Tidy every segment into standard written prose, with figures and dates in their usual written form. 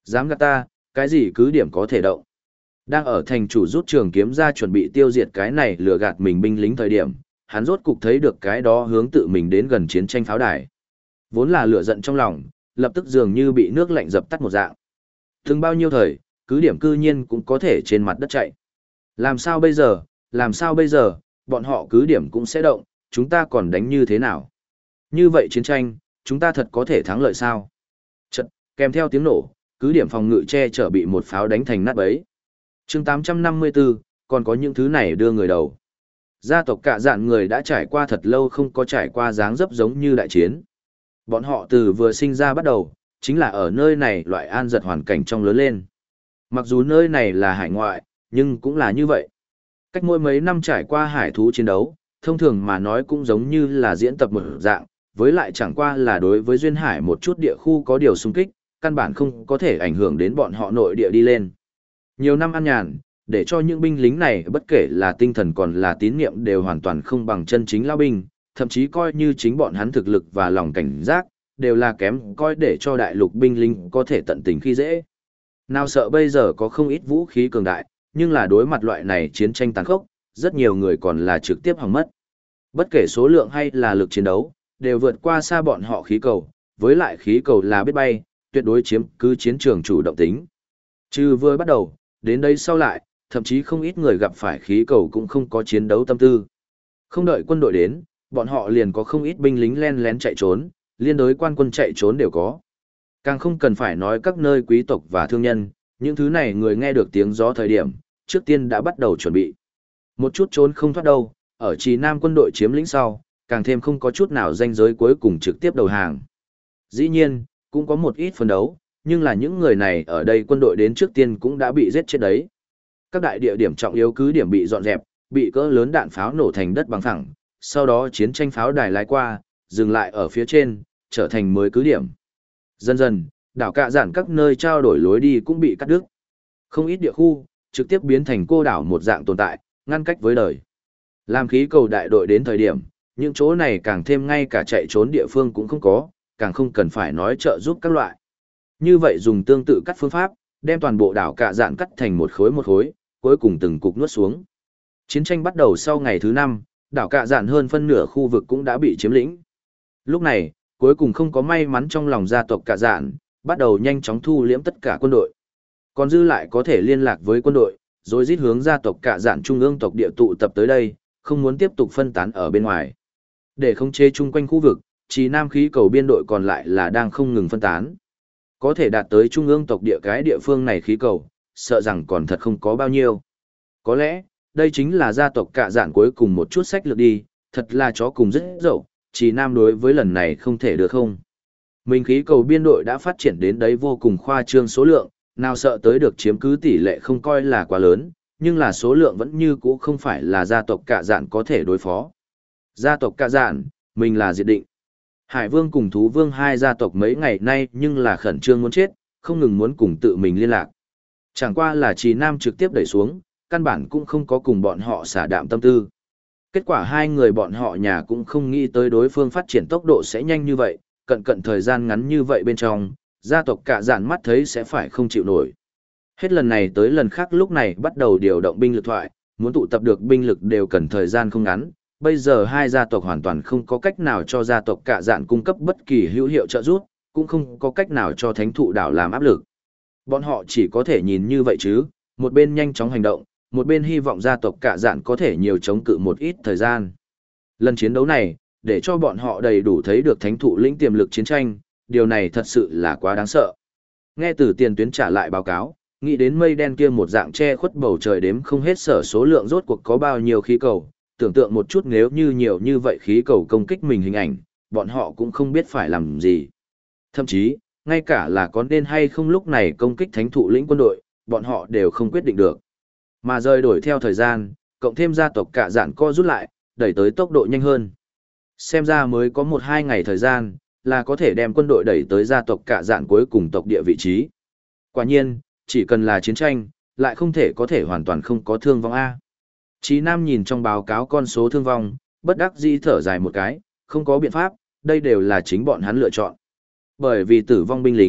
Dám gạt ta, cái gì cứ điểm có thể động. Đang ở thành chủ rút trường kiếm ra chuẩn bị tiêu diệt cái này lừa gạt mình binh lính thời điểm, hắn rốt cục thấy được cái đó hướng tự mình đến gần chiến tranh pháo đài. Vốn là lửa giận trong lòng, lập tức dường như bị nước lạnh dập tắt một dạng. Từng bao nhiêu thời, cứ điểm cư nhiên cũng có thể trên mặt đất chạy. Làm sao bây giờ, làm sao bây giờ, bọn họ cứ điểm cũng sẽ động, chúng ta còn đánh như thế nào? Như vậy chiến tranh, chúng ta thật có thể thắng lợi sao? Chật, kèm theo tiếng nổ, cứ điểm phòng ngự che chở bị một pháo đánh thành nát bấy. chương 854, còn có những thứ này đưa người đầu. Gia tộc cả dạn người đã trải qua thật lâu không có trải qua dáng dấp giống như đại chiến. Bọn họ từ vừa sinh ra bắt đầu, chính là ở nơi này loại an giật hoàn cảnh trong lớn lên. Mặc dù nơi này là hải ngoại, nhưng cũng là như vậy. Cách mỗi mấy năm trải qua hải thú chiến đấu, thông thường mà nói cũng giống như là diễn tập một dạng, với lại chẳng qua là đối với duyên hải một chút địa khu có điều xung kích, căn bản không có thể ảnh hưởng đến bọn họ nội địa đi lên. Nhiều năm an nhàn, để cho những binh lính này bất kể là tinh thần còn là tín niệm đều hoàn toàn không bằng chân chính lao binh, thậm chí coi như chính bọn hắn thực lực và lòng cảnh giác, đều là kém coi để cho đại lục binh lính có thể tận tình khi dễ. Nào sợ bây giờ có không ít vũ khí cường đại, nhưng là đối mặt loại này chiến tranh tàn khốc, rất nhiều người còn là trực tiếp hỏng mất. Bất kể số lượng hay là lực chiến đấu, đều vượt qua xa bọn họ khí cầu, với lại khí cầu là biết bay, tuyệt đối chiếm cứ chiến trường chủ động tính. Trừ vừa bắt đầu, đến đây sau lại, thậm chí không ít người gặp phải khí cầu cũng không có chiến đấu tâm tư. Không đợi quân đội đến, bọn họ liền có không ít binh lính len lén chạy trốn, liên đối quan quân chạy trốn đều có. Càng không cần phải nói các nơi quý tộc và thương nhân, những thứ này người nghe được tiếng gió thời điểm, trước tiên đã bắt đầu chuẩn bị. Một chút trốn không thoát đâu, ở Trì Nam quân đội chiếm lĩnh sau, càng thêm không có chút nào ranh giới cuối cùng trực tiếp đầu hàng. Dĩ nhiên, cũng có một ít phân đấu, nhưng là những người này ở đây quân đội đến trước tiên cũng đã bị giết chết đấy. Các đại địa điểm trọng yếu cứ điểm bị dọn dẹp, bị cỡ lớn đạn pháo nổ thành đất bằng phẳng, sau đó chiến tranh pháo đài lái qua, dừng lại ở phía trên, trở thành mới cứ điểm. Dần dần, đảo cạ dạn các nơi trao đổi lối đi cũng bị cắt đứt. Không ít địa khu, trực tiếp biến thành cô đảo một dạng tồn tại, ngăn cách với đời. Làm khí cầu đại đội đến thời điểm, những chỗ này càng thêm ngay cả chạy trốn địa phương cũng không có, càng không cần phải nói trợ giúp các loại. Như vậy dùng tương tự cắt phương pháp, đem toàn bộ đảo cạ dạn cắt thành một khối, cuối cùng từng cục nuốt xuống. Chiến tranh bắt đầu sau ngày thứ 5, đảo cạ dạn hơn phân nửa khu vực cũng đã bị chiếm lĩnh. Lúc này, cuối cùng không có may mắn trong lòng gia tộc cạ dạn, bắt đầu nhanh chóng thu liễm tất cả quân đội. Còn dư lại có thể liên lạc với quân đội, rồi rít hướng gia tộc cạ dạn trung ương tộc địa tụ tập tới đây, không muốn tiếp tục phân tán ở bên ngoài. Để khống chế chung quanh khu vực, Trì Nam khí cầu biên đội còn lại là đang không ngừng phân tán. Có thể đạt tới trung ương tộc địa cái địa phương này khí cầu, sợ rằng còn thật không có bao nhiêu. Có lẽ, đây chính là gia tộc cạ dạn cuối cùng một chút sách lược đi, thật là chó cùng rất dậu, Trì Nam đối với lần này không thể được không. Mình khí cầu biên đội đã phát triển đến đấy vô cùng khoa trương số lượng, nào sợ tới được chiếm cứ tỷ lệ không coi là quá lớn, nhưng là số lượng vẫn như cũ không phải là gia tộc cạ dạn có thể đối phó. Gia tộc cạ dạn, mình là diệt định. Hải Vương cùng Thú Vương hai gia tộc mấy ngày nay nhưng là khẩn trương muốn chết, không ngừng muốn cùng tự mình liên lạc. Chẳng qua là Trì Nam trực tiếp đẩy xuống, căn bản cũng không có cùng bọn họ xả đạm tâm tư. Kết quả hai người bọn họ nhà cũng không nghĩ tới đối phương phát triển tốc độ sẽ nhanh như vậy, cận thời gian ngắn như vậy bên trong, gia tộc cạ dạn mắt thấy sẽ phải không chịu nổi. Hết lần này tới lần khác lúc này bắt đầu điều động binh lực thoại, muốn tụ tập được binh lực đều cần thời gian không ngắn. Bây giờ hai gia tộc hoàn toàn không có cách nào cho gia tộc cạ dạn cung cấp bất kỳ hữu hiệu trợ giúp, cũng không có cách nào cho thánh thụ đảo làm áp lực. Bọn họ chỉ có thể nhìn như vậy chứ, một bên nhanh chóng hành động, một bên hy vọng gia tộc cạ dạn có thể nhiều chống cự một ít thời gian. Lần chiến đấu này, để cho bọn họ đầy đủ thấy được thánh thụ lĩnh tiềm lực chiến tranh, điều này thật sự là quá đáng sợ. Nghe từ tiền tuyến trả lại báo cáo, nghĩ đến mây đen kia một dạng che khuất bầu trời đếm không hết sở số lượng rốt cuộc có bao nhiêu khí cầu, tưởng tượng một chút nếu như nhiều như vậy khí cầu công kích mình hình ảnh, bọn họ cũng không biết phải làm gì. Thậm chí, ngay cả là có nên hay không lúc này công kích thánh thụ lĩnh quân đội, bọn họ đều không quyết định được. Mà rời đổi theo thời gian, cộng thêm gia tộc cạ dạn co rút lại, đẩy tới tốc độ nhanh hơn. Xem ra mới có 1-2 ngày thời gian, là có thể đem quân đội đẩy tới gia tộc cạ dạn cuối cùng tộc địa vị trí. Quả nhiên, chỉ cần là chiến tranh, lại không thể có thể hoàn toàn không có thương vong A. Chí Nam nhìn trong báo cáo con số thương vong, bất đắc dĩ thở dài một cái, không có biện pháp, đây đều là chính bọn hắn lựa chọn. Bởi vì tử vong binh lính,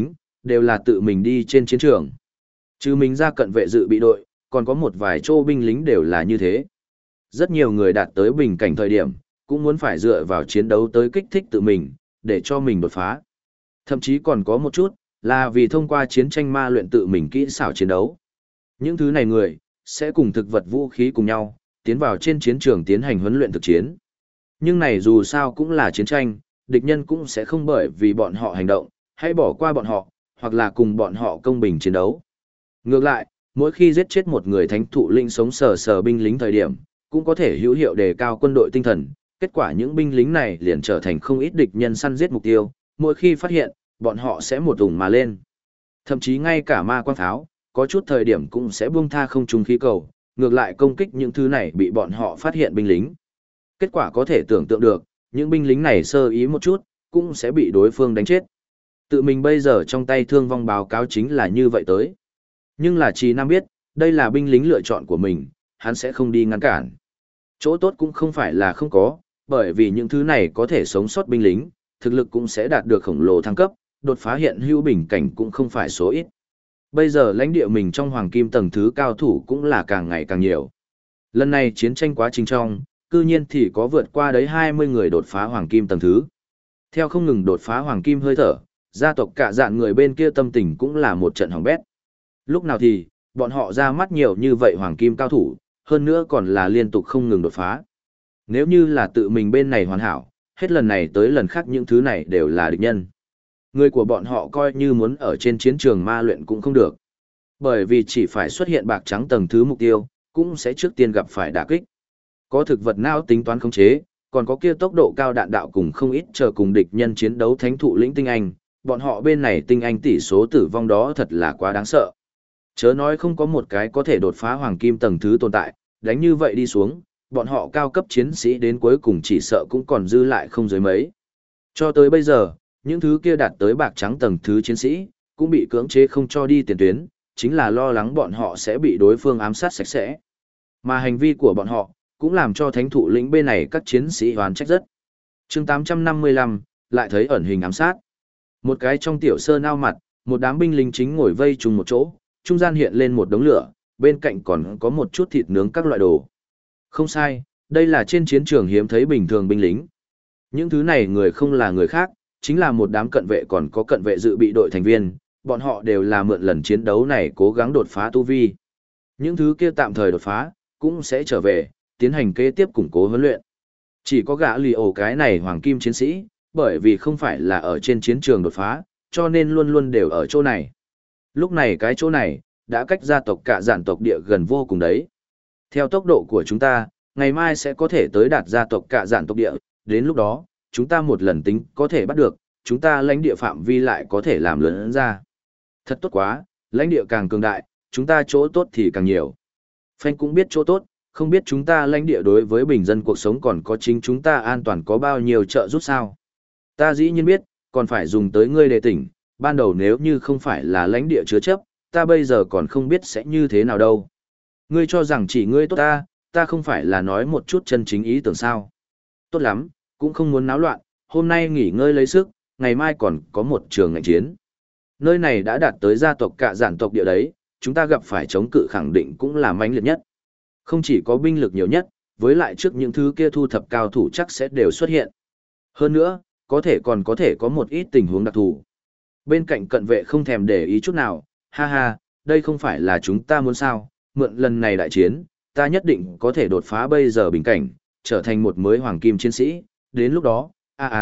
đều là tự mình đi trên chiến trường. Trừ mình ra cận vệ dự bị đội, còn có một vài chỗ binh lính đều là như thế. Rất nhiều người đạt tới bình cảnh thời điểm, cũng muốn phải dựa vào chiến đấu tới kích thích tự mình, để cho mình đột phá. Thậm chí còn có một chút, là vì thông qua chiến tranh ma luyện tự mình kỹ xảo chiến đấu. Những thứ này người, sẽ cùng thực vật vũ khí cùng nhau, tiến vào trên chiến trường tiến hành huấn luyện thực chiến. Nhưng này dù sao cũng là chiến tranh, địch nhân cũng sẽ không bởi vì bọn họ hành động, hãy bỏ qua bọn họ, hoặc là cùng bọn họ công bình chiến đấu. Ngược lại, mỗi khi giết chết một người thánh thụ linh sống sờ sờ binh lính thời điểm, cũng có thể hữu hiệu đề cao quân đội tinh thần. Kết quả những binh lính này liền trở thành không ít địch nhân săn giết mục tiêu, mỗi khi phát hiện, bọn họ sẽ một ủng mà lên. Thậm chí ngay cả ma quang pháo, có chút thời điểm cũng sẽ buông tha không trung khí cầu, ngược lại công kích những thứ này bị bọn họ phát hiện binh lính. Kết quả có thể tưởng tượng được, những binh lính này sơ ý một chút, cũng sẽ bị đối phương đánh chết. Tự mình bây giờ trong tay thương vong báo cáo chính là như vậy tới. Nhưng là Trì Nam biết, đây là binh lính lựa chọn của mình, hắn sẽ không đi ngăn cản. Chỗ tốt cũng không phải là không có, bởi vì những thứ này có thể sống sót binh lính, thực lực cũng sẽ đạt được khổng lồ thăng cấp, đột phá hiện hữu bình cảnh cũng không phải số ít. Bây giờ lãnh địa mình trong hoàng kim tầng thứ cao thủ cũng là càng ngày càng nhiều. Lần này chiến tranh quá trình trong, cư nhiên thì có vượt qua đấy 20 người đột phá hoàng kim tầng thứ. Theo không ngừng đột phá hoàng kim hơi thở, gia tộc cả dạn người bên kia tâm tình cũng là một trận hỏng bét. Lúc nào thì, bọn họ ra mắt nhiều như vậy hoàng kim cao thủ, hơn nữa còn là liên tục không ngừng đột phá. Nếu như là tự mình bên này hoàn hảo, hết lần này tới lần khác những thứ này đều là địch nhân. Người của bọn họ coi như muốn ở trên chiến trường ma luyện cũng không được. Bởi vì chỉ phải xuất hiện bạc trắng tầng thứ mục tiêu, cũng sẽ trước tiên gặp phải đả kích. Có thực vật não tính toán khống chế, còn có kia tốc độ cao đạn đạo cùng không ít chờ cùng địch nhân chiến đấu thánh thụ lĩnh tinh anh, bọn họ bên này tinh anh tỷ số tử vong đó thật là quá đáng sợ. Chớ nói không có một cái có thể đột phá hoàng kim tầng thứ tồn tại, đánh như vậy đi xuống, bọn họ cao cấp chiến sĩ đến cuối cùng chỉ sợ cũng còn dư lại không dưới mấy. Cho tới bây giờ, những thứ kia đạt tới bạc trắng tầng thứ chiến sĩ, cũng bị cưỡng chế không cho đi tiền tuyến, chính là lo lắng bọn họ sẽ bị đối phương ám sát sạch sẽ. Mà hành vi của bọn họ, cũng làm cho thánh thụ lĩnh bên này các chiến sĩ hoán trách rất. chương 855, lại thấy ẩn hình ám sát. Một cái trong tiểu sơn ao mặt, một đám binh lính chính ngồi vây chung một chỗ, trung gian hiện lên một đống lửa, bên cạnh còn có một chút thịt nướng các loại đồ. Không sai, đây là trên chiến trường hiếm thấy bình thường binh lính. Những thứ này người không là người khác, chính là một đám cận vệ còn có cận vệ dự bị đội thành viên, bọn họ đều là mượn lần chiến đấu này cố gắng đột phá tu vi. Những thứ kia tạm thời đột phá, cũng sẽ trở về, tiến hành kế tiếp củng cố huấn luyện. Chỉ có gã lì ổ cái này hoàng kim chiến sĩ, bởi vì không phải là ở trên chiến trường đột phá, cho nên luôn luôn đều ở chỗ này. Lúc này cái chỗ này, đã cách gia tộc cả dạn tộc địa gần vô cùng đấy. Theo tốc độ của chúng ta, ngày mai sẽ có thể tới đạt gia tộc cả dạn tộc địa, đến lúc đó, chúng ta một lần tính có thể bắt được, chúng ta lãnh địa phạm vi lại có thể làm lớn ra. Thật tốt quá, lãnh địa càng cường đại, chúng ta chỗ tốt thì càng nhiều. Phanh cũng biết chỗ tốt, không biết chúng ta lãnh địa đối với bình dân cuộc sống còn có chính chúng ta an toàn có bao nhiêu trợ giúp sao. Ta dĩ nhiên biết, còn phải dùng tới ngươi đề tỉnh, ban đầu nếu như không phải là lãnh địa chứa chấp, ta bây giờ còn không biết sẽ như thế nào đâu. Ngươi cho rằng chỉ ngươi tốt ta không phải là nói một chút chân chính ý tưởng sao. Tốt lắm, cũng không muốn náo loạn, hôm nay nghỉ ngơi lấy sức, ngày mai còn có một trường ngành chiến. Nơi này đã đạt tới gia tộc cả giản tộc địa đấy, chúng ta gặp phải chống cự khẳng định cũng là mãnh liệt nhất. Không chỉ có binh lực nhiều nhất, với lại trước những thứ kia thu thập cao thủ chắc sẽ đều xuất hiện. Hơn nữa, có thể có một ít tình huống đặc thù. Bên cạnh cận vệ không thèm để ý chút nào, ha ha, đây không phải là chúng ta muốn sao, mượn lần này đại chiến, ta nhất định có thể đột phá bây giờ bình cảnh, trở thành một mới hoàng kim chiến sĩ, đến lúc đó,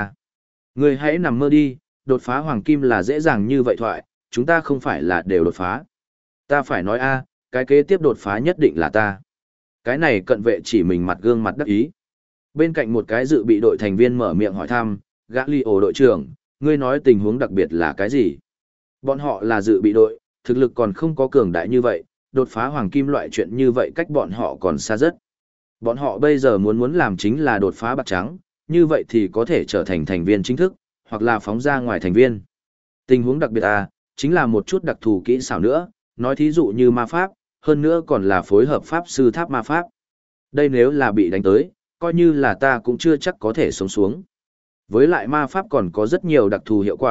người hãy nằm mơ đi, đột phá hoàng kim là dễ dàng như vậy thoại, chúng ta không phải là đều đột phá. Ta phải nói cái kế tiếp đột phá nhất định là ta. Cái này cận vệ chỉ mình mặt gương mặt đắc ý. Bên cạnh một cái dự bị đội thành viên mở miệng hỏi thăm, gã ly ổ đội trưởng, ngươi nói tình huống đặc biệt là cái gì? Bọn họ là dự bị đội, thực lực còn không có cường đại như vậy, đột phá hoàng kim loại chuyện như vậy cách bọn họ còn xa rất. Bọn họ bây giờ muốn làm chính là đột phá bạc trắng, như vậy thì có thể trở thành thành viên chính thức, hoặc là phóng ra ngoài thành viên. Tình huống đặc biệt chính là một chút đặc thù kỹ xảo nữa, nói thí dụ như ma pháp, hơn nữa còn là phối hợp pháp sư tháp ma pháp. Đây nếu là bị đánh tới, coi như là ta cũng chưa chắc có thể sống xuống. Với lại ma pháp còn có rất nhiều đặc thù hiệu quả,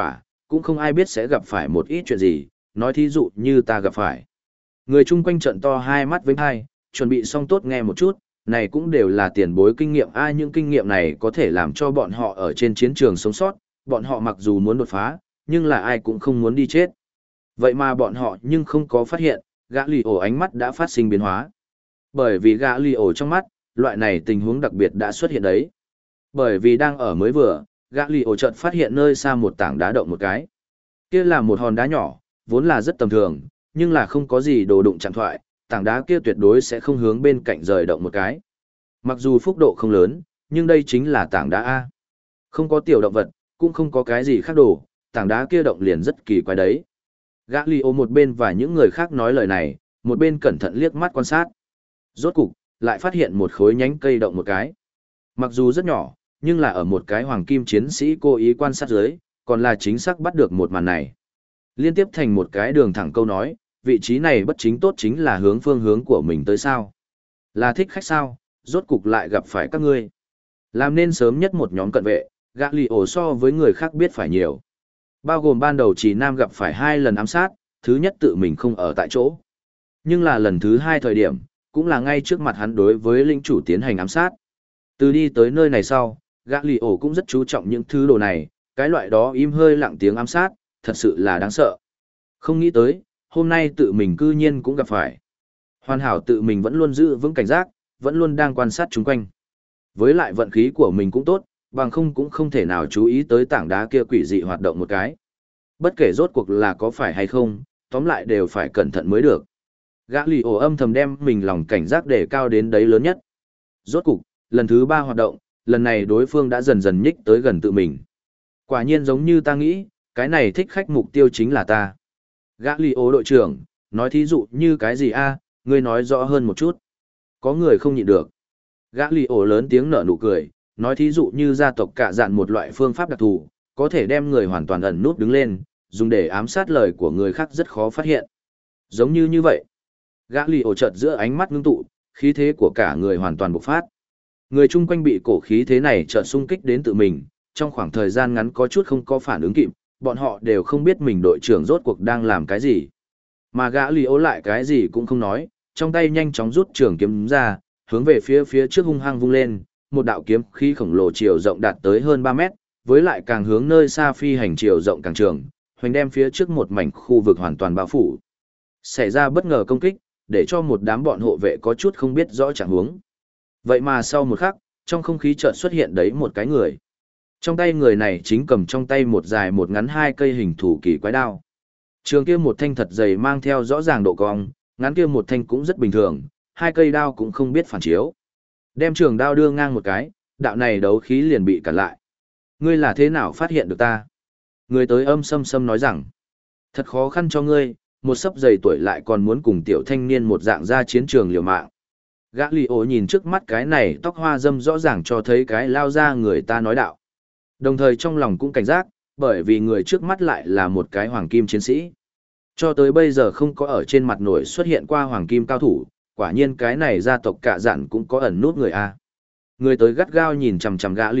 cũng không ai biết sẽ gặp phải một ít chuyện gì, nói thí dụ như ta gặp phải. Người chung quanh trận to hai mắt với hai, chuẩn bị xong tốt nghe một chút, này cũng đều là tiền bối kinh nghiệm. Ai những kinh nghiệm này có thể làm cho bọn họ ở trên chiến trường sống sót, bọn họ mặc dù muốn đột phá, nhưng là ai cũng không muốn đi chết. Vậy mà bọn họ nhưng không có phát hiện, gã lì ổ ánh mắt đã phát sinh biến hóa. Bởi vì gã lì ổ trong mắt, loại này tình huống đặc biệt đã xuất hiện đấy. Bởi vì đang ở mới vừa, gã lì ổ chợt phát hiện nơi xa một tảng đá động một cái. Kia là một hòn đá nhỏ, vốn là rất tầm thường, nhưng là không có gì đồ đụng chạm thoại, tảng đá kia tuyệt đối sẽ không hướng bên cạnh rời động một cái. Mặc dù phúc độ không lớn, nhưng đây chính là tảng đá A. Không có tiểu động vật, cũng không có cái gì khác đồ, tảng đá kia động liền rất kỳ quái đấy. Gã lì ổ một bên và những người khác nói lời này, một bên cẩn thận liếc mắt quan sát. Rốt cục, lại phát hiện một khối nhánh cây động một cái. Mặc dù rất nhỏ, nhưng là ở một cái hoàng kim chiến sĩ cố ý quan sát dưới, còn là chính xác bắt được một màn này. Liên tiếp thành một cái đường thẳng câu nói, vị trí này bất chính tốt chính là hướng phương hướng của mình tới sao. Là thích khách sao, rốt cục lại gặp phải các ngươi. Làm nên sớm nhất một nhóm cận vệ, gã lì ổ so với người khác biết phải nhiều. Bao gồm ban đầu chỉ nam gặp phải 2 lần ám sát, thứ nhất tự mình không ở tại chỗ. Nhưng là lần thứ 2 thời điểm, cũng là ngay trước mặt hắn đối với lĩnh chủ tiến hành ám sát. Từ đi tới nơi này sau, gã lì ổ cũng rất chú trọng những thứ đồ này, cái loại đó im hơi lặng tiếng ám sát, thật sự là đáng sợ. Không nghĩ tới, hôm nay tự mình cư nhiên cũng gặp phải. Hoàn hảo tự mình vẫn luôn giữ vững cảnh giác, vẫn luôn đang quan sát chung quanh. Với lại vận khí của mình cũng tốt, bằng không cũng không thể nào chú ý tới tảng đá kia quỷ dị hoạt động một cái. Bất kể rốt cuộc là có phải hay không, tóm lại đều phải cẩn thận mới được. Gã lì ổ âm thầm đem mình lòng cảnh giác để cao đến đấy lớn nhất. Rốt cục, lần thứ 3 hoạt động, lần này đối phương đã dần dần nhích tới gần tự mình. Quả nhiên giống như ta nghĩ, cái này thích khách mục tiêu chính là ta. Gã lì ổ đội trưởng, nói thí dụ như cái gì a, ngươi nói rõ hơn một chút. Có người không nhịn được. Gã lì ổ lớn tiếng nở nụ cười, nói thí dụ như gia tộc cạ dạn một loại phương pháp đặc thù, có thể đem người hoàn toàn ẩn nút đứng lên, dùng để ám sát lời của người khác rất khó phát hiện. Giống như vậy. Gã lì ổ chợt giữa ánh mắt ngưng tụ, khí thế của cả người hoàn toàn bộc phát. Người chung quanh bị cổ khí thế này chợt xung kích đến tự mình, trong khoảng thời gian ngắn có chút không có phản ứng kịp, bọn họ đều không biết mình đội trưởng rốt cuộc đang làm cái gì. Mà gã lì ổ lại cái gì cũng không nói, trong tay nhanh chóng rút trường kiếm ra, hướng về phía trước hung hăng vung lên, một đạo kiếm khí khổng lồ chiều rộng đạt tới hơn 3 mét, với lại càng hướng nơi xa phi hành chiều rộng càng trường, hoành đem phía trước một mảnh khu vực hoàn toàn bao phủ. Xảy ra bất ngờ công kích, để cho một đám bọn hộ vệ có chút không biết rõ trạng huống. Vậy mà sau một khắc, trong không khí chợt xuất hiện đấy một cái người. Trong tay người này chính cầm trong tay một dài một ngắn 2 cây hình thủ kỳ quái đao. Trường kia một thanh thật dày mang theo rõ ràng độ cong, ngắn kia một thanh cũng rất bình thường, 2 cây đao cũng không biết phản chiếu. Đem trường đao đưa ngang một cái, đạo này đấu khí liền bị cản lại. Ngươi là thế nào phát hiện được ta? Người tới âm sâm sâm nói rằng, thật khó khăn cho ngươi, một sấp dày tuổi lại còn muốn cùng tiểu thanh niên một dạng ra chiến trường liều mạng. Gã lì ổ nhìn trước mắt cái này tóc hoa dâm rõ ràng cho thấy cái lao ra người ta nói đạo. Đồng thời trong lòng cũng cảnh giác, bởi vì người trước mắt lại là một cái hoàng kim chiến sĩ. Cho tới bây giờ không có ở trên mặt nổi xuất hiện qua hoàng kim cao thủ, quả nhiên cái này gia tộc cạ dạn cũng có ẩn nút người A. Người tới gắt gao nhìn chằm chằm gã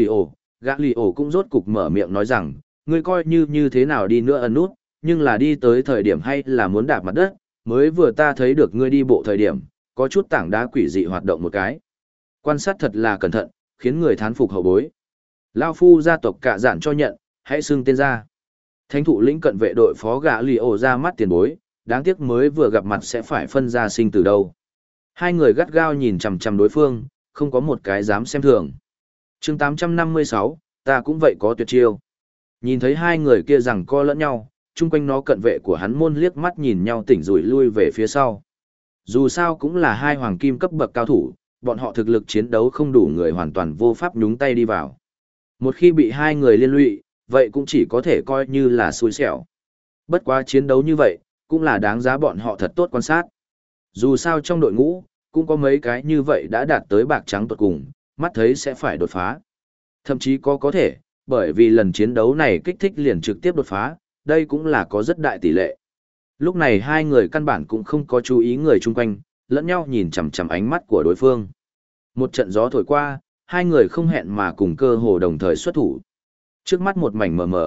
lì ổ cũng rốt cục mở miệng nói rằng, ngươi coi như thế nào đi nữa ẩn nút, nhưng là đi tới thời điểm hay là muốn đạp mặt đất, mới vừa ta thấy được ngươi đi bộ thời điểm, có chút tảng đá quỷ dị hoạt động một cái. Quan sát thật là cẩn thận, khiến người thán phục hậu bối. Lao phu gia tộc cạ dạn cho nhận, hãy xưng tên ra. Thánh thụ lĩnh cận vệ đội phó gã lì ổ ra mắt tiền bối, đáng tiếc mới vừa gặp mặt sẽ phải phân ra sinh từ đâu. Hai người gắt gao nhìn chằm chằm đối phương, không có một cái dám xem thường. Chương 856, ta cũng vậy có tuyệt chiêu. Nhìn thấy hai người kia giằng co lẫn nhau, chung quanh nó cận vệ của hắn môn liếc mắt nhìn nhau tỉnh rủi lui về phía sau. Dù sao cũng là hai hoàng kim cấp bậc cao thủ, bọn họ thực lực chiến đấu không đủ người hoàn toàn vô pháp nhúng tay đi vào. Một khi bị hai người liên lụy, vậy cũng chỉ có thể coi như là xui xẻo. Bất quá chiến đấu như vậy, cũng là đáng giá bọn họ thật tốt quan sát. Dù sao trong đội ngũ, cũng có mấy cái như vậy đã đạt tới bạc trắng tuột cùng, mắt thấy sẽ phải đột phá. Thậm chí có thể, bởi vì lần chiến đấu này kích thích liền trực tiếp đột phá, đây cũng là có rất đại tỷ lệ. Lúc này hai người căn bản cũng không có chú ý người chung quanh, lẫn nhau nhìn chằm chằm ánh mắt của đối phương. Một trận gió thổi qua, hai người không hẹn mà cùng cơ hồ đồng thời xuất thủ. Trước mắt một mảnh mờ mờ,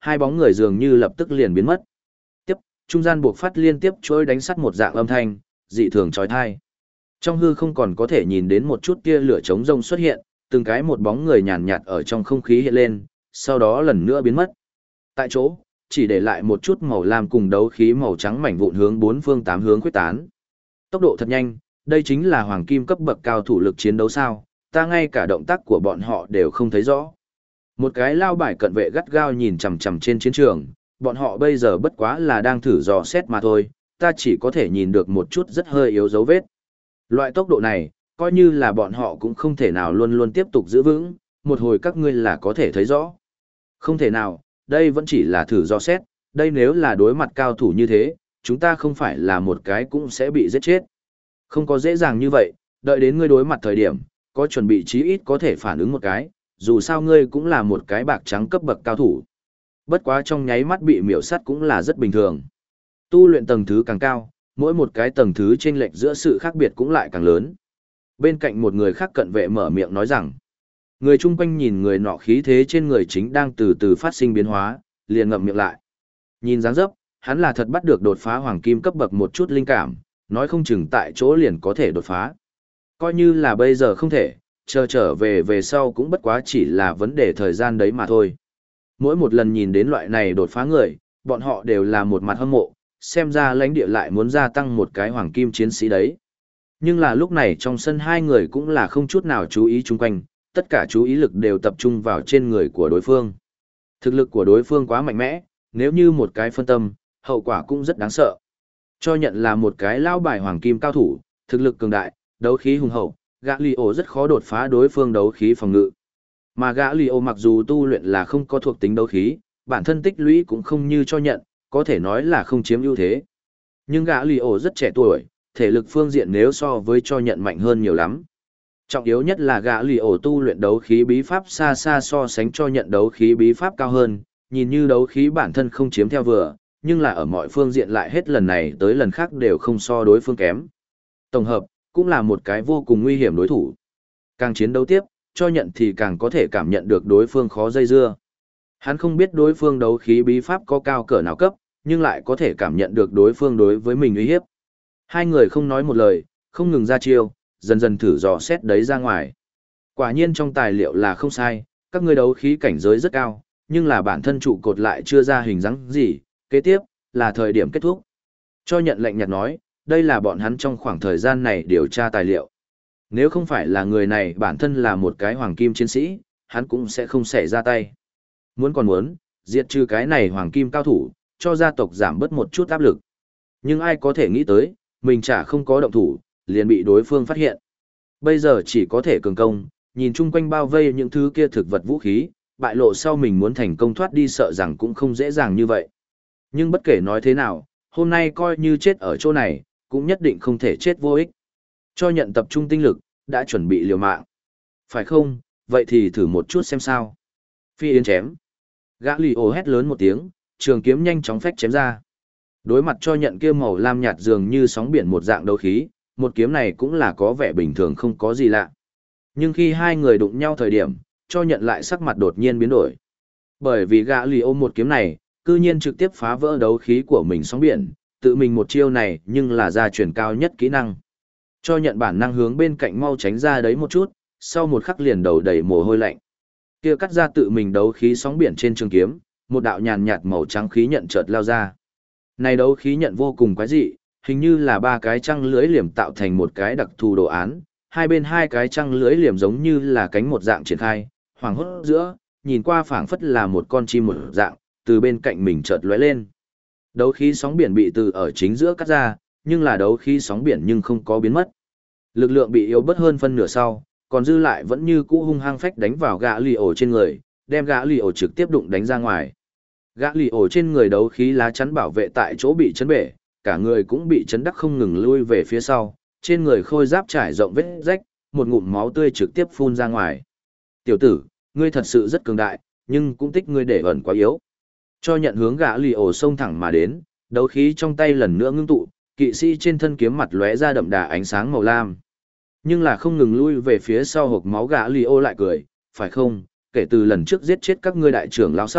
hai bóng người dường như lập tức liền biến mất. Tiếp, trung gian buộc phát liên tiếp chuỗi đánh sắt một dạng âm thanh, dị thường chói tai. Trong hư không còn có thể nhìn đến một chút tia lửa trống rông xuất hiện, từng cái một bóng người nhàn nhạt ở trong không khí hiện lên, sau đó lần nữa biến mất. Tại chỗ, chỉ để lại một chút màu lam cùng đấu khí màu trắng mảnh vụn hướng bốn phương tám hướng khuếch tán. Tốc độ thật nhanh, đây chính là hoàng kim cấp bậc cao thủ lực chiến đấu sao, ta ngay cả động tác của bọn họ đều không thấy rõ. Một cái lao bài cận vệ gắt gao nhìn chằm chằm trên chiến trường, bọn họ bây giờ bất quá là đang thử dò xét mà thôi, ta chỉ có thể nhìn được một chút rất hơi yếu dấu vết. Loại tốc độ này, coi như là bọn họ cũng không thể nào luôn luôn tiếp tục giữ vững, một hồi các ngươi là có thể thấy rõ. Không thể nào, đây vẫn chỉ là thử dò xét, đây nếu là đối mặt cao thủ như thế, chúng ta không phải là một cái cũng sẽ bị giết chết. Không có dễ dàng như vậy, đợi đến ngươi đối mặt thời điểm, có chuẩn bị chí ít có thể phản ứng một cái, dù sao ngươi cũng là một cái bạc trắng cấp bậc cao thủ. Bất quá trong nháy mắt bị miểu sát cũng là rất bình thường. Tu luyện tầng thứ càng cao, mỗi một cái tầng thứ chênh lệch giữa sự khác biệt cũng lại càng lớn. Bên cạnh một người khác cận vệ mở miệng nói rằng, người chung quanh nhìn người nọ khí thế trên người chính đang từ từ phát sinh biến hóa, liền ngậm miệng lại. Nhìn dáng dấp, hắn là thật bắt được đột phá hoàng kim cấp bậc một chút linh cảm, nói không chừng tại chỗ liền có thể đột phá. Coi như là bây giờ không thể, chờ trở về sau cũng bất quá chỉ là vấn đề thời gian đấy mà thôi. Mỗi một lần nhìn đến loại này đột phá người, bọn họ đều là một mặt hâm mộ, xem ra lãnh địa lại muốn gia tăng một cái hoàng kim chiến sĩ đấy. Nhưng là lúc này trong sân hai người cũng là không chút nào chú ý chung quanh, tất cả chú ý lực đều tập trung vào trên người của đối phương. Thực lực của đối phương quá mạnh mẽ, nếu như một cái phân tâm, hậu quả cũng rất đáng sợ. Cho nhận là một cái lao bài hoàng kim cao thủ, thực lực cường đại, đấu khí hùng hậu, gã Li Ô rất khó đột phá đối phương đấu khí phòng ngự. Mà gã Li Ô mặc dù tu luyện là không có thuộc tính đấu khí, bản thân tích lũy cũng không như cho nhận, có thể nói là không chiếm ưu thế. Nhưng gã Li Ô rất trẻ tuổi, thể lực phương diện nếu so với cho nhận mạnh hơn nhiều lắm. Trọng yếu nhất là gã Li Ô tu luyện đấu khí bí pháp xa xa so sánh cho nhận đấu khí bí pháp cao hơn, nhìn như đấu khí bản thân không chiếm theo vừa, nhưng là ở mọi phương diện lại hết lần này tới lần khác đều không so đối phương kém. Tổng hợp, cũng là một cái vô cùng nguy hiểm đối thủ. Càng chiến đấu tiếp, cho nhận thì càng có thể cảm nhận được đối phương khó dây dưa. Hắn không biết đối phương đấu khí bí pháp có cao cỡ nào cấp, nhưng lại có thể cảm nhận được đối phương đối với mình uy hiếp. Hai người không nói một lời, không ngừng ra chiêu, dần dần thử dò xét đấy ra ngoài. Quả nhiên trong tài liệu là không sai, các ngươi đấu khí cảnh giới rất cao, nhưng là bản thân trụ cột lại chưa ra hình dáng gì, kế tiếp, là thời điểm kết thúc. Cho nhận lệnh nhạt nói, đây là bọn hắn trong khoảng thời gian này điều tra tài liệu. Nếu không phải là người này bản thân là một cái hoàng kim chiến sĩ, hắn cũng sẽ không xảy ra tay. Muốn còn muốn, diệt trừ cái này hoàng kim cao thủ, cho gia tộc giảm bớt một chút áp lực. Nhưng ai có thể nghĩ tới, mình chả không có động thủ, liền bị đối phương phát hiện. Bây giờ chỉ có thể cường công, nhìn chung quanh bao vây những thứ kia thực vật vũ khí, bại lộ sau mình muốn thành công thoát đi sợ rằng cũng không dễ dàng như vậy. Nhưng bất kể nói thế nào, hôm nay coi như chết ở chỗ này, cũng nhất định không thể chết vô ích. Cho nhận tập trung tinh lực, đã chuẩn bị liều mạng. Phải không, vậy thì thử một chút xem sao. Phi yến chém. Gã Li Ô hét lớn một tiếng, trường kiếm nhanh chóng phách chém ra. Đối mặt cho nhận kia màu lam nhạt dường như sóng biển một dạng đấu khí, một kiếm này cũng là có vẻ bình thường không có gì lạ. Nhưng khi hai người đụng nhau thời điểm, cho nhận lại sắc mặt đột nhiên biến đổi. Bởi vì gã Li Ô một kiếm này, cư nhiên trực tiếp phá vỡ đấu khí của mình sóng biển, tự mình một chiêu này nhưng là gia truyền cao nhất kỹ năng. Cho nhận bản năng hướng bên cạnh mau tránh ra đấy một chút, sau một khắc liền đầu đầy mồ hôi lạnh. Kia cắt ra tự mình đấu khí sóng biển trên trường kiếm, một đạo nhàn nhạt màu trắng khí nhận chợt lao ra. Này đấu khí nhận vô cùng quái dị, hình như là ba cái trăng lưới liềm tạo thành một cái đặc thù đồ án, hai bên hai cái trăng lưới liềm giống như là cánh một dạng triển khai, hoàng hốt giữa, nhìn qua phảng phất là một con chim một dạng, từ bên cạnh mình chợt lóe lên. Đấu khí sóng biển bị từ ở chính giữa cắt ra, nhưng là đấu khí sóng biển nhưng không có biến mất. Lực lượng bị yếu bớt hơn phân nửa sau, còn dư lại vẫn như cũ hung hăng phách đánh vào gã Li Ô trên người, đem gã Li Ô trực tiếp đụng đánh ra ngoài. Gã Li Ô trên người đấu khí lá chắn bảo vệ tại chỗ bị chấn bể, cả người cũng bị chấn đắc không ngừng lui về phía sau, trên người khôi giáp trải rộng vết rách, một ngụm máu tươi trực tiếp phun ra ngoài. Tiểu tử, ngươi thật sự rất cường đại, nhưng cũng tích ngươi để ẩn quá yếu. Cho nhận hướng gã Li Ô xông thẳng mà đến, đấu khí trong tay lần nữa ngưng tụ, kỵ sĩ trên thân kiếm mặt lóe ra đậm đà ánh sáng màu lam. Nhưng là không ngừng lui về phía sau hộc máu gã Li Ô lại cười, phải không, kể từ lần trước giết chết các ngươi đại trưởng lão sau,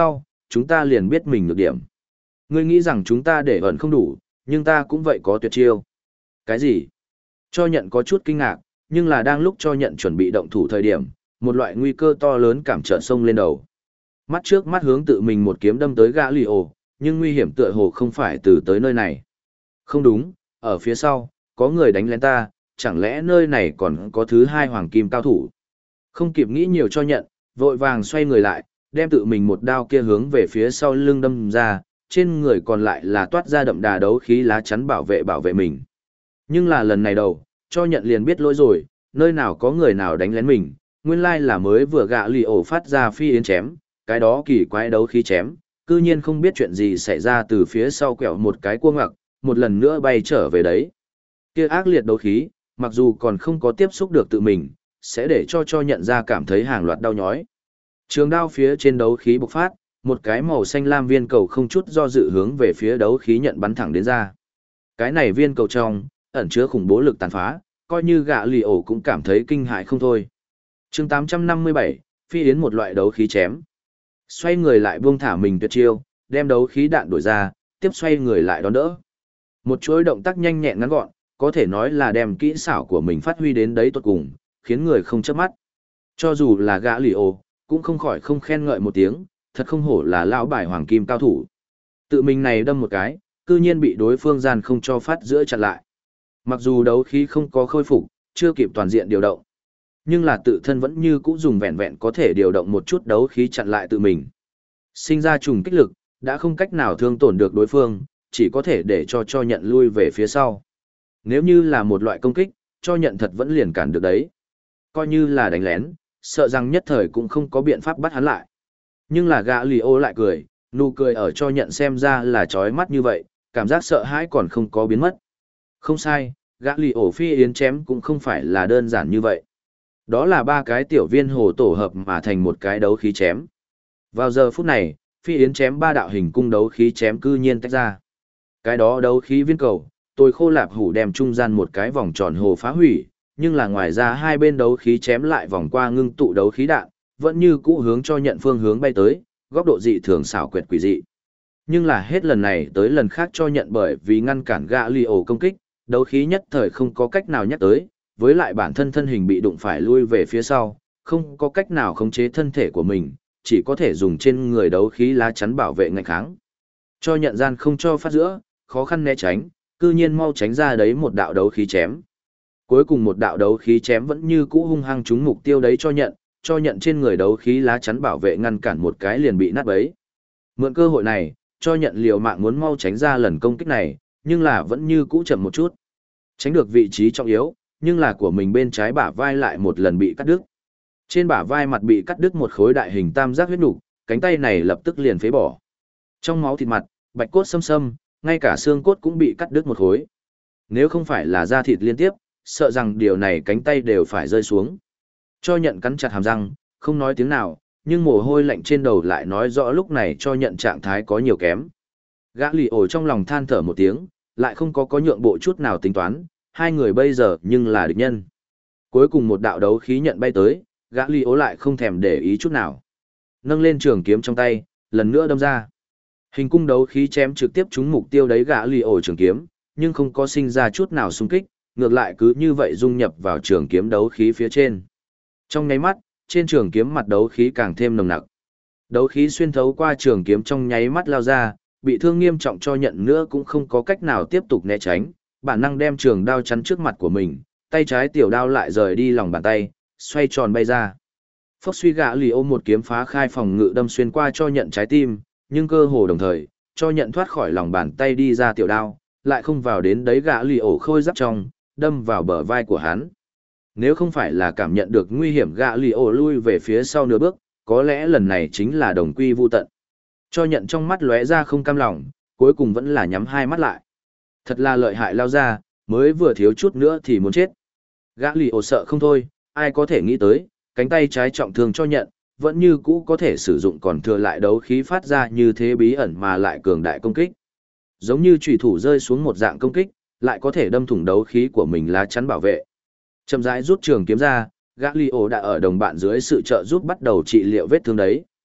chúng ta liền biết mình nhược điểm. Ngươi nghĩ rằng chúng ta để ẩn không đủ, nhưng ta cũng vậy có tuyệt chiêu. Cái gì? Cho nhận có chút kinh ngạc, nhưng là đang lúc cho nhận chuẩn bị động thủ thời điểm, một loại nguy cơ to lớn cảm chợt xông lên đầu. Mắt trước mắt hướng tự mình một kiếm đâm tới gã lì ổ, nhưng nguy hiểm tựa hồ không phải từ tới nơi này. Không đúng, ở phía sau, có người đánh lén ta, chẳng lẽ nơi này còn có thứ hai hoàng kim cao thủ. Không kịp nghĩ nhiều cho nhận, vội vàng xoay người lại, đem tự mình một đao kia hướng về phía sau lưng đâm ra, trên người còn lại là toát ra đậm đà đấu khí lá chắn bảo vệ mình. Nhưng là lần này đầu, cho nhận liền biết lỗi rồi, nơi nào có người nào đánh lén mình, nguyên lai là mới vừa gạ lì ổ phát ra phi yến chém, cái đó kỳ quái đấu khí chém, cư nhiên không biết chuyện gì xảy ra từ phía sau quẹo một cái cua ngoặc, một lần nữa bay trở về đấy. Kia ác liệt đấu khí, mặc dù còn không có tiếp xúc được tự mình, sẽ để cho nhận ra cảm thấy hàng loạt đau nhói. Trường đao phía trên đấu khí bộc phát, một cái màu xanh lam viên cầu không chút do dự hướng về phía đấu khí nhận bắn thẳng đến ra. Cái này viên cầu trong, ẩn chứa khủng bố lực tàn phá, coi như gạ lì ổ cũng cảm thấy kinh hại không thôi. Chương 857, phi yến một loại đấu khí chém. Xoay người lại buông thả mình tuyệt chiêu, đem đấu khí đạn đổi ra, tiếp xoay người lại đón đỡ. Một chuỗi động tác nhanh nhẹn ngắn gọn, có thể nói là đem kỹ xảo của mình phát huy đến đấy tuột cùng, khiến người không chớp mắt. Cho dù là gã lì ổ, cũng không khỏi không khen ngợi một tiếng, thật không hổ là lão bài hoàng kim cao thủ. Tự mình này đâm một cái, cư nhiên bị đối phương gian không cho phát giữa chặn lại. Mặc dù đấu khí không có khôi phục, chưa kịp toàn diện điều động, nhưng là tự thân vẫn như cũ dùng vẹn vẹn có thể điều động một chút đấu khí chặn lại tự mình. Sinh ra trùng kích lực, đã không cách nào thương tổn được đối phương, chỉ có thể để cho nhận lui về phía sau. Nếu như là một loại công kích, cho nhận thật vẫn liền cản được đấy. Coi như là đánh lén, sợ rằng nhất thời cũng không có biện pháp bắt hắn lại. Nhưng là gã lì ô lại cười, nụ cười ở cho nhận xem ra là chói mắt như vậy, cảm giác sợ hãi còn không có biến mất. Không sai, gã lì ổ phi yến chém cũng không phải là đơn giản như vậy. Đó là ba cái tiểu viên hồ tổ hợp mà thành một cái đấu khí chém. Vào giờ phút này, phi yến chém ba đạo hình cung đấu khí chém cư nhiên tách ra. Cái đó đấu khí viên cầu, tôi khô lạp hủ đem trung gian một cái vòng tròn hồ phá hủy, nhưng là ngoài ra hai bên đấu khí chém lại vòng qua ngưng tụ đấu khí đạn, vẫn như cũ hướng cho nhận phương hướng bay tới, góc độ dị thường xảo quyệt quỷ dị. Nhưng là hết lần này tới lần khác cho nhận bởi vì ngăn cản gã lì ổ công kích, đấu khí nhất thời không có cách nào nhắc tới, với lại bản thân thân hình bị đụng phải lui về phía sau, không có cách nào khống chế thân thể của mình, chỉ có thể dùng trên người đấu khí lá chắn bảo vệ ngạnh kháng. Cho nhận gian không cho phát giữa, khó khăn né tránh, cư nhiên mau tránh ra đấy một đạo đấu khí chém. Cuối cùng một đạo đấu khí chém vẫn như cũ hung hăng trúng mục tiêu đấy cho nhận trên người đấu khí lá chắn bảo vệ ngăn cản một cái liền bị nát bấy. Mượn cơ hội này, cho nhận liều mạng muốn mau tránh ra lần công kích này, nhưng là vẫn như cũ chậm một chút. Tránh được vị trí trọng yếu, nhưng là của mình bên trái bả vai lại một lần bị cắt đứt. Trên bả vai mặt bị cắt đứt một khối đại hình tam giác huyết nục, cánh tay này lập tức liền phế bỏ. Trong máu thịt mặt, bạch cốt xâm xâm, ngay cả xương cốt cũng bị cắt đứt một khối. Nếu không phải là da thịt liên tiếp, sợ rằng điều này cánh tay đều phải rơi xuống. Cho nhận cắn chặt hàm răng, không nói tiếng nào, nhưng mồ hôi lạnh trên đầu lại nói rõ lúc này cho nhận trạng thái có nhiều kém. Gã lì ổ trong lòng than thở một tiếng, lại không có nhượng bộ chút nào tính toán, hai người bây giờ nhưng là địch nhân. Cuối cùng một đạo đấu khí nhận bay tới, gã lì ổ lại không thèm để ý chút nào. Nâng lên trường kiếm trong tay, lần nữa đâm ra. Hình cung đấu khí chém trực tiếp trúng mục tiêu đấy gã lì ổ trường kiếm, nhưng không có sinh ra chút nào xung kích, ngược lại cứ như vậy dung nhập vào trường kiếm đấu khí phía trên. Trong nháy mắt, trên trường kiếm mặt đấu khí càng thêm nồng nặc. Đấu khí xuyên thấu qua trường kiếm trong nháy mắt lao ra, bị thương nghiêm trọng cho nhận nữa cũng không có cách nào tiếp tục né tránh, bản năng đem trường đao chắn trước mặt của mình, tay trái tiểu đao lại rời đi lòng bàn tay, xoay tròn bay ra. Phốc suy gã lì ôm một kiếm phá khai phòng ngự đâm xuyên qua cho nhận trái tim, nhưng cơ hồ đồng thời, cho nhận thoát khỏi lòng bàn tay đi ra tiểu đao, lại không vào đến đấy gã lì ổ khôi giáp trong, đâm vào bờ vai của hắn. Nếu không phải là cảm nhận được nguy hiểm gã lì ổ lui về phía sau nửa bước, có lẽ lần này chính là đồng quy vu tận. Cho nhận trong mắt lóe ra không cam lòng, cuối cùng vẫn là nhắm hai mắt lại. Thật là lợi hại lao ra, mới vừa thiếu chút nữa thì muốn chết. Gã lì ổ sợ không thôi, ai có thể nghĩ tới, cánh tay trái trọng thương cho nhận, vẫn như cũ có thể sử dụng còn thừa lại đấu khí phát ra như thế bí ẩn mà lại cường đại công kích. Giống như chủy thủ rơi xuống một dạng công kích, lại có thể đâm thủng đấu khí của mình lá chắn bảo vệ. Chậm rãi rút trường kiếm ra, gã lì ổ đã ở đồng bạn dưới sự trợ giúp bắt đầu trị liệu vết thương đấy.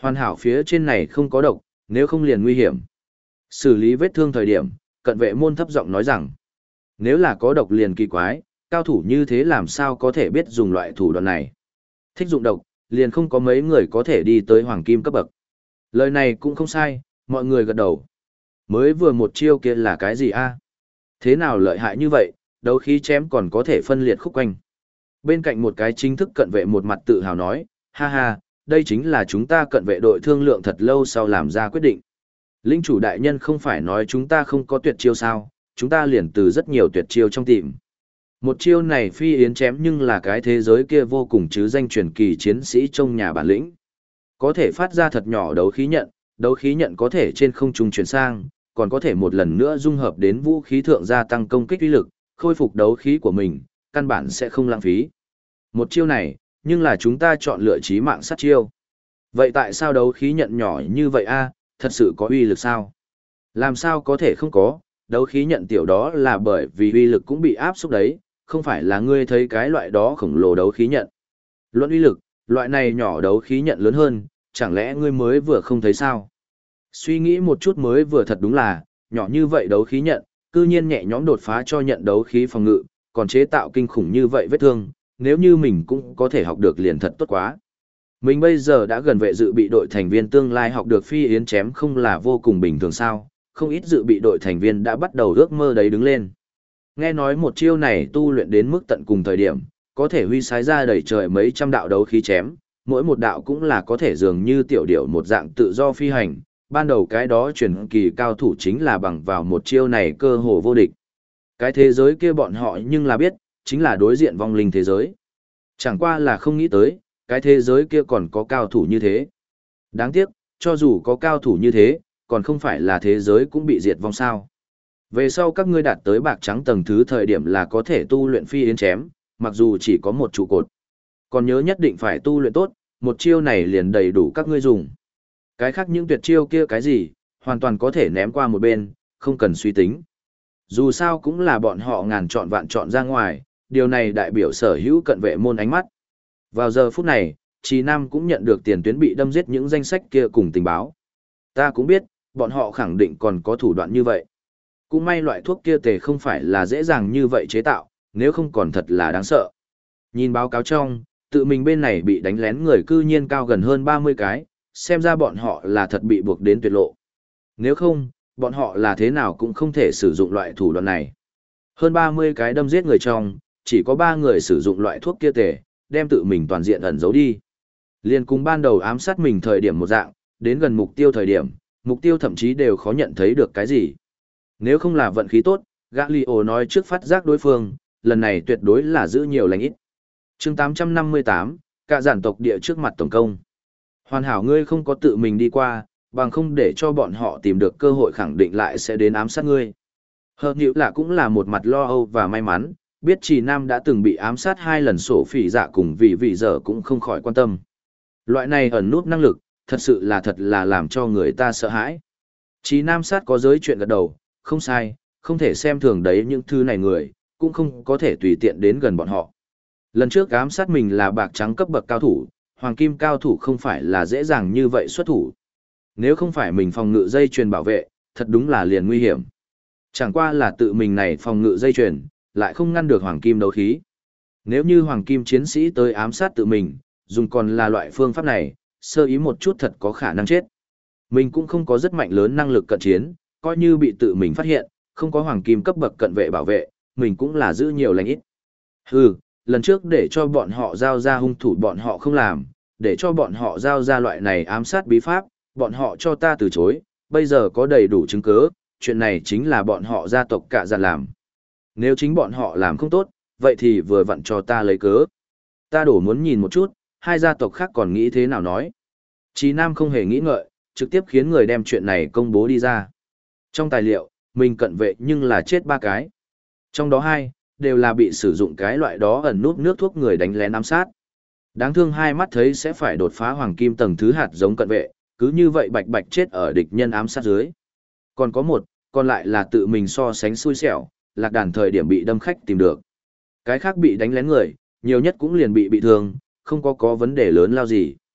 Hoàn hảo phía trên này không có độc, nếu không liền nguy hiểm. Xử lý vết thương thời điểm, cận vệ môn thấp giọng nói rằng, nếu là có độc liền kỳ quái, cao thủ như thế làm sao có thể biết dùng loại thủ đoạn này. Thích dụng độc, liền không có mấy người có thể đi tới hoàng kim cấp bậc. Lời này cũng không sai, mọi người gật đầu. Mới vừa một chiêu kia là cái gì a? Thế nào lợi hại như vậy, đấu khí chém còn có thể phân liệt khúc quanh. Bên cạnh một cái chính thức cận vệ một mặt tự hào nói, ha ha, đây chính là chúng ta cận vệ đội thương lượng thật lâu sau làm ra quyết định. Lĩnh chủ đại nhân không phải nói chúng ta không có tuyệt chiêu sao, chúng ta liền từ rất nhiều tuyệt chiêu trong tìm. Một chiêu này phi yến chém nhưng là cái thế giới kia vô cùng chứ danh truyền kỳ chiến sĩ trong nhà bản lĩnh. Có thể phát ra thật nhỏ đấu khí nhận có thể trên không trung chuyển sang, còn có thể một lần nữa dung hợp đến vũ khí thượng gia tăng công kích uy lực, khôi phục đấu khí của mình, căn bản sẽ không lãng phí. Một chiêu này, nhưng là chúng ta chọn lựa chí mạng sát chiêu. Vậy tại sao đấu khí nhận nhỏ như vậy a, thật sự có uy lực sao? Làm sao có thể không có, đấu khí nhận tiểu đó là bởi vì uy lực cũng bị áp xúc đấy, không phải là ngươi thấy cái loại đó khổng lồ đấu khí nhận. Luận uy lực, loại này nhỏ đấu khí nhận lớn hơn, chẳng lẽ ngươi mới vừa không thấy sao? Suy nghĩ một chút mới vừa thật đúng là, nhỏ như vậy đấu khí nhận, cư nhiên nhẹ nhõm đột phá cho nhận đấu khí phòng ngự, còn chế tạo kinh khủng như vậy vết thương, nếu như mình cũng có thể học được liền thật tốt quá. Mình bây giờ đã gần vệ dự bị đội thành viên tương lai học được phi yến chém không là vô cùng bình thường sao, không ít dự bị đội thành viên đã bắt đầu ước mơ đấy đứng lên. Nghe nói một chiêu này tu luyện đến mức tận cùng thời điểm, có thể huy sái ra đầy trời mấy trăm đạo đấu khí chém, mỗi một đạo cũng là có thể dường như tiểu điểu một dạng tự do phi hành, ban đầu cái đó truyền kỳ cao thủ chính là bằng vào một chiêu này cơ hồ vô địch. Cái thế giới kia bọn họ nhưng là biết, chính là đối diện vong linh thế giới. Chẳng qua là không nghĩ tới, cái thế giới kia còn có cao thủ như thế. Đáng tiếc, cho dù có cao thủ như thế, còn không phải là thế giới cũng bị diệt vong sao. Về sau các ngươi đạt tới bạc trắng tầng thứ thời điểm là có thể tu luyện phi yến chém, mặc dù chỉ có một trụ cột. Còn nhớ nhất định phải tu luyện tốt, một chiêu này liền đầy đủ các ngươi dùng. Cái khác những tuyệt chiêu kia cái gì, hoàn toàn có thể ném qua một bên, không cần suy tính. Dù sao cũng là bọn họ ngàn chọn vạn chọn ra ngoài, điều này đại biểu sở hữu cận vệ môn ánh mắt. Vào giờ phút này, Trì Nam cũng nhận được tiền tuyến bị đâm giết những danh sách kia cùng tình báo. Ta cũng biết, bọn họ khẳng định còn có thủ đoạn như vậy. Cũng may loại thuốc kia tề không phải là dễ dàng như vậy chế tạo, nếu không còn thật là đáng sợ. Nhìn báo cáo trong, tự mình bên này bị đánh lén người cư nhiên cao gần hơn 30 cái, xem ra bọn họ là thật bị buộc đến tuyệt lộ. Nếu không, bọn họ là thế nào cũng không thể sử dụng loại thủ đoạn này. Hơn 30 cái đâm giết người trong, chỉ có 3 người sử dụng loại thuốc kia tề, đem tự mình toàn diện ẩn giấu đi. Liên cùng ban đầu ám sát mình thời điểm một dạng, đến gần mục tiêu thời điểm, mục tiêu thậm chí đều khó nhận thấy được cái gì. Nếu không là vận khí tốt, Galio nói trước phát giác đối phương, lần này tuyệt đối là giữ nhiều lành ít. Chương 858, cả giản tộc địa trước mặt tổng công. Hoàn hảo ngươi không có tự mình đi qua, bằng không để cho bọn họ tìm được cơ hội khẳng định lại sẽ đến ám sát ngươi. Hợp nhữ là cũng là một mặt lo âu và may mắn, biết Trì Nam đã từng bị ám sát 2 lần sổ phỉ dạ cùng vì giờ cũng không khỏi quan tâm. Loại này ẩn nút năng lực, thật sự là làm cho người ta sợ hãi. Trì Nam sát có giới chuyện gật đầu, không sai, không thể xem thường đấy những thứ này người, cũng không có thể tùy tiện đến gần bọn họ. Lần trước ám sát mình là bạc trắng cấp bậc cao thủ, hoàng kim cao thủ không phải là dễ dàng như vậy xuất thủ. Nếu không phải mình phòng ngự dây chuyền bảo vệ, thật đúng là liền nguy hiểm. Chẳng qua là tự mình này phòng ngự dây chuyền, lại không ngăn được hoàng kim đấu khí. Nếu như hoàng kim chiến sĩ tới ám sát tự mình, dùng còn là loại phương pháp này, sơ ý một chút thật có khả năng chết. Mình cũng không có rất mạnh lớn năng lực cận chiến, coi như bị tự mình phát hiện, không có hoàng kim cấp bậc cận vệ bảo vệ, mình cũng là giữ nhiều lành ít. Hừ, lần trước để cho bọn họ giao ra hung thủ bọn họ không làm, để cho bọn họ giao ra loại này ám sát bí pháp, bọn họ cho ta từ chối, bây giờ có đầy đủ chứng cứ, chuyện này chính là bọn họ gia tộc cả giàn làm. Nếu chính bọn họ làm không tốt, vậy thì vừa vặn cho ta lấy cớ. Ta đổ muốn nhìn một chút, hai gia tộc khác còn nghĩ thế nào nói. Chí Nam không hề nghĩ ngợi, trực tiếp khiến người đem chuyện này công bố đi ra. Trong tài liệu, mình cận vệ nhưng là chết 3 cái. Trong đó 2, đều là bị sử dụng cái loại đó ẩn nút nước thuốc người đánh lén ám sát. Đáng thương hai mắt thấy sẽ phải đột phá hoàng kim tầng thứ hạt giống cận vệ, cứ như vậy bạch bạch chết ở địch nhân ám sát dưới. Còn có 1, còn lại là tự mình so sánh xui xẻo, lạc đàn thời điểm bị đâm khách tìm được. Cái khác bị đánh lén người, nhiều nhất cũng liền bị thương, không có vấn đề lớn lao gì.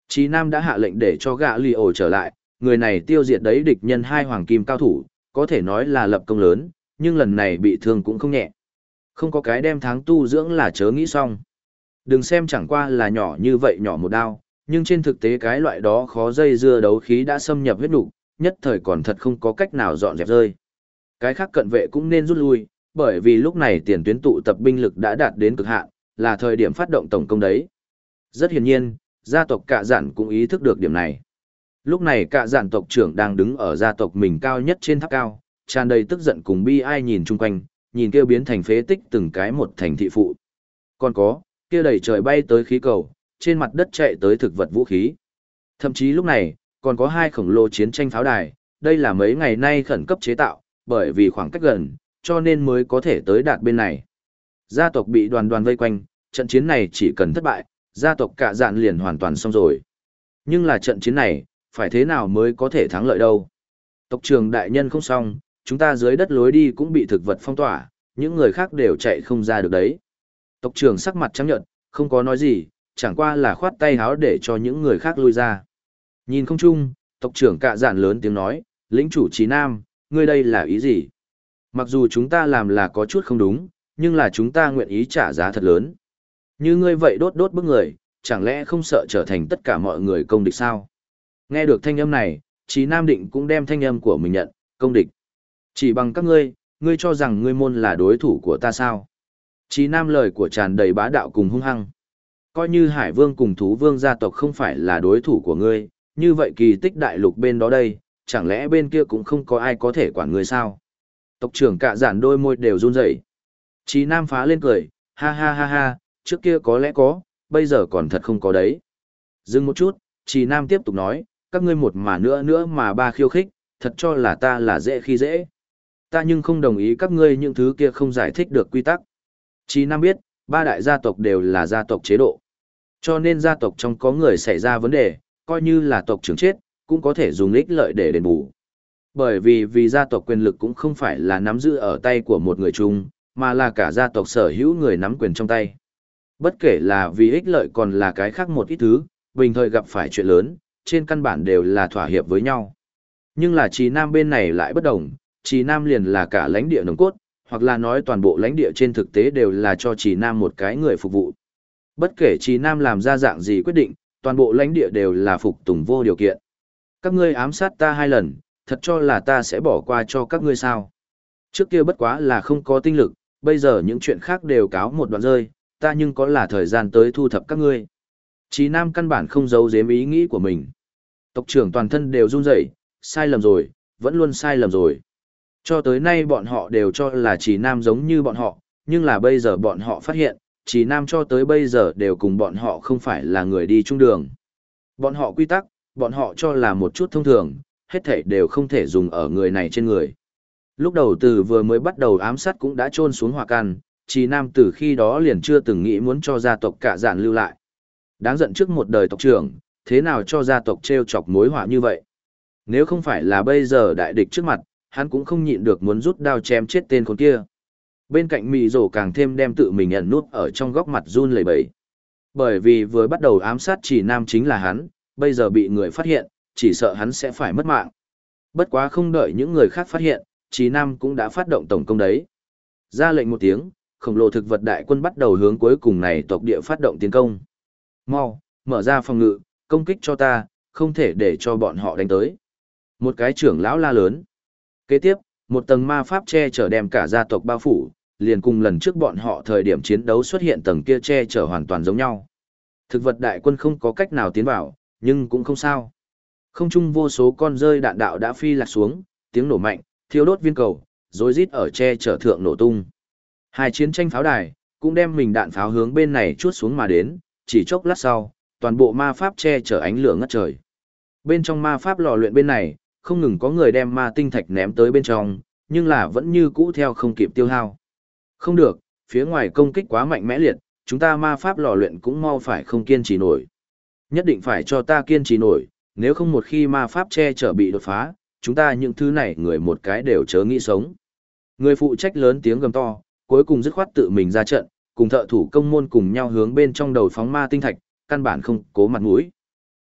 Chí Nam đã hạ lệnh để cho gã lì ổ trở lại, người này tiêu diệt đấy địch nhân 2 hoàng kim cao thủ, có thể nói là lập công lớn, nhưng lần này bị thương cũng không nhẹ. Không có cái đem tháng tu dưỡng là chớ nghĩ xong. Đừng xem chẳng qua là nhỏ như vậy nhỏ một đao, nhưng trên thực tế cái loại đó khó dây dưa đấu khí đã xâm nhập huyết nục, nhất thời còn thật không có cách nào dọn dẹp rơi. Cái khác cận vệ cũng nên rút lui, bởi vì lúc này tiền tuyến tụ tập binh lực đã đạt đến cực hạn, là thời điểm phát động tổng công đấy. Rất hiển nhiên, gia tộc Cạ Dạn cũng ý thức được điểm này. Lúc này Cạ Dạn tộc trưởng đang đứng ở gia tộc mình cao nhất trên tháp cao, tràn đầy tức giận cùng bi ai nhìn chung quanh, nhìn kêu biến thành phế tích từng cái một thành thị phụ. Còn có, kia đầy trời bay tới khí cầu, trên mặt đất chạy tới thực vật vũ khí. Thậm chí lúc này, còn có 2 khổng lồ chiến tranh pháo đài, đây là mấy ngày nay khẩn cấp chế tạo, bởi vì khoảng cách gần, cho nên mới có thể tới đạt bên này. Gia tộc bị đoàn đoàn vây quanh, trận chiến này chỉ cần thất bại, gia tộc Cạ Dạn liền hoàn toàn xong rồi. Nhưng là trận chiến này, phải thế nào mới có thể thắng lợi đâu? Tộc trưởng đại nhân không xong, chúng ta dưới đất lối đi cũng bị thực vật phong tỏa, những người khác đều chạy không ra được đấy. Tộc trưởng sắc mặt trắng nhợt, không có nói gì, chẳng qua là khoát tay háo để cho những người khác lui ra. Nhìn không chung, tộc trưởng Cạ Dạn lớn tiếng nói, lĩnh chủ Chí Nam, ngươi đây là ý gì? Mặc dù chúng ta làm là có chút không đúng, nhưng là chúng ta nguyện ý trả giá thật lớn. Như ngươi vậy đốt đốt bức người, chẳng lẽ không sợ trở thành tất cả mọi người công địch sao? Nghe được thanh âm này, Chí Nam định cũng đem thanh âm của mình nhận, công địch. Chỉ bằng các ngươi, ngươi cho rằng ngươi môn là đối thủ của ta sao? Chí Nam lời của tràn đầy bá đạo cùng hung hăng. Coi như Hải Vương cùng Thú Vương gia tộc không phải là đối thủ của ngươi, như vậy kỳ tích đại lục bên đó đây, chẳng lẽ bên kia cũng không có ai có thể quản ngươi sao? Tộc trưởng Cạ Dạn đôi môi đều run rẩy. Chí Nam phá lên cười, ha ha ha ha, trước kia có lẽ có, bây giờ còn thật không có đấy. Dừng một chút, Chí Nam tiếp tục nói, các ngươi một mà nữa mà ba khiêu khích, thật cho là ta là dễ khi dễ. Ta nhưng không đồng ý các ngươi những thứ kia không giải thích được quy tắc. Chí Nam biết, 3 đại gia tộc đều là gia tộc chế độ. Cho nên gia tộc trong có người xảy ra vấn đề, coi như là tộc trưởng chết, cũng có thể dùng ích lợi để đền bù. Bởi vì gia tộc quyền lực cũng không phải là nắm giữ ở tay của một người chung, mà là cả gia tộc sở hữu người nắm quyền trong tay. Bất kể là vì ích lợi còn là cái khác một ít thứ, bình thời gặp phải chuyện lớn, trên căn bản đều là thỏa hiệp với nhau. Nhưng là Chí Nam bên này lại bất đồng, Chí Nam liền là cả lãnh địa nòng cốt, hoặc là nói toàn bộ lãnh địa trên thực tế đều là cho Chí Nam một cái người phục vụ. Bất kể Chí Nam làm ra dạng gì quyết định, toàn bộ lãnh địa đều là phục tùng vô điều kiện. Các ngươi ám sát ta 2 lần, thật cho là ta sẽ bỏ qua cho các ngươi sao? Trước kia bất quá là không có tinh lực, bây giờ những chuyện khác đều cáo một đoạn rơi, ta nhưng có là thời gian tới thu thập các ngươi. Chí Nam căn bản không giấu giếm ý nghĩ của mình. Tộc trưởng toàn thân đều run rẩy, sai lầm rồi, vẫn luôn sai lầm rồi. Cho tới nay bọn họ đều cho là Chí Nam giống như bọn họ, nhưng là bây giờ bọn họ phát hiện, Chí Nam cho tới bây giờ đều cùng bọn họ không phải là người đi chung đường. Bọn họ quy tắc, bọn họ cho là một chút thông thường, hết thảy đều không thể dùng ở người này trên người. Lúc đầu từ vừa mới bắt đầu ám sát cũng đã chôn xuống hỏa căn, Chí Nam từ khi đó liền chưa từng nghĩ muốn cho gia tộc Cạ Dạn lưu lại. Đáng giận trước một đời tộc trưởng, thế nào cho gia tộc trêu chọc mối họa như vậy? Nếu không phải là bây giờ đại địch trước mặt, hắn cũng không nhịn được muốn rút đao chém chết tên con kia. Bên cạnh Mị Dỗ càng thêm đem tự mình ẩn nút ở trong góc mặt run lẩy bẩy. Bởi vì vừa bắt đầu ám sát Chí Nam chính là hắn, bây giờ bị người phát hiện, chỉ sợ hắn sẽ phải mất mạng. Bất quá không đợi những người khác phát hiện, Chí Nam cũng đã phát động tổng công đấy. Ra lệnh một tiếng, khổng lồ thực vật đại quân bắt đầu hướng cuối cùng này tộc địa phát động tiến công. Mau, mở ra phòng ngự, công kích cho ta, không thể để cho bọn họ đánh tới. Một cái trưởng lão la lớn. Kế tiếp, một tầng ma pháp che chở đem cả gia tộc bao phủ, liền cùng lần trước bọn họ thời điểm chiến đấu xuất hiện tầng kia che chở hoàn toàn giống nhau. Thực vật đại quân không có cách nào tiến vào, nhưng cũng không sao. Không trung vô số con rơi đạn đạo đã phi lạc xuống, tiếng nổ mạnh, thiêu đốt viên cầu, rối rít ở che chở thượng nổ tung. 2 chiến tranh pháo đài cũng đem mình đạn pháo hướng bên này chuốt xuống mà đến, chỉ chốc lát sau, toàn bộ ma pháp che chở ánh lửa ngất trời. Bên trong ma pháp lò luyện bên này, không ngừng có người đem ma tinh thạch ném tới bên trong, nhưng là vẫn như cũ theo không kịp tiêu hao. Không được, phía ngoài công kích quá mạnh mẽ liệt, chúng ta ma pháp lò luyện cũng mau phải không kiên trì nổi. Nhất định phải cho ta kiên trì nổi, nếu không một khi ma pháp che chở bị đột phá, chúng ta những thứ này người một cái đều chớ nghĩ sống. Người phụ trách lớn tiếng gầm to, cuối cùng dứt khoát tự mình ra trận, cùng thợ thủ công môn cùng nhau hướng bên trong đầu phóng ma tinh thạch, căn bản không cố mặt mũi.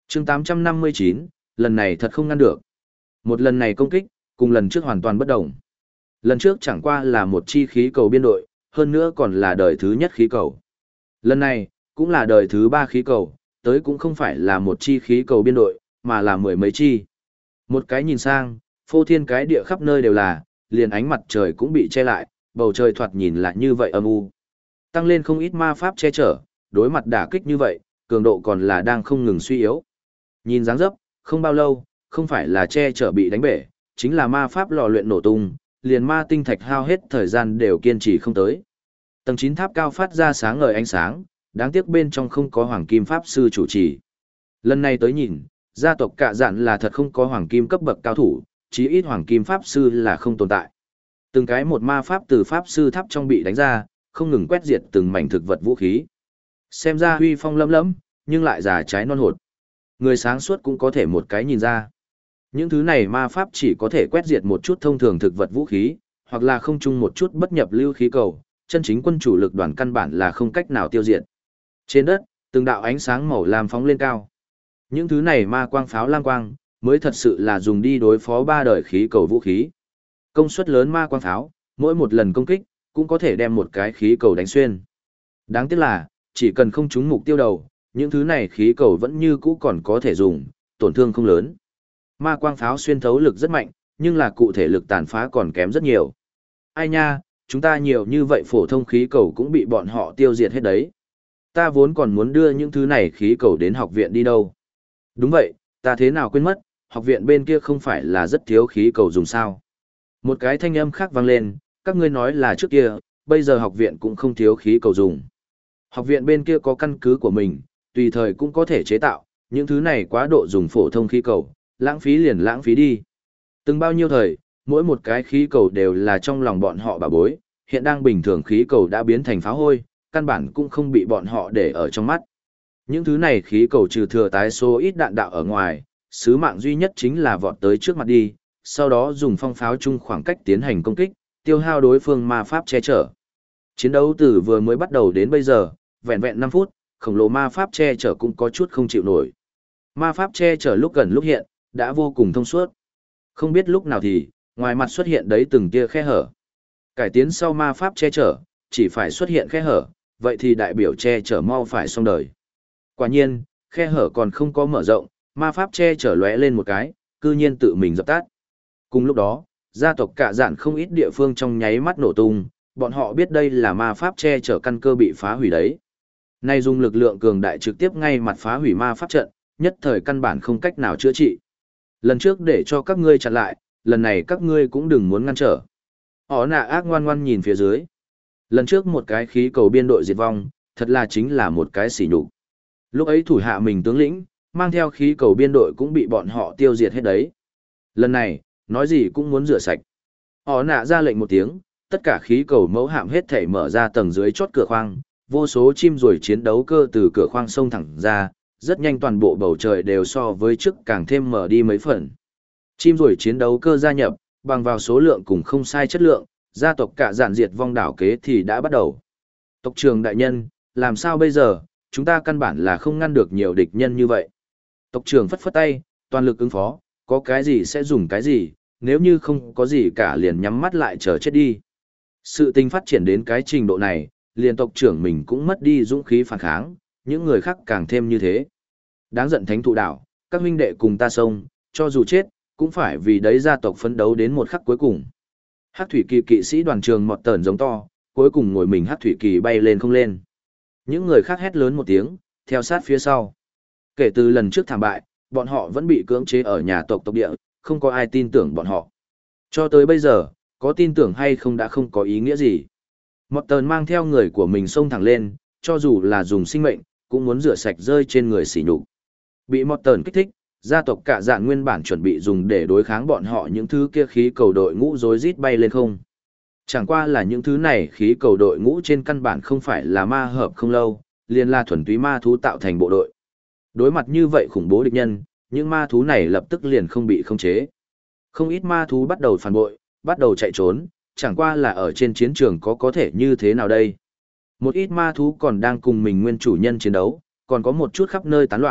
chương 859, lần này thật không ngăn được. Một lần này công kích, cùng lần trước hoàn toàn bất đồng. Lần trước chẳng qua là một chi khí cầu biên đội, hơn nữa còn là đời thứ nhất khí cầu. Lần này, cũng là đời thứ 3 khí cầu, tới cũng không phải là một chi khí cầu biên đội, mà là mười mấy chi. Một cái nhìn sang, phô thiên cái địa khắp nơi đều là, liền ánh mặt trời cũng bị che lại, bầu trời thoạt nhìn lại như vậy âm u. Tăng lên không ít ma pháp che chở, đối mặt đả kích như vậy, cường độ còn là đang không ngừng suy yếu. Nhìn dáng dấp, không bao lâu, không phải là che chở bị đánh bể, chính là ma pháp lò luyện nổ tung, liền ma tinh thạch hao hết thời gian đều kiên trì không tới. Tầng 9 tháp cao phát ra sáng ngời ánh sáng, đáng tiếc bên trong không có hoàng kim pháp sư chủ trì. Lần này tới nhìn, gia tộc Cạ Dạn là thật không có hoàng kim cấp bậc cao thủ, chí ít hoàng kim pháp sư là không tồn tại. Từng cái một ma pháp từ pháp sư tháp trong bị đánh ra, không ngừng quét diệt từng mảnh thực vật vũ khí. Xem ra huy phong lấm lấm, nhưng lại già trái non hột. Người sáng suốt cũng có thể một cái nhìn ra. Những thứ này ma pháp chỉ có thể quét diệt một chút thông thường thực vật vũ khí, hoặc là không chung một chút bất nhập lưu khí cầu, chân chính quân chủ lực đoàn căn bản là không cách nào tiêu diệt. Trên đất, từng đạo ánh sáng màu lam phóng lên cao. Những thứ này ma quang pháo lam quang, mới thật sự là dùng đi đối phó 3 đời khí cầu vũ khí. Công suất lớn ma quang pháo, mỗi một lần công kích, cũng có thể đem một cái khí cầu đánh xuyên. Đáng tiếc là, chỉ cần không trúng mục tiêu đầu, những thứ này khí cầu vẫn như cũ còn có thể dùng, tổn thương không lớn. Ma quang pháo xuyên thấu lực rất mạnh, nhưng là cụ thể lực tàn phá còn kém rất nhiều. Ai nha, chúng ta nhiều như vậy phổ thông khí cầu cũng bị bọn họ tiêu diệt hết đấy. Ta vốn còn muốn đưa những thứ này khí cầu đến học viện đi đâu. Đúng vậy, ta thế nào quên mất, học viện bên kia không phải là rất thiếu khí cầu dùng sao. Một cái thanh âm khác vang lên, các ngươi nói là trước kia, bây giờ học viện cũng không thiếu khí cầu dùng. Học viện bên kia có căn cứ của mình, tùy thời cũng có thể chế tạo, những thứ này quá độ dùng phổ thông khí cầu, lãng phí liền lãng phí đi. Từng bao nhiêu thời, mỗi một cái khí cầu đều là trong lòng bọn họ bà bối, hiện đang bình thường khí cầu đã biến thành pháo hôi, căn bản cũng không bị bọn họ để ở trong mắt. Những thứ này khí cầu trừ thừa tái số ít đạn đạo ở ngoài, sứ mạng duy nhất chính là vọt tới trước mặt đi, sau đó dùng phong pháo chung khoảng cách tiến hành công kích, tiêu hao đối phương ma pháp che chở. Chiến đấu từ vừa mới bắt đầu đến bây giờ, vẹn vẹn 5 phút, khổng lồ ma pháp che chở cũng có chút không chịu nổi. Ma pháp che chở lúc gần lúc hiện, đã vô cùng thông suốt. Không biết lúc nào thì, ngoài mặt xuất hiện đấy từng tia khe hở. Cải tiến sau ma pháp che chở, chỉ phải xuất hiện khe hở, vậy thì đại biểu che chở mau phải xong đời. Quả nhiên, khe hở còn không có mở rộng, ma pháp che chở lóe lên một cái, cư nhiên tự mình dập tắt. Cùng lúc đó, gia tộc Cạ Dạn không ít địa phương trong nháy mắt nổ tung, bọn họ biết đây là ma pháp che chở căn cơ bị phá hủy đấy. Nay dùng lực lượng cường đại trực tiếp ngay mặt phá hủy ma pháp trận, nhất thời căn bản không cách nào chữa trị. Lần trước để cho các ngươi chặn lại, lần này các ngươi cũng đừng muốn ngăn trở. Họ nạ ác ngoan ngoan nhìn phía dưới. Lần trước một cái khí cầu biên đội diệt vong, thật là chính là một cái sỉ nhục. Lúc ấy thủ hạ mình tướng lĩnh, mang theo khí cầu biên đội cũng bị bọn họ tiêu diệt hết đấy. Lần này, nói gì cũng muốn rửa sạch. Họ nạ ra lệnh một tiếng, tất cả khí cầu mẫu hạm hết thể mở ra tầng dưới chốt cửa khoang, vô số chim ruồi chiến đấu cơ từ cửa khoang xông thẳng ra, rất nhanh toàn bộ bầu trời đều so với trước càng thêm mở đi mấy phần. Chim ruồi chiến đấu cơ gia nhập, bằng vào số lượng cùng không sai chất lượng, gia tộc Cạ Dạn diệt vong đảo kế thì đã bắt đầu. Tộc trưởng đại nhân, làm sao bây giờ, chúng ta căn bản là không ngăn được nhiều địch nhân như vậy. Tộc trưởng phất phất tay, toàn lực ứng phó, có cái gì sẽ dùng cái gì, nếu như không có gì cả liền nhắm mắt lại chờ chết đi. Sự tình phát triển đến cái trình độ này, liền tộc trưởng mình cũng mất đi dũng khí phản kháng, những người khác càng thêm như thế. Đáng giận thánh thụ đảo, các huynh đệ cùng ta xông, cho dù chết, cũng phải vì đấy gia tộc phấn đấu đến một khắc cuối cùng. Hắc thủy kỳ kỵ sĩ đoàn trường mọt tờn giống to, cuối cùng ngồi mình hắc thủy kỳ bay lên không lên. Những người khác hét lớn một tiếng, theo sát phía sau. Kể từ lần trước thảm bại, bọn họ vẫn bị cưỡng chế ở nhà tộc địa, không có ai tin tưởng bọn họ. Cho tới bây giờ, có tin tưởng hay không đã không có ý nghĩa gì. Mọt tờn mang theo người của mình xông thẳng lên, cho dù là dùng sinh mệnh, cũng muốn rửa sạch rơi trên người sỉ nhục. Bị Mọt tờn kích thích, gia tộc Cạ Dạn nguyên bản chuẩn bị dùng để đối kháng bọn họ những thứ kia khí cầu đội ngũ rối rít bay lên không. Chẳng qua là những thứ này khí cầu đội ngũ trên căn bản không phải là ma hợp không lâu, liền là thuần túy ma thú tạo thành bộ đội. Đối mặt như vậy khủng bố địch nhân, những ma thú này lập tức liền không bị khống chế. Không ít ma thú bắt đầu phản bội, bắt đầu chạy trốn, chẳng qua là ở trên chiến trường có thể như thế nào đây. Một ít ma thú còn đang cùng mình nguyên chủ nhân chiến đấu, còn có một chút khắp nơi tán loạn,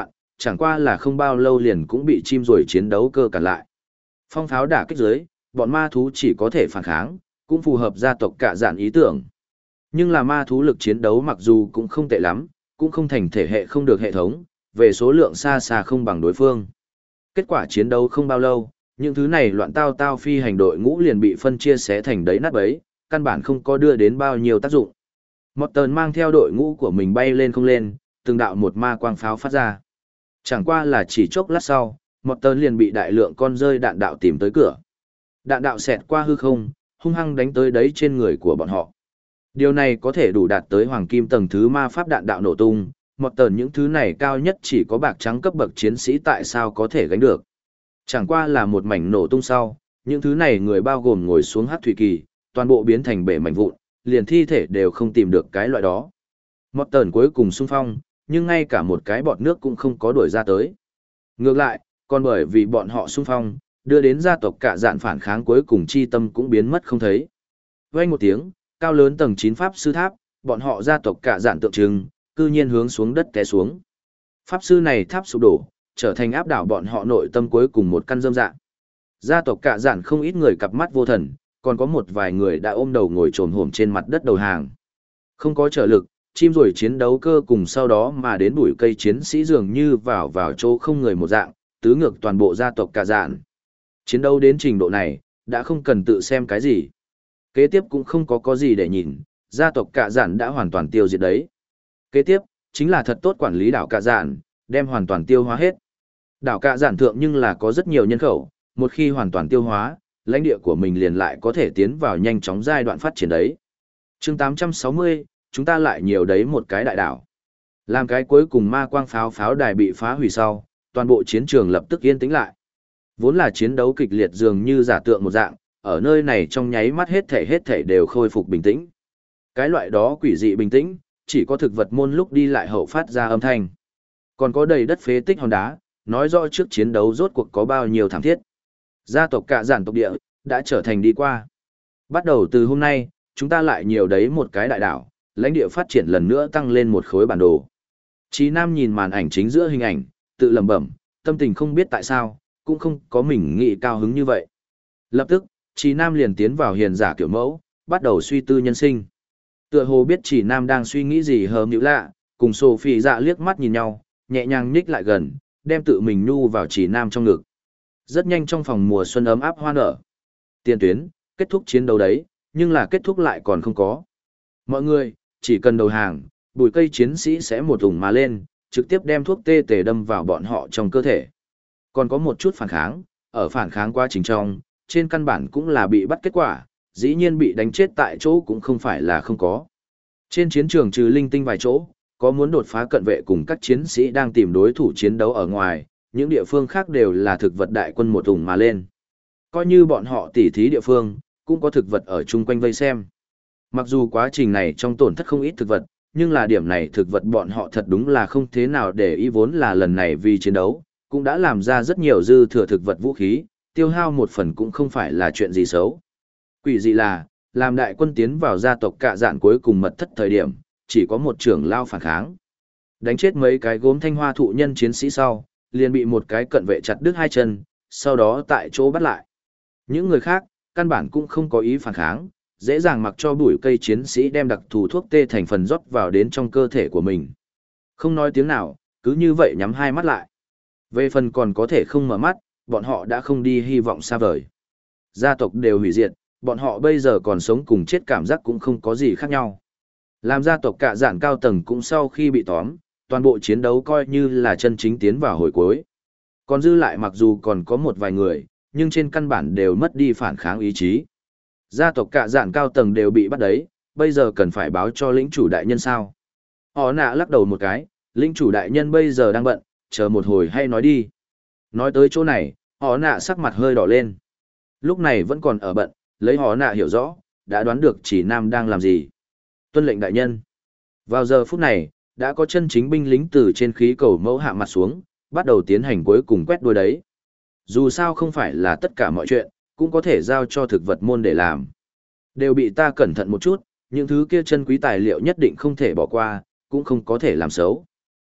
Chẳng qua là không bao lâu liền cũng bị chim ruồi chiến đấu cơ cản lại. Phong pháo đả kích dưới, bọn ma thú chỉ có thể phản kháng, cũng phù hợp gia tộc cả dạn ý tưởng. Nhưng là ma thú lực chiến đấu mặc dù cũng không tệ lắm, cũng không thành thể hệ không được hệ thống, về số lượng xa xa không bằng đối phương. Kết quả chiến đấu không bao lâu, những thứ này loạn tao tao phi hành đội ngũ liền bị phân chia xé thành đấy nát bấy, căn bản không có đưa đến bao nhiêu tác dụng. Morton mang theo đội ngũ của mình bay lên không lên, từng đạo một ma quang pháo phát ra. Chẳng qua là chỉ chốc lát sau, Morton liền bị đại lượng con rơi đạn đạo tìm tới cửa. Đạn đạo xẹt qua hư không, hung hăng đánh tới đấy trên người của bọn họ. Điều này có thể đủ đạt tới hoàng kim tầng thứ ma pháp đạn đạo nổ tung, Morton những thứ này cao nhất chỉ có bạc trắng cấp bậc chiến sĩ tại sao có thể gánh được. Chẳng qua là một mảnh nổ tung sau, những thứ này người bao gồm ngồi xuống hắc thủy kỳ, toàn bộ biến thành bể mảnh vụn, liền thi thể đều không tìm được cái loại đó. Morton cuối cùng xung phong, nhưng ngay cả một cái bọt nước cũng không có đuổi ra tới. Ngược lại, còn bởi vì bọn họ xung phong, đưa đến gia tộc cả dạn phản kháng cuối cùng chi tâm cũng biến mất không thấy. Vang một tiếng, cao lớn tầng 9 pháp sư tháp, bọn họ gia tộc cả dạn tượng trưng, cư nhiên hướng xuống đất té xuống. Pháp sư này tháp sụp đổ, trở thành áp đảo bọn họ nội tâm cuối cùng một căn dâm dạng. Gia tộc cả dạn không ít người cặp mắt vô thần, còn có một vài người đã ôm đầu ngồi trồm hổm trên mặt đất đầu hàng. Không có trợ lực, chim ruồi chiến đấu cơ cùng sau đó mà đến bụi cây chiến sĩ dường như vào chỗ không người một dạng, tứ ngược toàn bộ gia tộc cả dạn. Chiến đấu đến trình độ này, đã không cần tự xem cái gì. Kế tiếp cũng không có gì để nhìn, gia tộc cả dạn đã hoàn toàn tiêu diệt đấy. Kế tiếp, chính là thật tốt quản lý đảo cả dạn, đem hoàn toàn tiêu hóa hết. Đảo cả dạn thượng nhưng là có rất nhiều nhân khẩu, một khi hoàn toàn tiêu hóa, lãnh địa của mình liền lại có thể tiến vào nhanh chóng giai đoạn phát triển đấy. Chương 860, chúng ta lại nhiều đấy một cái đại đảo. Làm cái cuối cùng ma quang pháo đài bị phá hủy sau, toàn bộ chiến trường lập tức yên tĩnh lại. Vốn là chiến đấu kịch liệt dường như giả tượng một dạng, ở nơi này trong nháy mắt hết thảy đều khôi phục bình tĩnh. Cái loại đó quỷ dị bình tĩnh, chỉ có thực vật môn lúc đi lại hậu phát ra âm thanh. Còn có đầy đất phế tích hòn đá, nói rõ trước chiến đấu rốt cuộc có bao nhiêu thảm thiết. Gia tộc cả dạn tộc địa, đã trở thành đi qua. Bắt đầu từ hôm nay, chúng ta lại nhiều đấy một cái đại đảo, lãnh địa phát triển lần nữa tăng lên một khối bản đồ. Chí Nam nhìn màn ảnh chính giữa hình ảnh, tự lẩm bẩm, tâm tình không biết tại sao, cũng không có mình nghĩ cao hứng như vậy. Lập tức, Chí Nam liền tiến vào hiền giả kiểu mẫu, bắt đầu suy tư nhân sinh. Tựa hồ biết Chí Nam đang suy nghĩ gì hờm nhữ lạ, cùng Sophie dạ liếc mắt nhìn nhau, nhẹ nhàng nhích lại gần, đem tự mình nhu vào Chí Nam trong ngực. Rất nhanh trong phòng mùa xuân ấm áp hoa nở. Tiền tuyến, kết thúc chiến đấu đấy, nhưng là kết thúc lại còn không có. Mọi người, chỉ cần đầu hàng, bụi cây chiến sĩ sẽ một ủng mà lên, trực tiếp đem thuốc tê tề đâm vào bọn họ trong cơ thể. Còn có một chút phản kháng, ở phản kháng quá trình trong, trên căn bản cũng là bị bắt kết quả, dĩ nhiên bị đánh chết tại chỗ cũng không phải là không có. Trên chiến trường trừ linh tinh vài chỗ, có muốn đột phá cận vệ cùng các chiến sĩ đang tìm đối thủ chiến đấu ở ngoài, những địa phương khác đều là thực vật đại quân một ủng mà lên. Coi như bọn họ tỉ thí địa phương, cũng có thực vật ở chung quanh vây xem. Mặc dù quá trình này trong tổn thất không ít thực vật, nhưng là điểm này thực vật bọn họ thật đúng là không thế nào để ý, vốn là lần này vì chiến đấu, cũng đã làm ra rất nhiều dư thừa thực vật vũ khí, tiêu hao một phần cũng không phải là chuyện gì xấu. Quỷ dị là, làm đại quân tiến vào gia tộc cả dạn cuối cùng mật thất thời điểm, chỉ có một trưởng lao phản kháng. Đánh chết mấy cái gốm thanh hoa thụ nhân chiến sĩ sau, liền bị một cái cận vệ chặt đứt hai chân, sau đó tại chỗ bắt lại. Những người khác, căn bản cũng không có ý phản kháng, dễ dàng mặc cho bụi cây chiến sĩ đem đặc thù thuốc tê thành phần rót vào đến trong cơ thể của mình. Không nói tiếng nào, cứ như vậy nhắm hai mắt lại. Về phần còn có thể không mở mắt, bọn họ đã không đi hy vọng xa vời. Gia tộc đều hủy diệt, bọn họ bây giờ còn sống cùng chết cảm giác cũng không có gì khác nhau. Làm gia tộc cả dạn cao tầng cũng sau khi bị tóm, toàn bộ chiến đấu coi như là chân chính tiến vào hồi cuối. Còn dư lại mặc dù còn có một vài người, nhưng trên căn bản đều mất đi phản kháng ý chí. Gia tộc cả dạn cao tầng đều bị bắt đấy, bây giờ cần phải báo cho lĩnh chủ đại nhân sao. Họ nạ lắc đầu một cái, lĩnh chủ đại nhân bây giờ đang bận, chờ một hồi hay nói đi. Nói tới chỗ này, họ nạ sắc mặt hơi đỏ lên. Lúc này vẫn còn ở bận, lấy họ nạ hiểu rõ, đã đoán được chỉ nam đang làm gì. Tuân lệnh đại nhân. Vào giờ phút này, đã có chân chính binh lính từ trên khí cầu mẫu hạ mặt xuống, bắt đầu tiến hành cuối cùng quét đuôi đấy. Dù sao không phải là tất cả mọi chuyện, cũng có thể giao cho thực vật môn để làm. Đều bị ta cẩn thận một chút, những thứ kia chân quý tài liệu nhất định không thể bỏ qua, cũng không có thể làm xấu.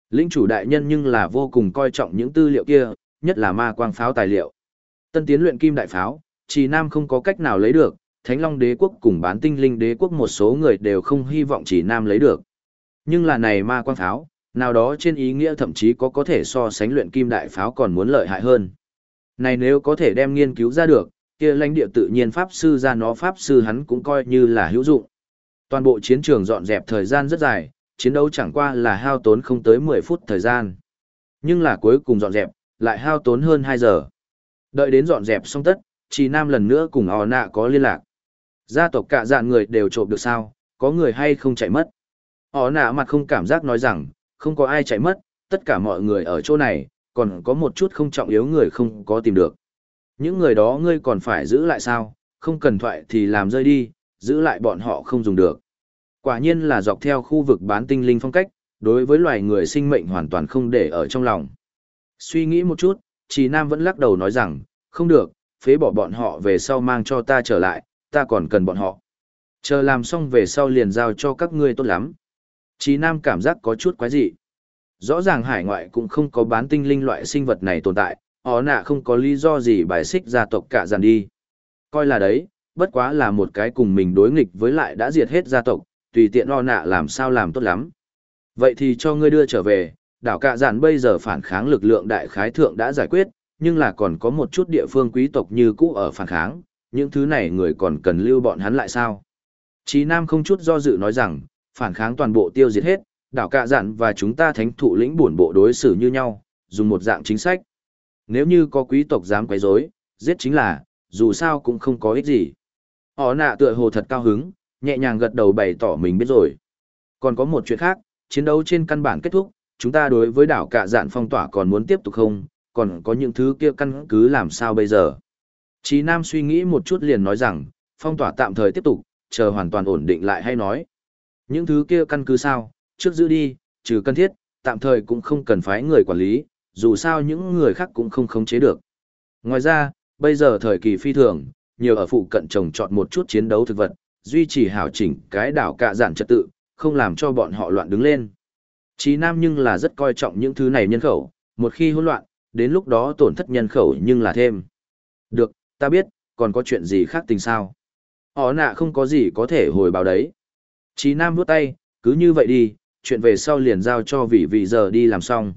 Lĩnh chủ đại nhân nhưng là vô cùng coi trọng những tư liệu kia, nhất là ma quang pháo tài liệu. Tân tiến luyện kim đại pháo, Trì Nam không có cách nào lấy được, Thánh Long đế quốc cùng bán tinh linh đế quốc một số người đều không hy vọng Trì Nam lấy được. Nhưng là này ma quang pháo, nào đó trên ý nghĩa thậm chí có thể so sánh luyện kim đại pháo còn muốn lợi hại hơn. Này nếu có thể đem nghiên cứu ra được, kia lãnh địa tự nhiên pháp sư ra nó pháp sư hắn cũng coi như là hữu dụng. Toàn bộ chiến trường dọn dẹp thời gian rất dài, chiến đấu chẳng qua là hao tốn không tới 10 phút thời gian. Nhưng là cuối cùng dọn dẹp, lại hao tốn hơn 2 giờ. Đợi đến dọn dẹp xong tất, Trì Nam lần nữa cùng Ò Nạ có liên lạc. Gia tộc cả dạn người đều trộm được sao, có người hay không chạy mất. Ò Nạ mặt không cảm giác nói rằng, không có ai chạy mất, tất cả mọi người ở chỗ này, còn có một chút không trọng yếu người không có tìm được. Những người đó ngươi còn phải giữ lại sao, không cần thoại thì làm rơi đi, giữ lại bọn họ không dùng được. Quả nhiên là dọc theo khu vực bán tinh linh phong cách, đối với loài người sinh mệnh hoàn toàn không để ở trong lòng. Suy nghĩ một chút, Trì Nam vẫn lắc đầu nói rằng, không được, phế bỏ bọn họ về sau mang cho ta trở lại, ta còn cần bọn họ. Chờ làm xong về sau liền giao cho các ngươi tốt lắm. Trì Nam cảm giác có chút quái dị. Rõ ràng hải ngoại cũng không có bán tinh linh loại sinh vật này tồn tại, họ nạ không có lý do gì bài xích gia tộc cả dàn đi. Coi là đấy, bất quá là một cái cùng mình đối nghịch với lại đã diệt hết gia tộc, tùy tiện họ nạ làm sao làm tốt lắm. Vậy thì cho ngươi đưa trở về, đảo cả dàn bây giờ phản kháng lực lượng đại khái thượng đã giải quyết, nhưng là còn có một chút địa phương quý tộc như cũ ở phản kháng, những thứ này người còn cần lưu bọn hắn lại sao? Chí Nam không chút do dự nói rằng, phản kháng toàn bộ tiêu diệt hết, đảo cả dặn và chúng ta thánh thụ lĩnh buồn bộ đối xử như nhau, dùng một dạng chính sách. Nếu như có quý tộc dám quấy rối, giết chính là, dù sao cũng không có ích gì. Họ nạ tựa hồ thật cao hứng, nhẹ nhàng gật đầu bày tỏ mình biết rồi. Còn có một chuyện khác, chiến đấu trên căn bản kết thúc, chúng ta đối với đảo cả dạn phong tỏa còn muốn tiếp tục không, còn có những thứ kia căn cứ làm sao bây giờ. Chí Nam suy nghĩ một chút liền nói rằng, phong tỏa tạm thời tiếp tục, chờ hoàn toàn ổn định lại hay nói. Những thứ kia căn cứ sao, trước giữ đi, trừ cần thiết, tạm thời cũng không cần phái người quản lý, dù sao những người khác cũng không khống chế được. Ngoài ra, bây giờ thời kỳ phi thường, nhiều ở phụ cận trồng trọt một chút chiến đấu thực vật, duy trì hảo chỉnh cái đảo cả dạn trật tự, không làm cho bọn họ loạn đứng lên. Chí Nam nhưng là rất coi trọng những thứ này nhân khẩu, một khi hỗn loạn, đến lúc đó tổn thất nhân khẩu nhưng là thêm. Được, ta biết, còn có chuyện gì khác tình sao? Họ nạ không có gì có thể hồi báo đấy. Chí Nam vuốt tay, cứ như vậy đi, chuyện về sau liền giao cho vị giờ đi làm xong.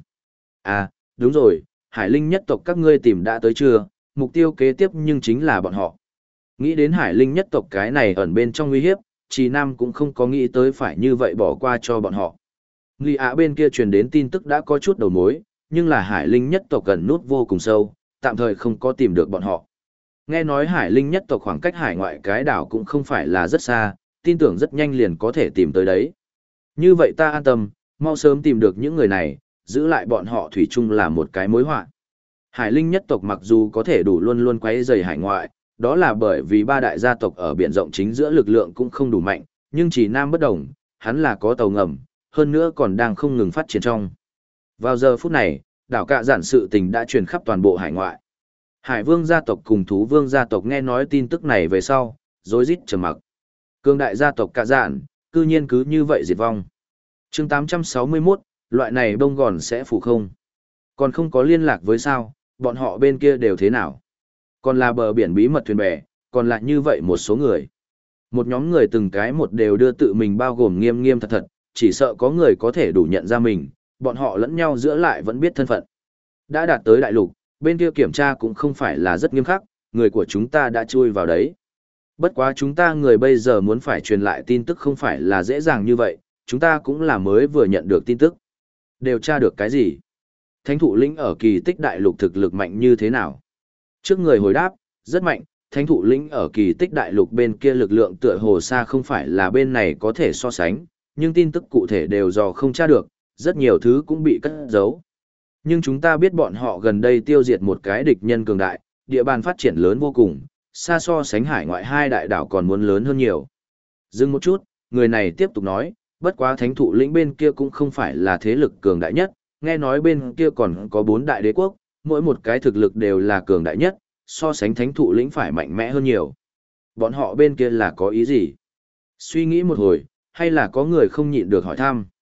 À, đúng rồi, Hải Linh nhất tộc các ngươi tìm đã tới chưa, mục tiêu kế tiếp nhưng chính là bọn họ. Nghĩ đến Hải Linh nhất tộc cái này ẩn bên trong nguy hiếp, Chí Nam cũng không có nghĩ tới phải như vậy bỏ qua cho bọn họ. Nghi ạ bên kia truyền đến tin tức đã có chút đầu mối, nhưng là Hải Linh nhất tộc gần nút vô cùng sâu, tạm thời không có tìm được bọn họ. Nghe nói Hải Linh nhất tộc khoảng cách hải ngoại cái đảo cũng không phải là rất xa, tin tưởng rất nhanh liền có thể tìm tới đấy. Như vậy ta an tâm, mau sớm tìm được những người này, giữ lại bọn họ thủy chung là một cái mối họa. Hải Linh nhất tộc mặc dù có thể đủ luôn luôn quấy rầy hải ngoại, đó là bởi vì ba đại gia tộc ở biển rộng chính giữa lực lượng cũng không đủ mạnh, nhưng chỉ Nam bất đồng, hắn là có tàu ngầm, hơn nữa còn đang không ngừng phát triển trong. Vào giờ phút này, đảo cạ giản sự tình đã truyền khắp toàn bộ hải ngoại. Hải vương gia tộc cùng thú vương gia tộc nghe nói tin tức này về sau, rối rít trầm mặc. Cương đại gia tộc cạ giản, cư nhiên cứ như vậy diệt vong. Chương 861, loại này bông gòn sẽ phủ không. Còn không có liên lạc với sao, bọn họ bên kia đều thế nào. Còn là bờ biển bí mật thuyền bè, còn lại như vậy một số người. Một nhóm người từng cái một đều đưa tự mình bao gồm nghiêm nghiêm thật thật, chỉ sợ có người có thể đủ nhận ra mình, bọn họ lẫn nhau giữa lại vẫn biết thân phận. Đã đạt tới đại lục, bên kia kiểm tra cũng không phải là rất nghiêm khắc, người của chúng ta đã chui vào đấy. Bất quá chúng ta người bây giờ muốn phải truyền lại tin tức không phải là dễ dàng như vậy, chúng ta cũng là mới vừa nhận được tin tức. Điều tra được cái gì? Thánh thụ lĩnh ở kỳ tích đại lục thực lực mạnh như thế nào? Trước người hồi đáp, rất mạnh, thánh thụ lĩnh ở kỳ tích đại lục bên kia lực lượng tựa hồ xa không phải là bên này có thể so sánh, nhưng tin tức cụ thể đều dò không tra được, rất nhiều thứ cũng bị cất giấu. Nhưng chúng ta biết bọn họ gần đây tiêu diệt một cái địch nhân cường đại, địa bàn phát triển lớn vô cùng, xa so sánh hải ngoại hai đại đảo còn muốn lớn hơn nhiều. Dừng một chút, người này tiếp tục nói, bất quá thánh thụ lĩnh bên kia cũng không phải là thế lực cường đại nhất, nghe nói bên kia còn có 4 đại đế quốc, mỗi một cái thực lực đều là cường đại nhất, so sánh thánh thụ lĩnh phải mạnh mẽ hơn nhiều. Bọn họ bên kia là có ý gì? Suy nghĩ một hồi, hay là có người không nhịn được hỏi thăm?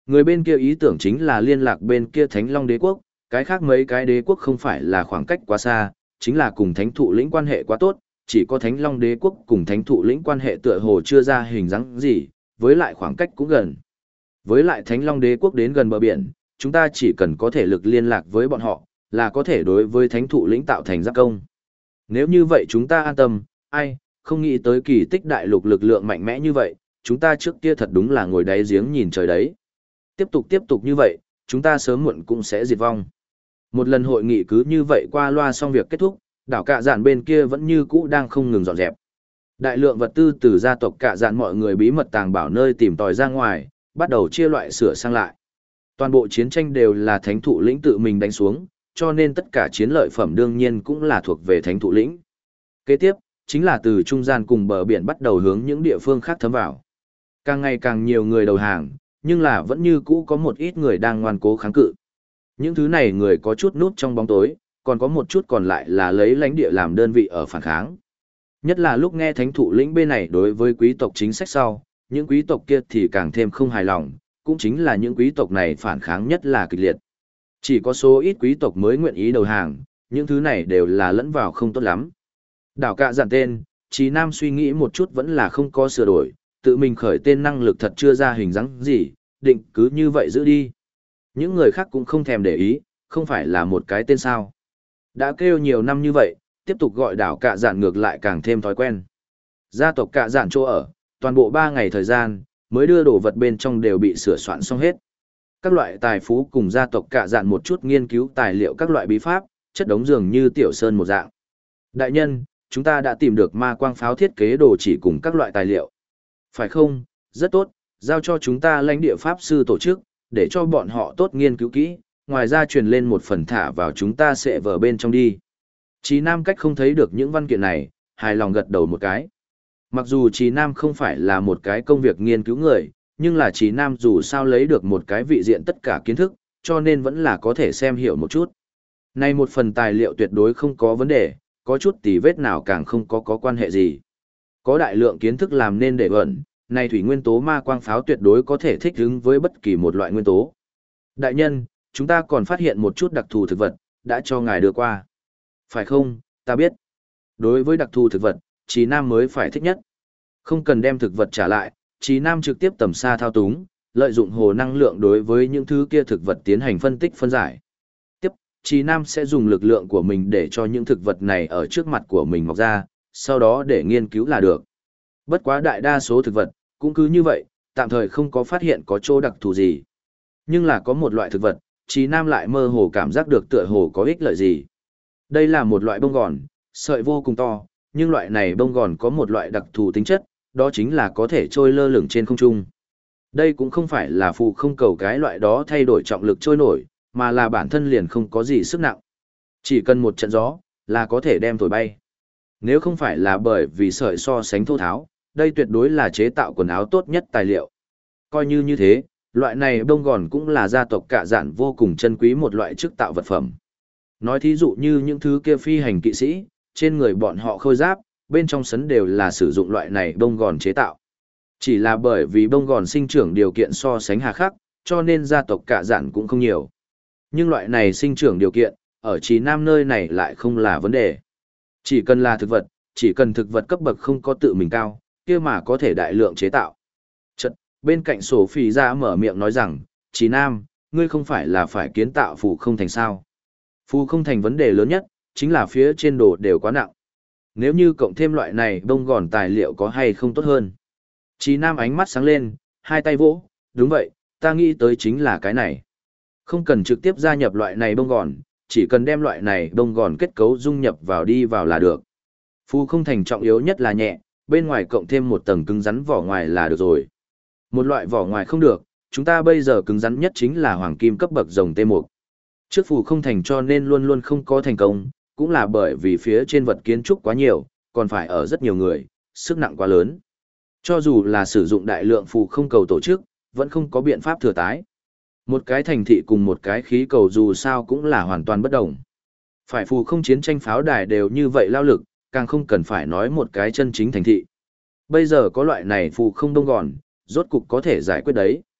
Người bên kia ý tưởng chính là liên lạc bên kia Thánh Long đế quốc, cái khác mấy cái đế quốc không phải là khoảng cách quá xa, chính là cùng thánh thụ lĩnh quan hệ quá tốt, chỉ có Thánh Long đế quốc cùng thánh thụ lĩnh quan hệ tựa hồ chưa ra hình dáng gì, với lại khoảng cách cũng gần. Với lại Thánh Long đế quốc đến gần bờ biển, chúng ta chỉ cần có thể lực liên lạc với bọn họ, là có thể đối với thánh thụ lĩnh tạo thành giáp công. Nếu như vậy chúng ta an tâm, ai, không nghĩ tới kỳ tích đại lục lực lượng mạnh mẽ như vậy, chúng ta trước kia thật đúng là ngồi đáy giếng nhìn trời đấy. Tiếp tục như vậy, chúng ta sớm muộn cũng sẽ diệt vong. Một lần hội nghị cứ như vậy qua loa xong việc kết thúc, đảo Cạ Dạn bên kia vẫn như cũ đang không ngừng dọn dẹp. Đại lượng vật tư từ gia tộc Cạ Dạn mọi người bí mật tàng bảo nơi tìm tòi ra ngoài, bắt đầu chia loại sửa sang lại. Toàn bộ chiến tranh đều là thánh thụ lĩnh tự mình đánh xuống, cho nên tất cả chiến lợi phẩm đương nhiên cũng là thuộc về thánh thụ lĩnh. Kế tiếp, chính là từ trung gian cùng bờ biển bắt đầu hướng những địa phương khác thấm vào. Càng ngày càng nhiều người đầu hàng, nhưng là vẫn như cũ có một ít người đang ngoan cố kháng cự. Những thứ này người có chút núp trong bóng tối, còn có một chút còn lại là lấy lãnh địa làm đơn vị ở phản kháng. Nhất là lúc nghe thánh thụ lĩnh bên này đối với quý tộc chính sách sau, những quý tộc kia thì càng thêm không hài lòng, cũng chính là những quý tộc này phản kháng nhất là kịch liệt. Chỉ có số ít quý tộc mới nguyện ý đầu hàng, những thứ này đều là lẫn vào không tốt lắm. Đảo Cạ Dạn tên, Chí Nam suy nghĩ một chút vẫn là không có sửa đổi, tự mình khởi tên năng lực thật chưa ra hình dáng gì, định cứ như vậy giữ đi. Những người khác cũng không thèm để ý, không phải là một cái tên sao. Đã kêu nhiều năm như vậy, tiếp tục gọi đảo Cạ Dạn ngược lại càng thêm thói quen. Gia tộc Cạ Dạn chỗ ở, toàn bộ 3 ngày thời gian, mới đưa đồ vật bên trong đều bị sửa soạn xong hết. Các loại tài phú cùng gia tộc Cạ Dạn một chút nghiên cứu tài liệu các loại bí pháp, chất đống dường như tiểu sơn một dạng. Đại nhân, chúng ta đã tìm được ma quang pháo thiết kế đồ chỉ cùng các loại tài liệu. Phải không? Rất tốt, giao cho chúng ta lãnh địa pháp sư tổ chức, để cho bọn họ tốt nghiên cứu kỹ, ngoài ra truyền lên một phần thả vào chúng ta sẽ vở bên trong đi. Chí Nam cách không thấy được những văn kiện này, hài lòng gật đầu một cái. Mặc dù Chí Nam không phải là một cái công việc nghiên cứu người, nhưng là Chí Nam dù sao lấy được một cái vị diện tất cả kiến thức, cho nên vẫn là có thể xem hiểu một chút. Này một phần tài liệu tuyệt đối không có vấn đề, có chút tì vết nào càng không có quan hệ gì. Có đại lượng kiến thức làm nên để ẩn, này thủy nguyên tố ma quang pháo tuyệt đối có thể thích ứng với bất kỳ một loại nguyên tố. Đại nhân, chúng ta còn phát hiện một chút đặc thù thực vật, đã cho ngài đưa qua. Phải không, ta biết. Đối với đặc thù thực vật, Chí Nam mới phải thích nhất. Không cần đem thực vật trả lại, Chí Nam trực tiếp tầm xa thao túng, lợi dụng hồ năng lượng đối với những thứ kia thực vật tiến hành phân tích phân giải. Tiếp, Chí Nam sẽ dùng lực lượng của mình để cho những thực vật này ở trước mặt của mình mọc ra, sau đó để nghiên cứu là được. Bất quá đại đa số thực vật, cũng cứ như vậy, tạm thời không có phát hiện có chỗ đặc thù gì. Nhưng là có một loại thực vật, Chí Nam lại mơ hồ cảm giác được tựa hồ có ích lợi gì. Đây là một loại bông gòn, sợi vô cùng to, nhưng loại này bông gòn có một loại đặc thù tính chất, đó chính là có thể trôi lơ lửng trên không trung. Đây cũng không phải là phù không cầu cái loại đó thay đổi trọng lực trôi nổi, mà là bản thân liền không có gì sức nặng. Chỉ cần một trận gió, là có thể đem thổi bay. Nếu không phải là bởi vì sợi so sánh thô tháo, đây tuyệt đối là chế tạo quần áo tốt nhất tài liệu. Coi như thế, loại này bông gòn cũng là gia tộc Cạ Dạn vô cùng chân quý một loại chức tạo vật phẩm. Nói thí dụ như những thứ kia phi hành kỵ sĩ, trên người bọn họ khôi giáp, bên trong sấn đều là sử dụng loại này bông gòn chế tạo. Chỉ là bởi vì bông gòn sinh trưởng điều kiện so sánh hà khắc, cho nên gia tộc Cạ Dạn cũng không nhiều. Nhưng loại này sinh trưởng điều kiện, ở Chí Nam nơi này lại không là vấn đề. Chỉ cần là thực vật, chỉ cần thực vật cấp bậc không có tự mình cao, kia mà có thể đại lượng chế tạo. Chật, bên cạnh sổ phì ra mở miệng nói rằng, Chí Nam, ngươi không phải là phải kiến tạo phù không thành sao. Phù không thành vấn đề lớn nhất, chính là phía trên đồ đều quá nặng. Nếu như cộng thêm loại này bông gòn tài liệu có hay không tốt hơn. Chí Nam ánh mắt sáng lên, hai tay vỗ, đúng vậy, ta nghĩ tới chính là cái này. Không cần trực tiếp gia nhập loại này bông gòn, chỉ cần đem loại này bông gòn kết cấu dung nhập vào đi vào là được. Phù không thành trọng yếu nhất là nhẹ, bên ngoài cộng thêm một tầng cứng rắn vỏ ngoài là được rồi. Một loại vỏ ngoài không được, chúng ta bây giờ cứng rắn nhất chính là hoàng kim cấp bậc rồng T1. Trước phù không thành cho nên luôn luôn không có thành công, cũng là bởi vì phía trên vật kiến trúc quá nhiều, còn phải ở rất nhiều người, sức nặng quá lớn. Cho dù là sử dụng đại lượng phù không cầu tổ chức, vẫn không có biện pháp thừa tái. Một cái thành thị cùng một cái khí cầu dù sao cũng là hoàn toàn bất đồng. Phải phù không chiến tranh pháo đài đều như vậy lao lực, càng không cần phải nói một cái chân chính thành thị. Bây giờ có loại này phù không đông gòn, rốt cục có thể giải quyết đấy.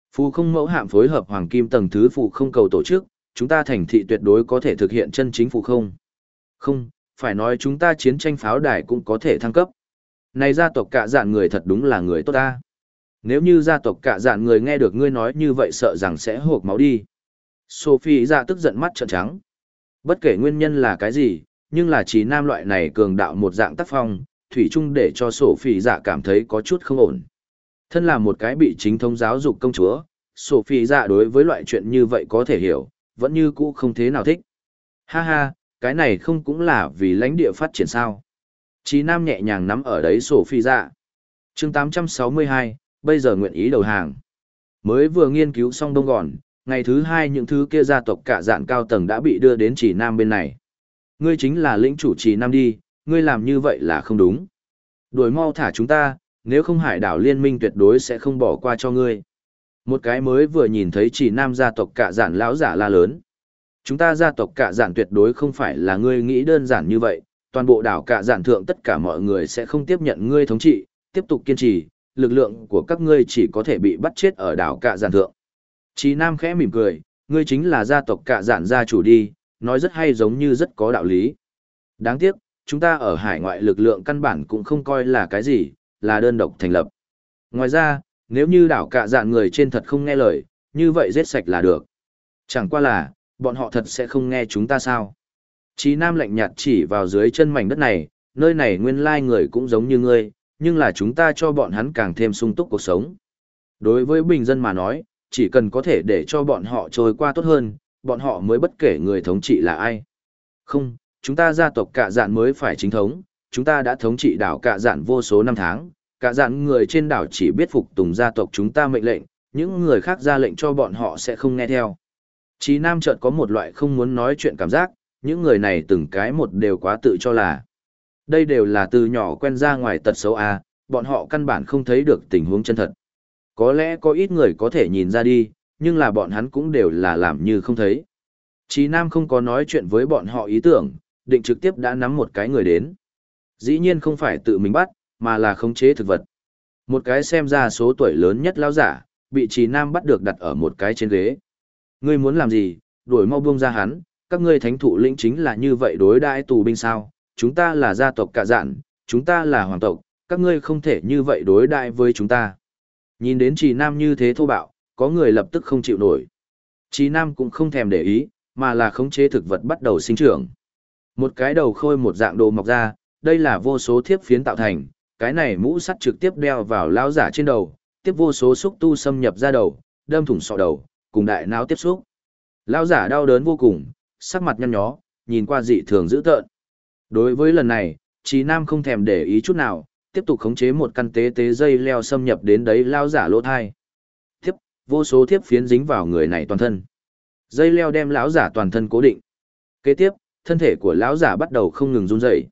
Phù không mẫu hạm phối hợp hoàng kim tầng thứ phù không cầu tổ chức, chúng ta thành thị tuyệt đối có thể thực hiện chân chính phù không. Không, phải nói chúng ta chiến tranh pháo đài cũng có thể thăng cấp. Này gia tộc cạ dạn người thật đúng là người tốt ta. Nếu như gia tộc cạ dạn người nghe được ngươi nói như vậy sợ rằng sẽ hộp máu đi. Sophie dạ tức giận mắt trợn trắng. Bất kể nguyên nhân là cái gì, nhưng là chỉ nam loại này cường đạo một dạng tác phong, thủy chung để cho Sophie dạ cảm thấy có chút không ổn. Thân là một cái bị chính thống giáo dục công chúa, Sophie dạ đối với loại chuyện như vậy có thể hiểu, vẫn như cũ không thế nào thích. Ha ha, cái này không cũng là vì lãnh địa phát triển sao. Chí Nam nhẹ nhàng nắm ở đấy Sophie dạ. Chương 862, bây giờ nguyện ý đầu hàng. Mới vừa nghiên cứu xong đông gòn, ngày thứ hai những thứ kia gia tộc cả dạn cao tầng đã bị đưa đến Chỉ Nam bên này. Ngươi chính là lĩnh chủ Chỉ Nam đi, ngươi làm như vậy là không đúng. Đuổi mau thả chúng ta, nếu không hải đảo liên minh tuyệt đối sẽ không bỏ qua cho ngươi. Một cái mới vừa nhìn thấy Chỉ Nam gia tộc cả dạn lão giả la lớn. Chúng ta gia tộc cả dạn tuyệt đối không phải là ngươi nghĩ đơn giản như vậy, toàn bộ đảo cả dạn thượng tất cả mọi người sẽ không tiếp nhận ngươi thống trị, tiếp tục kiên trì, lực lượng của các ngươi chỉ có thể bị bắt chết ở đảo cả dạn thượng. Chí Nam khẽ mỉm cười, ngươi chính là gia tộc cả dạn gia chủ đi, nói rất hay giống như rất có đạo lý. Đáng tiếc, chúng ta ở hải ngoại lực lượng căn bản cũng không coi là cái gì, là đơn độc thành lập. Ngoài ra, nếu như đảo cả dạn người trên thật không nghe lời, như vậy giết sạch là được. Chẳng qua là, bọn họ thật sẽ không nghe chúng ta sao. Chí Nam lạnh nhạt chỉ vào dưới chân mảnh đất này, nơi này nguyên lai người cũng giống như ngươi, nhưng là chúng ta cho bọn hắn càng thêm sung túc cuộc sống. Đối với bình dân mà nói, chỉ cần có thể để cho bọn họ trôi qua tốt hơn, bọn họ mới bất kể người thống trị là ai. Không, chúng ta gia tộc Cạ Dạn mới phải chính thống, chúng ta đã thống trị đảo Cạ Dạn vô số năm tháng, Cạ Dạn người trên đảo chỉ biết phục tùng gia tộc chúng ta mệnh lệnh, những người khác ra lệnh cho bọn họ sẽ không nghe theo. Chí Nam chợt có một loại không muốn nói chuyện cảm giác, những người này từng cái một đều quá tự cho là. Đây đều là từ nhỏ quen ra ngoài tật xấu à, bọn họ căn bản không thấy được tình huống chân thật. Có lẽ có ít người có thể nhìn ra đi, nhưng là bọn hắn cũng đều là làm như không thấy. Chí Nam không có nói chuyện với bọn họ ý tưởng, định trực tiếp đã nắm một cái người đến. Dĩ nhiên không phải tự mình bắt, mà là khống chế thực vật. Một cái xem ra số tuổi lớn nhất lão giả, bị Chí Nam bắt được đặt ở một cái trên ghế. Ngươi muốn làm gì, đuổi mau buông ra hắn, các ngươi thánh thụ lĩnh chính là như vậy đối đãi tù binh sao, chúng ta là gia tộc Cạ Dạn, chúng ta là hoàng tộc, các ngươi không thể như vậy đối đãi với chúng ta. Nhìn đến Chí Nam như thế thô bạo, có người lập tức không chịu nổi. Chí Nam cũng không thèm để ý, mà là khống chế thực vật bắt đầu sinh trưởng. Một cái đầu khôi một dạng đồ mọc ra, đây là vô số thiếp phiến tạo thành, cái này mũ sắt trực tiếp đeo vào lão giả trên đầu, tiếp vô số xúc tu xâm nhập ra đầu, đâm thủng sọ đầu, cùng đại não tiếp xúc. Lão giả đau đớn vô cùng, sắc mặt nhăn nhó, nhìn qua dị thường dữ tợn. Đối với lần này, Chí Nam không thèm để ý chút nào, tiếp tục khống chế một căn tế tế dây leo xâm nhập đến đấy lão giả lỗ thai. Tiếp, vô số thiếp phiến dính vào người này toàn thân. Dây leo đem lão giả toàn thân cố định. Kế tiếp, thân thể của lão giả bắt đầu không ngừng run rẩy.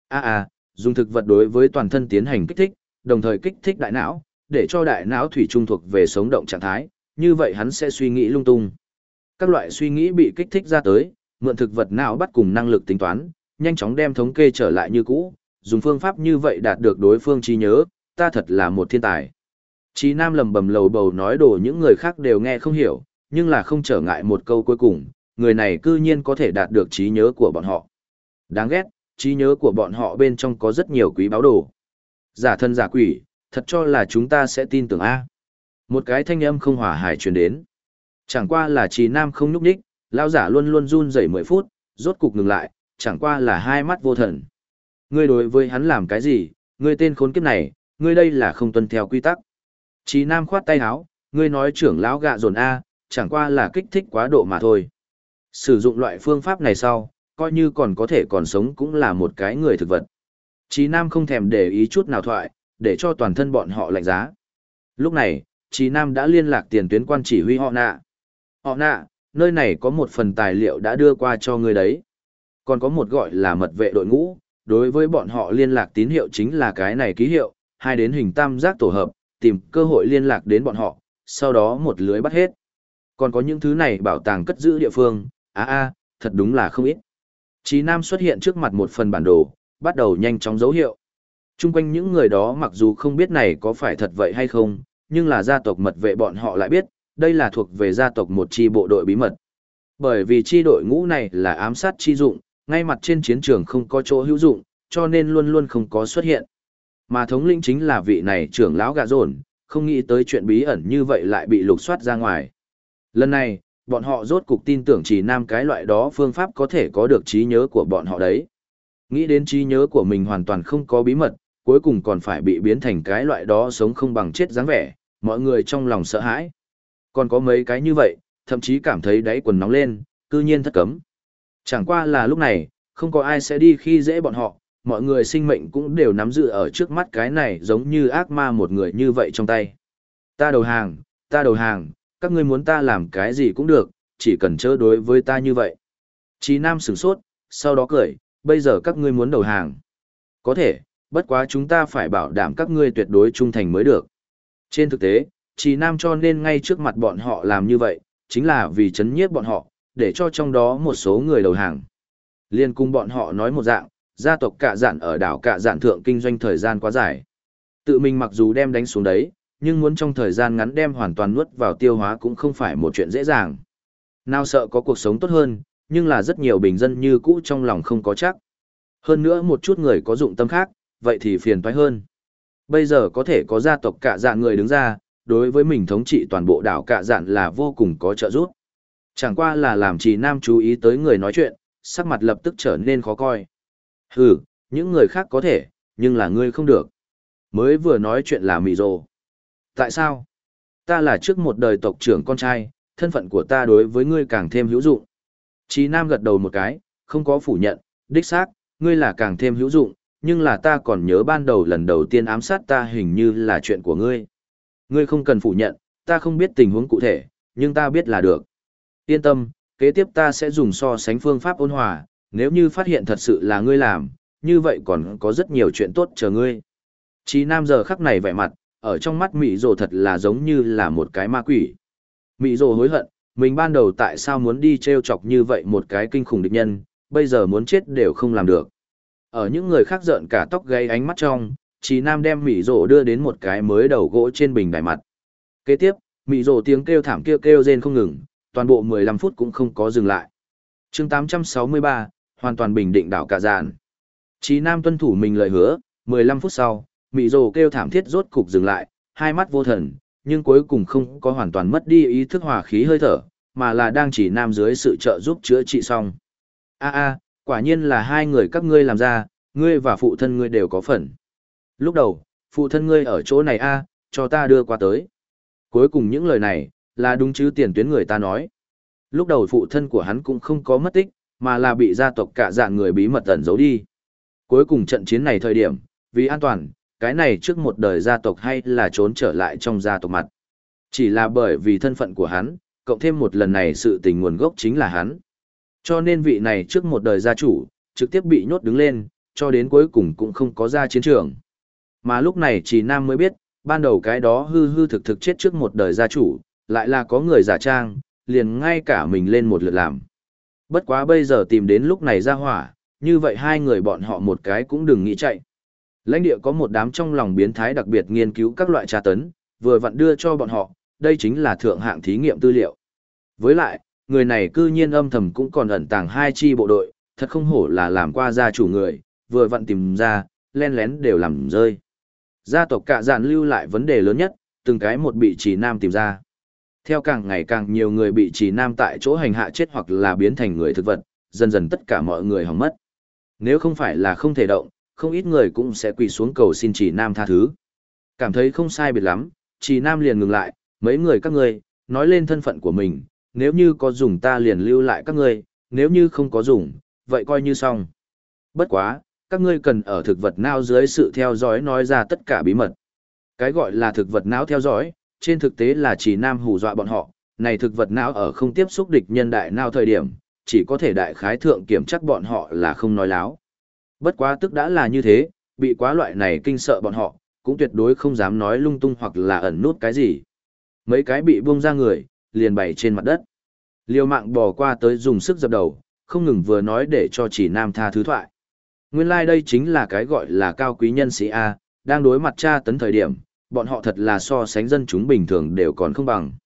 Dùng thực vật đối với toàn thân tiến hành kích thích, đồng thời kích thích đại não, để cho đại não thủy trung thuộc về sống động trạng thái, như vậy hắn sẽ suy nghĩ lung tung. Các loại suy nghĩ bị kích thích ra tới, mượn thực vật não bắt cùng năng lực tính toán, nhanh chóng đem thống kê trở lại như cũ, dùng phương pháp như vậy đạt được đối phương trí nhớ, ta thật là một thiên tài. Chí Nam lầm bầm lầu bầu nói đồ những người khác đều nghe không hiểu, nhưng là không trở ngại một câu cuối cùng, người này cư nhiên có thể đạt được trí nhớ của bọn họ. Đáng ghét, trí nhớ của bọn họ bên trong có rất nhiều quý báu đồ. Giả thân giả quỷ, thật cho là chúng ta sẽ tin tưởng A. Một cái thanh âm không hòa hài truyền đến. Chẳng qua là Chí Nam không nhúc nhích, lão giả luôn luôn run rẩy 10 phút, rốt cục ngừng lại, chẳng qua là hai mắt vô thần. Ngươi đối với hắn làm cái gì, ngươi tên khốn kiếp này, ngươi đây là không tuân theo quy tắc. Chí Nam khoát tay áo, ngươi nói trưởng lão gạ dồn A, chẳng qua là kích thích quá độ mà thôi. Sử dụng loại phương pháp này sau, coi như còn có thể còn sống cũng là một cái người thực vật. Chí Nam không thèm để ý chút nào thoại, để cho toàn thân bọn họ lạnh giá. Lúc này, Chí Nam đã liên lạc tiền tuyến quan chỉ huy họ nạ. Họ nạ, nơi này có một phần tài liệu đã đưa qua cho người đấy. Còn có một gọi là mật vệ đội ngũ, đối với bọn họ liên lạc tín hiệu chính là cái này ký hiệu, hai đến hình tam giác tổ hợp, tìm cơ hội liên lạc đến bọn họ, sau đó một lưới bắt hết. Còn có những thứ này bảo tàng cất giữ địa phương, thật đúng là không ít. Chí Nam xuất hiện trước mặt một phần bản đồ, bắt đầu nhanh chóng dấu hiệu. Trung quanh những người đó mặc dù không biết này có phải thật vậy hay không, nhưng là gia tộc mật vệ bọn họ lại biết, đây là thuộc về gia tộc một chi bộ đội bí mật. Bởi vì chi đội ngũ này là ám sát chi dụng, ngay mặt trên chiến trường không có chỗ hữu dụng, cho nên luôn luôn không có xuất hiện. Mà thống lĩnh chính là vị này trưởng lão gạ dồn, không nghĩ tới chuyện bí ẩn như vậy lại bị lục soát ra ngoài. Lần này, bọn họ rốt cục tin tưởng chỉ nam cái loại đó phương pháp có thể có được trí nhớ của bọn họ đấy. Nghĩ đến trí nhớ của mình hoàn toàn không có bí mật, cuối cùng còn phải bị biến thành cái loại đó sống không bằng chết dáng vẻ, mọi người trong lòng sợ hãi. Còn có mấy cái như vậy, thậm chí cảm thấy đáy quần nóng lên, cư nhiên thất cấm. Chẳng qua là lúc này, không có ai sẽ đi khi dễ bọn họ, mọi người sinh mệnh cũng đều nắm giữ ở trước mắt cái này giống như ác ma một người như vậy trong tay. Ta đầu hàng, các ngươi muốn ta làm cái gì cũng được, chỉ cần chớ đối với ta như vậy. Chí Nam sửng sốt, sau đó cười, bây giờ các ngươi muốn đầu hàng. Có thể, bất quá chúng ta phải bảo đảm các ngươi tuyệt đối trung thành mới được. Trên thực tế, Chí Nam cho nên ngay trước mặt bọn họ làm như vậy, chính là vì chấn nhiếp bọn họ, để cho trong đó một số người đầu hàng. Liên cùng bọn họ nói một dạng, gia tộc Cạ Dạn ở đảo Cạ Dạn thượng kinh doanh thời gian quá dài. Tự mình mặc dù đem đánh xuống đấy, nhưng muốn trong thời gian ngắn đem hoàn toàn nuốt vào tiêu hóa cũng không phải một chuyện dễ dàng. Nào sợ có cuộc sống tốt hơn, nhưng là rất nhiều bình dân như cũ trong lòng không có chắc. Hơn nữa một chút người có dụng tâm khác, vậy thì phiền toái hơn. Bây giờ có thể có gia tộc Cạ Dạn người đứng ra, đối với mình thống trị toàn bộ đảo Cạ Dạn là vô cùng có trợ giúp. Chẳng qua là làm Trì Nam chú ý tới người nói chuyện, sắc mặt lập tức trở nên khó coi. Hừ, những người khác có thể, nhưng là ngươi không được. Mới vừa nói chuyện là mị rồ. Tại sao? Ta là trước một đời tộc trưởng con trai, thân phận của ta đối với ngươi càng thêm hữu dụng. Trì Nam gật đầu một cái, không có phủ nhận, đích xác, ngươi là càng thêm hữu dụng, nhưng là ta còn nhớ ban đầu lần đầu tiên ám sát ta hình như là chuyện của ngươi. Ngươi không cần phủ nhận, ta không biết tình huống cụ thể, nhưng ta biết là được. Yên tâm, kế tiếp ta sẽ dùng so sánh phương pháp ôn hòa, nếu như phát hiện thật sự là ngươi làm, như vậy còn có rất nhiều chuyện tốt chờ ngươi. Chí Nam giờ khắc này vẻ mặt, ở trong mắt Mị Dồ thật là giống như là một cái ma quỷ. Mị Dồ hối hận, mình ban đầu tại sao muốn đi trêu chọc như vậy một cái kinh khủng địch nhân, bây giờ muốn chết đều không làm được. Ở những người khác giận cả tóc gáy ánh mắt trong, Chí Nam đem Mị Dồ đưa đến một cái mới đầu gỗ trên bình đài mặt. Kế tiếp, Mị Dồ tiếng kêu thảm kêu rên không ngừng, toàn bộ 15 phút cũng không có dừng lại. Chương 863, hoàn toàn bình định đảo Cạ Dạn. Chí Nam tuân thủ mình lời hứa, 15 phút sau, Mị Dồ kêu thảm thiết rốt cục dừng lại, hai mắt vô thần, nhưng cuối cùng không có hoàn toàn mất đi ý thức hòa khí hơi thở, mà là đang chỉ Nam dưới sự trợ giúp chữa trị xong. Quả nhiên là hai người các ngươi làm ra, ngươi và phụ thân ngươi đều có phần. Lúc đầu, phụ thân ngươi ở chỗ này cho ta đưa qua tới. Cuối cùng những lời này, là đúng chứ tiền tuyến người ta nói. Lúc đầu phụ thân của hắn cũng không có mất tích, mà là bị gia tộc Cạ Dạn người bí mật ẩn giấu đi. Cuối cùng trận chiến này thời điểm, vì an toàn, cái này trước một đời gia tộc hay là trốn trở lại trong gia tộc mặt. Chỉ là bởi vì thân phận của hắn, cộng thêm một lần này sự tình nguồn gốc chính là hắn. Cho nên vị này trước một đời gia chủ, trực tiếp bị nhốt đứng lên, cho đến cuối cùng cũng không có ra chiến trường. Mà lúc này chỉ Nam mới biết, ban đầu cái đó hư hư thực thực chết trước một đời gia chủ, lại là có người giả trang, liền ngay cả mình lên một lượt làm. Bất quá bây giờ tìm đến lúc này ra hỏa, như vậy hai người bọn họ một cái cũng đừng nghĩ chạy. Lãnh địa có một đám trong lòng biến thái đặc biệt nghiên cứu các loại tra tấn, vừa vặn đưa cho bọn họ, đây chính là thượng hạng thí nghiệm tư liệu. Với lại, người này cư nhiên âm thầm cũng còn ẩn tàng hai chi bộ đội, thật không hổ là làm qua gia chủ người, vừa vặn tìm ra, len lén đều làm rơi. Gia tộc Cạ Dạn lưu lại vấn đề lớn nhất, từng cái một bị Chỉ Nam tìm ra. Theo càng ngày càng nhiều người bị Chỉ Nam tại chỗ hành hạ chết hoặc là biến thành người thực vật, dần dần tất cả mọi người hỏng mất. Nếu không phải là không thể động, không ít người cũng sẽ quỳ xuống cầu xin Chỉ Nam tha thứ. Cảm thấy không sai biệt lắm, Chỉ Nam liền ngừng lại, mấy người các ngươi, nói lên thân phận của mình, nếu như có dùng ta liền lưu lại các ngươi, nếu như không có dùng, vậy coi như xong. Bất quá, các ngươi cần ở thực vật não dưới sự theo dõi nói ra tất cả bí mật. Cái gọi là thực vật não theo dõi, trên thực tế là Chỉ Nam hù dọa bọn họ, này thực vật não ở không tiếp xúc địch nhân đại não thời điểm, chỉ có thể đại khái thượng kiểm chắc bọn họ là không nói láo. Bất quá tức đã là như thế, bị quá loại này kinh sợ bọn họ, cũng tuyệt đối không dám nói lung tung hoặc là ẩn nút cái gì. Mấy cái bị buông ra người, liền bày trên mặt đất. Liều mạng bò qua tới dùng sức dập đầu, không ngừng vừa nói để cho Chỉ Nam tha thứ thoại. Nguyên lai đây chính là cái gọi là cao quý nhân sĩ A, đang đối mặt tra tấn thời điểm, bọn họ thật là so sánh dân chúng bình thường đều còn không bằng.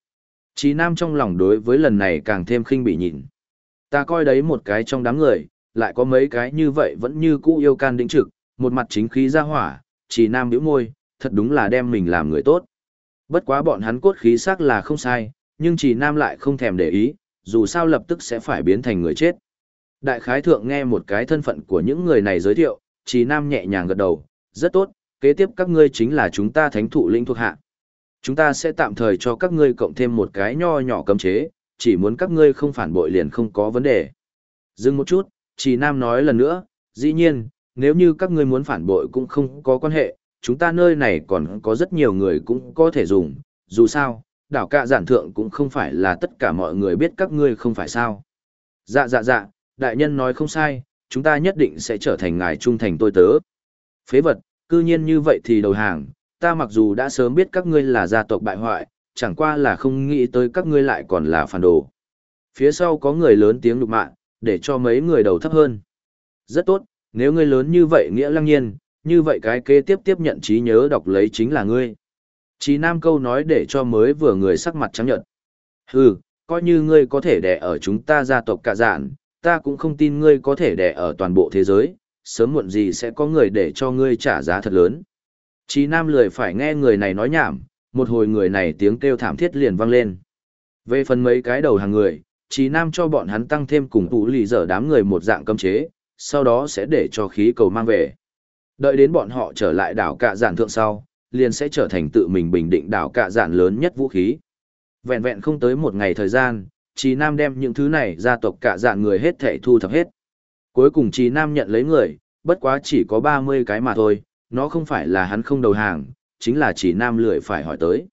Chí Nam trong lòng đối với lần này càng thêm khinh bỉ nhìn. Ta coi đấy một cái trong đám người, lại có mấy cái như vậy vẫn như cũ yêu can đĩnh trực, một mặt chính khí ra hỏa, Chí Nam bĩu môi, thật đúng là đem mình làm người tốt. Bất quá bọn hắn cốt khí xác là không sai, nhưng Chí Nam lại không thèm để ý, dù sao lập tức sẽ phải biến thành người chết. Đại khái thượng nghe một cái thân phận của những người này giới thiệu, Chí Nam nhẹ nhàng gật đầu, rất tốt, kế tiếp các ngươi chính là chúng ta thánh thụ lĩnh thuộc hạ. Chúng ta sẽ tạm thời cho các ngươi cộng thêm một cái nho nhỏ cấm chế, chỉ muốn các ngươi không phản bội liền không có vấn đề. Dừng một chút, Chí Nam nói lần nữa, dĩ nhiên, nếu như các ngươi muốn phản bội cũng không có quan hệ, chúng ta nơi này còn có rất nhiều người cũng có thể dùng, dù sao, đảo cạ giản thượng cũng không phải là tất cả mọi người biết các ngươi không phải sao. Dạ dạ dạ, đại nhân nói không sai, chúng ta nhất định sẽ trở thành ngài trung thành tôi tớ. Phế vật, cư nhiên như vậy thì đầu hàng, ta mặc dù đã sớm biết các ngươi là gia tộc bại hoại, chẳng qua là không nghĩ tới các ngươi lại còn là phản đồ. Phía sau có người lớn tiếng nhục mạ, để cho mấy người đầu thấp hơn. Rất tốt, nếu ngươi lớn như vậy nghĩa lăng nhiên, như vậy cái kế tiếp tiếp nhận trí nhớ đọc lấy chính là ngươi. Chí Nam câu nói để cho mới vừa người sắc mặt trắng nhợt. Hừ, coi như ngươi có thể đè ở chúng ta gia tộc cả dạn, ta cũng không tin ngươi có thể đè ở toàn bộ thế giới, sớm muộn gì sẽ có người để cho ngươi trả giá thật lớn. Chí Nam lười phải nghe người này nói nhảm, một hồi người này tiếng kêu thảm thiết liền vang lên. Về phần mấy cái đầu hàng người, Chí Nam cho bọn hắn tăng thêm cùng tụ lì dở đám người một dạng cấm chế, sau đó sẽ để cho khí cầu mang về. Đợi đến bọn họ trở lại đảo cạ dạn thượng sau, liền sẽ trở thành tự mình bình định đảo cạ dạn lớn nhất vũ khí. Vẹn vẹn không tới một ngày thời gian, Chí Nam đem những thứ này gia tộc cạ dạn người hết thảy thu thập hết. Cuối cùng Chí Nam nhận lấy người, bất quá chỉ có 30 cái mà thôi, nó không phải là hắn không đầu hàng, chính là Chí Nam lười phải hỏi tới.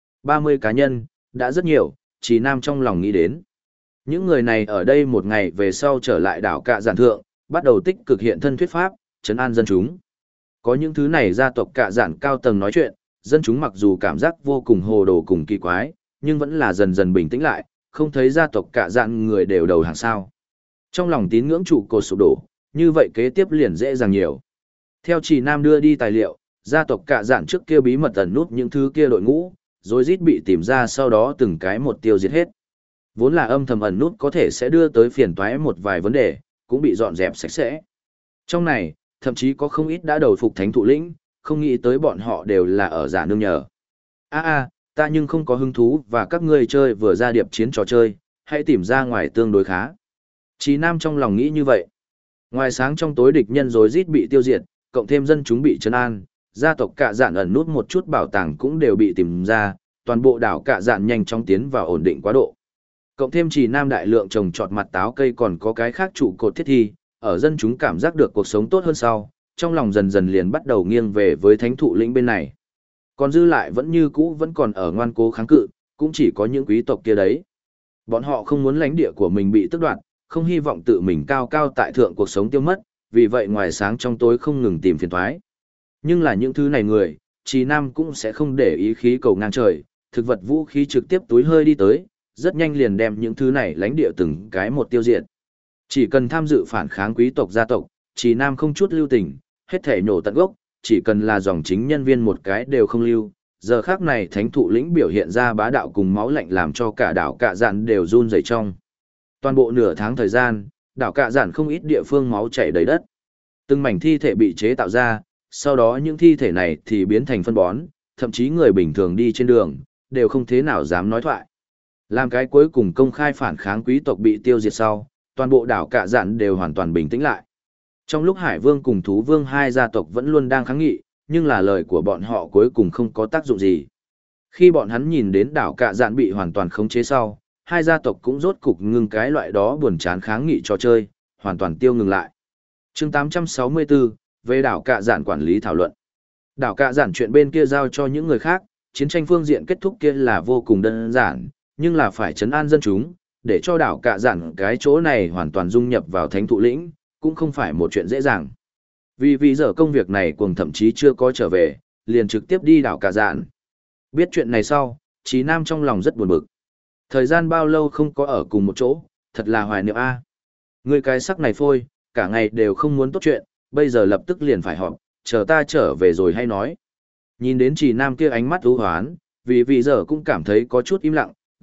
30 cá nhân, đã rất nhiều, Chí Nam trong lòng nghĩ đến. Những người này ở đây một ngày về sau trở lại đảo cạ dạn thượng, bắt đầu tích cực hiện thân thuyết pháp, trấn an dân chúng. Có những thứ này gia tộc cạ dạn cao tầng nói chuyện, dân chúng mặc dù cảm giác vô cùng hồ đồ cùng kỳ quái, nhưng vẫn là dần dần bình tĩnh lại, không thấy gia tộc cạ dạn người đều đầu hàng sao. Trong lòng tín ngưỡng trụ cột sụp đổ, như vậy kế tiếp liền dễ dàng nhiều. Theo Chí Nam đưa đi tài liệu, gia tộc cạ dạn trước kia bí mật ẩn nút những thứ kia đội ngũ, rồi rít bị tìm ra sau đó từng cái một tiêu diệt hết. Vốn là âm thầm ẩn nút có thể sẽ đưa tới phiền toái một vài vấn đề, cũng bị dọn dẹp sạch sẽ. Trong này, thậm chí có không ít đã đầu phục thánh thụ lĩnh, không nghĩ tới bọn họ đều là ở giả nương nhờ. Ta nhưng không có hứng thú và các ngươi chơi vừa ra điệp chiến trò chơi, hãy tìm ra ngoài tương đối khá. Chí Nam trong lòng nghĩ như vậy. Ngoài sáng trong tối địch nhân rối rít bị tiêu diệt, cộng thêm dân chúng bị trấn an, gia tộc cạ dạn ẩn nút một chút bảo tàng cũng đều bị tìm ra, toàn bộ đảo cạ dạn nhanh chóng tiến vào ổn định quá độ. Cộng thêm Chí Nam đại lượng trồng trọt mặt táo cây còn có cái khác trụ cột thiết thi, ở dân chúng cảm giác được cuộc sống tốt hơn sau, trong lòng dần dần liền bắt đầu nghiêng về với thánh thụ lĩnh bên này. Còn dư lại vẫn như cũ vẫn còn ở ngoan cố kháng cự, cũng chỉ có những quý tộc kia đấy. Bọn họ không muốn lãnh địa của mình bị tước đoạt, không hy vọng tự mình cao cao tại thượng cuộc sống tiêu mất, vì vậy ngoài sáng trong tối không ngừng tìm phiền toái. Nhưng là những thứ này người, Chí Nam cũng sẽ không để ý khí cầu ngang trời, thực vật vũ khí trực tiếp túi hơi đi tới, rất nhanh liền đem những thứ này lãnh địa từng cái một tiêu diệt. Chỉ cần tham dự phản kháng quý tộc gia tộc, Chí Nam không chút lưu tình, hết thể nổ tận gốc, chỉ cần là dòng chính nhân viên một cái đều không lưu. Giờ khác này thánh thụ lĩnh biểu hiện ra bá đạo cùng máu lạnh làm cho cả đảo cạ dạn đều run rẩy trong. Toàn bộ nửa tháng thời gian, đảo cạ dạn không ít địa phương máu chảy đầy đất. Từng mảnh thi thể bị chế tạo ra, sau đó những thi thể này thì biến thành phân bón, thậm chí người bình thường đi trên đường, đều không thế nào dám nói thoại. Làm cái cuối cùng công khai phản kháng quý tộc bị tiêu diệt sau, toàn bộ đảo cạ dạn đều hoàn toàn bình tĩnh lại. Trong lúc Hải Vương cùng Thú Vương hai gia tộc vẫn luôn đang kháng nghị, nhưng là lời của bọn họ cuối cùng không có tác dụng gì. Khi bọn hắn nhìn đến đảo cạ dạn bị hoàn toàn khống chế sau, hai gia tộc cũng rốt cục ngừng cái loại đó buồn chán kháng nghị trò chơi, hoàn toàn tiêu ngừng lại. Chương 864, về đảo cạ dạn quản lý thảo luận. Đảo cạ dạn chuyện bên kia giao cho những người khác, chiến tranh phương diện kết thúc kia là vô cùng đơn giản, nhưng là phải trấn an dân chúng, để cho đảo cạ dạn cái chỗ này hoàn toàn dung nhập vào thánh thụ lĩnh, cũng không phải một chuyện dễ dàng. Vì giờ công việc này cuồng thậm chí chưa có trở về, liền trực tiếp đi đảo cạ dạn. Biết chuyện này sau, Chí Nam trong lòng rất buồn bực. Thời gian bao lâu không có ở cùng một chỗ, thật là hoài niệm a. Người cái sắc này phôi, cả ngày đều không muốn tốt chuyện, bây giờ lập tức liền phải họp, chờ ta trở về rồi hay nói. Nhìn đến Chí Nam kia ánh mắt u hoán, vì giờ cũng cảm thấy có chút im lặng,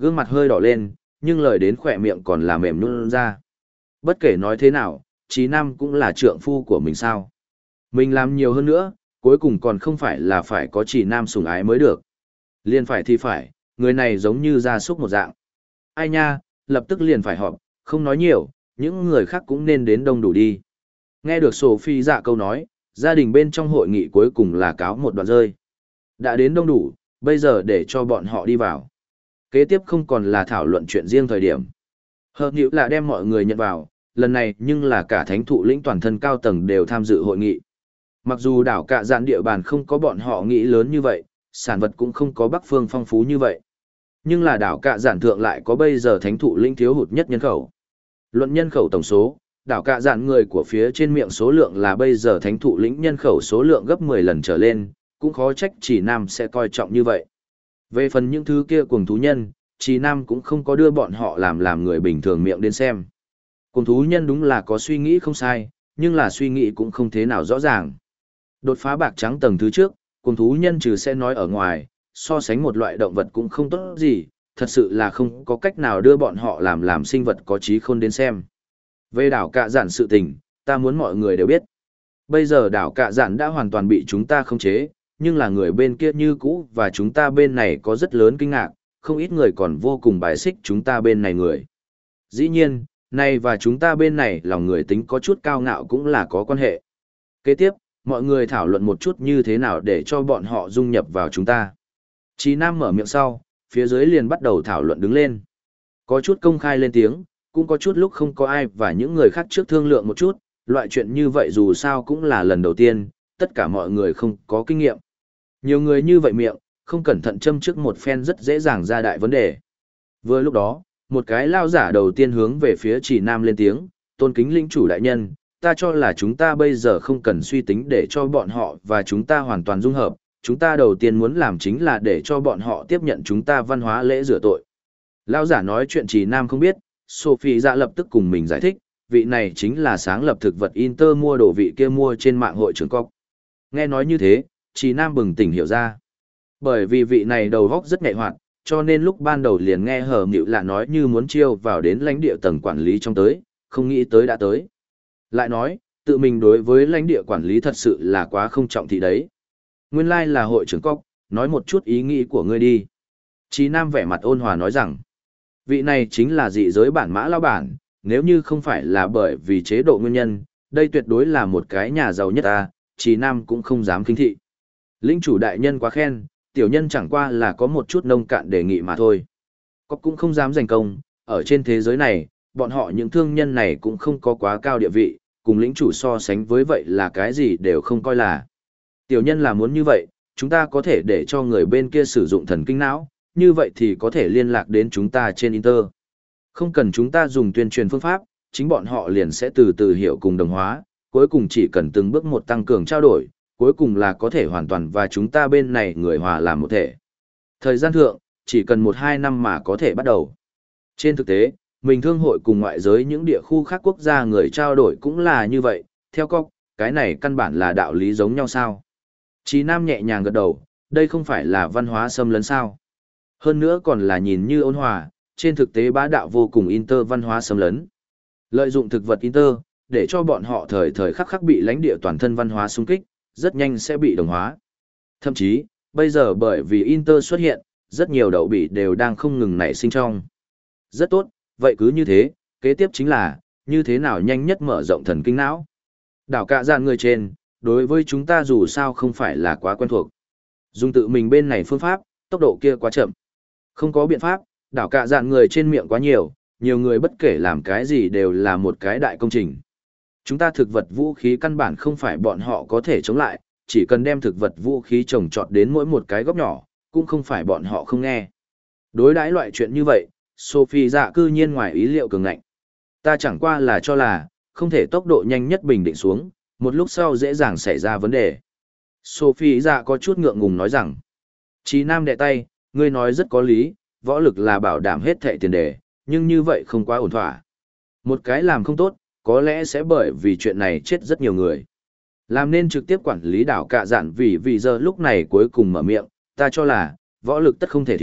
gương mặt hơi đỏ lên, nhưng lời đến khỏe miệng còn là mềm nhũn ra. Bất kể nói thế nào, Trí Nam cũng là trượng phu của mình sao. Mình làm nhiều hơn nữa, cuối cùng còn không phải là phải có Trí Nam sủng ái mới được. Liền phải thì phải, người này giống như gia súc một dạng. Ai nha, lập tức liền phải họp, không nói nhiều, những người khác cũng nên đến đông đủ đi. Nghe được Sophie dạ câu nói, gia đình bên trong hội nghị cuối cùng là cáo một đoạn rơi. Đã đến đông đủ, bây giờ để cho bọn họ đi vào. Kế tiếp không còn là thảo luận chuyện riêng thời điểm. Hợp nhữ là đem mọi người nhận vào, lần này nhưng là cả thánh thụ lĩnh toàn thân cao tầng đều tham dự hội nghị. Mặc dù đảo cạ dạn địa bàn không có bọn họ nghĩ lớn như vậy, sản vật cũng không có Bắc Phương phong phú như vậy. Nhưng là đảo cạ dạn thượng lại có bây giờ thánh thụ lĩnh thiếu hụt nhất nhân khẩu. Luận nhân khẩu tổng số, đảo cạ dạn người của phía trên miệng số lượng là bây giờ thánh thụ lĩnh nhân khẩu số lượng gấp 10 lần trở lên, cũng khó trách Chỉ Nam sẽ coi trọng như vậy. Về phần những thứ kia cuồng thú nhân, Chỉ Nam cũng không có đưa bọn họ làm người bình thường miệng đến xem. Cuồng thú nhân đúng là có suy nghĩ không sai, nhưng là suy nghĩ cũng không thế nào rõ ràng. Đột phá bạc trắng tầng thứ trước, cuồng thú nhân trừ sẽ nói ở ngoài, so sánh một loại động vật cũng không tốt gì, thật sự là không có cách nào đưa bọn họ làm sinh vật có trí khôn đến xem. Về đảo cạ dạn sự tình, ta muốn mọi người đều biết. Bây giờ đảo cạ dạn đã hoàn toàn bị chúng ta khống chế, nhưng là người bên kia như cũ và chúng ta bên này có rất lớn kinh ngạc, không ít người còn vô cùng bài xích chúng ta bên này người. Dĩ nhiên, này và chúng ta bên này lòng người tính có chút cao ngạo cũng là có quan hệ. Kế tiếp, mọi người thảo luận một chút như thế nào để cho bọn họ dung nhập vào chúng ta. Chí Nam mở miệng sau, phía dưới liền bắt đầu thảo luận đứng lên. Có chút công khai lên tiếng, cũng có chút lúc không có ai và những người khác trước thương lượng một chút, loại chuyện như vậy dù sao cũng là lần đầu tiên, tất cả mọi người không có kinh nghiệm. Nhiều người như vậy miệng, không cẩn thận châm trước một phen rất dễ dàng ra đại vấn đề. Vừa lúc đó, một cái lao giả đầu tiên hướng về phía Chỉ Nam lên tiếng, tôn kính lĩnh chủ đại nhân, ta cho là chúng ta bây giờ không cần suy tính để cho bọn họ và chúng ta hoàn toàn dung hợp, chúng ta đầu tiên muốn làm chính là để cho bọn họ tiếp nhận chúng ta văn hóa lễ rửa tội. Lao giả nói chuyện Chỉ Nam không biết, Sophie dạ lập tức cùng mình giải thích, vị này chính là sáng lập thực vật Inter mua đồ vị kia mua trên mạng hội trưởng cóc. Nghe nói như thế, Chỉ Nam bừng tỉnh hiểu ra. Bởi vì vị này đầu góc rất nhạy hoạt, cho nên lúc ban đầu liền nghe hờ nghịu lạ nói như muốn chiêu vào đến lãnh địa tầng quản lý trong tới, không nghĩ tới đã tới. Lại nói, tự mình đối với lãnh địa quản lý thật sự là quá không trọng thị đấy. Nguyên lai là hội trưởng cóc, nói một chút ý nghĩ của ngươi đi. Chí Nam vẻ mặt ôn hòa nói rằng, vị này chính là dị giới bản mã lao bản, nếu như không phải là bởi vì chế độ nguyên nhân, đây tuyệt đối là một cái nhà giàu nhất ta, Chí Nam cũng không dám khinh thị. Lĩnh chủ đại nhân quá khen, tiểu nhân chẳng qua là có một chút nông cạn đề nghị mà thôi. Cóc cũng không dám giành công, ở trên thế giới này, bọn họ những thương nhân này cũng không có quá cao địa vị, cùng lĩnh chủ so sánh với vậy là cái gì đều không coi là. Tiểu nhân là muốn như vậy, chúng ta có thể để cho người bên kia sử dụng thần kinh não, như vậy thì có thể liên lạc đến chúng ta trên Inter. Không cần chúng ta dùng tuyên truyền phương pháp, chính bọn họ liền sẽ từ từ hiểu cùng đồng hóa, cuối cùng chỉ cần từng bước một tăng cường trao đổi, cuối cùng là có thể hoàn toàn và chúng ta bên này người hòa làm một thể. Thời gian thượng, chỉ cần 1-2 năm mà có thể bắt đầu. Trên thực tế, mình thương hội cùng ngoại giới những địa khu khác quốc gia người trao đổi cũng là như vậy, theo Cóc, cái này căn bản là đạo lý giống nhau sao. Chí Nam nhẹ nhàng gật đầu, đây không phải là văn hóa xâm lấn sao. Hơn nữa còn là nhìn như ôn hòa, trên thực tế bá đạo vô cùng Inter văn hóa xâm lấn. Lợi dụng thực vật Inter, để cho bọn họ thời thời khắc khắc bị lãnh địa toàn thân văn hóa xung kích, rất nhanh sẽ bị đồng hóa. Thậm chí, bây giờ bởi vì Inter xuất hiện, rất nhiều đậu bỉ đều đang không ngừng nảy sinh trong. Rất tốt, vậy cứ như thế, kế tiếp chính là, như thế nào nhanh nhất mở rộng thần kinh não. Đảo cạ dạn người trên, đối với chúng ta dù sao không phải là quá quen thuộc. Dùng tự mình bên này phương pháp, tốc độ kia quá chậm. Không có biện pháp, đảo cạ dạn người trên miệng quá nhiều, nhiều người bất kể làm cái gì đều là một cái đại công trình. Chúng ta thực vật vũ khí căn bản không phải bọn họ có thể chống lại, chỉ cần đem thực vật vũ khí trồng trọt đến mỗi một cái góc nhỏ, cũng không phải bọn họ không nghe. Đối đãi loại chuyện như vậy, Sophie dạ cư nhiên ngoài ý liệu cường ngạnh. Ta chẳng qua là cho là, không thể tốc độ nhanh nhất bình định xuống, một lúc sau dễ dàng xảy ra vấn đề. Sophie dạ có chút ngượng ngùng nói rằng, Chí Nam đệ tay, ngươi nói rất có lý, võ lực là bảo đảm hết thệ tiền đề, nhưng như vậy không quá ổn thỏa. Một cái làm không tốt, có lẽ sẽ bởi vì chuyện này chết rất nhiều người. Làm nên trực tiếp quản lý đảo cạ dạn vì giờ lúc này cuối cùng mở miệng, ta cho là, võ lực tất không thể thiếu,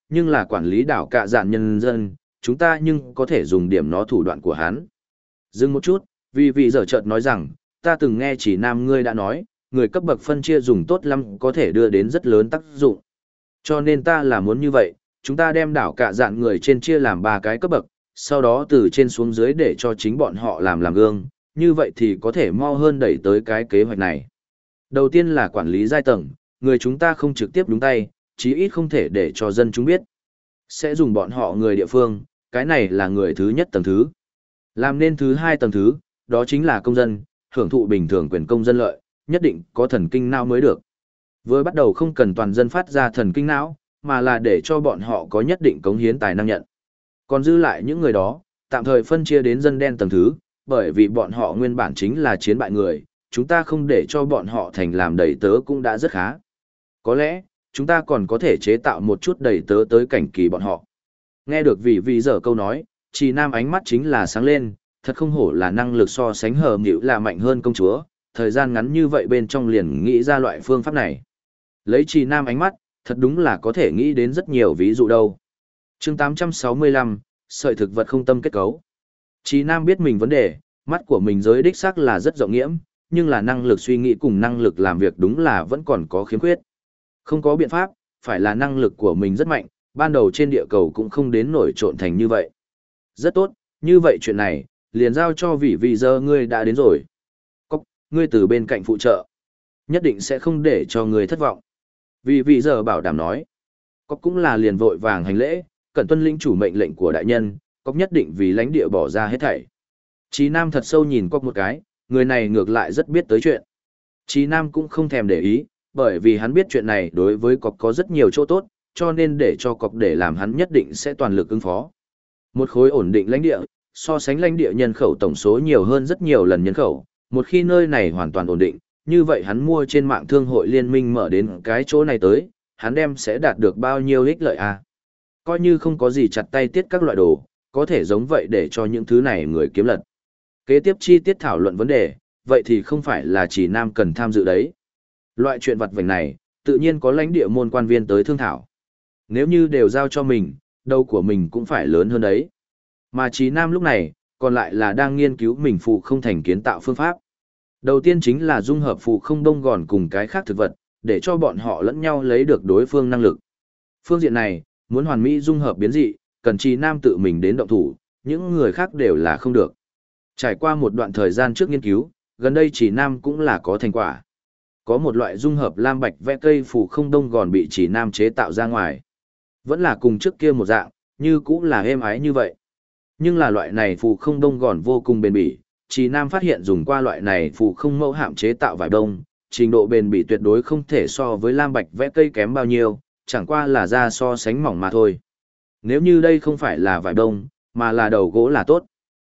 nhưng là quản lý đảo cạ dạn nhân dân, chúng ta nhưng có thể dùng điểm nó thủ đoạn của hắn. Dừng một chút, vì vị giờ chợt nói rằng, ta từng nghe chỉ nam ngươi đã nói, người cấp bậc phân chia dùng tốt lắm có thể đưa đến rất lớn tác dụng. Cho nên ta là muốn như vậy, chúng ta đem đảo cạ dạn người trên chia làm 3 cái cấp bậc, sau đó từ trên xuống dưới để cho chính bọn họ làm gương, như vậy thì có thể mau hơn đẩy tới cái kế hoạch này. Đầu tiên là quản lý giai tầng, người chúng ta không trực tiếp đúng tay, chí ít không thể để cho dân chúng biết. Sẽ dùng bọn họ người địa phương, cái này là người thứ nhất tầng thứ. Làm nên thứ 2 tầng thứ, đó chính là công dân, hưởng thụ bình thường quyền công dân lợi, nhất định có thần kinh não mới được. Với bắt đầu không cần toàn dân phát ra thần kinh não, mà là để cho bọn họ có nhất định cống hiến tài năng nhận. Còn dư lại những người đó, tạm thời phân chia đến dân đen tầng thứ, bởi vì bọn họ nguyên bản chính là chiến bại người, chúng ta không để cho bọn họ thành làm đầy tớ cũng đã rất khá. Có lẽ, chúng ta còn có thể chế tạo một chút đầy tớ tới cảnh kỳ bọn họ. Nghe được vị giờ câu nói, Trì Nam ánh mắt chính là sáng lên, thật không hổ là năng lực so sánh hờ nghịu là mạnh hơn công chúa, thời gian ngắn như vậy bên trong liền nghĩ ra loại phương pháp này. Lấy Trì Nam ánh mắt, thật đúng là có thể nghĩ đến rất nhiều ví dụ đâu. Chương 865, sợi thực vật không tâm kết cấu. Trì Nam biết mình vấn đề, mắt của mình giới đích xác là rất rộng nghiễm, nhưng là năng lực suy nghĩ cùng năng lực làm việc đúng là vẫn còn có khiếm khuyết. Không có biện pháp, phải là năng lực của mình rất mạnh, ban đầu trên địa cầu cũng không đến nổi trộn thành như vậy. Rất tốt, như vậy chuyện này, liền giao cho vị giờ ngươi đã đến rồi. Cốc, ngươi từ bên cạnh phụ trợ. Nhất định sẽ không để cho ngươi thất vọng. Vị giờ bảo đảm nói. Cốc cũng là liền vội vàng hành lễ, cẩn tuân lĩnh chủ mệnh lệnh của đại nhân, Cốc nhất định vì lãnh địa bỏ ra hết thảy. Chí Nam thật sâu nhìn Cốc một cái, người này ngược lại rất biết tới chuyện. Chí Nam cũng không thèm để ý, bởi vì hắn biết chuyện này đối với Cốc có rất nhiều chỗ tốt, cho nên để cho Cốc để làm hắn nhất định sẽ toàn lực ứng phó. Một khối ổn định lãnh địa, so sánh lãnh địa nhân khẩu tổng số nhiều hơn rất nhiều lần nhân khẩu, một khi nơi này hoàn toàn ổn định, như vậy hắn mua trên mạng thương hội liên minh mở đến cái chỗ này tới, hắn đem sẽ đạt được bao nhiêu ích lợi à? Coi như không có gì chặt tay tiết các loại đồ, có thể giống vậy để cho những thứ này người kiếm lật. Kế tiếp chi tiết thảo luận vấn đề, vậy thì không phải là chỉ Nam cần tham dự đấy. Loại chuyện vặt vãnh này, tự nhiên có lãnh địa môn quan viên tới thương thảo. Nếu như đều giao cho mình, đầu của mình cũng phải lớn hơn đấy. Mà Chí Nam lúc này, còn lại là đang nghiên cứu mình phụ không thành kiến tạo phương pháp. Đầu tiên chính là dung hợp phụ không đông gòn cùng cái khác thực vật, để cho bọn họ lẫn nhau lấy được đối phương năng lực. Phương diện này, muốn hoàn mỹ dung hợp biến dị, cần Chí Nam tự mình đến động thủ, những người khác đều là không được. Trải qua một đoạn thời gian trước nghiên cứu, gần đây Chí Nam cũng là có thành quả. Có một loại dung hợp lam bạch vẽ cây phụ không đông gòn bị Chí Nam chế tạo ra ngoài. Vẫn là cùng trước kia một dạng, như cũng là êm ái như vậy. Nhưng là loại này phụ không đông gòn vô cùng bền bỉ, Chí Nam phát hiện dùng qua loại này phụ không mẫu hạm chế tạo vải đông, trình độ bền bỉ tuyệt đối không thể so với lam bạch vẽ cây kém bao nhiêu, chẳng qua là da so sánh mỏng mà thôi. Nếu như đây không phải là vải đông, mà là đầu gỗ là tốt.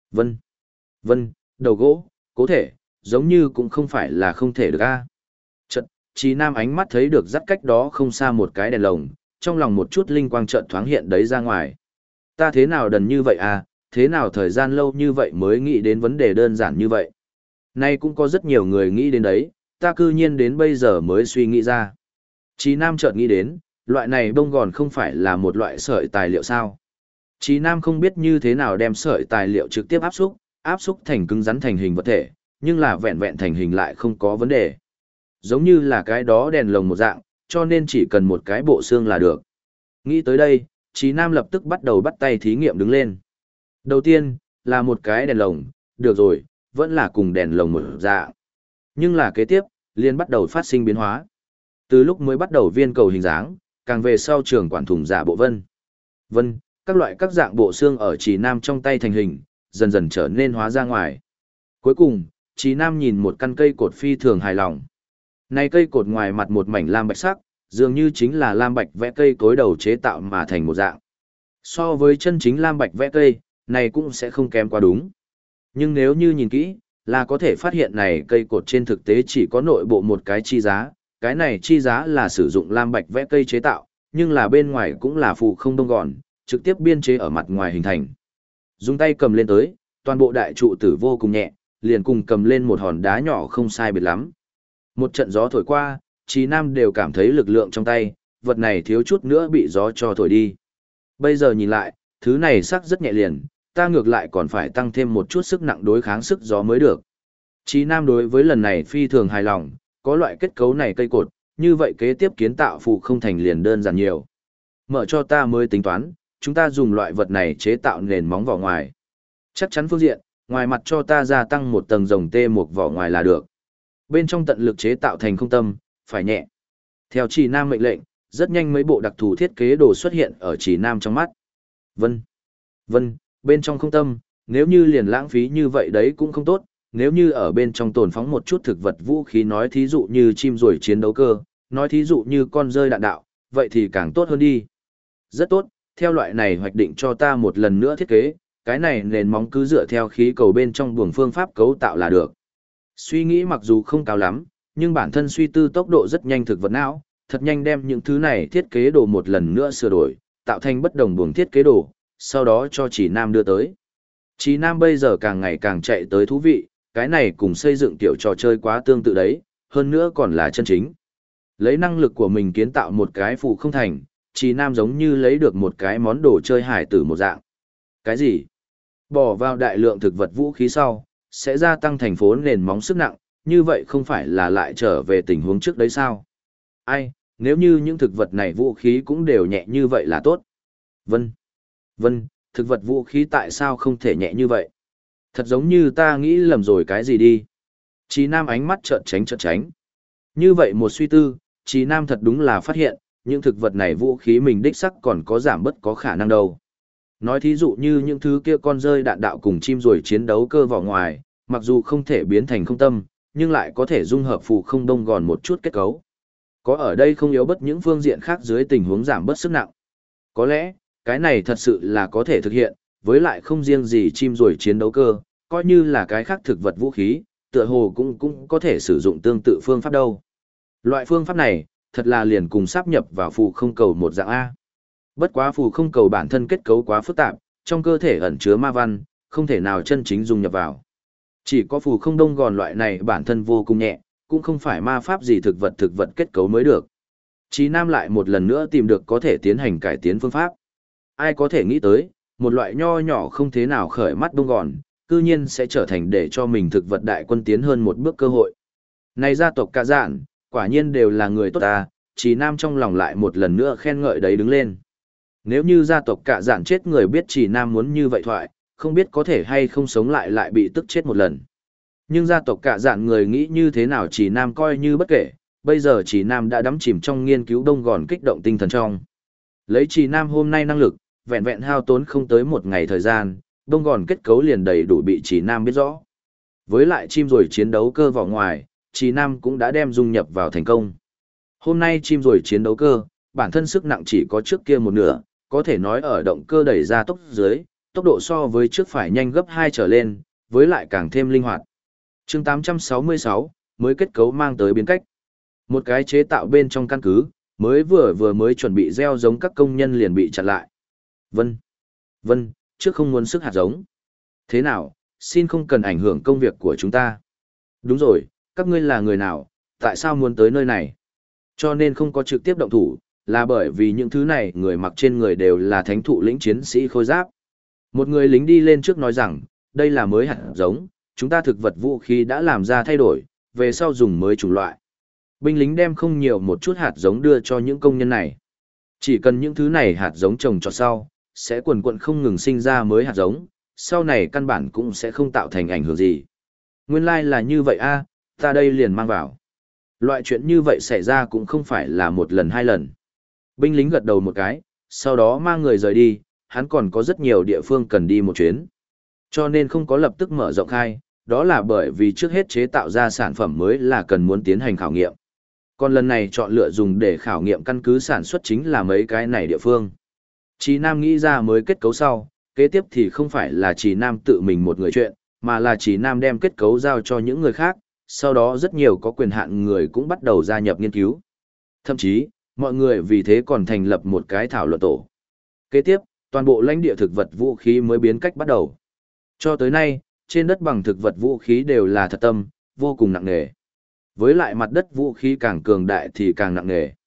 Vân, đầu gỗ, có thể, giống như cũng không phải là không thể được a. Chợt, Chí Nam ánh mắt thấy được dắt cách đó không xa một cái đèn lồng, trong lòng một chút linh quang chợt thoáng hiện đấy ra ngoài. Ta thế nào đần như vậy à, thế nào thời gian lâu như vậy mới nghĩ đến vấn đề đơn giản như vậy. Nay cũng có rất nhiều người nghĩ đến đấy, ta cư nhiên đến bây giờ mới suy nghĩ ra. Chí Nam chợt nghĩ đến, loại này bông gòn không phải là một loại sợi tài liệu sao. Chí Nam không biết như thế nào đem sợi tài liệu trực tiếp áp xúc thành cứng rắn thành hình vật thể, nhưng là vẹn vẹn thành hình lại không có vấn đề. Giống như là cái đó đèn lồng một dạng, cho nên chỉ cần một cái bộ xương là được. Nghĩ tới đây, Chí Nam lập tức bắt đầu bắt tay thí nghiệm đứng lên. Đầu tiên, là một cái đèn lồng, được rồi, vẫn là cùng đèn lồng một dạng. Nhưng là kế tiếp, liền bắt đầu phát sinh biến hóa. Từ lúc mới bắt đầu viên cầu hình dáng, càng về sau trường quản thủng giả bộ vân, các loại các dạng bộ xương ở Chí Nam trong tay thành hình, dần dần trở nên hóa ra ngoài. Cuối cùng, Chí Nam nhìn một căn cây cột phi thường hài lòng. Này cây cột ngoài mặt một mảnh lam bạch sắc, dường như chính là lam bạch vẽ cây cối đầu chế tạo mà thành một dạng. So với chân chính lam bạch vẽ cây, này cũng sẽ không kém quá đúng. Nhưng nếu như nhìn kỹ, là có thể phát hiện này cây cột trên thực tế chỉ có nội bộ một cái chi giá, cái này chi giá là sử dụng lam bạch vẽ cây chế tạo, nhưng là bên ngoài cũng là phụ không đông gòn, trực tiếp biên chế ở mặt ngoài hình thành. Dùng tay cầm lên tới, toàn bộ đại trụ tử vô cùng nhẹ, liền cùng cầm lên một hòn đá nhỏ không sai biệt lắm. Một trận gió thổi qua, Chí Nam đều cảm thấy lực lượng trong tay, vật này thiếu chút nữa bị gió cho thổi đi. Bây giờ nhìn lại, thứ này sắc rất nhẹ liền, ta ngược lại còn phải tăng thêm một chút sức nặng đối kháng sức gió mới được. Chí Nam đối với lần này phi thường hài lòng, có loại kết cấu này cây cột, như vậy kế tiếp kiến tạo phù không thành liền đơn giản nhiều. Mở cho ta mới tính toán, chúng ta dùng loại vật này chế tạo nền móng vỏ ngoài. Chắc chắn phương diện, ngoài mặt cho ta gia tăng một tầng rồng tê một vỏ ngoài là được. Bên trong tận lực chế tạo thành không tâm, phải nhẹ. Theo Chỉ Nam mệnh lệnh, rất nhanh mấy bộ đặc thù thiết kế đồ xuất hiện ở Chỉ Nam trong mắt. Vân, bên trong không tâm, nếu như liền lãng phí như vậy đấy cũng không tốt, nếu như ở bên trong tồn phóng một chút thực vật vũ khí nói thí dụ như chim ruồi chiến đấu cơ, nói thí dụ như con rơi đạn đạo, vậy thì càng tốt hơn đi. Rất tốt, theo loại này hoạch định cho ta một lần nữa thiết kế, cái này nền móng cứ dựa theo khí cầu bên trong buồng phương pháp cấu tạo là được. Suy nghĩ mặc dù không cao lắm, nhưng bản thân suy tư tốc độ rất nhanh thực vật não, thật nhanh đem những thứ này thiết kế đồ một lần nữa sửa đổi, tạo thành bất đồng buồng thiết kế đồ, sau đó cho Chỉ Nam đưa tới. Chỉ Nam bây giờ càng ngày càng chạy tới thú vị, cái này cùng xây dựng tiểu trò chơi quá tương tự đấy, hơn nữa còn là chân chính. Lấy năng lực của mình kiến tạo một cái phù không thành, Chỉ Nam giống như lấy được một cái món đồ chơi hải tử một dạng. Cái gì? Bỏ vào đại lượng thực vật vũ khí sau, sẽ gia tăng thành phố nền móng sức nặng, như vậy không phải là lại trở về tình huống trước đấy sao? Ai, nếu như những thực vật này vũ khí cũng đều nhẹ như vậy là tốt. Vân, thực vật vũ khí tại sao không thể nhẹ như vậy? Thật giống như ta nghĩ lầm rồi cái gì đi. Chí Nam ánh mắt trợn tránh. Như vậy một suy tư, Chí Nam thật đúng là phát hiện, những thực vật này vũ khí mình đích sắc còn có giảm bất có khả năng đâu. Nói thí dụ như những thứ kia con rơi đạn đạo cùng chim ruồi chiến đấu cơ vỏ ngoài, mặc dù không thể biến thành không tâm, nhưng lại có thể dung hợp phù không đông gòn một chút kết cấu. Có ở đây không yếu bất những phương diện khác dưới tình huống giảm bớt sức nặng. Có lẽ, cái này thật sự là có thể thực hiện, với lại không riêng gì chim ruồi chiến đấu cơ, coi như là cái khác thực vật vũ khí, tựa hồ cũng có thể sử dụng tương tự phương pháp đâu. Loại phương pháp này, thật là liền cùng sáp nhập vào phù không cầu một dạng A. Bất quá phù không cầu bản thân kết cấu quá phức tạp, trong cơ thể ẩn chứa ma văn, không thể nào chân chính dung nhập vào. Chỉ có phù không đông gòn loại này bản thân vô cùng nhẹ, cũng không phải ma pháp gì thực vật kết cấu mới được. Chí Nam lại một lần nữa tìm được có thể tiến hành cải tiến phương pháp. Ai có thể nghĩ tới, một loại nho nhỏ không thế nào khởi mắt đông gòn, cư nhiên sẽ trở thành để cho mình thực vật đại quân tiến hơn một bước cơ hội. Này gia tộc Cả Dạn, quả nhiên đều là người tốt ta, Chí Nam trong lòng lại một lần nữa khen ngợi đấy đứng lên. Nếu như gia tộc Cả Dạn chết người biết Chí Nam muốn như vậy thoại, không biết có thể hay không sống lại bị tức chết một lần. Nhưng gia tộc Cả Dạn người nghĩ như thế nào Chí Nam coi như bất kể, bây giờ Chí Nam đã đắm chìm trong nghiên cứu đông gòn kích động tinh thần trong. Lấy Chí Nam hôm nay năng lực, vẹn vẹn hao tốn không tới một ngày thời gian, đông gòn kết cấu liền đầy đủ bị Chí Nam biết rõ. Với lại chim rồi chiến đấu cơ vỏ ngoài, Chí Nam cũng đã đem dung nhập vào thành công. Hôm nay chim rồi chiến đấu cơ, bản thân sức nặng chỉ có trước kia một nửa, có thể nói ở động cơ đẩy ra tốc dưới, tốc độ so với trước phải nhanh gấp 2 trở lên, với lại càng thêm linh hoạt. Chương 866, mới kết cấu mang tới biến cách. Một cái chế tạo bên trong căn cứ, mới chuẩn bị gieo giống các công nhân liền bị chặn lại. Vân, trước không muốn sức hạt giống. Thế nào, xin không cần ảnh hưởng công việc của chúng ta. Đúng rồi, các ngươi là người nào, tại sao muốn tới nơi này? Cho nên không có trực tiếp động thủ, là bởi vì những thứ này người mặc trên người đều là thánh thụ lĩnh chiến sĩ khôi giáp. Một người lính đi lên trước nói rằng, đây là mới hạt giống, chúng ta thực vật vũ khí đã làm ra thay đổi, về sau dùng mới chủng loại. Binh lính đem không nhiều một chút hạt giống đưa cho những công nhân này. Chỉ cần những thứ này hạt giống trồng cho sau, sẽ quần quận không ngừng sinh ra mới hạt giống, sau này căn bản cũng sẽ không tạo thành ảnh hưởng gì. Nguyên lai là như vậy a, ta đây liền mang vào. Loại chuyện như vậy xảy ra cũng không phải là một lần hai lần. Binh lính gật đầu một cái, sau đó mang người rời đi, hắn còn có rất nhiều địa phương cần đi một chuyến. Cho nên không có lập tức mở rộng khai, đó là bởi vì trước hết chế tạo ra sản phẩm mới là cần muốn tiến hành khảo nghiệm. Còn lần này chọn lựa dùng để khảo nghiệm căn cứ sản xuất chính là mấy cái này địa phương. Chí Nam nghĩ ra mới kết cấu sau, kế tiếp thì không phải là Chí Nam tự mình một người chuyện, mà là Chí Nam đem kết cấu giao cho những người khác, sau đó rất nhiều có quyền hạn người cũng bắt đầu gia nhập nghiên cứu. Thậm chí, mọi người vì thế còn thành lập một cái thảo luận tổ. Kế tiếp, toàn bộ lãnh địa thực vật vũ khí mới biến cách bắt đầu. Cho tới nay, trên đất bằng thực vật vũ khí đều là thật tâm, vô cùng nặng nề. Với lại mặt đất vũ khí càng cường đại thì càng nặng nề.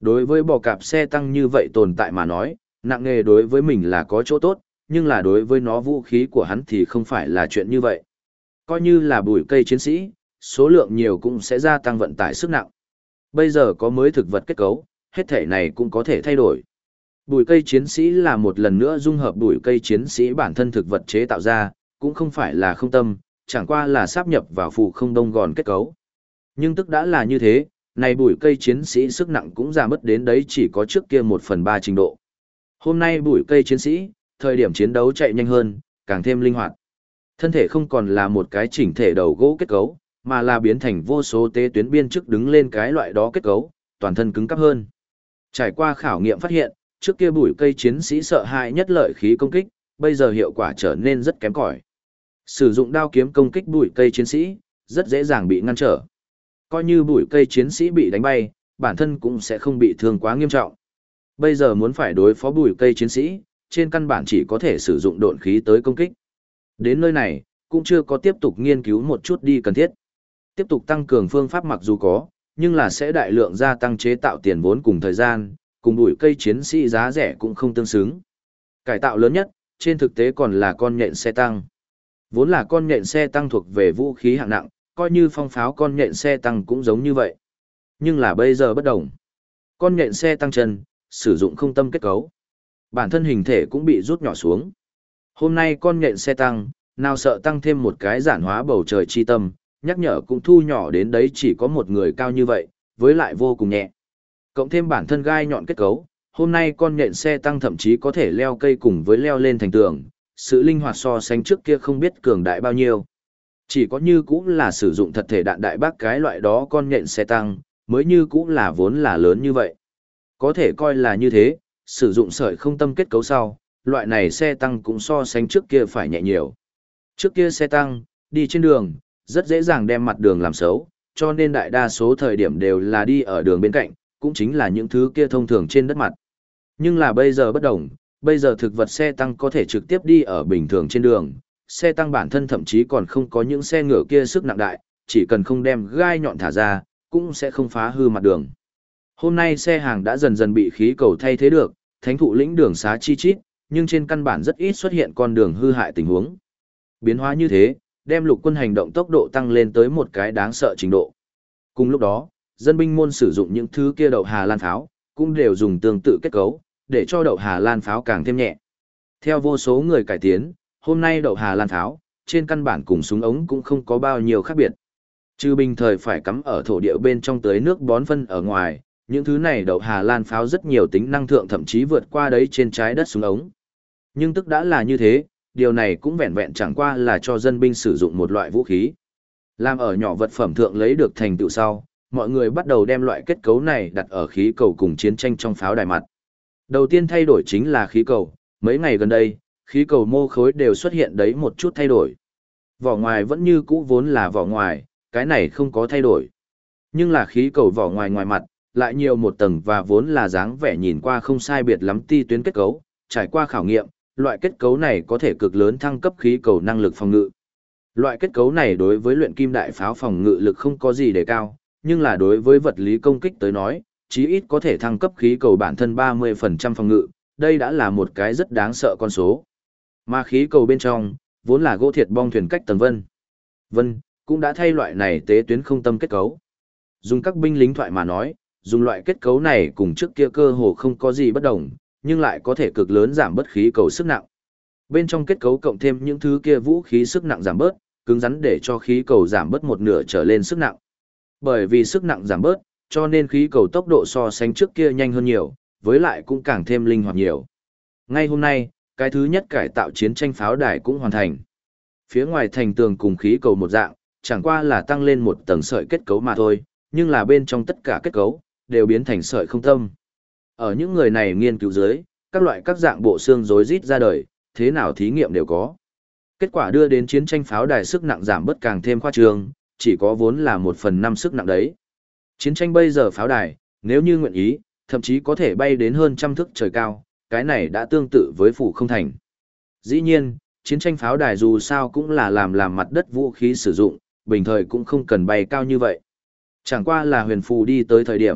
Đối với bò cạp xe tăng như vậy tồn tại mà nói, nặng nghề đối với mình là có chỗ tốt, nhưng là đối với nó vũ khí của hắn thì không phải là chuyện như vậy. Coi như là bùi cây chiến sĩ, số lượng nhiều cũng sẽ gia tăng vận tải sức nặng. Bây giờ có mới thực vật kết cấu, hết thể này cũng có thể thay đổi. Bùi cây chiến sĩ là một lần nữa dung hợp bùi cây chiến sĩ bản thân thực vật chế tạo ra, cũng không phải là không tâm, chẳng qua là sáp nhập vào phù không đông gòn kết cấu. Nhưng tức đã là như thế, này bùi cây chiến sĩ sức nặng cũng giảm mất đến đấy chỉ có trước kia 1/3 trình độ. Hôm nay bùi cây chiến sĩ, thời điểm chiến đấu chạy nhanh hơn, càng thêm linh hoạt. Thân thể không còn là một cái chỉnh thể đầu gỗ kết cấu, mà là biến thành vô số tế tuyến biên chức đứng lên cái loại đó kết cấu, toàn thân cứng cáp hơn. Trải qua khảo nghiệm phát hiện, trước kia bùi cây chiến sĩ sợ hãi nhất lợi khí công kích, bây giờ hiệu quả trở nên rất kém cỏi. Sử dụng đao kiếm công kích bùi cây chiến sĩ, rất dễ dàng bị ngăn trở. Coi như bùi cây chiến sĩ bị đánh bay, bản thân cũng sẽ không bị thương quá nghiêm trọng. Bây giờ muốn phải đối phó bùi cây chiến sĩ, trên căn bản chỉ có thể sử dụng độn khí tới công kích. Đến nơi này, cũng chưa có tiếp tục nghiên cứu một chút đi cần thiết. Tiếp tục tăng cường phương pháp mặc dù có, nhưng là sẽ đại lượng gia tăng chế tạo tiền vốn cùng thời gian, cùng bùi cây chiến sĩ giá rẻ cũng không tương xứng. Cải tạo lớn nhất, trên thực tế còn là con nhện xe tăng. Vốn là con nhện xe tăng thuộc về vũ khí hạng nặng, coi như phong pháo con nhện xe tăng cũng giống như vậy. Nhưng là bây giờ bất đồng. Con nhện xe tăng chân, sử dụng không tâm kết cấu. Bản thân hình thể cũng bị rút nhỏ xuống. Hôm nay con nhện xe tăng, nào sợ tăng thêm một cái giản hóa bầu trời chi tâm, nhắc nhở cũng thu nhỏ đến đấy chỉ có một người cao như vậy, với lại vô cùng nhẹ. Cộng thêm bản thân gai nhọn kết cấu, hôm nay con nhện xe tăng thậm chí có thể leo cây cùng với leo lên thành tường, sự linh hoạt so sánh trước kia không biết cường đại bao nhiêu. Chỉ có như cũng là sử dụng thật thể đạn đại bác cái loại đó con nhện xe tăng, mới như cũng là vốn là lớn như vậy. Có thể coi là như thế, sử dụng sợi không tâm kết cấu sau, loại này xe tăng cũng so sánh trước kia phải nhẹ nhiều. Trước kia xe tăng, đi trên đường, rất dễ dàng đem mặt đường làm xấu, cho nên đại đa số thời điểm đều là đi ở đường bên cạnh, cũng chính là những thứ kia thông thường trên đất mặt. Nhưng là bây giờ bất đồng, bây giờ thực vật xe tăng có thể trực tiếp đi ở bình thường trên đường, xe tăng bản thân thậm chí còn không có những xe ngựa kia sức nặng đại, chỉ cần không đem gai nhọn thả ra, cũng sẽ không phá hư mặt đường. Hôm nay xe hàng đã dần dần bị khí cầu thay thế được, thánh thụ lĩnh đường xá chi chít, nhưng trên căn bản rất ít xuất hiện con đường hư hại tình huống. Biến hóa như thế, đem lục quân hành động tốc độ tăng lên tới một cái đáng sợ trình độ. Cùng lúc đó, dân binh môn sử dụng những thứ kia đậu Hà Lan pháo, cũng đều dùng tương tự kết cấu, để cho đậu Hà Lan pháo càng thêm nhẹ. Theo vô số người cải tiến, hôm nay đậu Hà Lan pháo, trên căn bản cùng súng ống cũng không có bao nhiêu khác biệt. Trừ bình thời phải cắm ở thổ địa bên trong tưới nước bón phân ở ngoài, những thứ này đậu Hà Lan pháo rất nhiều tính năng thượng thậm chí vượt qua đấy trên trái đất súng ống. Nhưng tức đã là như thế, điều này cũng vẹn vẹn chẳng qua là cho dân binh sử dụng một loại vũ khí. Làm ở nhỏ vật phẩm thượng lấy được thành tựu sau, mọi người bắt đầu đem loại kết cấu này đặt ở khí cầu cùng chiến tranh trong pháo đài mặt. Đầu tiên thay đổi chính là khí cầu, mấy ngày gần đây, khí cầu mô khối đều xuất hiện đấy một chút thay đổi. Vỏ ngoài vẫn như cũ vốn là vỏ ngoài, cái này không có thay đổi. Nhưng là khí cầu vỏ ngoài ngoài mặt, lại nhiều một tầng và vốn là dáng vẻ nhìn qua không sai biệt lắm ti tuyến kết cấu, trải qua khảo nghiệm, loại kết cấu này có thể cực lớn thăng cấp khí cầu năng lực phòng ngự. Loại kết cấu này đối với luyện kim đại pháo phòng ngự lực không có gì để cao, nhưng là đối với vật lý công kích tới nói, chí ít có thể thăng cấp khí cầu bản thân 30% phòng ngự, đây đã là một cái rất đáng sợ con số. Mà khí cầu bên trong, vốn là gỗ thiệt bong thuyền cách tầng vân. Vân, cũng đã thay loại này tế tuyến không tâm kết cấu. Dùng các binh lính thoại mà nói, dùng loại kết cấu này cùng trước kia cơ hồ không có gì bất đồng, nhưng lại có thể cực lớn giảm bớt khí cầu sức nặng. Bên trong kết cấu cộng thêm những thứ kia vũ khí sức nặng giảm bớt, cứng rắn để cho khí cầu giảm bớt một nửa trở lên sức nặng. Bởi vì sức nặng giảm bớt, cho nên khí cầu tốc độ so sánh trước kia nhanh hơn nhiều, với lại cũng càng thêm linh hoạt nhiều. Ngay hôm nay, cái thứ nhất cải tạo chiến tranh pháo đài cũng hoàn thành. Phía ngoài thành tường cùng khí cầu một dạng, chẳng qua là tăng lên một tầng sợi kết cấu mà thôi, nhưng là bên trong tất cả kết cấu, đều biến thành sợi không tâm. Ở những người này nghiên cứu dưới, các dạng bộ xương rối rít ra đời, thế nào thí nghiệm đều có. Kết quả đưa đến chiến tranh pháo đài sức nặng giảm bớt càng thêm khoa trương, chỉ có vốn là 1/5 sức nặng đấy. Chiến tranh bây giờ pháo đài, nếu như nguyện ý, thậm chí có thể bay đến hơn trăm thước trời cao, cái này đã tương tự với phủ không thành. Dĩ nhiên, chiến tranh pháo đài dù sao cũng là làm mặt đất vũ khí sử dụng, bình thời cũng không cần bay cao như vậy. Chẳng qua là huyền phù đi tới thời điểm,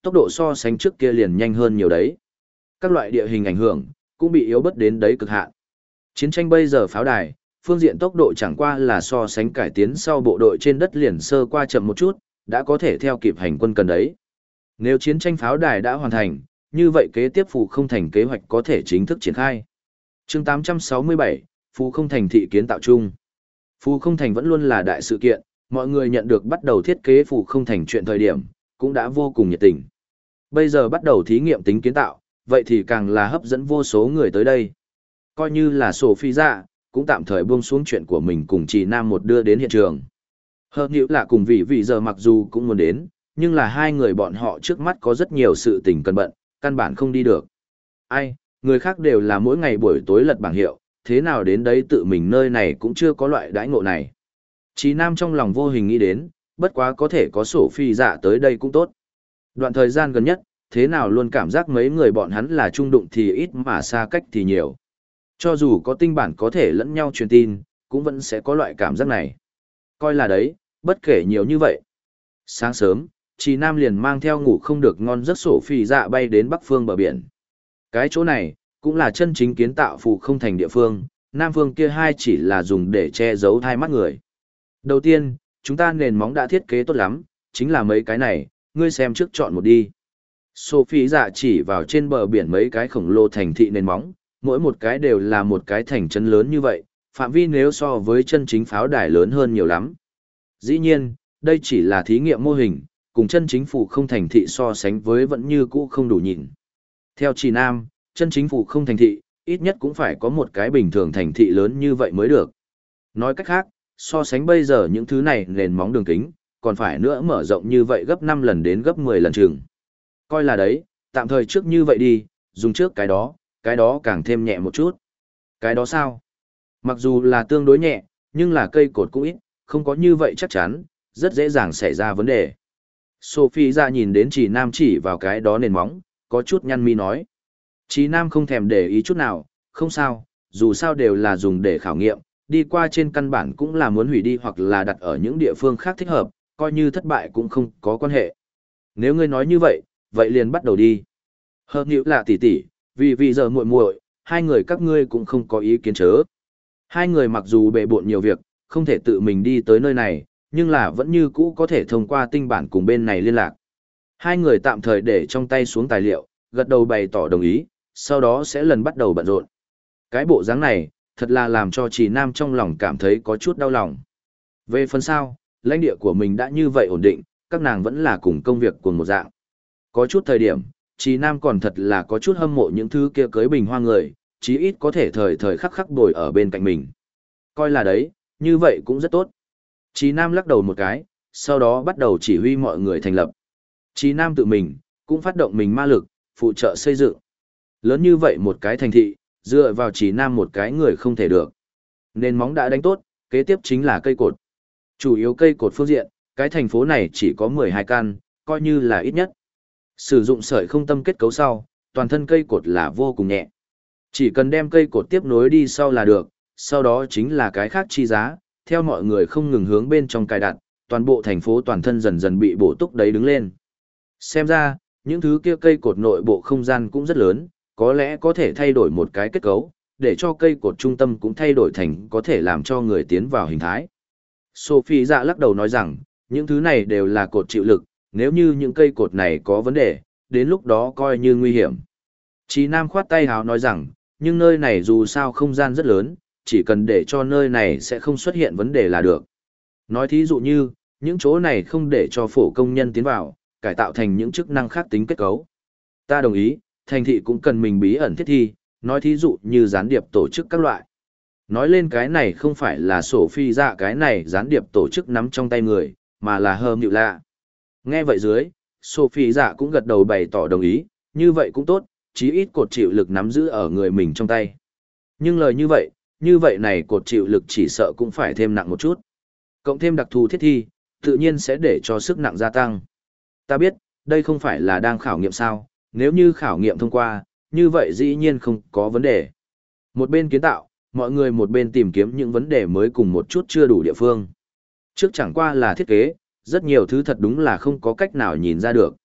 tốc độ so sánh trước kia liền nhanh hơn nhiều đấy. Các loại địa hình ảnh hưởng, cũng bị yếu bớt đến đấy cực hạn. Chiến tranh bây giờ pháo đài, phương diện tốc độ chẳng qua là so sánh cải tiến sau bộ đội trên đất liền sơ qua chậm một chút, đã có thể theo kịp hành quân cần đấy. Nếu chiến tranh pháo đài đã hoàn thành, như vậy kế tiếp Phù Không Thành kế hoạch có thể chính thức triển khai. Chương 867, Phù Không Thành thị kiến tạo chung. Phù Không Thành vẫn luôn là đại sự kiện, mọi người nhận được bắt đầu thiết kế Phù Không Thành chuyện thời điểm, cũng đã vô cùng nhiệt tình. Bây giờ bắt đầu thí nghiệm tính kiến tạo, vậy thì càng là hấp dẫn vô số người tới đây. Coi như là Sophie dạ, cũng tạm thời buông xuống chuyện của mình cùng chị Nam một đưa đến hiện trường. Hơn nữa là cùng vị giờ mặc dù cũng muốn đến, nhưng là hai người bọn họ trước mắt có rất nhiều sự tình cần bận, căn bản không đi được. Ai, người khác đều là mỗi ngày buổi tối lật bảng hiệu, thế nào đến đấy tự mình nơi này cũng chưa có loại đãi ngộ này. Chí Nam trong lòng vô hình nghĩ đến, bất quá có thể có Sophie dạ tới đây cũng tốt. Đoạn thời gian gần nhất, thế nào luôn cảm giác mấy người bọn hắn là trung đụng thì ít mà xa cách thì nhiều. Cho dù có tinh bản có thể lẫn nhau truyền tin, cũng vẫn sẽ có loại cảm giác này. Coi là đấy, bất kể nhiều như vậy. Sáng sớm, Chí Nam liền mang theo ngủ không được ngon giấc Sophie dạ bay đến bắc phương bờ biển. Cái chỗ này, cũng là chân chính kiến tạo Phù Không Thành địa phương, nam phương kia hai chỉ là dùng để che giấu thai mắt người. Đầu tiên, chúng ta nền móng đã thiết kế tốt lắm, chính là mấy cái này, ngươi xem trước chọn một đi. Sophie dạ chỉ vào trên bờ biển mấy cái khổng lồ thành thị nền móng, mỗi một cái đều là một cái thành trấn lớn như vậy, phạm vi nếu so với chân chính pháo đài lớn hơn nhiều lắm. Dĩ nhiên, đây chỉ là thí nghiệm mô hình, cùng chân chính Phù Không Thành thị so sánh với vẫn như cũ không đủ nhìn. Theo Chỉ Nam, chân chính Phù Không Thành thị, ít nhất cũng phải có một cái bình thường thành thị lớn như vậy mới được. Nói cách khác, so sánh bây giờ những thứ này nền móng đường kính, còn phải nữa mở rộng như vậy gấp 5 lần đến gấp 10 lần chừng. Coi là đấy, tạm thời trước như vậy đi, dùng trước cái đó càng thêm nhẹ một chút. Cái đó sao? Mặc dù là tương đối nhẹ, nhưng là cây cột cũng ít, không có như vậy chắc chắn, rất dễ dàng xảy ra vấn đề. Sophie ra nhìn đến Chỉ Nam chỉ vào cái đó nền móng, có chút nhăn mi nói. Chỉ Nam không thèm để ý chút nào, không sao, dù sao đều là dùng để khảo nghiệm, đi qua trên căn bản cũng là muốn hủy đi hoặc là đặt ở những địa phương khác thích hợp, coi như thất bại cũng không có quan hệ. Nếu ngươi nói như vậy, vậy liền bắt đầu đi. Hợp nhữ là tỷ tỷ, vì giờ muội muội, hai người các ngươi cũng không có ý kiến chớ. Hai người mặc dù bề bộn nhiều việc, không thể tự mình đi tới nơi này, nhưng là vẫn như cũ có thể thông qua tinh bản cùng bên này liên lạc. Hai người tạm thời để trong tay xuống tài liệu, gật đầu bày tỏ đồng ý, sau đó sẽ lần bắt đầu bận rộn. Cái bộ dáng này, thật là làm cho Chỉ Nam trong lòng cảm thấy có chút đau lòng. Về phần sau, lãnh địa của mình đã như vậy ổn định, các nàng vẫn là cùng công việc cùng một dạng. Có chút thời điểm, Chỉ Nam còn thật là có chút hâm mộ những thứ kia cưới bình hoa người, chí ít có thể thời thời khắc khắc bồi ở bên cạnh mình. Coi là đấy, như vậy cũng rất tốt. Chỉ Nam lắc đầu một cái, sau đó bắt đầu chỉ huy mọi người thành lập. Chỉ Nam tự mình, cũng phát động mình ma lực, phụ trợ xây dựng. Lớn như vậy một cái thành thị, dựa vào Chỉ Nam một cái người không thể được. Nền móng đã đánh tốt, kế tiếp chính là cây cột. Chủ yếu cây cột phương diện, cái thành phố này chỉ có 12 căn, coi như là ít nhất. Sử dụng sợi không tâm kết cấu sau, toàn thân cây cột là vô cùng nhẹ. Chỉ cần đem cây cột tiếp nối đi sau là được, sau đó chính là cái khác chi giá, theo mọi người không ngừng hướng bên trong cài đặt, toàn bộ thành phố toàn thân dần dần bị bổ túc đấy đứng lên. Xem ra, những thứ kia cây cột nội bộ không gian cũng rất lớn, có lẽ có thể thay đổi một cái kết cấu, để cho cây cột trung tâm cũng thay đổi thành có thể làm cho người tiến vào hình thái. Sophie dạ lắc đầu nói rằng, những thứ này đều là cột chịu lực, nếu như những cây cột này có vấn đề, đến lúc đó coi như nguy hiểm. Chí Nam khoát tay háo nói rằng, nhưng nơi này dù sao không gian rất lớn, chỉ cần để cho nơi này sẽ không xuất hiện vấn đề là được. Nói thí dụ như, những chỗ này không để cho phổ công nhân tiến vào, cải tạo thành những chức năng khác tính kết cấu. Ta đồng ý, thành thị cũng cần mình bí ẩn thiết thi, nói thí dụ như gián điệp tổ chức các loại. Nói lên cái này không phải là Sophie dạ cái này gián điệp tổ chức nắm trong tay người, mà là Hơm Nhự Lạ. Nghe vậy dưới, Sophie dạ cũng gật đầu bày tỏ đồng ý, như vậy cũng tốt, chí ít cột chịu lực nắm giữ ở người mình trong tay. Nhưng lời như vậy này cột chịu lực chỉ sợ cũng phải thêm nặng một chút. Cộng thêm đặc thù thiết thi, tự nhiên sẽ để cho sức nặng gia tăng. Ta biết, đây không phải là đang khảo nghiệm sao, nếu như khảo nghiệm thông qua, như vậy dĩ nhiên không có vấn đề. Một bên kiến tạo, mọi người một bên tìm kiếm những vấn đề mới cùng một chút chưa đủ địa phương. Trước chẳng qua là thiết kế, rất nhiều thứ thật đúng là không có cách nào nhìn ra được.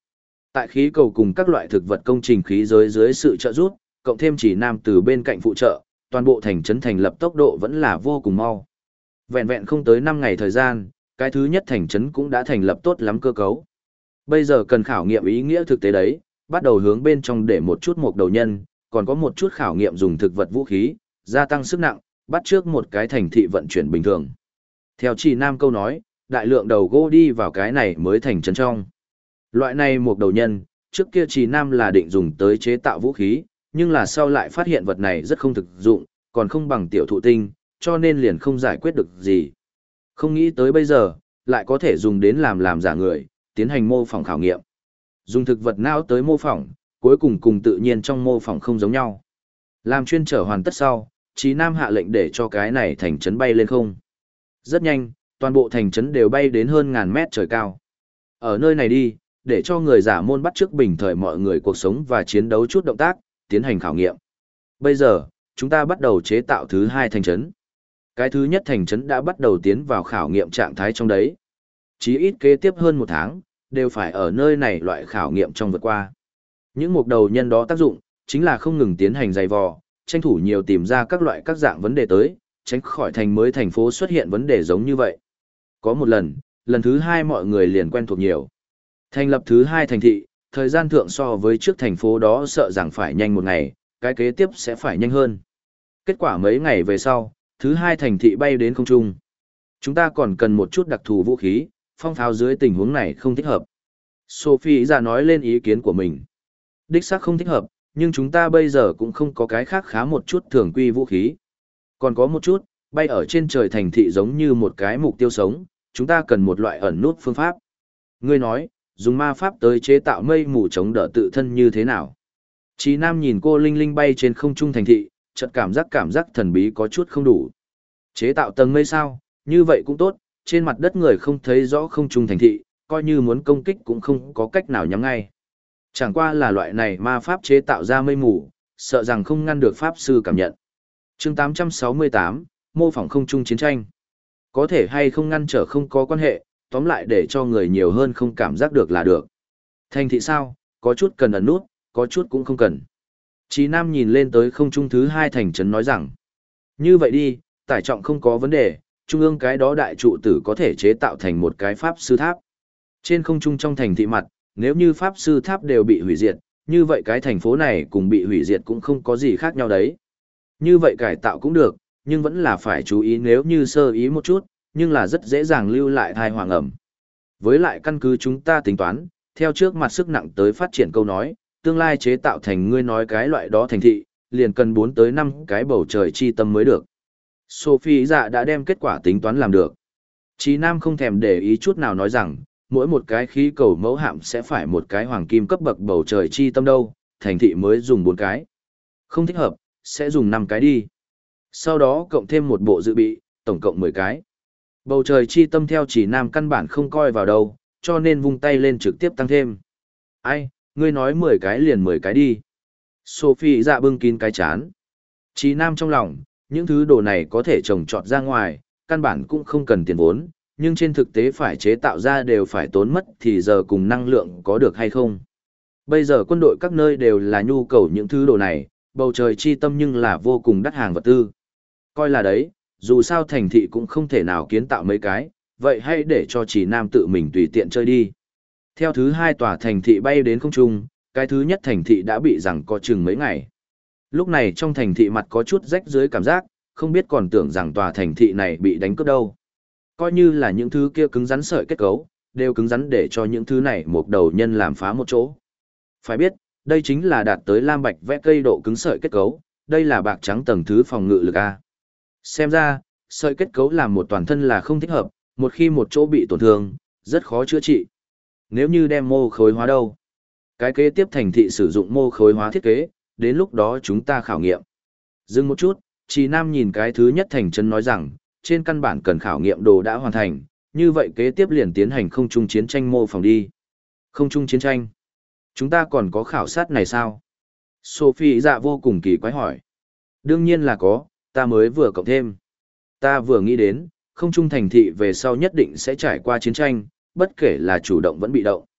Tại khí cầu cùng các loại thực vật công trình khí giới dưới sự trợ giúp, cộng thêm chỉ nam từ bên cạnh phụ trợ, toàn bộ thành trấn thành lập tốc độ vẫn là vô cùng mau. Vẹn vẹn không tới 5 ngày thời gian, cái thứ nhất thành trấn cũng đã thành lập tốt lắm cơ cấu. Bây giờ cần khảo nghiệm ý nghĩa thực tế đấy, bắt đầu hướng bên trong để một chút mục đầu nhân, còn có một chút khảo nghiệm dùng thực vật vũ khí, gia tăng sức nặng, bắt trước một cái thành thị vận chuyển bình thường. Theo chỉ nam câu nói, đại lượng đầu gỗ đi vào cái này mới thành trấn trong. Loại này mục đầu nhân, trước kia chỉ nam là định dùng tới chế tạo vũ khí, nhưng là sau lại phát hiện vật này rất không thực dụng, còn không bằng tiểu thụ tinh, cho nên liền không giải quyết được gì. Không nghĩ tới bây giờ, lại có thể dùng đến làm giả người, tiến hành mô phỏng khảo nghiệm. Dùng thực vật não tới mô phỏng, cuối cùng tự nhiên trong mô phỏng không giống nhau. Làm chuyên trở hoàn tất sau, Chí Nam hạ lệnh để cho cái này thành trấn bay lên không. Rất nhanh, toàn bộ thành trấn đều bay đến hơn ngàn mét trời cao. Ở nơi này đi, để cho người giả môn bắt chước bình thời mọi người cuộc sống và chiến đấu chút động tác, tiến hành khảo nghiệm. Bây giờ, chúng ta bắt đầu chế tạo thứ hai thành trấn. Cái thứ nhất thành trấn đã bắt đầu tiến vào khảo nghiệm trạng thái trong đấy. Chí ít kế tiếp hơn 1 tháng, đều phải ở nơi này loại khảo nghiệm trong vượt qua. Những mục đầu nhân đó tác dụng, chính là không ngừng tiến hành dày vò, tranh thủ nhiều tìm ra các loại các dạng vấn đề tới, tránh khỏi thành mới thành phố xuất hiện vấn đề giống như vậy. Có một lần thứ hai mọi người liền quen thuộc nhiều. Thành lập thứ hai thành thị, thời gian thượng so với trước thành phố đó sợ rằng phải nhanh 1 ngày, cái kế tiếp sẽ phải nhanh hơn. Kết quả mấy ngày về sau, thứ hai thành thị bay đến không trung. Chúng ta còn cần một chút đặc thù vũ khí, phong pháo dưới tình huống này không thích hợp. Sophie ra nói lên ý kiến của mình. Đích xác không thích hợp, nhưng chúng ta bây giờ cũng không có cái khác khá một chút thường quy vũ khí. Còn có một chút, bay ở trên trời thành thị giống như một cái mục tiêu sống, chúng ta cần một loại ẩn nút phương pháp. Ngươi nói, dùng ma pháp tới chế tạo mây mù chống đỡ tự thân như thế nào? Chí Nam nhìn cô Linh Linh bay trên không trung thành thị, chợt cảm giác thần bí có chút không đủ. Chế tạo tầng mây sao, như vậy cũng tốt, trên mặt đất người không thấy rõ không trung thành thị, coi như muốn công kích cũng không có cách nào nhắm ngay. Chẳng qua là loại này ma pháp chế tạo ra mây mù, sợ rằng không ngăn được pháp sư cảm nhận. Chương 868, mô phỏng không trung chiến tranh. Có thể hay không ngăn trở không có quan hệ, tóm lại để cho người nhiều hơn không cảm giác được là được. Thành thị sao, có chút cần ẩn nút, có chút cũng không cần. Chí Nam nhìn lên tới không trung thứ hai thành trấn nói rằng, như vậy đi, tải trọng không có vấn đề, trung ương cái đó đại trụ tử có thể chế tạo thành một cái pháp sư tháp. Trên không trung trong thành thị mặt, nếu như pháp sư tháp đều bị hủy diệt, như vậy cái thành phố này cùng bị hủy diệt cũng không có gì khác nhau đấy. Như vậy cải tạo cũng được, nhưng vẫn là phải chú ý nếu như sơ ý một chút, nhưng là rất dễ dàng lưu lại thai hoàng ẩm. Với lại căn cứ chúng ta tính toán, theo trước mặt sức nặng tới phát triển câu nói, tương lai chế tạo thành ngươi nói cái loại đó thành thị, liền cần 4 tới 5 cái bầu trời chi tâm mới được. Sophie dạ đã đem kết quả tính toán làm được. Chí Nam không thèm để ý chút nào nói rằng, mỗi một cái khí cầu mẫu hạm sẽ phải một cái hoàng kim cấp bậc bầu trời chi tâm đâu, thành thị mới dùng 4 cái. Không thích hợp, sẽ dùng 5 cái đi. Sau đó cộng thêm một bộ dự bị, tổng cộng 10 cái. Bầu trời chi tâm theo Chí Nam căn bản không coi vào đâu, cho nên vung tay lên trực tiếp tăng thêm. Ai, ngươi nói 10 cái liền 10 cái đi. Sophie dạ bưng kín cái chán. Chí Nam trong lòng, những thứ đồ này có thể trồng trọt ra ngoài, căn bản cũng không cần tiền vốn, nhưng trên thực tế phải chế tạo ra đều phải tốn mất thì giờ cùng năng lượng có được hay không. Bây giờ quân đội các nơi đều là nhu cầu những thứ đồ này, bầu trời chi tâm nhưng là vô cùng đắt hàng vật tư. Coi là đấy, dù sao thành thị cũng không thể nào kiến tạo mấy cái, vậy hãy để cho Chí Nam tự mình tùy tiện chơi đi. Theo thứ hai tòa thành thị bay đến không trung, cái thứ nhất thành thị đã bị giằng co chừng mấy ngày. Lúc này trong thành thị mặt có chút rách dưới cảm giác, không biết còn tưởng rằng tòa thành thị này bị đánh cướp đâu. Coi như là những thứ kia cứng rắn sợi kết cấu, đều cứng rắn để cho những thứ này một đầu nhân làm phá một chỗ. Phải biết, đây chính là đạt tới lam bạch vẽ cây độ cứng sợi kết cấu, đây là bạc trắng tầng thứ phòng ngự lực A. Xem ra, sợi kết cấu làm một toàn thân là không thích hợp, một khi một chỗ bị tổn thương, rất khó chữa trị. Nếu như đem mô khối hóa đâu? Cái kế tiếp thành thị sử dụng mô khối hóa thiết kế, đến lúc đó chúng ta khảo nghiệm. Dừng một chút, Chí Nam nhìn cái thứ nhất thành trấn nói rằng, trên căn bản cần khảo nghiệm đồ đã hoàn thành, như vậy kế tiếp liền tiến hành không trung chiến tranh mô phỏng đi. Không trung chiến tranh? Chúng ta còn có khảo sát này sao? Sophie dạ vô cùng kỳ quái hỏi. Đương nhiên là có, ta mới vừa cộng thêm. Ta vừa nghĩ đến, không trung thành thị về sau nhất định sẽ trải qua chiến tranh, bất kể là chủ động vẫn bị động.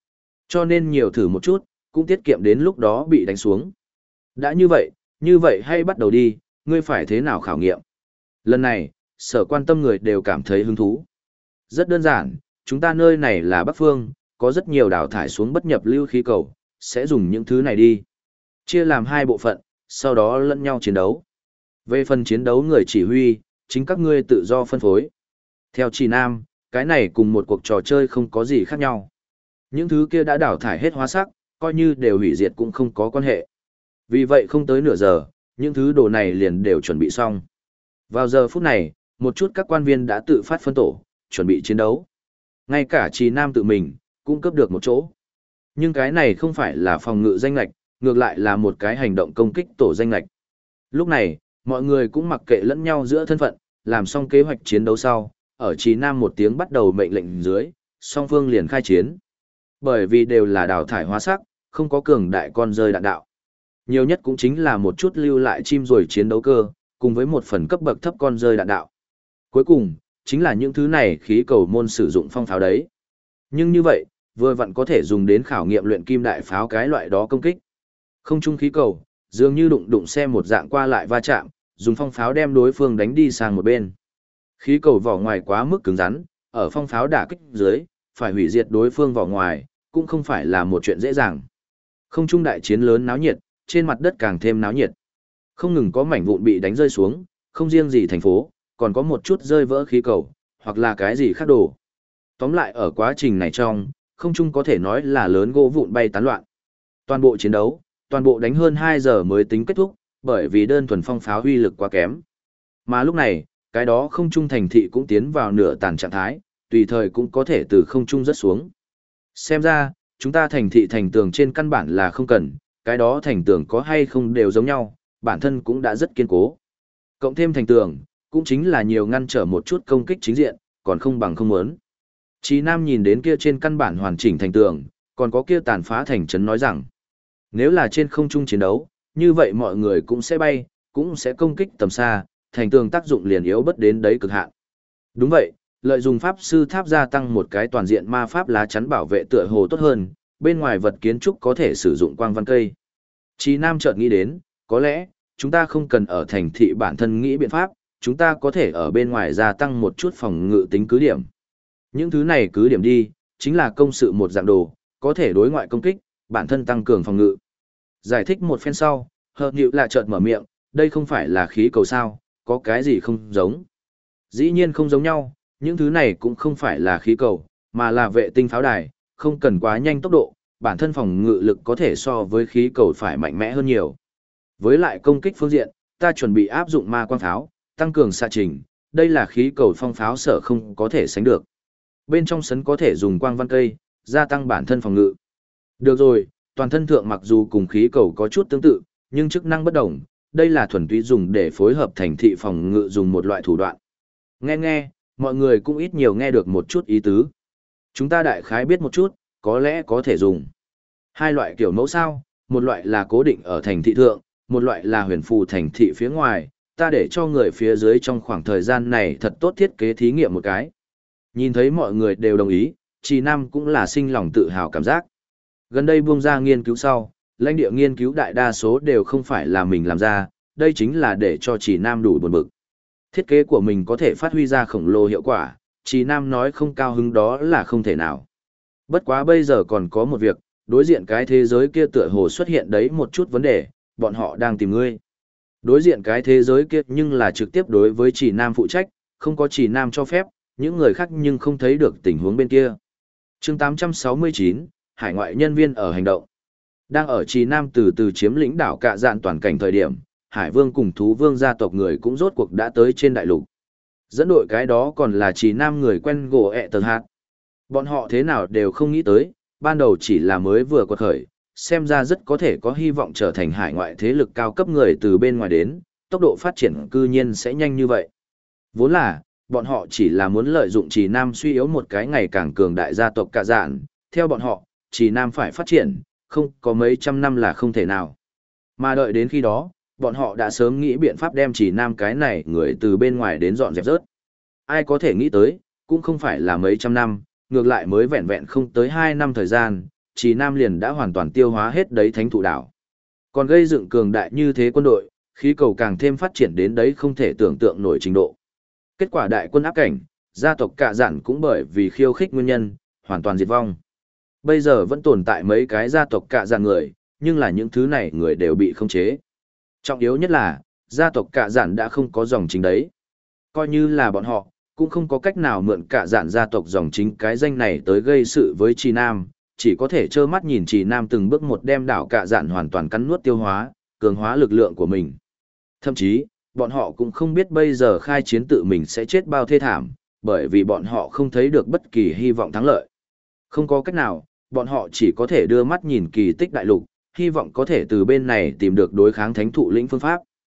Cho nên nhiều thử một chút, cũng tiết kiệm đến lúc đó bị đánh xuống. Đã như vậy hay bắt đầu đi, ngươi phải thế nào khảo nghiệm. Lần này, sở quan tâm người đều cảm thấy hứng thú. Rất đơn giản, chúng ta nơi này là Bắc Phương, có rất nhiều đào thải xuống bất nhập lưu khí cầu, sẽ dùng những thứ này đi. Chia làm hai bộ phận, sau đó lẫn nhau chiến đấu. Về phần chiến đấu người chỉ huy, chính các ngươi tự do phân phối. Theo Trì Nam, cái này cùng một cuộc trò chơi không có gì khác nhau. Những thứ kia đã đào thải hết hóa sắc, coi như đều hủy diệt cũng không có quan hệ. Vì vậy không tới nửa giờ, những thứ đồ này liền đều chuẩn bị xong. Vào giờ phút này, một chút các quan viên đã tự phát phân tổ, chuẩn bị chiến đấu. Ngay cả Trì Nam tự mình, cũng cấp được một chỗ. Nhưng cái này không phải là phòng ngự danh lạch, ngược lại là một cái hành động công kích tổ danh lạch. Lúc này, mọi người cũng mặc kệ lẫn nhau giữa thân phận, làm xong kế hoạch chiến đấu sau, ở Trì Nam một tiếng bắt đầu mệnh lệnh dưới, song phương liền khai chiến. Bởi vì đều là đào thải hóa sắc, không có cường đại con rơi đạn đạo. Nhiều nhất cũng chính là một chút lưu lại chim rồi chiến đấu cơ, cùng với một phần cấp bậc thấp con rơi đạn đạo. Cuối cùng, chính là những thứ này khí cầu môn sử dụng phong pháo đấy. Nhưng như vậy, vừa vặn có thể dùng đến khảo nghiệm luyện kim đại pháo cái loại đó công kích. Không trung khí cầu, dường như đụng xe một dạng qua lại va chạm, dùng phong pháo đem đối phương đánh đi sang một bên. Khí cầu vỏ ngoài quá mức cứng rắn, ở phong pháo đả kích dưới, phải hủy diệt đối phương vỏ ngoài, cũng không phải là một chuyện dễ dàng. Không trung đại chiến lớn náo nhiệt, trên mặt đất càng thêm náo nhiệt. Không ngừng có mảnh vụn bị đánh rơi xuống, không riêng gì thành phố, còn có một chút rơi vỡ khí cầu, hoặc là cái gì khác đồ. Tóm lại ở quá trình này trong, không trung có thể nói là lớn gỗ vụn bay tán loạn. Toàn bộ chiến đấu, toàn bộ đánh hơn 2 giờ mới tính kết thúc, bởi vì đơn thuần phong pháo uy lực quá kém. Mà lúc này, cái đó không trung thành thị cũng tiến vào nửa tàn trạng thái, tùy thời cũng có thể từ không trung rớt xuống. Xem ra, chúng ta thành thị thành tường trên căn bản là không cần, cái đó thành tường có hay không đều giống nhau, bản thân cũng đã rất kiên cố. Cộng thêm thành tường, cũng chính là nhiều ngăn trở một chút công kích chính diện, còn không bằng không muốn. Chí Nam nhìn đến kia trên căn bản hoàn chỉnh thành tường, còn có kia tàn phá thành trấn nói rằng, nếu là trên không trung chiến đấu, như vậy mọi người cũng sẽ bay, cũng sẽ công kích tầm xa, thành tường tác dụng liền yếu bất đến đấy cực hạn. Đúng vậy, lợi dụng pháp sư tháp gia tăng một cái toàn diện ma pháp lá chắn bảo vệ tựa hồ tốt hơn, bên ngoài vật kiến trúc có thể sử dụng quang văn cây. Chí Nam chợt nghĩ đến, có lẽ, chúng ta không cần ở thành thị bản thân nghĩ biện pháp, chúng ta có thể ở bên ngoài gia tăng một chút phòng ngự tính cứ điểm. Những thứ này cứ điểm đi, chính là công sự một dạng đồ, có thể đối ngoại công kích, bản thân tăng cường phòng ngự. Giải thích một phen sau, Hợp Nhự lại chợt mở miệng, đây không phải là khí cầu sao, có cái gì không giống. Dĩ nhiên không giống nhau, những thứ này cũng không phải là khí cầu, mà là vệ tinh pháo đài, không cần quá nhanh tốc độ, bản thân phòng ngự lực có thể so với khí cầu phải mạnh mẽ hơn nhiều. Với lại công kích phương diện, ta chuẩn bị áp dụng ma quang pháo, tăng cường xạ trình, đây là khí cầu phong pháo sở không có thể sánh được. Bên trong sấn có thể dùng quang văn cây, gia tăng bản thân phòng ngự. Được rồi, toàn thân thượng mặc dù cùng khí cầu có chút tương tự, nhưng chức năng bất đồng, đây là thuần túy dùng để phối hợp thành thị phòng ngự dùng một loại thủ đoạn. Nghe, mọi người cũng ít nhiều nghe được một chút ý tứ. Chúng ta đại khái biết một chút, có lẽ có thể dùng. Hai loại kiểu mẫu sao, một loại là cố định ở thành thị thượng, một loại là huyền phù thành thị phía ngoài, ta để cho người phía dưới trong khoảng thời gian này thật tốt thiết kế thí nghiệm một cái. Nhìn thấy mọi người đều đồng ý, Trì Nam cũng là sinh lòng tự hào cảm giác. Gần đây buông ra nghiên cứu sau, lãnh địa nghiên cứu đại đa số đều không phải là mình làm ra, đây chính là để cho Trì Nam đủ buồn bực. Thiết kế của mình có thể phát huy ra khổng lồ hiệu quả, Trì Nam nói không cao hứng đó là không thể nào. Bất quá bây giờ còn có một việc, đối diện cái thế giới kia tựa hồ xuất hiện đấy một chút vấn đề, bọn họ đang tìm ngươi. Đối diện cái thế giới kia nhưng là trực tiếp đối với Trì Nam phụ trách, không có Trì Nam cho phép, những người khác nhưng không thấy được tình huống bên kia. Chương 869, hải ngoại nhân viên ở hành động. Đang ở Trì Nam từ từ chiếm lĩnh đảo Cạ Dạn toàn cảnh thời điểm, Hải Vương cùng Thú Vương gia tộc người cũng rốt cuộc đã tới trên đại lục. Dẫn đội cái đó còn là Trì Nam người quen gỗ ẹ tờ hạt. Bọn họ thế nào đều không nghĩ tới, ban đầu chỉ là mới vừa quật khởi, xem ra rất có thể có hy vọng trở thành hải ngoại thế lực cao cấp người từ bên ngoài đến, tốc độ phát triển cư nhiên sẽ nhanh như vậy. Vốn là, bọn họ chỉ là muốn lợi dụng Trì Nam suy yếu một cái ngày càng cường đại gia tộc Cạ Dạn, theo bọn họ, Trì Nam phải phát triển, không có mấy trăm năm là không thể nào. Mà đợi đến khi đó, bọn họ đã sớm nghĩ biện pháp đem Trì Nam cái này người từ bên ngoài đến dọn dẹp rớt. Ai có thể nghĩ tới, cũng không phải là mấy trăm năm, ngược lại mới vẹn vẹn không tới 2 năm thời gian, Trì Nam liền đã hoàn toàn tiêu hóa hết đấy thánh thụ đảo. Còn gây dựng cường đại như thế quân đội, khí cầu càng thêm phát triển đến đấy không thể tưởng tượng nổi trình độ. Kết quả đại quân áp cảnh, gia tộc Cạ Dạn cũng bởi vì khiêu khích nguyên nhân, hoàn toàn diệt vong. Bây giờ vẫn tồn tại mấy cái gia tộc Cạ Dạn người, nhưng là những thứ này người đều bị khống chế. Trọng yếu nhất là, gia tộc Cạ Dạn đã không có dòng chính đấy. Coi như là bọn họ, cũng không có cách nào mượn Cạ Dạn gia tộc dòng chính cái danh này tới gây sự với Trì Nam, chỉ có thể trơ mắt nhìn Trì Nam từng bước một đem đảo Cạ Dạn hoàn toàn cắn nuốt tiêu hóa, cường hóa lực lượng của mình. Thậm chí, bọn họ cũng không biết bây giờ khai chiến tự mình sẽ chết bao thê thảm, bởi vì bọn họ không thấy được bất kỳ hy vọng thắng lợi. Không có cách nào, bọn họ chỉ có thể đưa mắt nhìn kỳ tích đại lục, hy vọng có thể từ bên này tìm được đối kháng thánh thụ lĩnh phương pháp.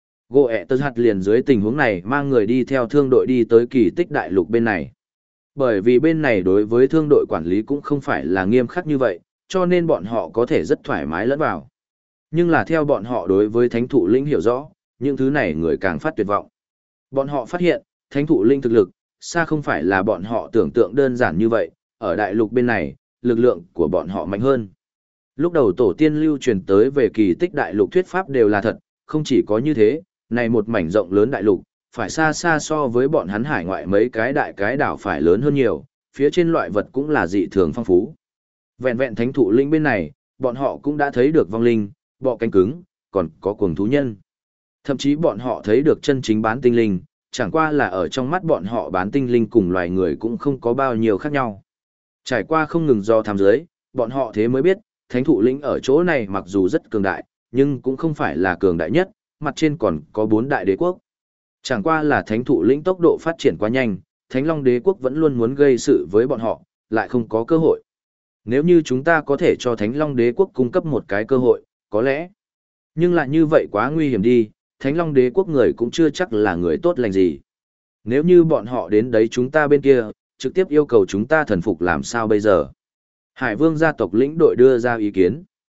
Goethe liền dưới tình huống này mang người đi theo thương đội đi tới kỳ tích đại lục bên này. Bởi vì bên này đối với thương đội quản lý cũng không phải là nghiêm khắc như vậy, cho nên bọn họ có thể rất thoải mái lẫn vào. Nhưng là theo bọn họ đối với thánh thụ lĩnh hiểu rõ, những thứ này người càng phát tuyệt vọng. Bọn họ phát hiện, thánh thụ linh thực lực, xa không phải là bọn họ tưởng tượng đơn giản như vậy, ở đại lục bên này, lực lượng của bọn họ mạnh hơn. Lúc đầu tổ tiên lưu truyền tới về kỳ tích đại lục thuyết pháp đều là thật, không chỉ có như thế, này một mảnh rộng lớn đại lục, phải xa xa so với bọn hắn hải ngoại mấy cái đại cái đảo phải lớn hơn nhiều, phía trên loại vật cũng là dị thường phong phú. Vẹn vẹn thánh thụ linh bên này, bọn họ cũng đã thấy được vong linh, bọ cánh cứng, còn có cuồng thú nhân. Thậm chí bọn họ thấy được chân chính bán tinh linh, chẳng qua là ở trong mắt bọn họ bán tinh linh cùng loài người cũng không có bao nhiêu khác nhau. Trải qua không ngừng do tham giới, bọn họ thế mới biết, thánh thụ lĩnh ở chỗ này mặc dù rất cường đại, nhưng cũng không phải là cường đại nhất, mặt trên còn có 4 đại đế quốc. Chẳng qua là thánh thụ lĩnh tốc độ phát triển quá nhanh, Thánh Long đế quốc vẫn luôn muốn gây sự với bọn họ, lại không có cơ hội. Nếu như chúng ta có thể cho Thánh Long đế quốc cung cấp một cái cơ hội, có lẽ. Nhưng lại như vậy quá nguy hiểm đi, Thánh Long đế quốc người cũng chưa chắc là người tốt lành gì. Nếu như bọn họ đến đấy chúng ta bên kia, trực tiếp yêu cầu chúng ta thần phục làm sao bây giờ? Hải Vương gia tộc lĩnh đội đưa ra ý kiến.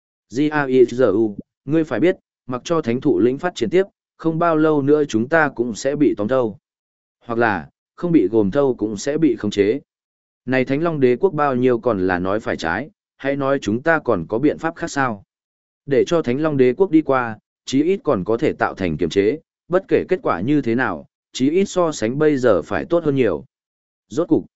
Giaizu, ngươi phải biết, mặc cho thánh thụ lĩnh phát triển tiếp, không bao lâu nữa chúng ta cũng sẽ bị tóm thâu. Hoặc là, không bị gồm thâu cũng sẽ bị khống chế. Này Thánh Long đế quốc bao nhiêu còn là nói phải trái, hãy nói chúng ta còn có biện pháp khác sao? Để cho Thánh Long đế quốc đi qua, chí ít còn có thể tạo thành kiềm chế, bất kể kết quả như thế nào, chí ít so sánh bây giờ phải tốt hơn nhiều. Rốt cục,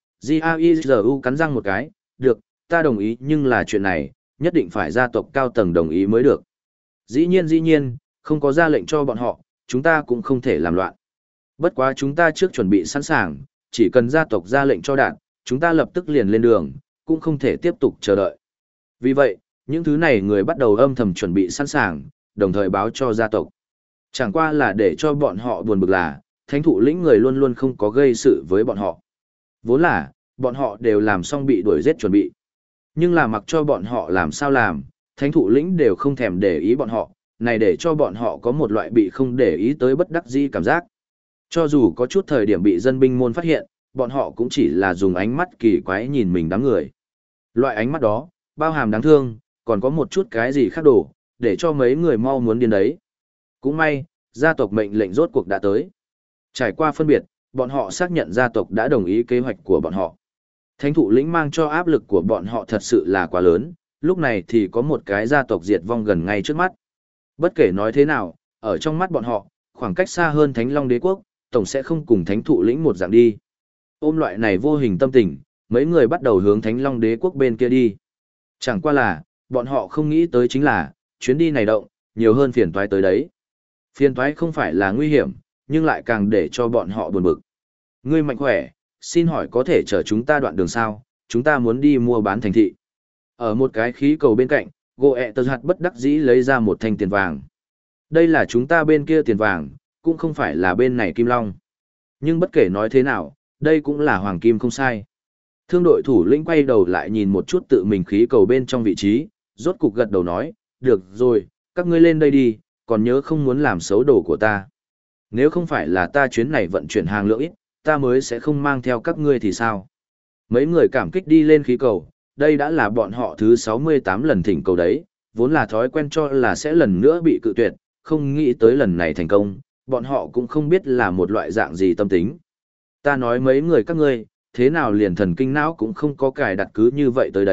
Giaizu cắn răng một cái, được, ta đồng ý nhưng là chuyện này, nhất định phải gia tộc cao tầng đồng ý mới được. Dĩ nhiên, không có ra lệnh cho bọn họ, chúng ta cũng không thể làm loạn. Bất quá chúng ta trước chuẩn bị sẵn sàng, chỉ cần gia tộc ra lệnh cho đạn, chúng ta lập tức liền lên đường, cũng không thể tiếp tục chờ đợi. Vì vậy, những thứ này người bắt đầu âm thầm chuẩn bị sẵn sàng, đồng thời báo cho gia tộc. Chẳng qua là để cho bọn họ buồn bực là, thánh thụ lĩnh người luôn luôn không có gây sự với bọn họ. Vốn là, bọn họ đều làm xong bị đuổi giết chuẩn bị. Nhưng là mặc cho bọn họ làm sao làm, thánh thụ lĩnh đều không thèm để ý bọn họ, này để cho bọn họ có một loại bị không để ý tới bất đắc dĩ cảm giác. Cho dù có chút thời điểm bị dân binh môn phát hiện, bọn họ cũng chỉ là dùng ánh mắt kỳ quái nhìn mình đám người. Loại ánh mắt đó, bao hàm đáng thương, còn có một chút cái gì khác đổ, để cho mấy người mau muốn điên đấy. Cũng may, gia tộc mệnh lệnh rốt cuộc đã tới. Trải qua phân biệt, bọn họ xác nhận gia tộc đã đồng ý kế hoạch của bọn họ. Thánh thụ lĩnh mang cho áp lực của bọn họ thật sự là quá lớn, lúc này thì có một cái gia tộc diệt vong gần ngay trước mắt. Bất kể nói thế nào, ở trong mắt bọn họ, khoảng cách xa hơn Thánh Long đế quốc, tổng sẽ không cùng thánh thụ lĩnh một dạng đi. Ôm loại này vô hình tâm tình, mấy người bắt đầu hướng Thánh Long đế quốc bên kia đi. Chẳng qua là, bọn họ không nghĩ tới chính là, chuyến đi này động, nhiều hơn phiền toái tới đấy. Phiền toái không phải là nguy hiểm, nhưng lại càng để cho bọn họ buồn bực. Ngươi mạnh khỏe, xin hỏi có thể chở chúng ta đoạn đường sao, chúng ta muốn đi mua bán thành thị. Ở một cái khí cầu bên cạnh, Goethe bất đắc dĩ lấy ra một thanh tiền vàng. Đây là chúng ta bên kia tiền vàng, cũng không phải là bên này kim long. Nhưng bất kể nói thế nào, đây cũng là hoàng kim không sai. Thương đội thủ lĩnh quay đầu lại nhìn một chút tự mình khí cầu bên trong vị trí, rốt cục gật đầu nói, được rồi, các ngươi lên đây đi, còn nhớ không muốn làm xấu đồ của ta. Nếu không phải là ta chuyến này vận chuyển hàng lượng ít, ta mới sẽ không mang theo các ngươi thì sao. Mấy người cảm kích đi lên khí cầu, đây đã là bọn họ thứ 68 lần thỉnh cầu đấy, vốn là thói quen cho là sẽ lần nữa bị cự tuyệt, không nghĩ tới lần này thành công, bọn họ cũng không biết là một loại dạng gì tâm tính. Ta nói mấy người các ngươi, thế nào liền thần kinh não cũng không có cài đặt cứ như vậy tới đấy,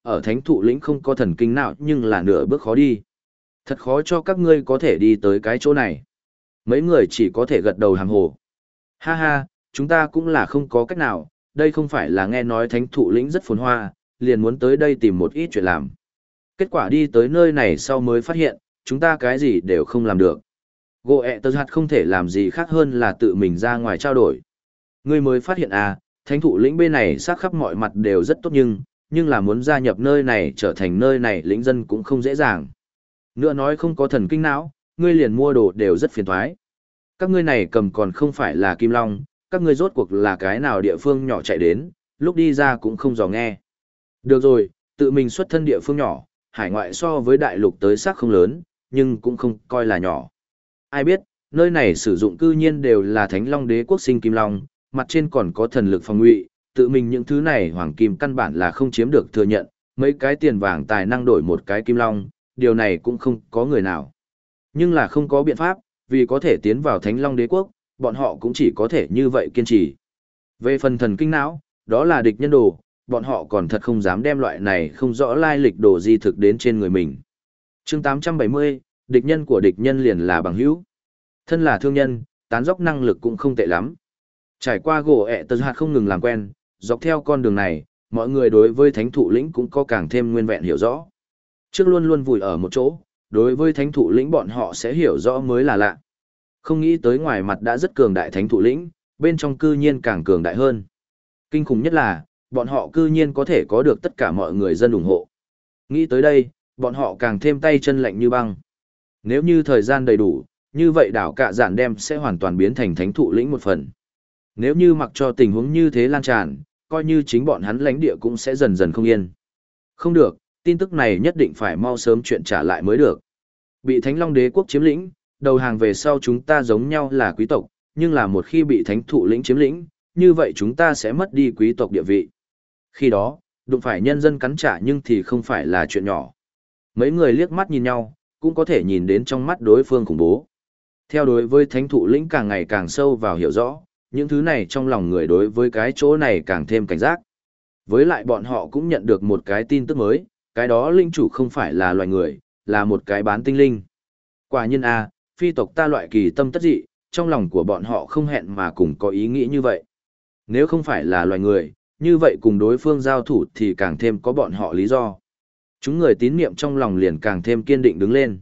ở thánh thụ lĩnh không có thần kinh nào nhưng là nửa bước khó đi. Thật khó cho các ngươi có thể đi tới cái chỗ này. Mấy người chỉ có thể gật đầu hàng hồ. Ha ha, chúng ta cũng là không có cách nào, đây không phải là nghe nói thánh thụ lĩnh rất phồn hoa, liền muốn tới đây tìm một ít chuyện làm. Kết quả đi tới nơi này sau mới phát hiện, chúng ta cái gì đều không làm được. Goethe không thể làm gì khác hơn là tự mình ra ngoài trao đổi. Ngươi mới phát hiện à, thánh thụ lĩnh bên này xác khắp mọi mặt đều rất tốt nhưng là muốn gia nhập nơi này trở thành nơi này lĩnh dân cũng không dễ dàng. Nữa nói không có thần kinh não, ngươi liền mua đồ đều rất phiền toái. Các ngươi này cầm còn không phải là Kim Long, các ngươi rốt cuộc là cái nào địa phương nhỏ chạy đến, lúc đi ra cũng không dò nghe. Được rồi, tự mình xuất thân địa phương nhỏ, hải ngoại so với đại lục tới xác không lớn, nhưng cũng không coi là nhỏ. Ai biết, nơi này sử dụng cư nhiên đều là Thánh Long Đế quốc sinh Kim Long, mặt trên còn có thần lực phòng ngụy, tự mình những thứ này hoàng kim căn bản là không chiếm được thừa nhận, mấy cái tiền vàng tài năng đổi một cái Kim Long, điều này cũng không có người nào. Nhưng là không có biện pháp, vì có thể tiến vào Thánh Long Đế quốc, bọn họ cũng chỉ có thể như vậy kiên trì. Về phần thần kinh não, đó là địch nhân đồ, bọn họ còn thật không dám đem loại này không rõ lai lịch đồ di thực đến trên người mình. Chương 870, địch nhân của địch nhân liền là bằng hữu. Thân là thương nhân, tán dốc năng lực cũng không tệ lắm. Trải qua Goethe không ngừng làm quen, dọc theo con đường này, mọi người đối với thánh thụ lĩnh cũng có càng thêm nguyên vẹn hiểu rõ. Trước luôn luôn vùi ở một chỗ, đối với thánh thụ lĩnh bọn họ sẽ hiểu rõ mới là lạ. Không nghĩ tới ngoài mặt đã rất cường đại thánh thụ lĩnh, bên trong cư nhiên càng cường đại hơn. Kinh khủng nhất là, bọn họ cư nhiên có thể có được tất cả mọi người dân ủng hộ. Nghĩ tới đây, bọn họ càng thêm tay chân lạnh như băng. Nếu như thời gian đầy đủ, như vậy đảo Cạ Dạn đem sẽ hoàn toàn biến thành thánh thụ lĩnh một phần. Nếu như mặc cho tình huống như thế lan tràn, coi như chính bọn hắn lãnh địa cũng sẽ dần dần không yên. Không được, tin tức này nhất định phải mau sớm chuyện trả lại mới được. Bị Thánh Long Đế quốc chiếm lĩnh, đầu hàng về sau chúng ta giống nhau là quý tộc, nhưng là một khi bị thánh thụ lĩnh chiếm lĩnh, như vậy chúng ta sẽ mất đi quý tộc địa vị. Khi đó, đụng phải nhân dân cắn trả nhưng thì không phải là chuyện nhỏ. Mấy người liếc mắt nhìn nhau, cũng có thể nhìn đến trong mắt đối phương khủng bố. Theo đối với thánh thụ lĩnh càng ngày càng sâu vào hiểu rõ, những thứ này trong lòng người đối với cái chỗ này càng thêm cảnh giác. Với lại bọn họ cũng nhận được một cái tin tức mới, cái đó linh chủ không phải là loài người, là một cái bán tinh linh. Quả nhiên a, phi tộc ta loại kỳ tâm tất dị, trong lòng của bọn họ không hẹn mà cùng có ý nghĩ như vậy. Nếu không phải là loài người, như vậy cùng đối phương giao thủ thì càng thêm có bọn họ lý do. Chúng người tín niệm trong lòng liền càng thêm kiên định đứng lên.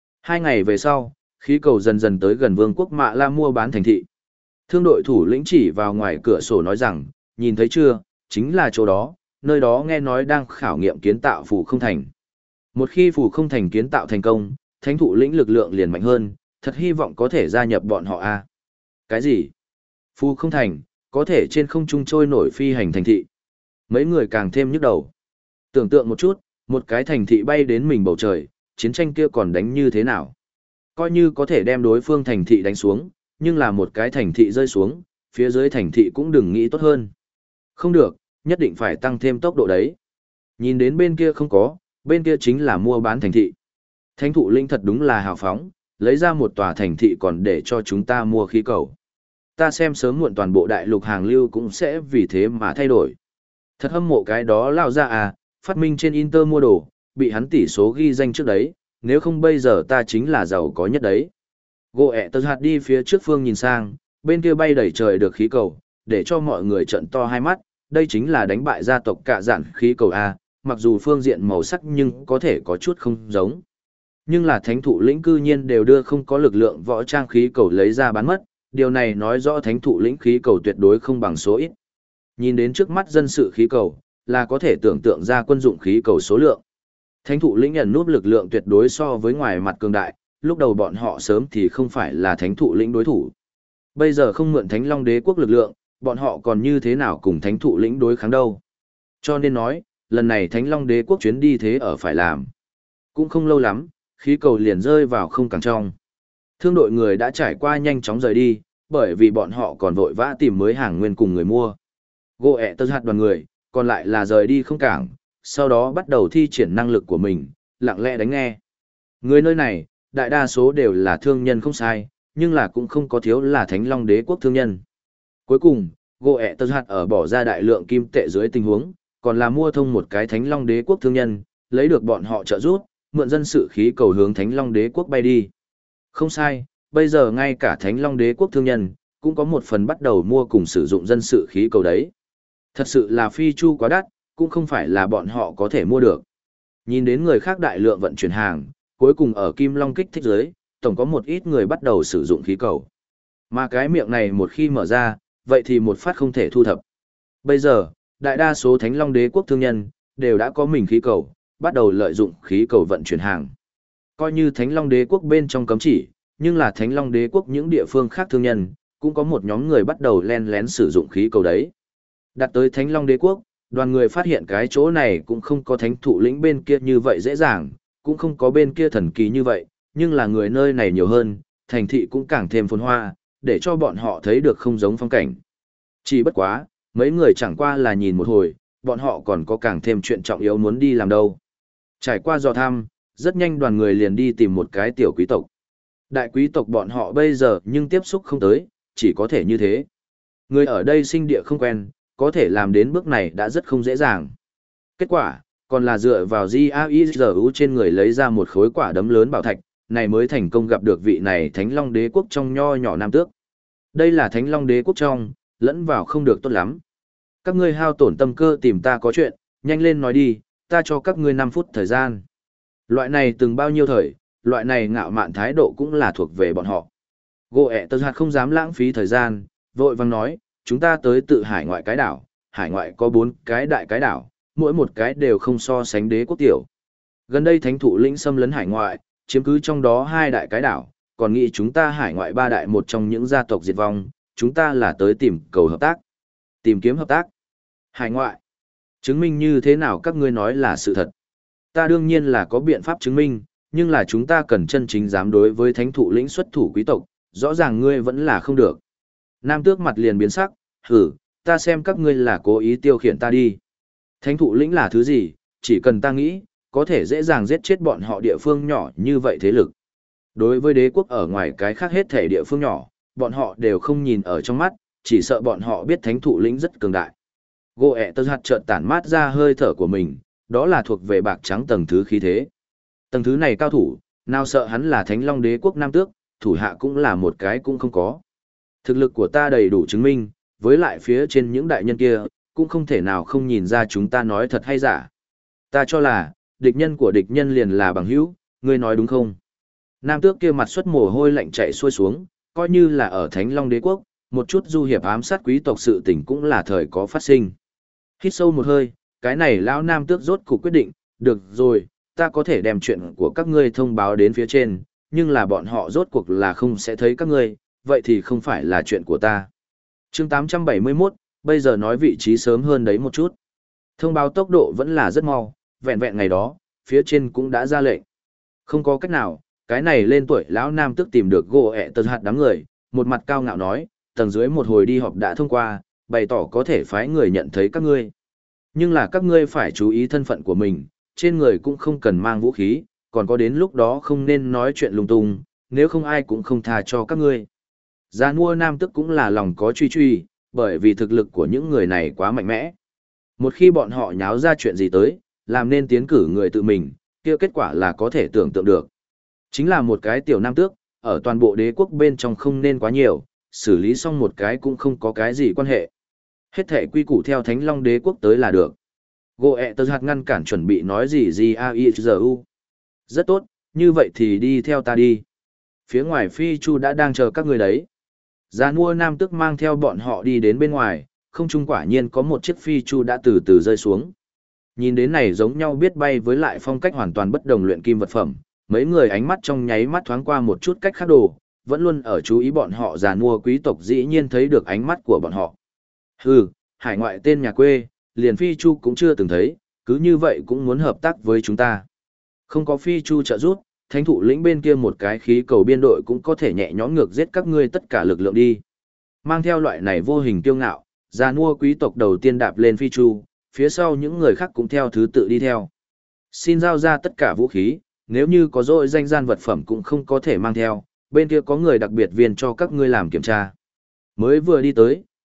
2 ngày về sau, khí cầu dần dần tới gần vương quốc Mạ La mua bán thành thị. Thương đội thủ lĩnh chỉ vào ngoài cửa sổ nói rằng, nhìn thấy chưa, chính là chỗ đó, nơi đó nghe nói đang khảo nghiệm kiến tạo phù không thành. Một khi phù không thành kiến tạo thành công, thánh thụ lĩnh lực lượng liền mạnh hơn, thật hy vọng có thể gia nhập bọn họ a. Cái gì? Phù không thành, có thể trên không trung trôi nổi phi hành thành thị. Mấy người càng thêm nhức đầu. Tưởng tượng một chút, một cái thành thị bay đến mình bầu trời, chiến tranh kia còn đánh như thế nào? Coi như có thể đem đối phương thành thị đánh xuống, nhưng là một cái thành thị rơi xuống, phía dưới thành thị cũng đừng nghĩ tốt hơn. Không được, nhất định phải tăng thêm tốc độ đấy. Nhìn đến bên kia không có, bên kia chính là mua bán thành thị. Thánh thụ linh thật đúng là hào phóng, lấy ra một tòa thành thị còn để cho chúng ta mua khí cầu. Ta xem sớm muộn toàn bộ đại lục hàng lưu cũng sẽ vì thế mà thay đổi. Thật hâm mộ cái đó lao ra à, phát minh trên Inter mua đồ, bị hắn tỷ số ghi danh trước đấy, nếu không bây giờ ta chính là giàu có nhất đấy. Goethe đi phía trước phương nhìn sang, bên kia bay đầy trời được khí cầu, để cho mọi người trợn to hai mắt, đây chính là đánh bại gia tộc Cạ Dạn khí cầu A, mặc dù phương diện màu sắc nhưng có thể có chút không giống. Nhưng là thánh thụ lĩnh cư nhiên đều đưa không có lực lượng võ trang khí cầu lấy ra bán mất, điều này nói rõ thánh thụ lĩnh khí cầu tuyệt đối không bằng số ít. Nhìn đến trước mắt dân sự khí cầu, là có thể tưởng tượng ra quân dụng khí cầu số lượng. Thánh thụ lĩnh nhận núp lực lượng tuyệt đối so với ngoài mặt cường đại, lúc đầu bọn họ sớm thì không phải là thánh thụ lĩnh đối thủ. Bây giờ không mượn Thánh Long Đế quốc lực lượng, bọn họ còn như thế nào cùng thánh thụ lĩnh đối kháng đâu. Cho nên nói, lần này Thánh Long Đế quốc chuyến đi thế ở phải làm. Cũng không lâu lắm, khí cầu liền rơi vào không càng trong. Thương đội người đã trải qua nhanh chóng rời đi, bởi vì bọn họ còn vội vã tìm mới hàng nguyên cùng người mua. Goethe đoàn người, còn lại là rời đi không cảng, sau đó bắt đầu thi triển năng lực của mình, lặng lẽ đánh nghe. Người nơi này, đại đa số đều là thương nhân không sai, nhưng là cũng không có thiếu là Thánh Long Đế quốc thương nhân. Cuối cùng, Goethe ở bỏ ra đại lượng kim tệ dưới tình huống, còn là mua thông một cái Thánh Long Đế quốc thương nhân, lấy được bọn họ trợ giúp, mượn dân sự khí cầu hướng Thánh Long Đế quốc bay đi. Không sai, bây giờ ngay cả Thánh Long Đế quốc thương nhân, cũng có một phần bắt đầu mua cùng sử dụng dân sự khí cầu đấy. Thật sự là phi chu quá đắt, cũng không phải là bọn họ có thể mua được. Nhìn đến người khác đại lượng vận chuyển hàng, cuối cùng ở Kim Long kích thích giới, tổng có một ít người bắt đầu sử dụng khí cầu. Mà cái miệng này một khi mở ra, vậy thì một phát không thể thu thập. Bây giờ, đại đa số Thánh Long Đế quốc thương nhân, đều đã có mình khí cầu, bắt đầu lợi dụng khí cầu vận chuyển hàng. Coi như Thánh Long Đế quốc bên trong cấm chỉ, nhưng là Thánh Long Đế quốc những địa phương khác thương nhân, cũng có một nhóm người bắt đầu len lén sử dụng khí cầu đấy. Đặt tới Thánh Long Đế quốc, đoàn người phát hiện cái chỗ này cũng không có thánh thụ lĩnh bên kia như vậy dễ dàng, cũng không có bên kia thần kỳ như vậy, nhưng là người nơi này nhiều hơn, thành thị cũng càng thêm phồn hoa, để cho bọn họ thấy được không giống phong cảnh. Chỉ bất quá, mấy người chẳng qua là nhìn một hồi, bọn họ còn có càng thêm chuyện trọng yếu muốn đi làm đâu. Trải qua dò thăm, rất nhanh đoàn người liền đi tìm một cái tiểu quý tộc. Đại quý tộc bọn họ bây giờ nhưng tiếp xúc không tới, chỉ có thể như thế. Người ở đây sinh địa không quen, có thể làm đến bước này đã rất không dễ dàng. Kết quả, còn là dựa vào GAIZU trên người lấy ra một khối quả đấm lớn bảo thạch, này mới thành công gặp được vị này Thánh Long Đế quốc trong nho nhỏ nam tước. Đây là Thánh Long Đế quốc trong, lẫn vào không được tốt lắm. Các ngươi hao tổn tâm cơ tìm ta có chuyện, nhanh lên nói đi, ta cho các ngươi 5 phút thời gian. Loại này từng bao nhiêu thời, loại này ngạo mạn thái độ cũng là thuộc về bọn họ. Gỗ ẹ tơ hạt không dám lãng phí thời gian, vội vang nói, chúng ta tới tự hải ngoại cái đảo, hải ngoại có 4 cái đại cái đảo, mỗi một cái đều không so sánh đế quốc tiểu. Gần đây thánh thụ lĩnh xâm lấn hải ngoại, chiếm cứ trong đó 2 đại cái đảo, còn nghĩ chúng ta hải ngoại 3 đại một trong những gia tộc diệt vong, chúng ta là tới tìm cầu hợp tác. Tìm kiếm hợp tác. Hải ngoại. Chứng minh như thế nào các ngươi nói là sự thật. Ta đương nhiên là có biện pháp chứng minh, nhưng là chúng ta cần chân chính dám đối với thánh thụ lĩnh xuất thủ quý tộc, rõ ràng ngươi vẫn là không được. Nam tước mặt liền biến sắc, hử, ta xem các ngươi là cố ý tiêu khiển ta đi. Thánh thụ lĩnh là thứ gì, chỉ cần ta nghĩ, có thể dễ dàng giết chết bọn họ địa phương nhỏ như vậy thế lực. Đối với đế quốc ở ngoài cái khác hết thể địa phương nhỏ, bọn họ đều không nhìn ở trong mắt, chỉ sợ bọn họ biết thánh thụ lĩnh rất cường đại. Gỗ ẹ tơ hạt chợt tản mát ra hơi thở của mình, đó là thuộc về bạc trắng tầng thứ khí thế. Tầng thứ này cao thủ, nào sợ hắn là Thánh Long Đế quốc nam tước, thủ hạ cũng là một cái cũng không có. Thực lực của ta đầy đủ chứng minh, với lại phía trên những đại nhân kia, cũng không thể nào không nhìn ra chúng ta nói thật hay giả. Ta cho là, địch nhân của địch nhân liền là bằng hữu, ngươi nói đúng không? Nam tước kia mặt xuất mồ hôi lạnh chạy xuôi xuống, coi như là ở Thánh Long Đế quốc, một chút du hiệp ám sát quý tộc sự tình cũng là thời có phát sinh. Hít sâu một hơi, cái này lão nam tước rốt cuộc quyết định, được rồi, ta có thể đem chuyện của các ngươi thông báo đến phía trên, nhưng là bọn họ rốt cuộc là không sẽ thấy các ngươi, vậy thì không phải là chuyện của ta. Chương 871, bây giờ nói vị trí sớm hơn đấy một chút. Thông báo tốc độ vẫn là rất mau, vẹn vẹn ngày đó, phía trên cũng đã ra lệnh. Không có cách nào, cái này lên tuổi lão nam tước tìm được gỗ ẹ tơ hạt đám người, một mặt cao ngạo nói, tầng dưới một hồi đi họp đã thông qua, bày tỏ có thể phái người nhận thấy các ngươi. Nhưng là các ngươi phải chú ý thân phận của mình, trên người cũng không cần mang vũ khí, còn có đến lúc đó không nên nói chuyện lung tung, nếu không ai cũng không tha cho các ngươi. Gia Nua Nam tức cũng là lòng có truy truy, bởi vì thực lực của những người này quá mạnh mẽ. Một khi bọn họ nháo ra chuyện gì tới, làm nên tiến cử người tự mình, kia kết quả là có thể tưởng tượng được. Chính là một cái tiểu nam tước, ở toàn bộ đế quốc bên trong không nên quá nhiều, xử lý xong một cái cũng không có cái gì quan hệ. Hết thể quy củ theo Thánh Long Đế quốc tới là được. Gỗ ẹ tơ hạt ngăn cản chuẩn bị nói gì GAIZU. Rất tốt, như vậy thì đi theo ta đi. Phía ngoài Phi Chu đã đang chờ các người đấy. Gia Nua Nam tức mang theo bọn họ đi đến bên ngoài, không trung quả nhiên có một chiếc Phi Chu đã từ từ rơi xuống. Nhìn đến này giống nhau biết bay với lại phong cách hoàn toàn bất đồng luyện kim vật phẩm, mấy người ánh mắt trong nháy mắt thoáng qua một chút cách khác đồ, vẫn luôn ở chú ý bọn họ. Già nua quý tộc dĩ nhiên thấy được ánh mắt của bọn họ. Hừ, hải ngoại tên nhà quê, liền Phi Chu cũng chưa từng thấy, cứ như vậy cũng muốn hợp tác với chúng ta. Không có Phi Chu trợ giúp, thánh thụ lĩnh bên kia một cái khí cầu biên đội cũng có thể nhẹ nhõm ngược giết các ngươi tất cả lực lượng đi. Mang theo loại này vô hình kiêu ngạo, già nua quý tộc đầu tiên đạp lên Phi Chu, phía sau những người khác cũng theo thứ tự đi theo. Xin giao ra tất cả vũ khí, nếu như có dội danh gian vật phẩm cũng không có thể mang theo, bên kia có người đặc biệt viên cho các ngươi làm kiểm tra. Mới vừa đi tới,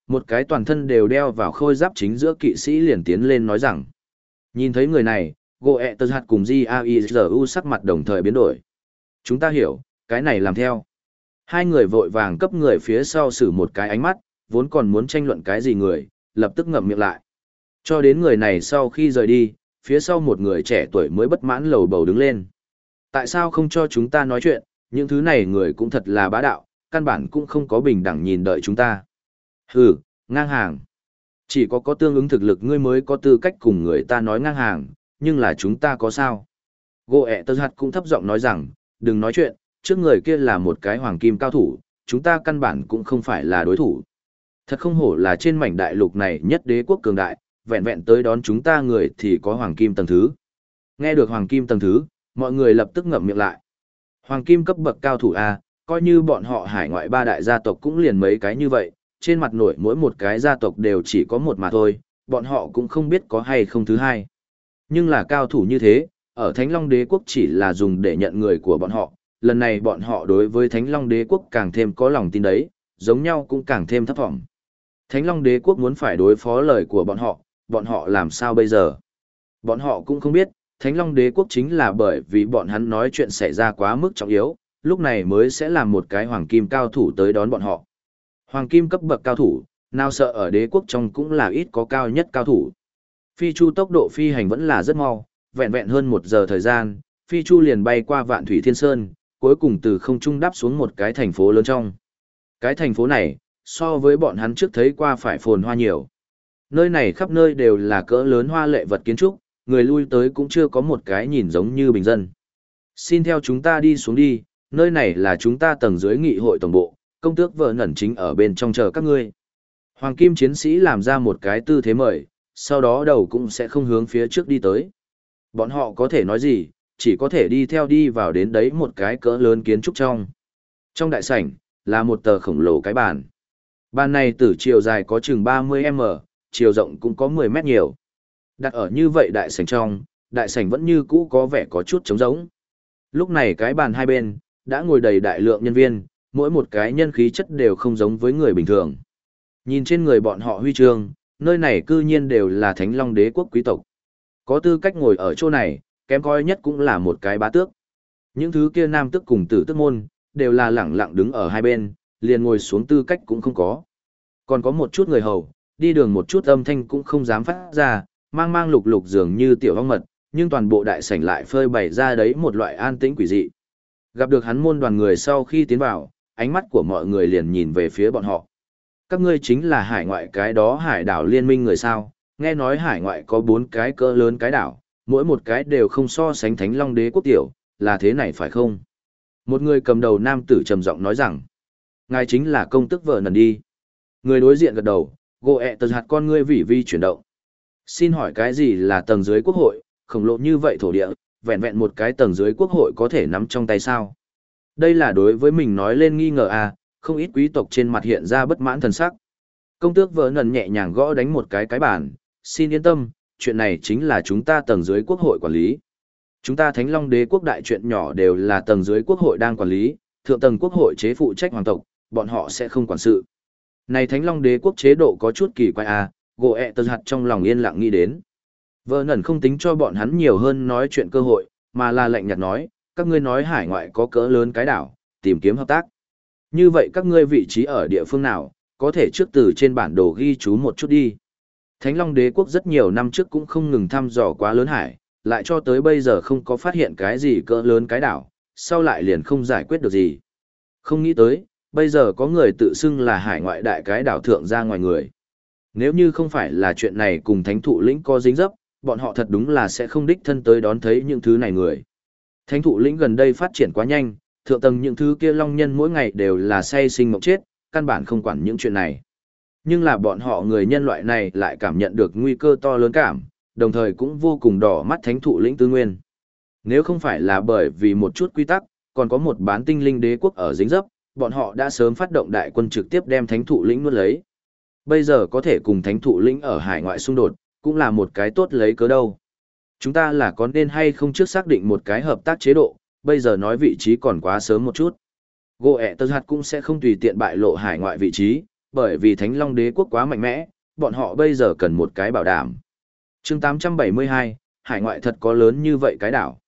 Một cái toàn thân đều đeo vào khôi giáp chính giữa kỵ sĩ liền tiến lên nói rằng. Nhìn thấy người này, Goethe cùng Jiaizu sắc mặt đồng thời biến đổi. Chúng ta hiểu, cái này làm theo. Hai người vội vàng cấp người phía sau xử một cái ánh mắt, vốn còn muốn tranh luận cái gì người, lập tức ngậm miệng lại. Cho đến người này sau khi rời đi, phía sau một người trẻ tuổi mới bất mãn lầu bầu đứng lên. Tại sao không cho chúng ta nói chuyện, những thứ này người cũng thật là bá đạo, căn bản cũng không có bình đẳng nhìn đợi chúng ta. Hừ, ngang hàng. Chỉ có tương ứng thực lực ngươi mới có tư cách cùng người ta nói ngang hàng, nhưng là chúng ta có sao? Goethe cũng thấp giọng nói rằng, đừng nói chuyện, trước người kia là một cái hoàng kim cao thủ, chúng ta căn bản cũng không phải là đối thủ. Thật không hổ là trên mảnh đại lục này nhất đế quốc cường đại, vẹn vẹn tới đón chúng ta người thì có hoàng kim tầng thứ. Nghe được hoàng kim tầng thứ, mọi người lập tức ngậm miệng lại. Hoàng kim cấp bậc cao thủ A, coi như bọn họ hải ngoại ba đại gia tộc cũng liền mấy cái như vậy, trên mặt nổi mỗi một cái gia tộc đều chỉ có một mà thôi, bọn họ cũng không biết có hay không thứ hai. Nhưng là cao thủ như thế, ở Thánh Long Đế Quốc chỉ là dùng để nhận người của bọn họ, lần này bọn họ đối với Thánh Long Đế Quốc càng thêm có lòng tin đấy, giống nhau cũng càng thêm thấp vọng. Thánh Long Đế Quốc muốn phải đối phó lời của bọn họ làm sao bây giờ? Bọn họ cũng không biết, Thánh Long Đế Quốc chính là bởi vì bọn hắn nói chuyện xảy ra quá mức trọng yếu, lúc này mới sẽ làm một cái hoàng kim cao thủ tới đón bọn họ. Hoàng kim cấp bậc cao thủ, nào sợ ở đế quốc trong cũng là ít có cao nhất cao thủ. Phi Chu tốc độ phi hành vẫn là rất mau, vẹn vẹn hơn 1 giờ thời gian, Phi Chu liền bay qua Vạn Thủy Thiên Sơn, cuối cùng từ không trung đáp xuống một cái thành phố lớn trong. Cái thành phố này, so với bọn hắn trước thấy qua phải phồn hoa nhiều. Nơi này khắp nơi đều là cỡ lớn hoa lệ vật kiến trúc, người lui tới cũng chưa có một cái nhìn giống như bình dân. Xin theo chúng ta đi xuống đi, nơi này là chúng ta tầng dưới nghị hội tổng bộ, công tước vợ nẩn chính ở bên trong chờ các ngươi. Hoàng kim chiến sĩ làm ra một cái tư thế mời, sau đó đầu cũng sẽ không hướng phía trước đi tới. Bọn họ có thể nói gì, chỉ có thể đi theo đi vào đến đấy một cái cỡ lớn kiến trúc trong. Trong đại sảnh, là một tờ khổng lồ cái bàn. Bàn này từ chiều dài có chừng 30m, chiều rộng cũng có 10 mét nhiều. Đặt ở như vậy đại sảnh trong, đại sảnh vẫn như cũ có vẻ có chút trống rỗng. Lúc này cái bàn hai bên, đã ngồi đầy đại lượng nhân viên, mỗi một cái nhân khí chất đều không giống với người bình thường. Nhìn trên người bọn họ huy chương, nơi này cư nhiên đều là Thánh Long Đế quốc quý tộc. Có tư cách ngồi ở chỗ này, kém coi nhất cũng là một cái bá tước. Những thứ kia nam tước cùng tử tước môn, đều là lẳng lặng đứng ở hai bên, liền ngồi xuống tư cách cũng không có. Còn có một chút người hầu, đi đường một chút âm thanh cũng không dám phát ra, mang mang lục lục dường như tiểu hoang mật, nhưng toàn bộ đại sảnh lại phơi bày ra đấy một loại an tĩnh quỷ dị. Gặp được hắn môn đoàn người sau khi tiến vào, ánh mắt của mọi người liền nhìn về phía bọn họ. Các ngươi chính là hải ngoại cái đó hải đảo liên minh người sao, nghe nói hải ngoại có 4 cái cỡ lớn cái đảo, mỗi một cái đều không so sánh Thánh Long Đế quốc tiểu, là thế này phải không? Một người cầm đầu nam tử trầm giọng nói rằng, ngài chính là công tước vợ nần đi. Người đối diện gật đầu, Goethe hạt con ngươi vỉ vi chuyển động. Xin hỏi cái gì là tầng dưới quốc hội, khổng lồ như vậy thổ địa, vẹn vẹn một cái tầng dưới quốc hội có thể nắm trong tay sao? Đây là đối với mình nói lên nghi ngờ à, không ít quý tộc trên mặt hiện ra bất mãn thần sắc. Công tước vợ nần nhẹ nhàng gõ đánh một cái bàn, xin yên tâm, chuyện này chính là chúng ta tầng dưới quốc hội quản lý. Chúng ta Thánh Long Đế quốc đại chuyện nhỏ đều là tầng dưới quốc hội đang quản lý, thượng tầng quốc hội chế phụ trách hoàng tộc, bọn họ sẽ không quản sự. Này Thánh Long Đế quốc chế độ có chút kỳ quái à, Goethe hạt trong lòng yên lặng nghĩ đến. Vợ nần không tính cho bọn hắn nhiều hơn nói chuyện cơ hội, mà là lạnh nhạt nói, các ngươi nói hải ngoại có cỡ lớn cái đảo, tìm kiếm hợp tác. Như vậy các ngươi vị trí ở địa phương nào, có thể trước từ trên bản đồ ghi chú một chút đi. Thánh Long Đế quốc rất nhiều năm trước cũng không ngừng thăm dò quá lớn hải, lại cho tới bây giờ không có phát hiện cái gì cỡ lớn cái đảo, sau lại liền không giải quyết được gì. Không nghĩ tới, bây giờ có người tự xưng là hải ngoại đại cái đảo thượng ra ngoài người. Nếu như không phải là chuyện này cùng thánh thụ lĩnh có dính dấp, bọn họ thật đúng là sẽ không đích thân tới đón thấy những thứ này người. Thánh thụ lĩnh gần đây phát triển quá nhanh, thượng tầng những thứ kia long nhân mỗi ngày đều là say sinh mộng chết, căn bản không quản những chuyện này. Nhưng là bọn họ người nhân loại này lại cảm nhận được nguy cơ to lớn cảm, đồng thời cũng vô cùng đỏ mắt thánh thụ lĩnh tư nguyên. Nếu không phải là bởi vì một chút quy tắc, còn có một bán tinh linh đế quốc ở dính dấp, bọn họ đã sớm phát động đại quân trực tiếp đem thánh thụ lĩnh nuốt lấy. Bây giờ có thể cùng thánh thụ lĩnh ở hải ngoại xung đột, cũng là một cái tốt lấy cớ đâu. Chúng ta là có nên hay không trước xác định một cái hợp tác chế độ, bây giờ nói vị trí còn quá sớm một chút. Goethe hạt cũng sẽ không tùy tiện bại lộ hải ngoại vị trí, bởi vì Thánh Long Đế quốc quá mạnh mẽ, bọn họ bây giờ cần một cái bảo đảm. Chương 872, hải ngoại thật có lớn như vậy cái đảo.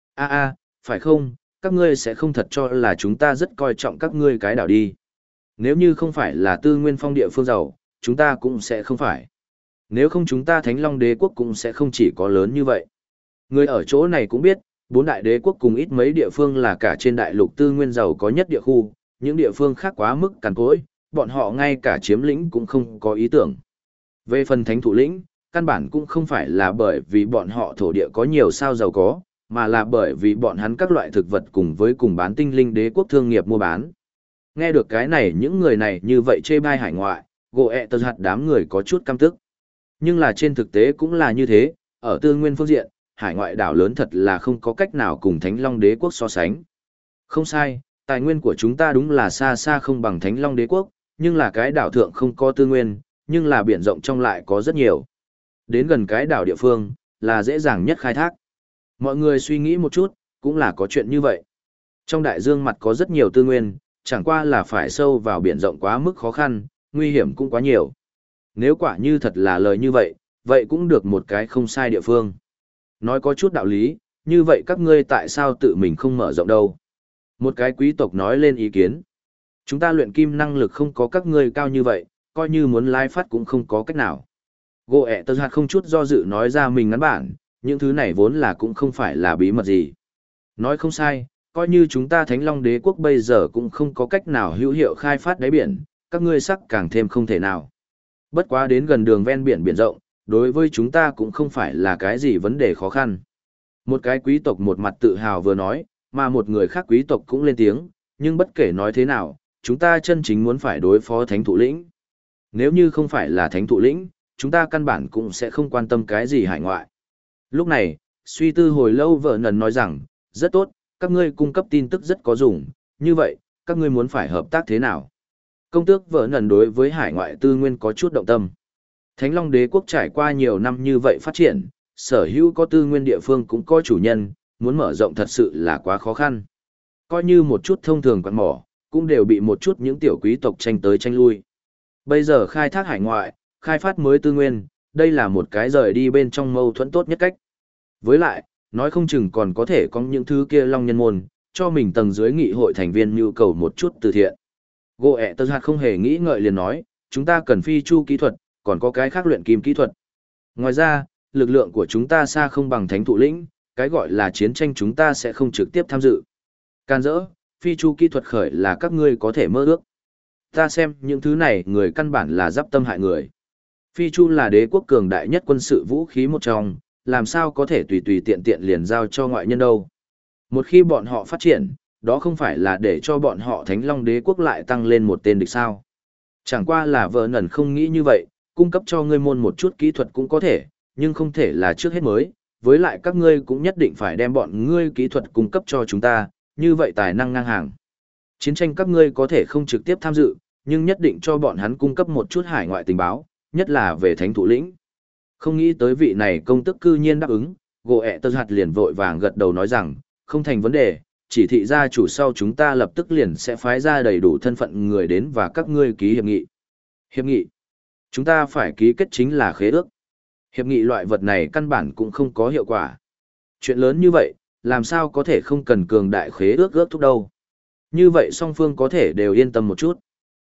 Phải không, các ngươi sẽ không thật cho là chúng ta rất coi trọng các ngươi cái đảo đi. Nếu như không phải là tư nguyên phong địa phương giàu, chúng ta cũng sẽ không phải. Nếu không chúng ta Thánh Long Đế quốc cũng sẽ không chỉ có lớn như vậy. Người ở chỗ này cũng biết, bốn đại đế quốc cùng ít mấy địa phương là cả trên đại lục tư nguyên giàu có nhất địa khu, những địa phương khác quá mức cằn cỗi, bọn họ ngay cả chiếm lĩnh cũng không có ý tưởng. Về phần thánh thủ lĩnh, căn bản cũng không phải là bởi vì bọn họ thổ địa có nhiều sao giàu có, mà là bởi vì bọn hắn các loại thực vật cùng với cùng bán tinh linh đế quốc thương nghiệp mua bán. Nghe được cái này những người này như vậy chê bai hải ngoại, gỗ ẹ tờ hạt đám người có chút căm tức. Nhưng là trên thực tế cũng là như thế, ở tư nguyên phương diện, hải ngoại đảo lớn thật là không có cách nào cùng Thánh Long Đế quốc so sánh. Không sai, tài nguyên của chúng ta đúng là xa xa không bằng Thánh Long Đế quốc, nhưng là cái đảo thượng không có tư nguyên, nhưng là biển rộng trong lại có rất nhiều. Đến gần cái đảo địa phương, là dễ dàng nhất khai thác. Mọi người suy nghĩ một chút, cũng là có chuyện như vậy. Trong đại dương mặt có rất nhiều tư nguyên, chẳng qua là phải sâu vào biển rộng quá mức khó khăn, nguy hiểm cũng quá nhiều. Nếu quả như thật là lời như vậy, vậy cũng được một cái không sai địa phương. Nói có chút đạo lý, như vậy các ngươi tại sao tự mình không mở rộng đâu? Một cái quý tộc nói lên ý kiến. Chúng ta luyện kim năng lực không có các ngươi cao như vậy, coi như muốn lai phát cũng không có cách nào. Gỗ ẹ tờ hạt không chút do dự nói ra mình ngắn bản, những thứ này vốn là cũng không phải là bí mật gì. Nói không sai, coi như chúng ta Thánh Long Đế quốc bây giờ cũng không có cách nào hữu hiệu khai phát đáy biển, các ngươi sắc càng thêm không thể nào. Bất quá đến gần đường ven biển biển rộng, đối với chúng ta cũng không phải là cái gì vấn đề khó khăn. Một cái quý tộc một mặt tự hào vừa nói, mà một người khác quý tộc cũng lên tiếng, nhưng bất kể nói thế nào, chúng ta chân chính muốn phải đối phó thánh thủ lĩnh. Nếu như không phải là thánh thủ lĩnh, chúng ta căn bản cũng sẽ không quan tâm cái gì hải ngoại. Lúc này, suy tư hồi lâu vợ nần nói rằng, rất tốt, các ngươi cung cấp tin tức rất có dùng, như vậy, các ngươi muốn phải hợp tác thế nào? Công tước vợ nần đối với hải ngoại tư nguyên có chút động tâm. Thánh Long Đế quốc trải qua nhiều năm như vậy phát triển, sở hữu có tư nguyên địa phương cũng có chủ nhân, muốn mở rộng thật sự là quá khó khăn. Coi như một chút thông thường quạt mỏ, cũng đều bị một chút những tiểu quý tộc tranh tới tranh lui. Bây giờ khai thác hải ngoại, khai phát mới tư nguyên, đây là một cái rời đi bên trong mâu thuẫn tốt nhất cách. Với lại, nói không chừng còn có thể có những thứ kia long nhân môn, cho mình tầng dưới nghị hội thành viên nhu cầu một chút từ thiện. Gỗ ẹ tờ hạt không hề nghĩ ngợi liền nói, chúng ta cần phi chu kỹ thuật, còn có cái khác luyện kim kỹ thuật. Ngoài ra, lực lượng của chúng ta xa không bằng thánh thủ lĩnh, cái gọi là chiến tranh chúng ta sẽ không trực tiếp tham dự. Can dỡ, phi chu kỹ thuật khởi là các ngươi có thể mơ ước. Ta xem những thứ này người căn bản là giáp tâm hại người. Phi chu là đế quốc cường đại nhất quân sự vũ khí một trong, làm sao có thể tùy tùy tiện tiện liền giao cho ngoại nhân đâu. Một khi bọn họ phát triển, đó không phải là để cho bọn họ Thánh Long Đế quốc lại tăng lên một tên địch sao. Chẳng qua là vợ nần không nghĩ như vậy, cung cấp cho ngươi môn một chút kỹ thuật cũng có thể, nhưng không thể là trước hết mới, với lại các ngươi cũng nhất định phải đem bọn ngươi kỹ thuật cung cấp cho chúng ta, như vậy tài năng ngang hàng. Chiến tranh các ngươi có thể không trực tiếp tham dự, nhưng nhất định cho bọn hắn cung cấp một chút hải ngoại tình báo, nhất là về thánh thủ lĩnh. Không nghĩ tới vị này công tức cư nhiên đáp ứng, gỗ ẹ tơ hạt liền vội vàng gật đầu nói rằng, không thành vấn đề, chỉ thị gia chủ sau chúng ta lập tức liền sẽ phái ra đầy đủ thân phận người đến và các ngươi ký hiệp nghị. Hiệp nghị? Chúng ta phải ký kết chính là khế ước. Hiệp nghị loại vật này căn bản cũng không có hiệu quả. Chuyện lớn như vậy, làm sao có thể không cần cường đại khế ước ước thúc đâu. Như vậy song phương có thể đều yên tâm một chút.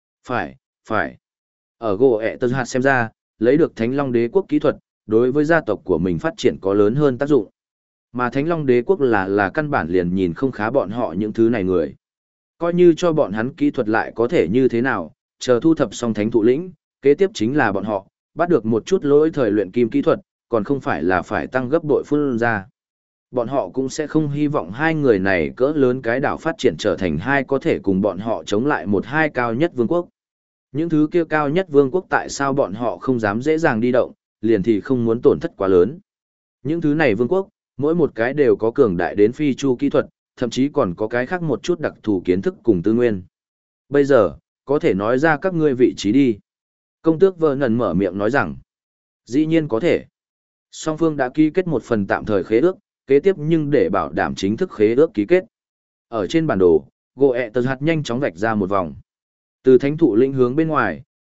Phải. Ở gỗ ẹ tơ hạt xem ra, lấy được Thánh Long Đế quốc kỹ thuật, đối với gia tộc của mình phát triển có lớn hơn tác dụng. Mà Thánh Long Đế quốc là căn bản liền nhìn không khá bọn họ những thứ này người. Coi như cho bọn hắn kỹ thuật lại có thể như thế nào, chờ thu thập xong thánh thụ lĩnh, kế tiếp chính là bọn họ, bắt được một chút lỗi thời luyện kim kỹ thuật, còn không phải là phải tăng gấp bội phun ra. Bọn họ cũng sẽ không hy vọng hai người này cỡ lớn cái đảo phát triển trở thành hai có thể cùng bọn họ chống lại một hai cao nhất vương quốc. Những thứ kia cao nhất vương quốc tại sao bọn họ không dám dễ dàng đi động, liền thì không muốn tổn thất quá lớn. Những thứ này vương quốc, mỗi một cái đều có cường đại đến phi chu kỹ thuật, thậm chí còn có cái khác một chút đặc thù kiến thức cùng tư nguyên. Bây giờ, có thể nói ra các ngươi vị trí đi. Công tước Vernon mở miệng nói rằng, dĩ nhiên có thể. Song phương đã ký kết một phần tạm thời khế ước, kế tiếp nhưng để bảo đảm chính thức khế ước ký kết. Ở trên bản đồ, gỗ ẹ tờ hạt nhanh chóng vạch ra một vòng. Từ thánh thụ lĩnh hướng bên ngoài,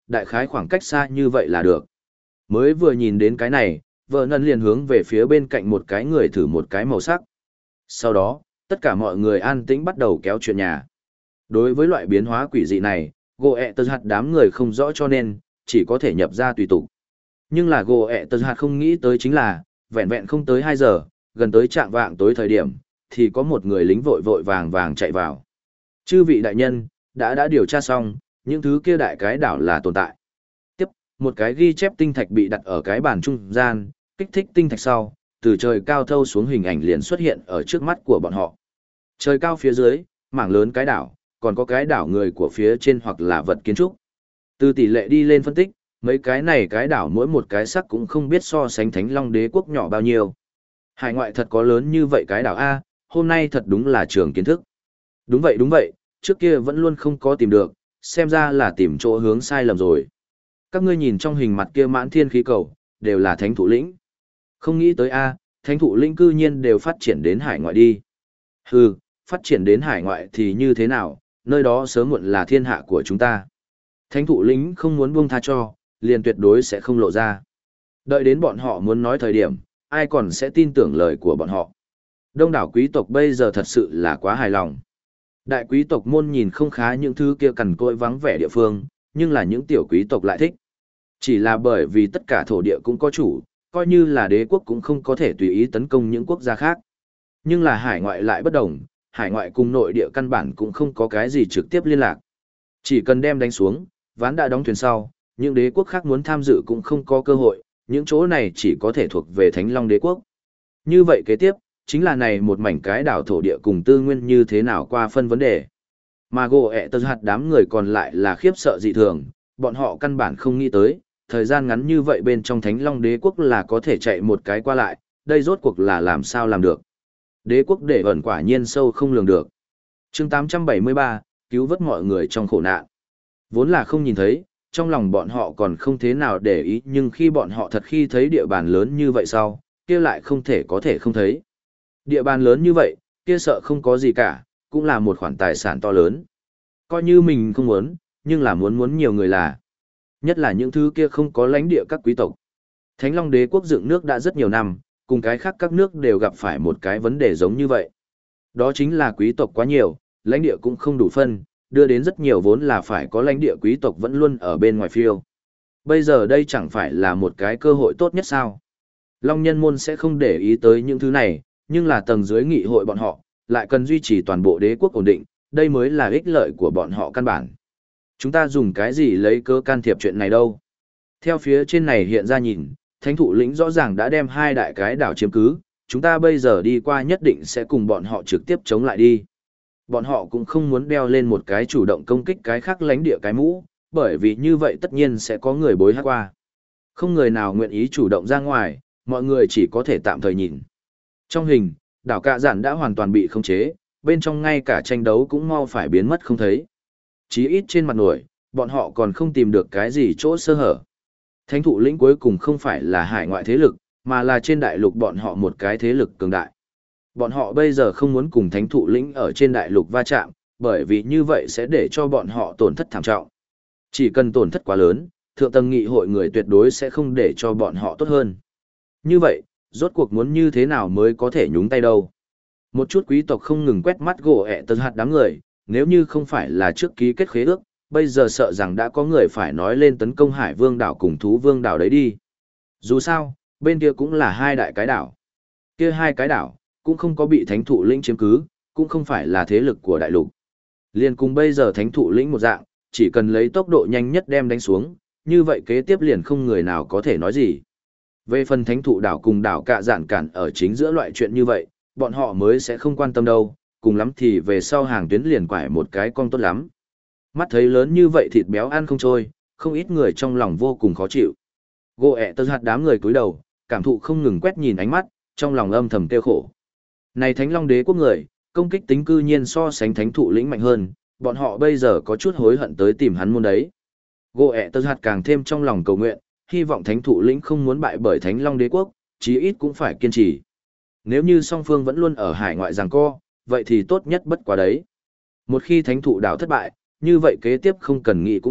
đại khái khoảng cách xa như vậy là được. Mới vừa nhìn đến cái này, vợ nần liền hướng về phía bên cạnh một cái người thử một cái màu sắc. Sau đó, tất cả mọi người an tĩnh bắt đầu kéo chuyện nhà. Đối với loại biến hóa quỷ dị này, gỗ ẹ tật hạt đám người không rõ cho nên, chỉ có thể nhập ra tùy tục. Nhưng là gỗ ẹ tật hạt không nghĩ tới chính là, vẹn vẹn không tới 2 giờ, gần tới trạng vạng tối thời điểm, thì có một người lính vội vội vàng vàng chạy vào. Chư vị đại nhân, đã điều tra xong, những thứ kia đại cái đảo là tồn tại. Tiếp, một cái ghi chép tinh thạch bị đặt ở cái bàn trung gian, kích thích tinh thạch sau, từ trời cao thâu xuống hình ảnh liền xuất hiện ở trước mắt của bọn họ. Trời cao phía dưới, mảng lớn cái đảo, còn có cái đảo người của phía trên hoặc là vật kiến trúc. Từ tỷ lệ đi lên phân tích, mấy cái này cái đảo mỗi một cái sắc cũng không biết so sánh Thánh Long Đế quốc nhỏ bao nhiêu. Hải ngoại thật có lớn như vậy cái đảo A, hôm nay thật đúng là trường kiến thức. Đúng vậy, trước kia vẫn luôn không có tìm được, xem ra là tìm chỗ hướng sai lầm rồi. Các ngươi nhìn trong hình mặt kia mãn thiên khí cầu, đều là thánh thủ lĩnh. Không nghĩ tới A, thánh thủ lĩnh cư nhiên đều phát triển đến hải ngoại đi. Hừ, phát triển đến hải ngoại thì như thế nào, nơi đó sớm muộn là thiên hạ của chúng ta. Thánh thủ lĩnh không muốn buông tha cho, liền tuyệt đối sẽ không lộ ra. Đợi đến bọn họ muốn nói thời điểm, ai còn sẽ tin tưởng lời của bọn họ. Đông đảo quý tộc bây giờ thật sự là quá hài lòng. Đại quý tộc môn nhìn không khá những thứ kia cằn cỗi vắng vẻ địa phương, nhưng là những tiểu quý tộc lại thích. Chỉ là bởi vì tất cả thổ địa cũng có chủ, coi như là đế quốc cũng không có thể tùy ý tấn công những quốc gia khác. Nhưng là hải ngoại lại bất đồng, hải ngoại cùng nội địa căn bản cũng không có cái gì trực tiếp liên lạc. Chỉ cần đem đánh xuống, ván đã đóng thuyền sau, những đế quốc khác muốn tham dự cũng không có cơ hội, những chỗ này chỉ có thể thuộc về Thánh Long Đế quốc. Như vậy kế tiếp, chính là này một mảnh cái đảo thổ địa cùng tư nguyên như thế nào qua phân vấn đề. Mà gỗ ẹ tật hạt đám người còn lại là khiếp sợ dị thường, bọn họ căn bản không nghĩ tới, thời gian ngắn như vậy bên trong Thánh Long Đế quốc là có thể chạy một cái qua lại, đây rốt cuộc là làm sao làm được. Đế quốc để ẩn quả nhiên sâu không lường được. Chương 873, cứu vớt mọi người trong khổ nạn. Vốn là không nhìn thấy, trong lòng bọn họ còn không thế nào để ý, nhưng khi bọn họ thật khi thấy địa bàn lớn như vậy sau, kia lại không thể có thể không thấy. Địa bàn lớn như vậy, kia sợ không có gì cả, cũng là một khoản tài sản to lớn. Coi như mình không muốn, nhưng là muốn nhiều người là. Nhất là những thứ kia không có lãnh địa các quý tộc. Thánh Long Đế quốc dựng nước đã rất nhiều năm, cùng cái khác các nước đều gặp phải một cái vấn đề giống như vậy. Đó chính là quý tộc quá nhiều, lãnh địa cũng không đủ phân, đưa đến rất nhiều vốn là phải có lãnh địa quý tộc vẫn luôn ở bên ngoài phiêu. Bây giờ đây chẳng phải là một cái cơ hội tốt nhất sao? Long nhân môn sẽ không để ý tới những thứ này, nhưng là tầng dưới nghị hội bọn họ, lại cần duy trì toàn bộ đế quốc ổn định, đây mới là ích lợi của bọn họ căn bản. Chúng ta dùng cái gì lấy cớ can thiệp chuyện này đâu? Theo phía trên này hiện ra nhìn, thánh thủ lĩnh rõ ràng đã đem 2 đại cái đảo chiếm cứ, chúng ta bây giờ đi qua nhất định sẽ cùng bọn họ trực tiếp chống lại đi. Bọn họ cũng không muốn đeo lên một cái chủ động công kích cái khác lãnh địa cái mũ, bởi vì như vậy tất nhiên sẽ có người bối hát qua. Không người nào nguyện ý chủ động ra ngoài, mọi người chỉ có thể tạm thời nhìn. Trong hình, đảo Cạ Dạn đã hoàn toàn bị khống chế, bên trong ngay cả tranh đấu cũng mau phải biến mất không thấy. Chí ít trên mặt nổi, bọn họ còn không tìm được cái gì chỗ sơ hở. Thánh thủ lĩnh cuối cùng không phải là hải ngoại thế lực, mà là trên đại lục bọn họ một cái thế lực cường đại. Bọn họ bây giờ không muốn cùng thánh thủ lĩnh ở trên đại lục va chạm, bởi vì như vậy sẽ để cho bọn họ tổn thất thảm trọng. Chỉ cần tổn thất quá lớn, thượng tầng nghị hội người tuyệt đối sẽ không để cho bọn họ tốt hơn. Như vậy, rốt cuộc muốn như thế nào mới có thể nhúng tay đâu. Một chút quý tộc không ngừng quét mắt gỗ ẹ tật hạt đám người, nếu như không phải là trước ký kết khế ước, bây giờ sợ rằng đã có người phải nói lên tấn công Hải Vương đảo cùng Thú Vương đảo đấy đi. Dù sao, bên kia cũng là 2 đại cái đảo. Kia 2 cái đảo, cũng không có bị thánh thụ lĩnh chiếm cứ, cũng không phải là thế lực của đại lục. Liên cùng bây giờ thánh thụ lĩnh một dạng, chỉ cần lấy tốc độ nhanh nhất đem đánh xuống, như vậy kế tiếp liền không người nào có thể nói gì. Về phần thánh thụ đảo cùng đảo Cạ Dạn cản ở chính giữa loại chuyện như vậy, bọn họ mới sẽ không quan tâm đâu, cùng lắm thì về sau hàng tuyến liền quải một cái con tốt lắm. Mắt thấy lớn như vậy thịt béo ăn không trôi, không ít người trong lòng vô cùng khó chịu. Gỗ ẹ tật hạt đám người cúi đầu, cảm thụ không ngừng quét nhìn ánh mắt, trong lòng âm thầm tiêu khổ. Này Thánh Long Đế quốc người, công kích tính cư nhiên so sánh thánh thụ lĩnh mạnh hơn, bọn họ bây giờ có chút hối hận tới tìm hắn môn đấy. Gỗ ẹ tật hạt càng thêm trong lòng cầu nguyện, hy vọng thánh thụ lĩnh không muốn bại bởi Thánh Long Đế quốc, chí ít cũng phải kiên trì. Nếu như song phương vẫn luôn ở hải ngoại giằng co, vậy thì tốt nhất bất quá đấy. Một khi thánh thụ đảo thất bại, như vậy kế tiếp không cần nghĩ cũng biết,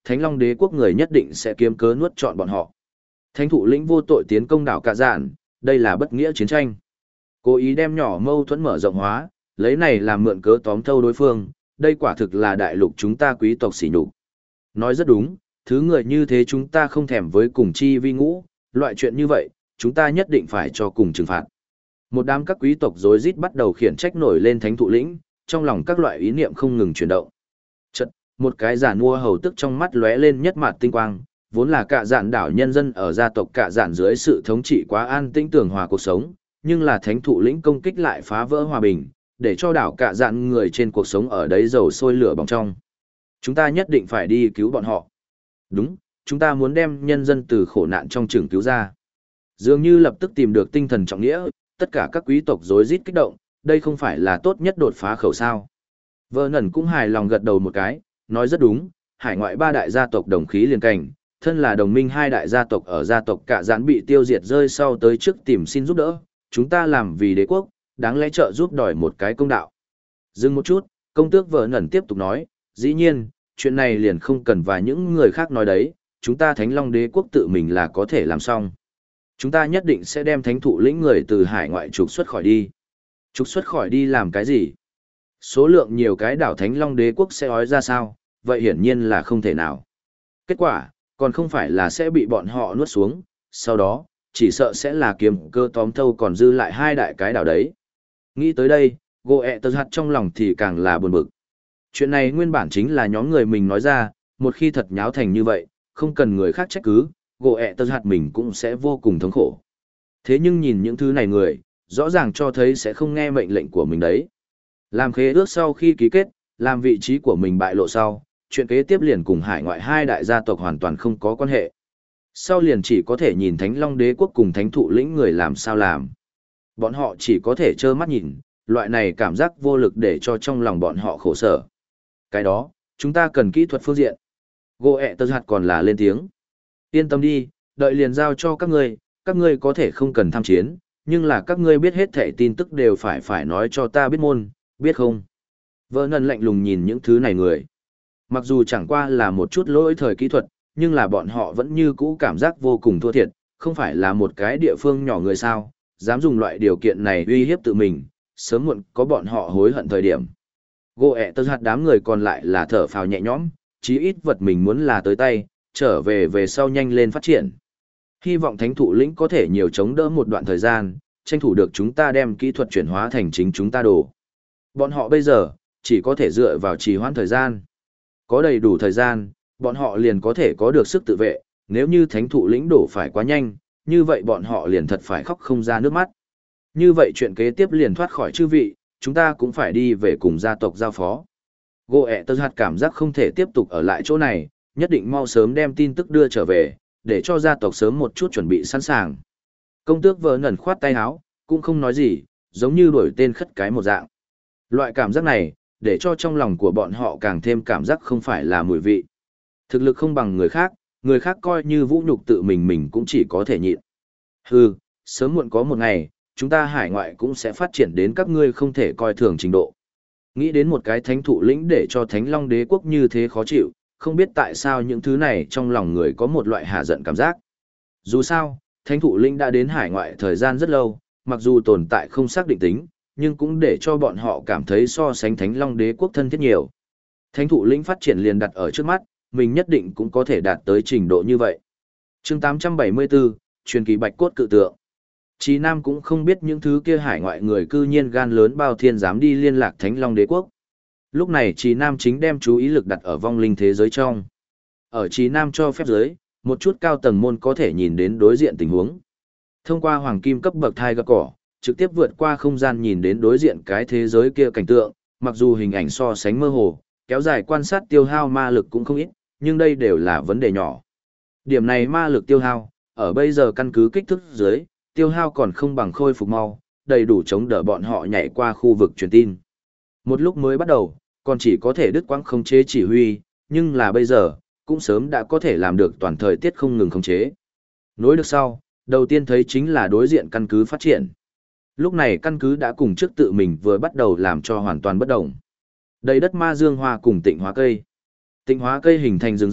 Thánh Long Đế quốc người nhất định sẽ kiếm cớ nuốt trọn bọn họ. Thánh thủ lĩnh vô tội tiến công đảo Cạ Dạn, đây là bất nghĩa chiến tranh. Cố ý đem nhỏ mâu thuẫn mở rộng hóa, lấy này làm mượn cớ tóm thâu đối phương, đây quả thực là đại lục chúng ta quý tộc sỉ nhục. Nói rất đúng, thứ người như thế chúng ta không thèm với cùng chi vi ngũ, loại chuyện như vậy, chúng ta nhất định phải cho cùng trừng phạt. Một đám các quý tộc rối rít bắt đầu khiển trách nổi lên thánh thụ lĩnh, trong lòng các loại ý niệm không ngừng chuyển động. Chợt, một cái giả mua hầu tức trong mắt lóe lên nhất mạt tinh quang, vốn là Cạ Dạn đảo nhân dân ở gia tộc Cạ Dạn dưới sự thống trị quá an tĩnh tường hòa cuộc sống, nhưng là thánh thụ lĩnh công kích lại phá vỡ hòa bình, để cho đảo Cạ Dạn người trên cuộc sống ở đấy dầu sôi lửa bỏng trong. Chúng ta nhất định phải đi cứu bọn họ. Đúng, chúng ta muốn đem nhân dân từ khổ nạn trong trường cứu ra. Dường như lập tức tìm được tinh thần trọng nghĩa, tất cả các quý tộc rối rít kích động, đây không phải là tốt nhất đột phá khẩu sao. Vernon cũng hài lòng gật đầu một cái, nói rất đúng, hải ngoại ba đại gia tộc đồng khí liền cảnh, thân là đồng minh hai đại gia tộc ở gia tộc Cạ Dạn bị tiêu diệt rơi sau tới trước tìm xin giúp đỡ, chúng ta làm vì đế quốc, đáng lẽ trợ giúp đòi một cái công đạo. Dừng một chút, công tước Vernon tiếp tục nói, dĩ nhiên, chuyện này liền không cần và những người khác nói đấy, chúng ta Thánh Long Đế quốc tự mình là có thể làm xong. Chúng ta nhất định sẽ đem thánh thụ lĩnh người từ hải ngoại trục xuất khỏi đi. Trục xuất khỏi đi làm cái gì? Số lượng nhiều cái đảo Thánh Long Đế quốc sẽ ói ra sao? Vậy hiển nhiên là không thể nào. Kết quả, còn không phải là sẽ bị bọn họ nuốt xuống, sau đó, chỉ sợ sẽ là kiếm cơ tóm thâu còn dư lại hai đại cái đảo đấy. Nghĩ tới đây, Goethe hạt trong lòng thì càng là buồn bực. Chuyện này nguyên bản chính là nhóm người mình nói ra, một khi thật nháo thành như vậy, không cần người khác trách cứ, Goethe hạt mình cũng sẽ vô cùng thống khổ. Thế nhưng nhìn những thứ này người, rõ ràng cho thấy sẽ không nghe mệnh lệnh của mình đấy. Làm khế ước sau khi ký kết, làm vị trí của mình bại lộ sau, chuyện kế tiếp liền cùng hải ngoại hai đại gia tộc hoàn toàn không có quan hệ. Sau liền chỉ có thể nhìn Thánh Long Đế quốc cùng Thánh thụ lĩnh người làm sao làm. Bọn họ chỉ có thể trơ mắt nhìn, loại này cảm giác vô lực để cho trong lòng bọn họ khổ sở. Cái đó, chúng ta cần kỹ thuật phương diện. Goethe hạt còn là lên tiếng. Yên tâm đi, đợi liền giao cho các ngươi có thể không cần tham chiến, nhưng là các ngươi biết hết thảy tin tức đều phải nói cho ta biết môn, biết không? Vernon lạnh lùng nhìn những thứ này người. Mặc dù chẳng qua là một chút lỗi thời kỹ thuật, nhưng là bọn họ vẫn như cũ cảm giác vô cùng thua thiệt, không phải là một cái địa phương nhỏ người sao, dám dùng loại điều kiện này uy hiếp tự mình, sớm muộn có bọn họ hối hận thời điểm. Goethe hạt đám người còn lại là thở phào nhẹ nhõm, chí ít vật mình muốn là tới tay, trở về sau nhanh lên phát triển. Hy vọng thánh thụ lĩnh có thể nhiều chống đỡ một đoạn thời gian, tranh thủ được chúng ta đem kỹ thuật chuyển hóa thành chính chúng ta đồ. Bọn họ bây giờ, chỉ có thể dựa vào trì hoãn thời gian. Có đầy đủ thời gian, bọn họ liền có thể có được sức tự vệ, nếu như thánh thụ lĩnh đổ phải quá nhanh, như vậy bọn họ liền thật phải khóc không ra nước mắt. Như vậy chuyện kế tiếp liền thoát khỏi chư vị, chúng ta cũng phải đi về cùng gia tộc giao phó. Goethe hạt cảm giác không thể tiếp tục ở lại chỗ này, nhất định mau sớm đem tin tức đưa trở về, để cho gia tộc sớm một chút chuẩn bị sẵn sàng. Công tước Vernon khoát tay áo, cũng không nói gì, giống như đuổi tên khất cái một dạng. Loại cảm giác này, để cho trong lòng của bọn họ càng thêm cảm giác không phải là mùi vị. Thực lực không bằng người khác coi như vũ nhục tự mình cũng chỉ có thể nhịn. Hừ, sớm muộn có một ngày, chúng ta hải ngoại cũng sẽ phát triển đến các ngươi không thể coi thường trình độ. Nghĩ đến một cái thánh thụ lĩnh để cho Thánh Long Đế quốc như thế khó chịu, không biết tại sao những thứ này trong lòng người có một loại hạ giận cảm giác. Dù sao, thánh thụ lĩnh đã đến hải ngoại thời gian rất lâu, mặc dù tồn tại không xác định tính, nhưng cũng để cho bọn họ cảm thấy so sánh Thánh Long Đế quốc thân thiết nhiều. Thánh thụ lĩnh phát triển liền đặt ở trước mắt, mình nhất định cũng có thể đạt tới trình độ như vậy. Chương 874, truyền kỳ bạch cốt cự tượng. Chí Nam cũng không biết những thứ kia hải ngoại người cư nhiên gan lớn bao thiên dám đi liên lạc Thánh Long Đế quốc. Lúc này Chí Nam chính đem chú ý lực đặt ở vong linh thế giới trong. Ở Chí Nam cho phép giới, một chút cao tầng môn có thể nhìn đến đối diện tình huống. Thông qua hoàng kim cấp bậc thai gấp cỏ, trực tiếp vượt qua không gian nhìn đến đối diện cái thế giới kia cảnh tượng, mặc dù hình ảnh so sánh mơ hồ, kéo dài quan sát tiêu hao ma lực cũng không ít, nhưng đây đều là vấn đề nhỏ. Điểm này ma lực tiêu hao, ở bây giờ căn cứ kích thước dưới, tiêu hao còn không bằng khôi phục mau, đầy đủ chống đỡ bọn họ nhảy qua khu vực truyền tin. Một lúc mới bắt đầu, còn chỉ có thể đứt quãng khống chế chỉ huy, nhưng là bây giờ, cũng sớm đã có thể làm được toàn thời tiết không ngừng khống chế. Nối được sau, đầu tiên thấy chính là đối diện căn cứ phát triển. Lúc này căn cứ đã cùng trước tự mình vừa bắt đầu làm cho hoàn toàn bất động. Đầy đất ma dương hoa cùng tịnh hóa cây. Tịnh hóa cây hình thành rừng rậm,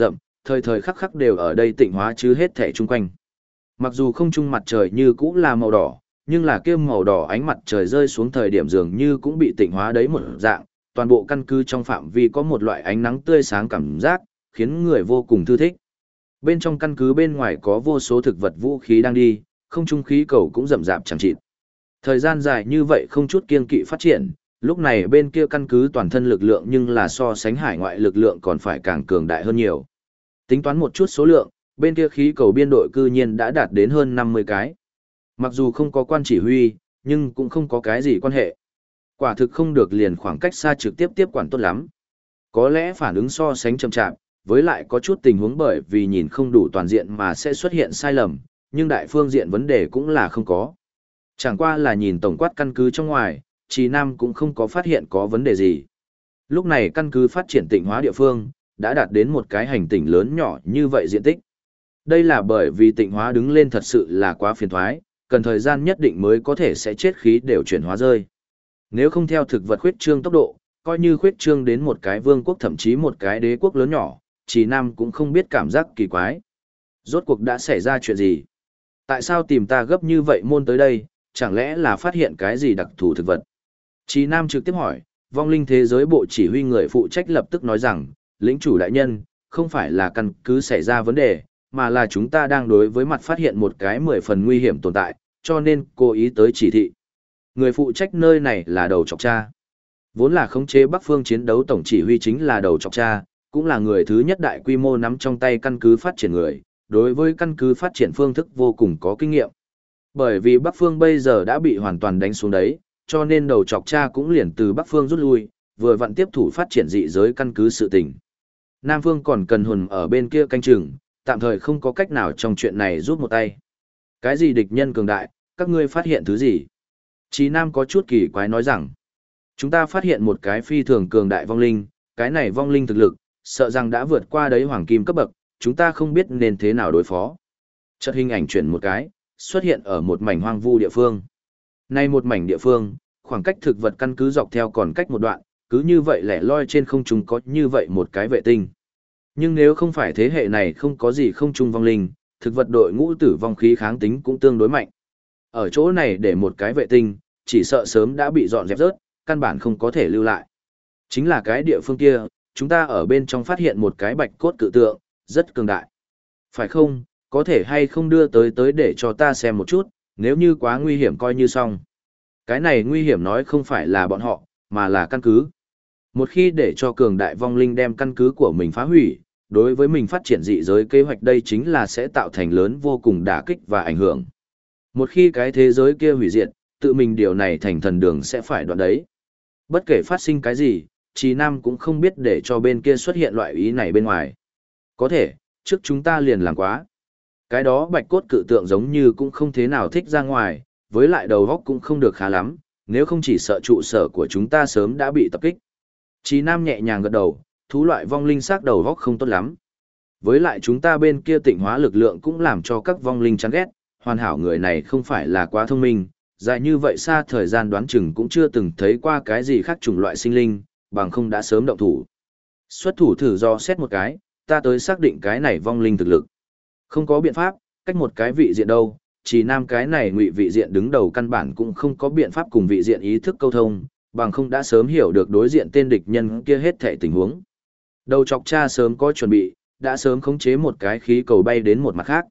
thời thời khắc khắc đều ở đây tịnh hóa chứ hết thể chung quanh. Mặc dù không trung mặt trời như cũ là màu đỏ, nhưng là kia màu đỏ ánh mặt trời rơi xuống thời điểm dường như cũng bị tịnh hóa đấy một dạng, toàn bộ căn cứ trong phạm vi có một loại ánh nắng tươi sáng cảm giác, khiến người vô cùng thư thích. Bên trong căn cứ bên ngoài có vô số thực vật vũ khí đang đi, không trung khí cầu cũng rậm rạp chẳng chịt. Thời gian dài như vậy không chút kiêng kỵ phát triển, lúc này bên kia căn cứ toàn thân lực lượng nhưng là so sánh hải ngoại lực lượng còn phải càng cường đại hơn nhiều. Tính toán một chút số lượng, bên kia khí cầu biên đội cư nhiên đã đạt đến hơn 50 cái. Mặc dù không có quan chỉ huy, nhưng cũng không có cái gì quan hệ. Quả thực không được liền khoảng cách xa trực tiếp tiếp quản tốt lắm. Có lẽ phản ứng so sánh chậm chạp, với lại có chút tình huống bởi vì nhìn không đủ toàn diện mà sẽ xuất hiện sai lầm, nhưng đại phương diện vấn đề cũng là không có. Chẳng qua là nhìn tổng quát căn cứ trong ngoài, Trì Nam cũng không có phát hiện có vấn đề gì. Lúc này căn cứ phát triển tịnh hóa địa phương, đã đạt đến một cái hành tinh lớn nhỏ như vậy diện tích. Đây là bởi vì tịnh hóa đứng lên thật sự là quá phiền thoái, cần thời gian nhất định mới có thể sẽ chết khí đều chuyển hóa rơi. Nếu không theo thực vật khuyết trương tốc độ, coi như khuyết trương đến một cái vương quốc thậm chí một cái đế quốc lớn nhỏ, Trì Nam cũng không biết cảm giác kỳ quái. Rốt cuộc đã xảy ra chuyện gì? Tại sao tìm ta gấp như vậy môn tới đây, chẳng lẽ là phát hiện cái gì đặc thù thực vật? Trì Nam trực tiếp hỏi, vong linh thế giới bộ chỉ huy người phụ trách lập tức nói rằng, lĩnh chủ đại nhân, không phải là căn cứ xảy ra vấn đề, mà là chúng ta đang đối với mặt phát hiện một cái 10 phần nguy hiểm tồn tại, cho nên cố ý tới chỉ thị. Người phụ trách nơi này là đầu chọc cha. Vốn là khống chế Bắc phương chiến đấu tổng chỉ huy chính là đầu chọc cha, cũng là người thứ nhất đại quy mô nắm trong tay căn cứ phát triển người, đối với căn cứ phát triển phương thức vô cùng có kinh nghiệm. Bởi vì Bắc phương bây giờ đã bị hoàn toàn đánh xuống đấy, cho nên đầu chọc cha cũng liền từ Bắc phương rút lui, vừa vặn tiếp thủ phát triển dị giới căn cứ sự tình. Nam phương còn cần hùn ở bên kia canh chừng, tạm thời không có cách nào trong chuyện này rút một tay. Cái gì địch nhân cường đại, các ngươi phát hiện thứ gì? Chí Nam có chút kỳ quái nói rằng, chúng ta phát hiện một cái phi thường cường đại vong linh, cái này vong linh thực lực, sợ rằng đã vượt qua đấy hoàng kim cấp bậc, chúng ta không biết nên thế nào đối phó. Chợt hình ảnh chuyển một cái, xuất hiện ở một mảnh hoang vu địa phương. Nay một mảnh địa phương, khoảng cách thực vật căn cứ dọc theo còn cách một đoạn, cứ như vậy lẻ loi trên không trung có như vậy một cái vệ tinh. Nhưng nếu không phải thế hệ này không có gì không trung vong linh, thực vật đội ngũ tử vong khí kháng tính cũng tương đối mạnh. Ở chỗ này để một cái vệ tinh, chỉ sợ sớm đã bị dọn dẹp rớt, căn bản không có thể lưu lại. Chính là cái địa phương kia, chúng ta ở bên trong phát hiện một cái bạch cốt cự tượng, rất cường đại. Phải không, có thể hay không đưa tới để cho ta xem một chút, nếu như quá nguy hiểm coi như xong. Cái này nguy hiểm nói không phải là bọn họ, mà là căn cứ. Một khi để cho cường đại vong linh đem căn cứ của mình phá hủy, đối với mình phát triển dị giới kế hoạch đây chính là sẽ tạo thành lớn vô cùng đả kích và ảnh hưởng. Một khi cái thế giới kia hủy diệt, tự mình điều này thành thần đường sẽ phải đoạn đấy. Bất kể phát sinh cái gì, Chí Nam cũng không biết để cho bên kia xuất hiện loại ý này bên ngoài. Có thể, trước chúng ta liền làm quá. Cái đó bạch cốt cự tượng giống như cũng không thế nào thích ra ngoài, với lại đầu góc cũng không được khá lắm, nếu không chỉ sợ trụ sở của chúng ta sớm đã bị tập kích. Chí Nam nhẹ nhàng gật đầu, thú loại vong linh xác đầu góc không tốt lắm. Với lại chúng ta bên kia tịnh hóa lực lượng cũng làm cho các vong linh chán ghét, hoàn hảo người này không phải là quá thông minh, dài như vậy xa thời gian đoán chừng cũng chưa từng thấy qua cái gì khác chủng loại sinh linh, bằng không đã sớm động thủ. Xuất thủ thử do xét một cái, ta tới xác định cái này vong linh thực lực. Không có biện pháp, cách một cái vị diện đâu, chỉ nam cái này ngụy vị diện đứng đầu căn bản cũng không có biện pháp cùng vị diện ý thức câu thông, bằng không đã sớm hiểu được đối diện tên địch nhân kia hết thảy tình huống. Đầu chọc cha sớm có chuẩn bị, đã sớm khống chế một cái khí cầu bay đến một mặt khác.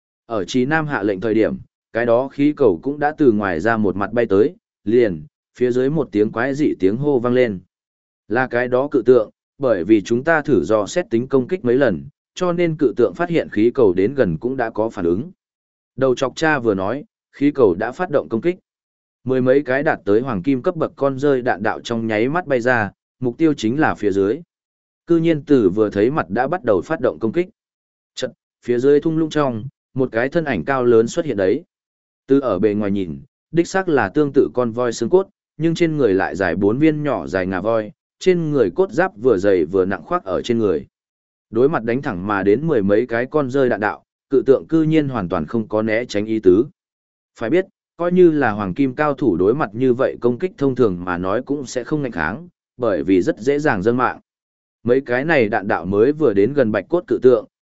Ở Chí Nam hạ lệnh thời điểm, cái đó khí cầu cũng đã từ ngoài ra một mặt bay tới, liền, phía dưới một tiếng quái dị tiếng hô vang lên. Là cái đó cự tượng, bởi vì chúng ta thử dò xét tính công kích mấy lần, cho nên cự tượng phát hiện khí cầu đến gần cũng đã có phản ứng. Đầu chọc cha vừa nói, khí cầu đã phát động công kích. Mười mấy cái đạt tới hoàng kim cấp bậc con rơi đạn đạo trong nháy mắt bay ra, mục tiêu chính là phía dưới. Cư nhiên tử vừa thấy mặt đã bắt đầu phát động công kích. Chật, phía dưới thung lũng trong, một cái thân ảnh cao lớn xuất hiện đấy. Từ ở bề ngoài nhìn, đích xác là tương tự con voi xương cốt, nhưng trên người lại dài 4 viên nhỏ dài ngà voi, trên người cốt giáp vừa dày vừa nặng khoác ở trên người. Đối mặt đánh thẳng mà đến mười mấy cái con rơi đạn đạo, cự tượng cư nhiên hoàn toàn không có né tránh ý tứ. Phải biết, coi như là hoàng kim cao thủ đối mặt như vậy công kích thông thường mà nói cũng sẽ không ngạnh kháng, bởi vì rất dễ dàng dâng mạng. Mấy cái này đạn đạo mới vừa đến gần bạch cốt cự tượng,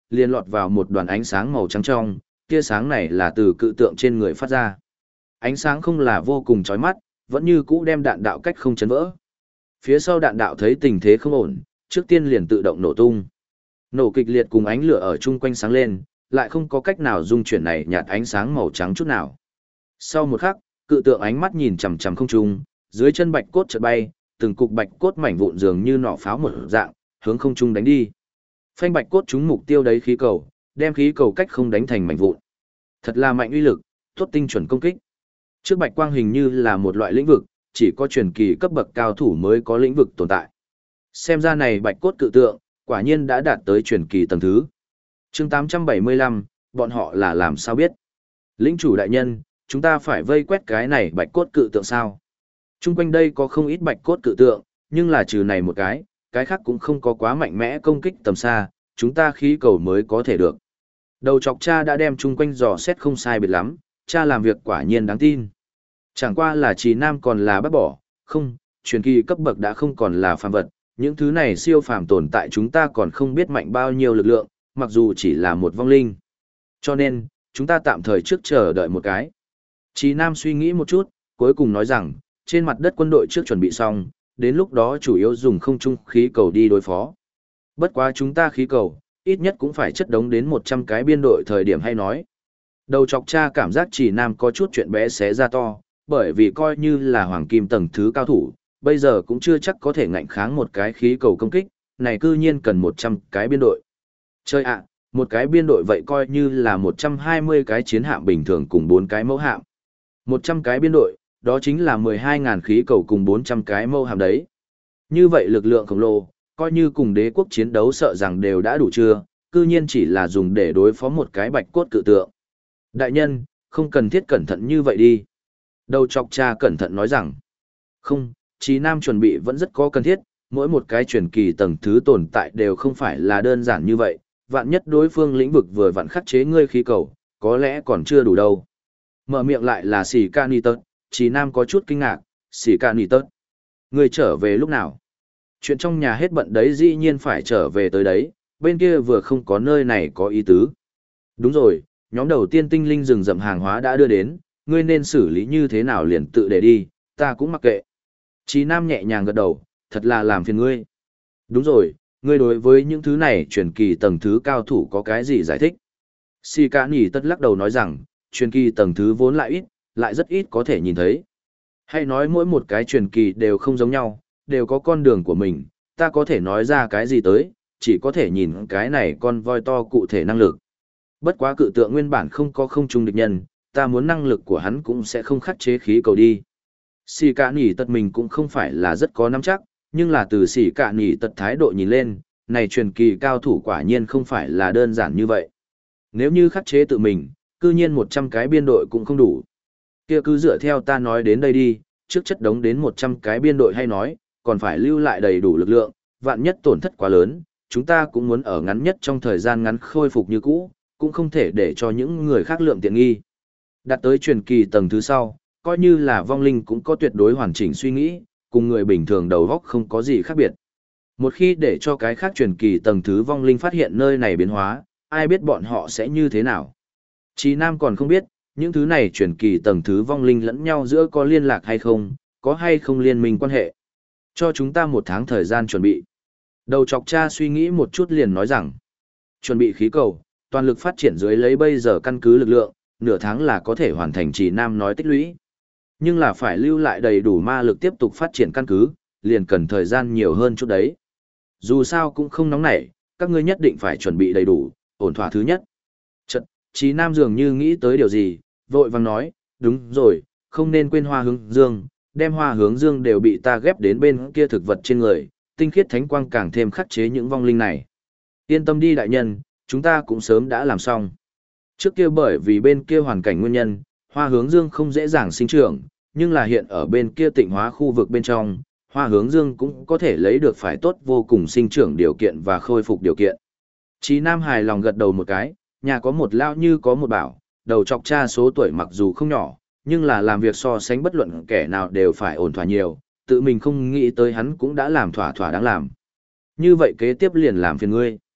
liền lọt vào một đoàn ánh sáng màu trắng trong, tia sáng này là từ cự tượng trên người phát ra. Ánh sáng không là vô cùng chói mắt, vẫn như cũ đem đạn đạo cách không chấn vỡ. Phía sau đạn đạo thấy tình thế không ổn, trước tiên liền tự động nổ tung. Nổ kịch liệt cùng ánh lửa ở chung quanh sáng lên, lại không có cách nào dung chuyển này nhạt ánh sáng màu trắng chút nào. Sau một khắc, cự tượng ánh mắt nhìn chằm chằm không trung, dưới chân bạch cốt chợt bay, từng cục bạch cốt mảnh vụn dường như nỏ pháo một dạng, hướng không trung đánh đi. Phanh bạch cốt trúng mục tiêu đấy khí cầu, đem khí cầu cách không đánh thành mảnh vụn. Thật là mạnh uy lực, tốt tinh chuẩn công kích. Trước bạch quang hình như là một loại lĩnh vực, chỉ có truyền kỳ cấp bậc cao thủ mới có lĩnh vực tồn tại. Xem ra này bạch cốt cự tượng, quả nhiên đã đạt tới truyền kỳ tầng thứ. Chương 875, bọn họ là làm sao biết? Lĩnh chủ đại nhân, chúng ta phải vây quét cái này bạch cốt cự tượng sao? Trung quanh đây có không ít bạch cốt cự tượng, nhưng là trừ này một cái khác cũng không có quá mạnh mẽ công kích tầm xa, chúng ta khí cầu mới có thể được. Đầu chọc cha đã đem chung quanh dò xét không sai biệt lắm, cha làm việc quả nhiên đáng tin. Chẳng qua là Trì Nam còn là bác bỏ, không, truyền kỳ cấp bậc đã không còn là phàm vật, những thứ này siêu phàm tồn tại chúng ta còn không biết mạnh bao nhiêu lực lượng, mặc dù chỉ là một vong linh. Cho nên, chúng ta tạm thời trước chờ đợi một cái. Trì Nam suy nghĩ một chút, cuối cùng nói rằng, trên mặt đất quân đội trước chuẩn bị xong, đến lúc đó chủ yếu dùng không trung khí cầu đi đối phó. Bất quá chúng ta khí cầu, ít nhất cũng phải chất đống đến 100 cái biên đội thời điểm hay nói. Đầu chọc cha cảm giác Trì Nam có chút chuyện bé xé ra to, bởi vì coi như là hoàng kim tầng thứ cao thủ, bây giờ cũng chưa chắc có thể ngạnh kháng một cái khí cầu công kích, này cư nhiên cần 100 cái biên đội. Chơi ạ, một cái biên đội vậy coi như là 120 cái chiến hạm bình thường cùng 4 cái mẫu hạm. 100 cái biên đội, đó chính là 12.000 khí cầu cùng 400 cái mẫu hạm đấy. Như vậy lực lượng khổng lồ, coi như cùng đế quốc chiến đấu sợ rằng đều đã đủ chưa, cư nhiên chỉ là dùng để đối phó một cái bạch cốt cự tượng. Đại nhân, không cần thiết cẩn thận như vậy đi. Đầu chọc cha cẩn thận nói rằng, không, Chí Nam chuẩn bị vẫn rất có cần thiết, mỗi một cái truyền kỳ tầng thứ tồn tại đều không phải là đơn giản như vậy, vạn nhất đối phương lĩnh vực vừa vặn khắc chế ngươi khí cầu, có lẽ còn chưa đủ đâu. Mở miệng lại là Sĩ Ca Ni Tật, Chí Nam có chút kinh ngạc, Sĩ Ca Ni Tật. Ngươi trở về lúc nào? Chuyện trong nhà hết bận đấy dĩ nhiên phải trở về tới đấy, bên kia vừa không có nơi này có ý tứ. Đúng rồi, nhóm đầu tiên tinh linh rừng rậm hàng hóa đã đưa đến, ngươi nên xử lý như thế nào liền tự để đi, ta cũng mặc kệ. Chí Nam nhẹ nhàng gật đầu, thật là làm phiền ngươi. Đúng rồi, ngươi đối với những thứ này truyền kỳ tầng thứ cao thủ có cái gì giải thích? Si Cả Nhỉ Tất lắc đầu nói rằng, truyền kỳ tầng thứ vốn lại ít, lại rất ít có thể nhìn thấy. Hay nói mỗi một cái truyền kỳ đều không giống nhau, đều có con đường của mình, ta có thể nói ra cái gì tới, chỉ có thể nhìn cái này con voi to cụ thể năng lực. Bất quá cự tượng nguyên bản không có không trung địch nhân, ta muốn năng lực của hắn cũng sẽ không khắc chế khí cầu đi. Sĩ Cả Nhỉ Tật mình cũng không phải là rất có nắm chắc, nhưng là từ Sĩ Cả Nhỉ Tật thái độ nhìn lên, này truyền kỳ cao thủ quả nhiên không phải là đơn giản như vậy. Nếu như khắc chế tự mình, cư nhiên 100 cái biên đội cũng không đủ. Kia cứ dựa theo ta nói đến đây đi, trước chất đống đến 100 cái biên đội hay nói, còn phải lưu lại đầy đủ lực lượng, vạn nhất tổn thất quá lớn, chúng ta cũng muốn ở ngắn nhất trong thời gian ngắn khôi phục như cũ, cũng không thể để cho những người khác lượng tiện nghi. Đạt tới truyền kỳ tầng thứ sau, coi như là vong linh cũng có tuyệt đối hoàn chỉnh suy nghĩ, cùng người bình thường đầu óc không có gì khác biệt. Một khi để cho cái khác truyền kỳ tầng thứ vong linh phát hiện nơi này biến hóa, ai biết bọn họ sẽ như thế nào. Chí Nam còn không biết, những thứ này truyền kỳ tầng thứ vong linh lẫn nhau giữa có liên lạc hay không, có hay không liên minh quan hệ. Cho chúng ta 1 tháng thời gian chuẩn bị. Đầu chọc cha suy nghĩ một chút liền nói rằng, chuẩn bị khí cầu, toàn lực phát triển dưới lấy bây giờ căn cứ lực lượng, nửa tháng là có thể hoàn thành. Chí Nam nói tích lũy. Nhưng là phải lưu lại đầy đủ ma lực tiếp tục phát triển căn cứ, liền cần thời gian nhiều hơn chút đấy. Dù sao cũng không nóng nảy, các ngươi nhất định phải chuẩn bị đầy đủ, ổn thỏa thứ nhất. Chợt, Chí Nam dường như nghĩ tới điều gì, vội vàng nói, đúng rồi, không nên quên hoa hướng dương, đem hoa hướng dương đều bị ta ghép đến bên kia thực vật trên người, tinh khiết thánh quang càng thêm khắc chế những vong linh này. Yên tâm đi đại nhân, chúng ta cũng sớm đã làm xong. Trước kia bởi vì bên kia hoàn cảnh nguyên nhân, hoa hướng dương không dễ dàng sinh trưởng, nhưng là hiện ở bên kia tịnh hóa khu vực bên trong, hoa hướng dương cũng có thể lấy được phải tốt vô cùng sinh trưởng điều kiện và khôi phục điều kiện. Chí Nam hài lòng gật đầu một cái, nhà có một lão như có một bảo, đầu chọc cha số tuổi mặc dù không nhỏ, nhưng là làm việc so sánh bất luận kẻ nào đều phải ổn thỏa nhiều, tự mình không nghĩ tới hắn cũng đã làm thỏa thỏa đáng làm. Như vậy kế tiếp liền làm phiền ngươi.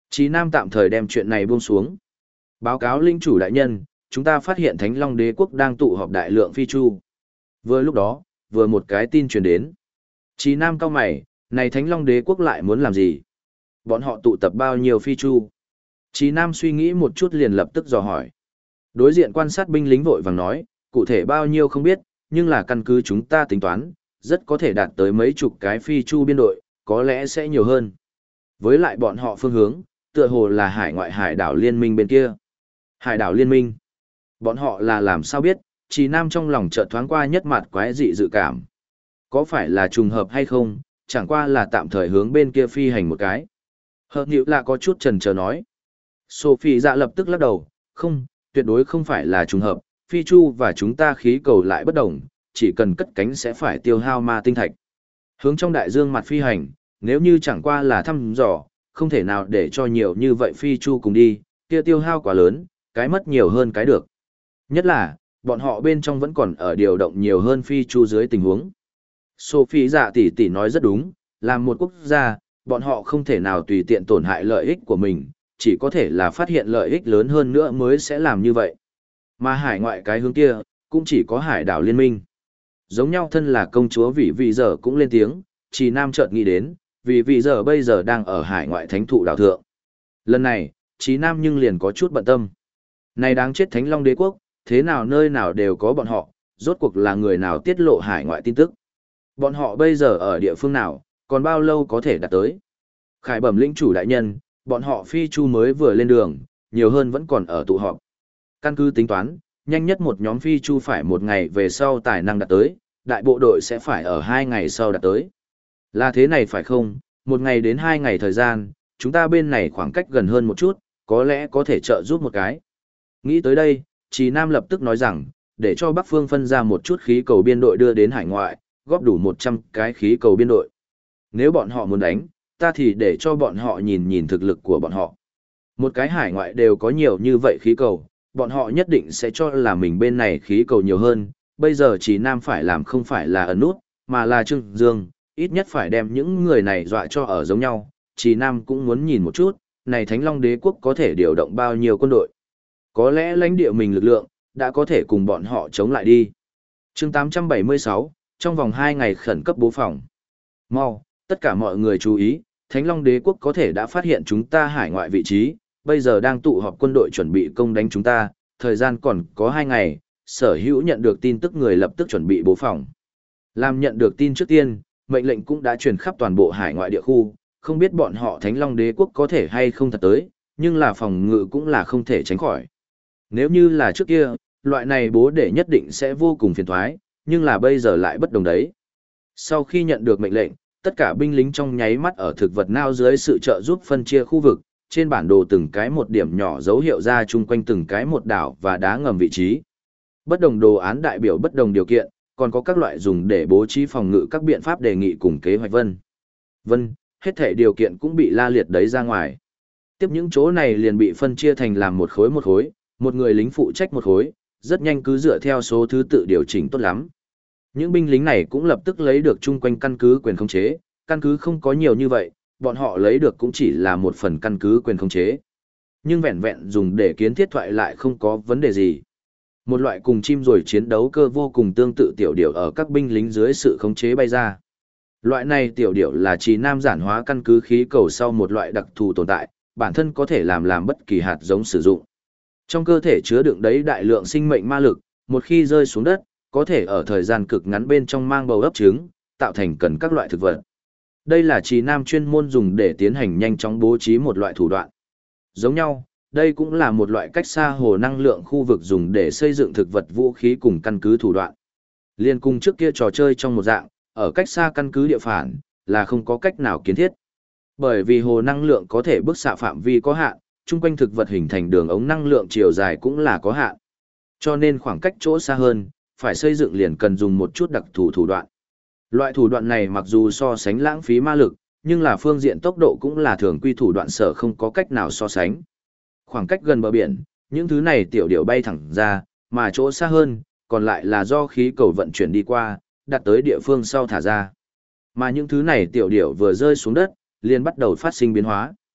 Chí Nam tạm thời đem chuyện này buông xuống. Báo cáo linh chủ đại nhân, chúng ta phát hiện Thánh Long Đế quốc đang tụ họp đại lượng phi chu. Vừa lúc đó, vừa một cái tin truyền đến. Chí Nam cau mày, này Thánh Long Đế quốc lại muốn làm gì? Bọn họ tụ tập bao nhiêu phi chu? Chí Nam suy nghĩ một chút liền lập tức dò hỏi. Đối diện quan sát binh lính vội vàng nói, cụ thể bao nhiêu không biết, nhưng là căn cứ chúng ta tính toán, rất có thể đạt tới mấy chục cái phi chu biên đội, có lẽ sẽ nhiều hơn. Với lại bọn họ phương hướng, tựa hồ là hải ngoại hải đảo liên minh bên kia. Hải đảo liên minh. Bọn họ là làm sao biết, Chí Nam trong lòng chợt thoáng qua nhất mặt quái dị dự cảm. Có phải là trùng hợp hay không, chẳng qua là tạm thời hướng bên kia phi hành một cái. Hợp nhịu là có chút chần chờ nói. Sophie dạ lập tức lắc đầu, không, tuyệt đối không phải là trùng hợp, phi chu và chúng ta khí cầu lại bất đồng, chỉ cần cất cánh sẽ phải tiêu hao ma tinh thạch. Hướng trong đại dương mặt phi hành, nếu như chẳng qua là thăm dò, không thể nào để cho nhiều như vậy phi chu cùng đi, kia tiêu hao quá lớn, cái mất nhiều hơn cái được. Nhất là, bọn họ bên trong vẫn còn ở điều động nhiều hơn phi chu dưới tình huống. Sophie dạ tỷ tỷ nói rất đúng, làm một quốc gia, bọn họ không thể nào tùy tiện tổn hại lợi ích của mình, chỉ có thể là phát hiện lợi ích lớn hơn nữa mới sẽ làm như vậy. Mà hải ngoại cái hướng kia, cũng chỉ có hải đảo liên minh. Giống nhau thân là công chúa vì giờ cũng lên tiếng, Chí Nam chợt nghĩ đến, vì giờ bây giờ đang ở hải ngoại thánh thụ đảo thượng. Lần này, Chí Nam nhưng liền có chút bận tâm. Này đáng chết Thánh Long Đế quốc, thế nào nơi nào đều có bọn họ, rốt cuộc là người nào tiết lộ hải ngoại tin tức. Bọn họ bây giờ ở địa phương nào, còn bao lâu có thể đạt tới. Khải bẩm lĩnh chủ đại nhân, bọn họ phi chu mới vừa lên đường, nhiều hơn vẫn còn ở tụ họp. Căn cứ tính toán, nhanh nhất một nhóm phi chu phải một ngày về sau tài năng đạt tới, đại bộ đội sẽ phải ở 2 ngày sau đạt tới. Là thế này phải không, 1 ngày đến 2 ngày thời gian, chúng ta bên này khoảng cách gần hơn một chút, có lẽ có thể trợ giúp một cái. Nghĩ tới đây, Chí Nam lập tức nói rằng, để cho Bắc Phương phân ra một chút khí cầu biên đội đưa đến hải ngoại, góp đủ 100 cái khí cầu biên đội. Nếu bọn họ muốn đánh, ta thì để cho bọn họ nhìn nhìn thực lực của bọn họ. Một cái hải ngoại đều có nhiều như vậy khí cầu, bọn họ nhất định sẽ cho là mình bên này khí cầu nhiều hơn. Bây giờ Chí Nam phải làm không phải là ẩn nút, mà là trưng dương, ít nhất phải đem những người này dọa cho ở giống nhau. Chí Nam cũng muốn nhìn một chút, này Thánh Long Đế quốc có thể điều động bao nhiêu quân đội. Có lẽ lãnh địa mình lực lượng, đã có thể cùng bọn họ chống lại đi. Chương 876, trong vòng 2 ngày khẩn cấp bố phòng. Mau, tất cả mọi người chú ý, Thánh Long Đế quốc có thể đã phát hiện chúng ta hải ngoại vị trí, bây giờ đang tụ họp quân đội chuẩn bị công đánh chúng ta, thời gian còn có 2 ngày, sở hữu nhận được tin tức người lập tức chuẩn bị bố phòng. Làm nhận được tin trước tiên, mệnh lệnh cũng đã truyền khắp toàn bộ hải ngoại địa khu, không biết bọn họ Thánh Long Đế quốc có thể hay không thật tới, nhưng là phòng ngự cũng là không thể tránh khỏi. Nếu như là trước kia, loại này bố để nhất định sẽ vô cùng phiền toái, nhưng là bây giờ lại bất đồng đấy. Sau khi nhận được mệnh lệnh, tất cả binh lính trong nháy mắt ở thực vật nao dưới sự trợ giúp phân chia khu vực, trên bản đồ từng cái một điểm nhỏ dấu hiệu ra chung quanh từng cái một đảo và đá ngầm vị trí. Bất đồng đồ án đại biểu bất đồng điều kiện, còn có các loại dùng để bố trí phòng ngự các biện pháp đề nghị cùng kế hoạch vân, hết thể điều kiện cũng bị la liệt đấy ra ngoài. Tiếp những chỗ này liền bị phân chia thành làm một khối, một người lính phụ trách một khối, rất nhanh cứ dựa theo số thứ tự điều chỉnh tốt lắm. Những binh lính này cũng lập tức lấy được chung quanh căn cứ quyền khống chế, căn cứ không có nhiều như vậy, bọn họ lấy được cũng chỉ là một phần căn cứ quyền khống chế. Nhưng vẹn vẹn dùng để kiến thiết thoại lại không có vấn đề gì. Một loại cùng chim rồi chiến đấu cơ vô cùng tương tự tiểu điểu ở các binh lính dưới sự khống chế bay ra. Loại này tiểu điểu là Chí Nam giản hóa căn cứ khí cầu sau một loại đặc thù tồn tại, bản thân có thể làm bất kỳ hạt giống sử dụng. Trong cơ thể chứa đựng đấy đại lượng sinh mệnh ma lực, một khi rơi xuống đất, có thể ở thời gian cực ngắn bên trong mang bầu ấp trứng, tạo thành cần các loại thực vật. Đây là Chí Nam chuyên môn dùng để tiến hành nhanh chóng bố trí một loại thủ đoạn. Giống nhau, đây cũng là một loại cách xa hồ năng lượng khu vực dùng để xây dựng thực vật vũ khí cùng căn cứ thủ đoạn. Liên cùng trước kia trò chơi trong một dạng, ở cách xa căn cứ địa phản, là không có cách nào kiến thiết. Bởi vì hồ năng lượng có thể bức xạ phạm vi có hạn, chung quanh thực vật hình thành đường ống năng lượng chiều dài cũng là có hạn. Cho nên khoảng cách chỗ xa hơn, phải xây dựng liền cần dùng một chút đặc thù thủ đoạn. Loại thủ đoạn này mặc dù so sánh lãng phí ma lực, nhưng là phương diện tốc độ cũng là thường quy thủ đoạn sở không có cách nào so sánh. Khoảng cách gần bờ biển, những thứ này tiểu điểu bay thẳng ra, mà chỗ xa hơn, còn lại là do khí cầu vận chuyển đi qua, đặt tới địa phương sau thả ra. Mà những thứ này tiểu điểu vừa rơi xuống đất, liền bắt đầu phát sinh biến hóa.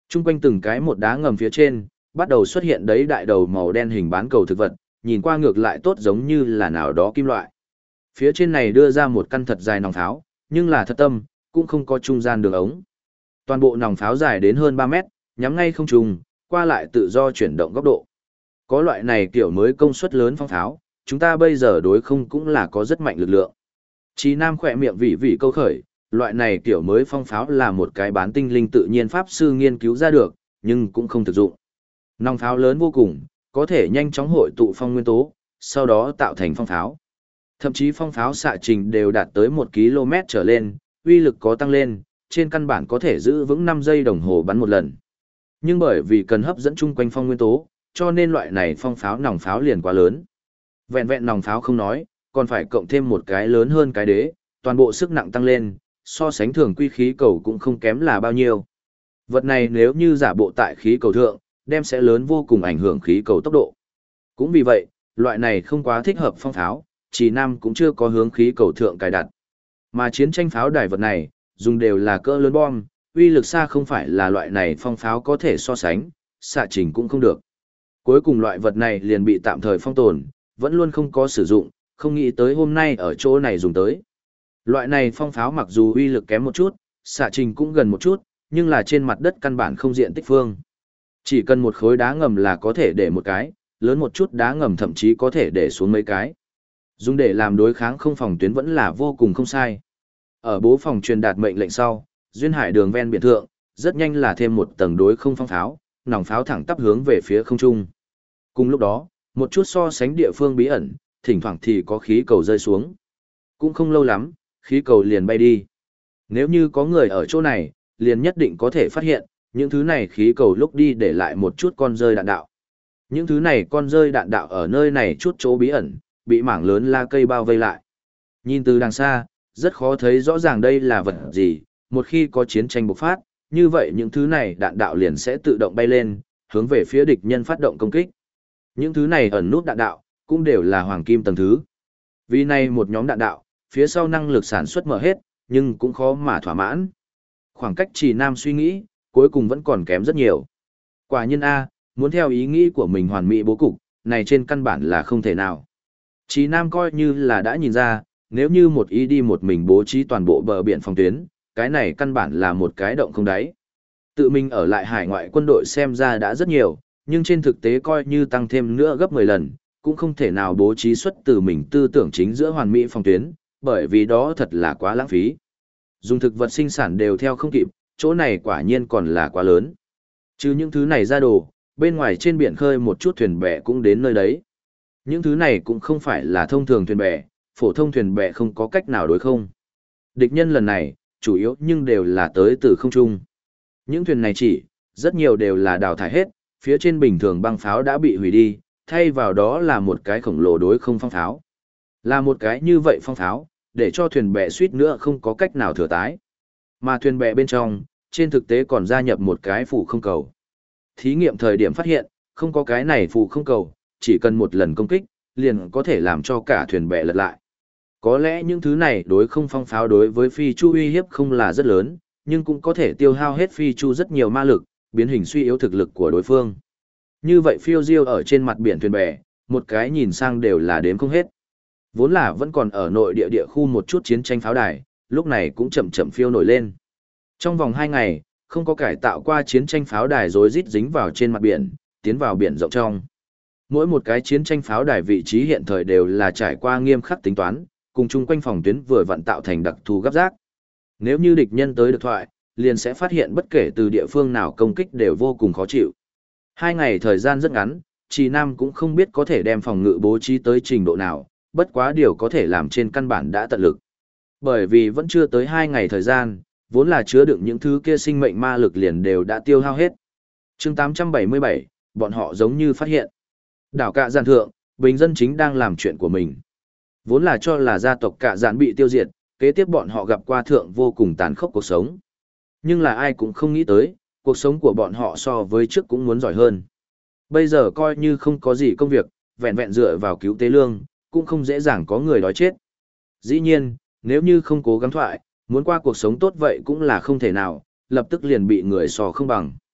Trung quanh từng cái một đá ngầm phía trên, bắt đầu xuất hiện đấy đại đầu màu đen hình bán cầu thực vật, nhìn qua ngược lại tốt giống như là nào đó kim loại. Phía trên này đưa ra một căn thật dài nòng pháo, nhưng là thật tâm, cũng không có trung gian đường ống. Toàn bộ nòng pháo dài đến hơn 3 mét, nhắm ngay không trung, qua lại tự do chuyển động góc độ. Có loại này kiểu mới công suất lớn phong pháo, chúng ta bây giờ đối không cũng là có rất mạnh lực lượng. Chí Nam khỏe miệng vị câu khởi, loại này kiểu mới phong pháo là một cái bán tinh linh tự nhiên pháp sư nghiên cứu ra được, nhưng cũng không thực dụng. Nòng pháo lớn vô cùng, có thể nhanh chóng hội tụ phong nguyên tố, sau đó tạo thành phong pháo. Thậm chí phong pháo xạ trình đều đạt tới 1 km trở lên, uy lực có tăng lên, trên căn bản có thể giữ vững 5 giây đồng hồ bắn một lần. Nhưng bởi vì cần hấp dẫn chung quanh phong nguyên tố, cho nên loại này phong pháo nòng pháo liền quá lớn. Vẹn vẹn nòng pháo không nói, còn phải cộng thêm một cái lớn hơn cái đế, toàn bộ sức nặng tăng lên, so sánh thường quy khí cầu cũng không kém là bao nhiêu. Vật này nếu như giả bộ tại khí cầu thượng, đem sẽ lớn vô cùng ảnh hưởng khí cầu tốc độ. Cũng vì vậy, loại này không quá thích hợp phong pháo, Trì Nam cũng chưa có hướng khí cầu thượng cài đặt. Mà chiến tranh pháo đài vật này, dùng đều là cỡ lớn bom, uy lực xa không phải là loại này phong pháo có thể so sánh, xạ trình cũng không được. Cuối cùng loại vật này liền bị tạm thời phong tồn, vẫn luôn không có sử dụng, không nghĩ tới hôm nay ở chỗ này dùng tới. Loại này phong pháo mặc dù uy lực kém một chút, xạ trình cũng gần một chút, nhưng là trên mặt đất căn bản không diện tích phương. Chỉ cần một khối đá ngầm là có thể để một cái, lớn một chút đá ngầm thậm chí có thể để xuống mấy cái. Dùng để làm đối kháng không phòng tuyến vẫn là vô cùng không sai. Ở bố phòng truyền đạt mệnh lệnh sau, duyên hải đường ven biển thượng, rất nhanh là thêm một tầng đối không phong pháo, nòng pháo thẳng tắp hướng về phía không trung. Cùng lúc đó, một chút so sánh địa phương bí ẩn, thỉnh thoảng thì có khí cầu rơi xuống. Cũng không lâu lắm, khí cầu liền bay đi. Nếu như có người ở chỗ này, liền nhất định có thể phát hiện, những thứ này khí cầu lúc đi để lại một chút con rơi đạn đạo. Những thứ này con rơi đạn đạo ở nơi này chút chỗ bí ẩn, bị mảng lớn la cây bao vây lại. Nhìn từ đằng xa, rất khó thấy rõ ràng đây là vật gì, một khi có chiến tranh bộc phát, như vậy những thứ này đạn đạo liền sẽ tự động bay lên, hướng về phía địch nhân phát động công kích. Những thứ này ẩn nút đạn đạo, cũng đều là hoàng kim tầng thứ. Vì này một nhóm đạn đạo, phía sau năng lực sản xuất mở hết, nhưng cũng khó mà thỏa mãn. Khoảng cách Trì Nam suy nghĩ, cuối cùng vẫn còn kém rất nhiều. Quả nhiên A, muốn theo ý nghĩ của mình hoàn mỹ bố cục, này trên căn bản là không thể nào. Trì Nam coi như là đã nhìn ra, nếu như một ý đi một mình bố trí toàn bộ bờ biển phòng tuyến, cái này căn bản là một cái động không đáy. Tự mình ở lại hải ngoại quân đội xem ra đã rất nhiều, nhưng trên thực tế coi như tăng thêm nữa gấp 10 lần, cũng không thể nào bố trí xuất từ mình tư tưởng chính giữa hoàn mỹ phòng tuyến, bởi vì đó thật là quá lãng phí. Dùng thực vật sinh sản đều theo không kịp, chỗ này quả nhiên còn là quá lớn. Chứ những thứ này ra đồ, bên ngoài trên biển khơi một chút thuyền bè cũng đến nơi đấy. Những thứ này cũng không phải là thông thường thuyền bè, phổ thông thuyền bè không có cách nào đối không. Địch nhân lần này, chủ yếu nhưng đều là tới từ không trung. Những thuyền này rất nhiều đều là đào thải hết, phía trên bình thường băng pháo đã bị hủy đi, thay vào đó là một cái khổng lồ đối không phong pháo. Là một cái như vậy phong pháo, để cho thuyền bè suýt nữa không có cách nào thừa tái. Mà thuyền bè bên trong, trên thực tế còn gia nhập một cái phù không cầu. Thí nghiệm thời điểm phát hiện, không có cái này phù không cầu, chỉ cần một lần công kích, liền có thể làm cho cả thuyền bè lật lại. Có lẽ những thứ này đối không phong pháo đối với phi chu uy hiếp không là rất lớn, nhưng cũng có thể tiêu hao hết phi chu rất nhiều ma lực, biến hình suy yếu thực lực của đối phương. Như vậy phiêu diêu ở trên mặt biển thuyền bè, một cái nhìn sang đều là đếm không hết. Vốn là vẫn còn ở nội địa địa khu một chút chiến tranh pháo đài, lúc này cũng chậm chậm phiêu nổi lên. Trong vòng 2 ngày, không có cải tạo qua chiến tranh pháo đài rối rít dính vào trên mặt biển, tiến vào biển rộng trong. Mỗi một cái chiến tranh pháo đài vị trí hiện thời đều là trải qua nghiêm khắc tính toán, cùng chung quanh phòng tuyến vừa vặn tạo thành đặc thù gấp rác. Nếu như địch nhân tới được thoại, liền sẽ phát hiện bất kể từ địa phương nào công kích đều vô cùng khó chịu. 2 ngày thời gian rất ngắn, Trì Nam cũng không biết có thể đem phòng ngự bố trí tới trình độ nào, bất quá điều có thể làm trên căn bản đã tận lực. Bởi vì vẫn chưa tới 2 ngày thời gian, vốn là chứa đựng những thứ kia sinh mệnh ma lực liền đều đã tiêu hao hết. Chương 877, bọn họ giống như phát hiện. Đảo Cạ Dạn thượng, bình dân chính đang làm chuyện của mình. Vốn là cho là gia tộc Cạ Dạn bị tiêu diệt, kế tiếp bọn họ gặp qua thượng vô cùng tàn khốc cuộc sống. Nhưng là ai cũng không nghĩ tới, cuộc sống của bọn họ so với trước cũng muốn giỏi hơn. Bây giờ coi như không có gì công việc, vẹn vẹn dựa vào cứu tế lương, cũng không dễ dàng có người đói chết. Dĩ nhiên, nếu như không cố gắng thoại, muốn qua cuộc sống tốt vậy cũng là không thể nào, lập tức liền bị người sò không bằng.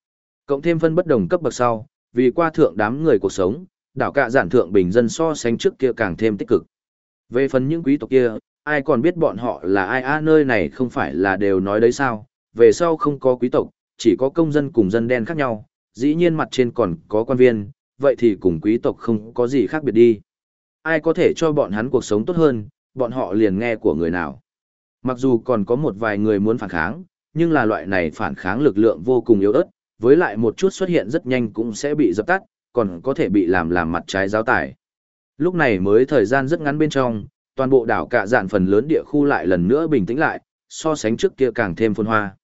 Cộng thêm phân bất đồng cấp bậc sau, vì qua thượng đám người cuộc sống, đảo cạ giản thượng bình dân so sánh trước kia càng thêm tích cực. Về phần những quý tộc kia, ai còn biết bọn họ là ai nơi này không phải là đều nói đấy sao, về sau không có quý tộc, chỉ có công dân cùng dân đen khác nhau, dĩ nhiên mặt trên còn có quan viên, vậy thì cùng quý tộc không có gì khác biệt đi. Ai có thể cho bọn hắn cuộc sống tốt hơn, bọn họ liền nghe của người nào. Mặc dù còn có một vài người muốn phản kháng, nhưng là loại này phản kháng lực lượng vô cùng yếu ớt, với lại một chút xuất hiện rất nhanh cũng sẽ bị dập tắt, còn có thể bị làm mặt trái giáo tải. Lúc này mới thời gian rất ngắn bên trong, toàn bộ đảo cạ dạn phần lớn địa khu lại lần nữa bình tĩnh lại, so sánh trước kia càng thêm phồn hoa.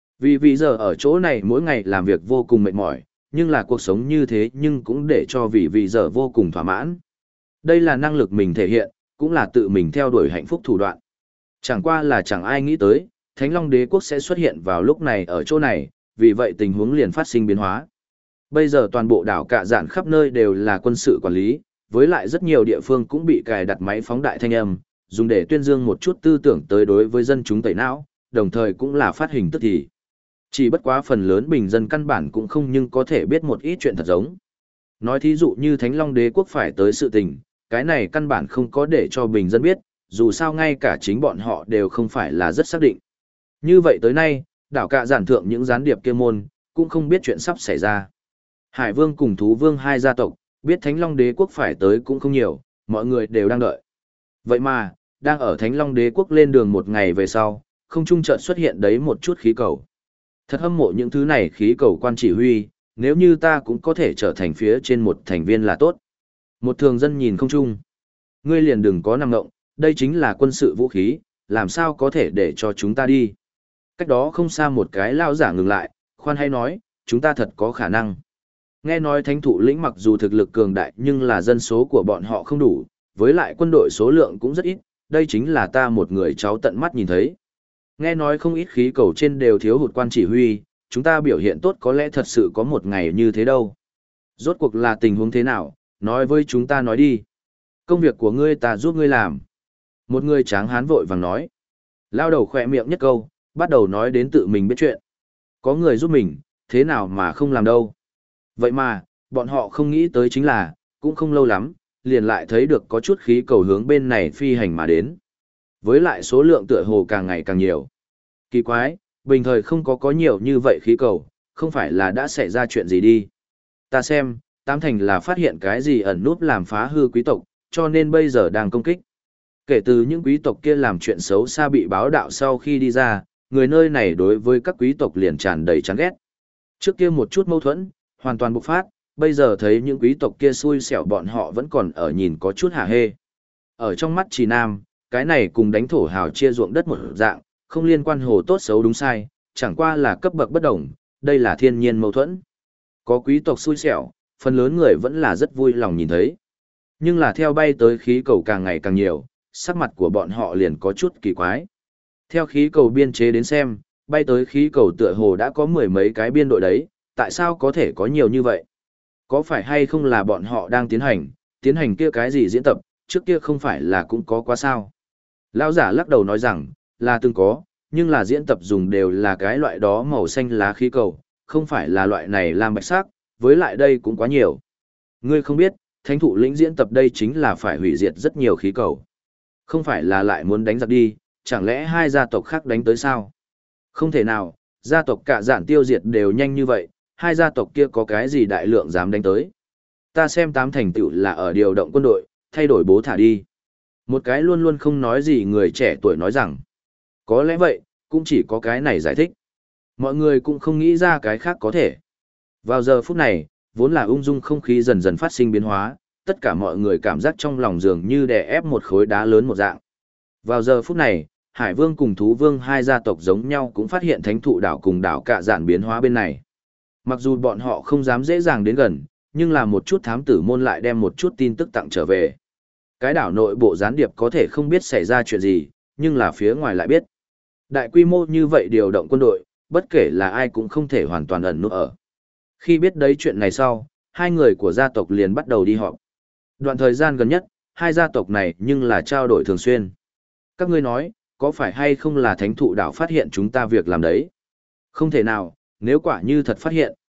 Vì giờ ở chỗ này mỗi ngày làm việc vô cùng mệt mỏi, nhưng là cuộc sống như thế nhưng cũng để cho vì giờ vô cùng thỏa mãn. Đây là năng lực mình thể hiện, cũng là tự mình theo đuổi hạnh phúc thủ đoạn. Chẳng qua là chẳng ai nghĩ tới, Thánh Long Đế quốc sẽ xuất hiện vào lúc này ở chỗ này, vì vậy tình huống liền phát sinh biến hóa. Bây giờ toàn bộ đảo cạ dạn khắp nơi đều là quân sự quản lý, với lại rất nhiều địa phương cũng bị cài đặt máy phóng đại thanh âm, dùng để tuyên dương một chút tư tưởng tới đối với dân chúng tẩy não, đồng thời cũng là phát hình tức thì. Chỉ bất quá phần lớn bình dân căn bản cũng không nhưng có thể biết một ít chuyện thật giống. Nói thí dụ như Thánh Long Đế quốc phải tới sự tình, cái này căn bản không có để cho bình dân biết, dù sao ngay cả chính bọn họ đều không phải là rất xác định. Như vậy tới nay, đảo cạ giản thượng những gián điệp kia môn, cũng không biết chuyện sắp xảy ra. Hải Vương cùng Thú Vương hai gia tộc, biết Thánh Long Đế quốc phải tới cũng không nhiều, mọi người đều đang đợi. Vậy mà, đang ở Thánh Long Đế quốc lên đường một ngày về sau, không trung chợt xuất hiện đấy một chút khí cầu. Thật hâm mộ những thứ này khí cầu quan chỉ huy, nếu như ta cũng có thể trở thành phía trên một thành viên là tốt. Một thường dân nhìn không trung. Ngươi liền đừng có nằm ngộng, đây chính là quân sự vũ khí, làm sao có thể để cho chúng ta đi. Cách đó không xa một cái lao giả ngừng lại, khoan hay nói, chúng ta thật có khả năng. Nghe nói thánh thụ lĩnh mặc dù thực lực cường đại nhưng là dân số của bọn họ không đủ, với lại quân đội số lượng cũng rất ít, đây chính là ta một người cháu tận mắt nhìn thấy. Nghe nói không ít khí cầu trên đều thiếu hụt quan chỉ huy, chúng ta biểu hiện tốt có lẽ thật sự có một ngày như thế đâu. Rốt cuộc là tình huống thế nào, nói với chúng ta nói đi. Công việc của ngươi ta giúp ngươi làm. Một người tráng hán vội vàng nói. Lao đầu khỏe miệng nhất câu, bắt đầu nói đến tự mình biết chuyện. Có người giúp mình, thế nào mà không làm đâu. Vậy mà, bọn họ không nghĩ tới chính là, cũng không lâu lắm, liền lại thấy được có chút khí cầu hướng bên này phi hành mà đến. Với lại số lượng tựa hồ càng ngày càng nhiều. Kỳ quái, bình thời không có nhiều như vậy khí cầu, không phải là đã xảy ra chuyện gì đi. Ta xem, tám thành là phát hiện cái gì ẩn núp làm phá hư quý tộc, cho nên bây giờ đang công kích. Kể từ những quý tộc kia làm chuyện xấu xa bị báo đạo sau khi đi ra, người nơi này đối với các quý tộc liền tràn đầy chán ghét. Trước kia một chút mâu thuẫn, hoàn toàn bộc phát, bây giờ thấy những quý tộc kia xui xẻo bọn họ vẫn còn ở nhìn có chút hả hê. Ở trong mắt Trì Nam, cái này cùng đánh thổ hào chia ruộng đất một dạng, không liên quan hồ tốt xấu đúng sai, chẳng qua là cấp bậc bất đồng, đây là thiên nhiên mâu thuẫn. Có quý tộc xui xẻo, phần lớn người vẫn là rất vui lòng nhìn thấy. Nhưng là theo bay tới khí cầu càng ngày càng nhiều, sắc mặt của bọn họ liền có chút kỳ quái. Theo khí cầu biên chế đến xem, bay tới khí cầu tựa hồ đã có mười mấy cái biên đội đấy, tại sao có thể có nhiều như vậy? Có phải hay không là bọn họ đang tiến hành kia cái gì diễn tập, trước kia không phải là cũng có quá sao? Lão giả lắc đầu nói rằng, là từng có, nhưng là diễn tập dùng đều là cái loại đó màu xanh lá khí cầu, không phải là loại này làm bạch sắc, với lại đây cũng quá nhiều. Ngươi không biết, thánh thụ lĩnh diễn tập đây chính là phải hủy diệt rất nhiều khí cầu. Không phải là lại muốn đánh giặc đi, chẳng lẽ hai gia tộc khác đánh tới sao? Không thể nào, gia tộc cả dạn tiêu diệt đều nhanh như vậy, hai gia tộc kia có cái gì đại lượng dám đánh tới. Ta xem tám thành tựu là ở điều động quân đội, thay đổi bố thả đi. Một cái luôn luôn không nói gì người trẻ tuổi nói rằng, có lẽ vậy, cũng chỉ có cái này giải thích. Mọi người cũng không nghĩ ra cái khác có thể. Vào giờ phút này, vốn là ung dung không khí dần dần phát sinh biến hóa, tất cả mọi người cảm giác trong lòng dường như đè ép một khối đá lớn một dạng. Vào giờ phút này, Hải Vương cùng Thú Vương hai gia tộc giống nhau cũng phát hiện thánh thụ đảo cùng đảo cạ dạn biến hóa bên này. Mặc dù bọn họ không dám dễ dàng đến gần, nhưng là một chút thám tử môn lại đem một chút tin tức tặng trở về. Cái đảo nội bộ gián điệp có thể không biết xảy ra chuyện gì, nhưng là phía ngoài lại biết. Đại quy mô như vậy điều động quân đội, bất kể là ai cũng không thể hoàn toàn ẩn núp ở. Khi biết đấy chuyện này sau, hai người của gia tộc liền bắt đầu đi họp. Đoạn thời gian gần nhất, hai gia tộc này nhưng là trao đổi thường xuyên. Các ngươi nói, có phải hay không là thánh thụ đảo phát hiện chúng ta việc làm đấy? Không thể nào, nếu quả như thật phát hiện,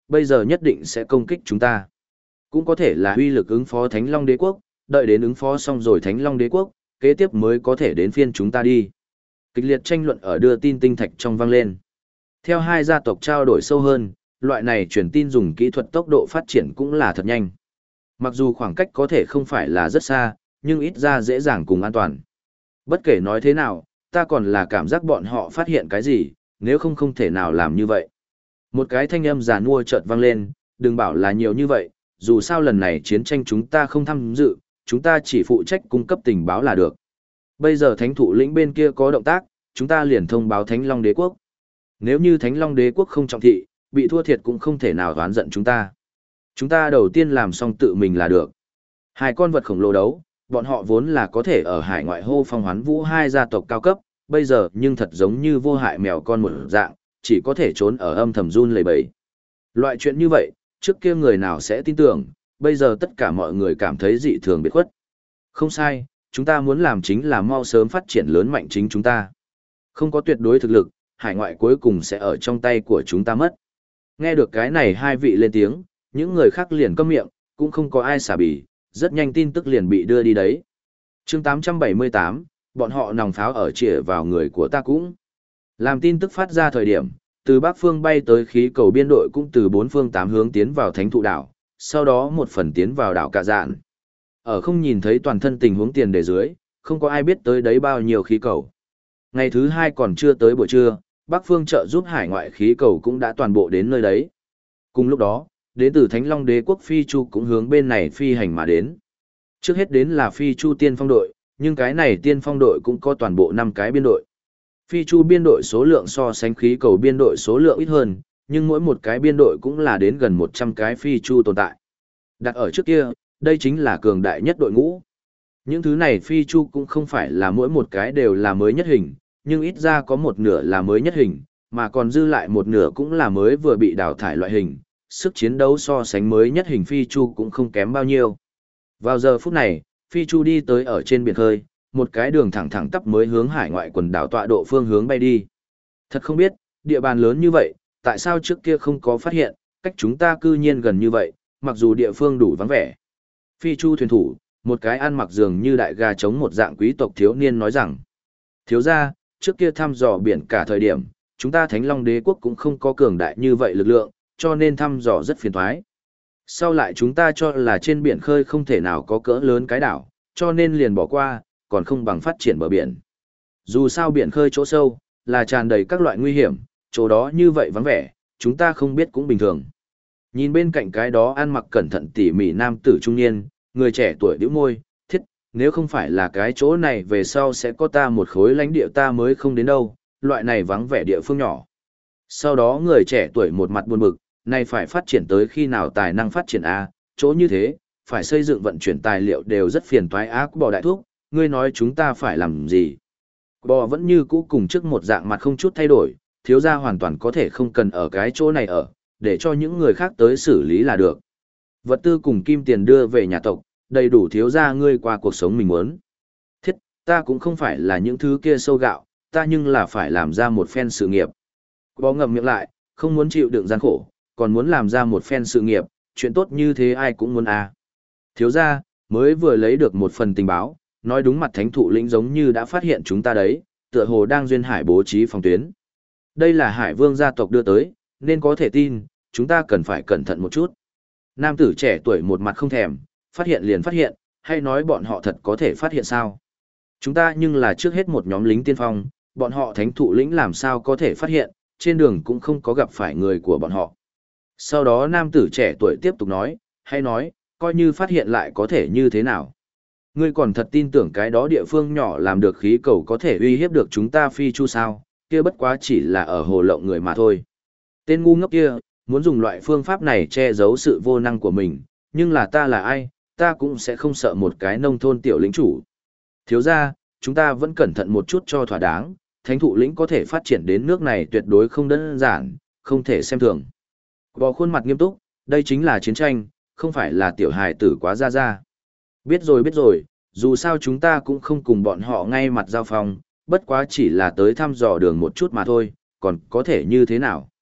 bây giờ nhất định sẽ công kích chúng ta. Cũng có thể là uy lực ứng phó Thánh Long Đế quốc, đợi đến ứng phó xong rồi Thánh Long Đế quốc, kế tiếp mới có thể đến phiên chúng ta đi. Kịch liệt tranh luận ở đưa tin tinh thạch trong vang lên. Theo hai gia tộc trao đổi sâu hơn, loại này truyền tin dùng kỹ thuật tốc độ phát triển cũng là thật nhanh. Mặc dù khoảng cách có thể không phải là rất xa, nhưng ít ra dễ dàng cùng an toàn. Bất kể nói thế nào, ta còn là cảm giác bọn họ phát hiện cái gì, nếu không không thể nào làm như vậy. Một cái thanh âm giàn mua chợt vang lên, đừng bảo là nhiều như vậy, dù sao lần này chiến tranh chúng ta không tham dự, chúng ta chỉ phụ trách cung cấp tình báo là được. Bây giờ thánh thụ lĩnh bên kia có động tác, chúng ta liền thông báo Thánh Long Đế quốc. Nếu như Thánh Long Đế quốc không trọng thị, bị thua thiệt cũng không thể nào oán giận chúng ta. Chúng ta đầu tiên làm xong tự mình là được. Hai con vật khổng lồ đấu, bọn họ vốn là có thể ở hải ngoại hô phong hoán vũ hai gia tộc cao cấp, bây giờ nhưng thật giống như vô hại mèo con một dạng, chỉ có thể trốn ở âm thầm run lẩy bẩy. Loại chuyện như vậy, trước kia người nào sẽ tin tưởng, bây giờ tất cả mọi người cảm thấy dị thường biệt khuất. Không sai, chúng ta muốn làm chính là mau sớm phát triển lớn mạnh chính chúng ta. Không có tuyệt đối thực lực, hải ngoại cuối cùng sẽ ở trong tay của chúng ta mất. Nghe được cái này hai vị lên tiếng, những người khác liền câm miệng, cũng không có ai xả bỉ, rất nhanh tin tức liền bị đưa đi đấy. Chương 878, bọn họ nòng pháo ở chĩa vào người của ta cũng. Làm tin tức phát ra thời điểm, từ Bắc phương bay tới khí cầu biên đội cũng từ bốn phương tám hướng tiến vào Thánh Thụ đảo, sau đó một phần tiến vào đảo Cạ Dạn. Ở không nhìn thấy toàn thân tình huống tiền đề dưới, không có ai biết tới đấy bao nhiêu khí cầu. Ngày thứ hai còn chưa tới buổi trưa, Bắc phương trợ giúp hải ngoại khí cầu cũng đã toàn bộ đến nơi đấy. Cùng lúc đó, đến từ Thánh Long Đế quốc Phi Chu cũng hướng bên này phi hành mà đến. Trước hết đến là Phi Chu tiên phong đội, nhưng cái này tiên phong đội cũng có toàn bộ 5 cái biên đội. Phi Chu biên đội số lượng so sánh khí cầu biên đội số lượng ít hơn, nhưng mỗi một cái biên đội cũng là đến gần 100 cái Phi Chu tồn tại. Đặt ở trước kia, đây chính là cường đại nhất đội ngũ. Những thứ này Phi Chu cũng không phải là mỗi một cái đều là mới nhất hình, nhưng ít ra có một nửa là mới nhất hình, mà còn dư lại một nửa cũng là mới vừa bị đào thải loại hình. Sức chiến đấu so sánh mới nhất hình Phi Chu cũng không kém bao nhiêu. Vào giờ phút này, Phi Chu đi tới ở trên biển khơi, một cái đường thẳng thẳng tắp mới hướng hải ngoại quần đảo tọa độ phương hướng bay đi. Thật không biết, địa bàn lớn như vậy, tại sao trước kia không có phát hiện, cách chúng ta cư nhiên gần như vậy, mặc dù địa phương đủ vắng vẻ. Phi Chu thuyền thủ, một cái ăn mặc dường như đại gà trống một dạng quý tộc thiếu niên nói rằng, thiếu gia, trước kia thăm dò biển cả thời điểm, chúng ta Thánh Long Đế quốc cũng không có cường đại như vậy lực lượng, cho nên thăm dò rất phiền toái. Sau lại chúng ta cho là trên biển khơi không thể nào có cỡ lớn cái đảo, cho nên liền bỏ qua, còn không bằng phát triển bờ biển. Dù sao biển khơi chỗ sâu, là tràn đầy các loại nguy hiểm, chỗ đó như vậy vắng vẻ, chúng ta không biết cũng bình thường. Nhìn bên cạnh cái đó ăn mặc cẩn thận tỉ mỉ nam tử trung niên, người trẻ tuổi bĩu môi, thiết, nếu không phải là cái chỗ này về sau sẽ có ta một khối lãnh địa ta mới không đến đâu, loại này vắng vẻ địa phương nhỏ. Sau đó người trẻ tuổi một mặt buồn bực, này phải phát triển tới khi nào tài năng phát triển A, chỗ như thế, phải xây dựng vận chuyển tài liệu đều rất phiền toái ác bỏ đại thuốc, ngươi nói chúng ta phải làm gì. Bò vẫn như cũ cùng trước một dạng mặt không chút thay đổi, thiếu gia hoàn toàn có thể không cần ở cái chỗ này ở, để cho những người khác tới xử lý là được. Vật tư cùng kim tiền đưa về nhà tộc, đầy đủ thiếu gia ngươi qua cuộc sống mình muốn. Thiết, ta cũng không phải là những thứ kia sâu gạo, ta nhưng là phải làm ra một phen sự nghiệp. Bò ngậm miệng lại, không muốn chịu đựng gian khổ, còn muốn làm ra một phen sự nghiệp, chuyện tốt như thế ai cũng muốn à. Thiếu gia, mới vừa lấy được một phần tình báo, nói đúng mặt thánh thụ lĩnh giống như đã phát hiện chúng ta đấy, tựa hồ đang duyên hải bố trí phòng tuyến. Đây là hải vương gia tộc đưa tới, nên có thể tin, chúng ta cần phải cẩn thận một chút. Nam tử trẻ tuổi một mặt không thèm, phát hiện liền phát hiện, hay nói bọn họ thật có thể phát hiện sao? Chúng ta nhưng là trước hết một nhóm lính tiên phong, bọn họ thánh thụ lĩnh làm sao có thể phát hiện, trên đường cũng không có gặp phải người của bọn họ. Sau đó nam tử trẻ tuổi tiếp tục nói, hay nói, coi như phát hiện lại có thể như thế nào. Ngươi còn thật tin tưởng cái đó địa phương nhỏ làm được khí cầu có thể uy hiếp được chúng ta Phi Chu sao, kia bất quá chỉ là ở hồ lộng người mà thôi. Tên ngu ngốc kia, muốn dùng loại phương pháp này che giấu sự vô năng của mình, nhưng là ta là ai, ta cũng sẽ không sợ một cái nông thôn tiểu lĩnh chủ. Thiếu ra, chúng ta vẫn cẩn thận một chút cho thỏa đáng, thánh thụ lĩnh có thể phát triển đến nước này tuyệt đối không đơn giản, không thể xem thường. Bò khuôn mặt nghiêm túc, đây chính là chiến tranh, không phải là tiểu hài tử quá ra. Biết rồi, dù sao chúng ta cũng không cùng bọn họ ngay mặt giao phòng, bất quá chỉ là tới thăm dò đường một chút mà thôi, còn có thể như thế nào.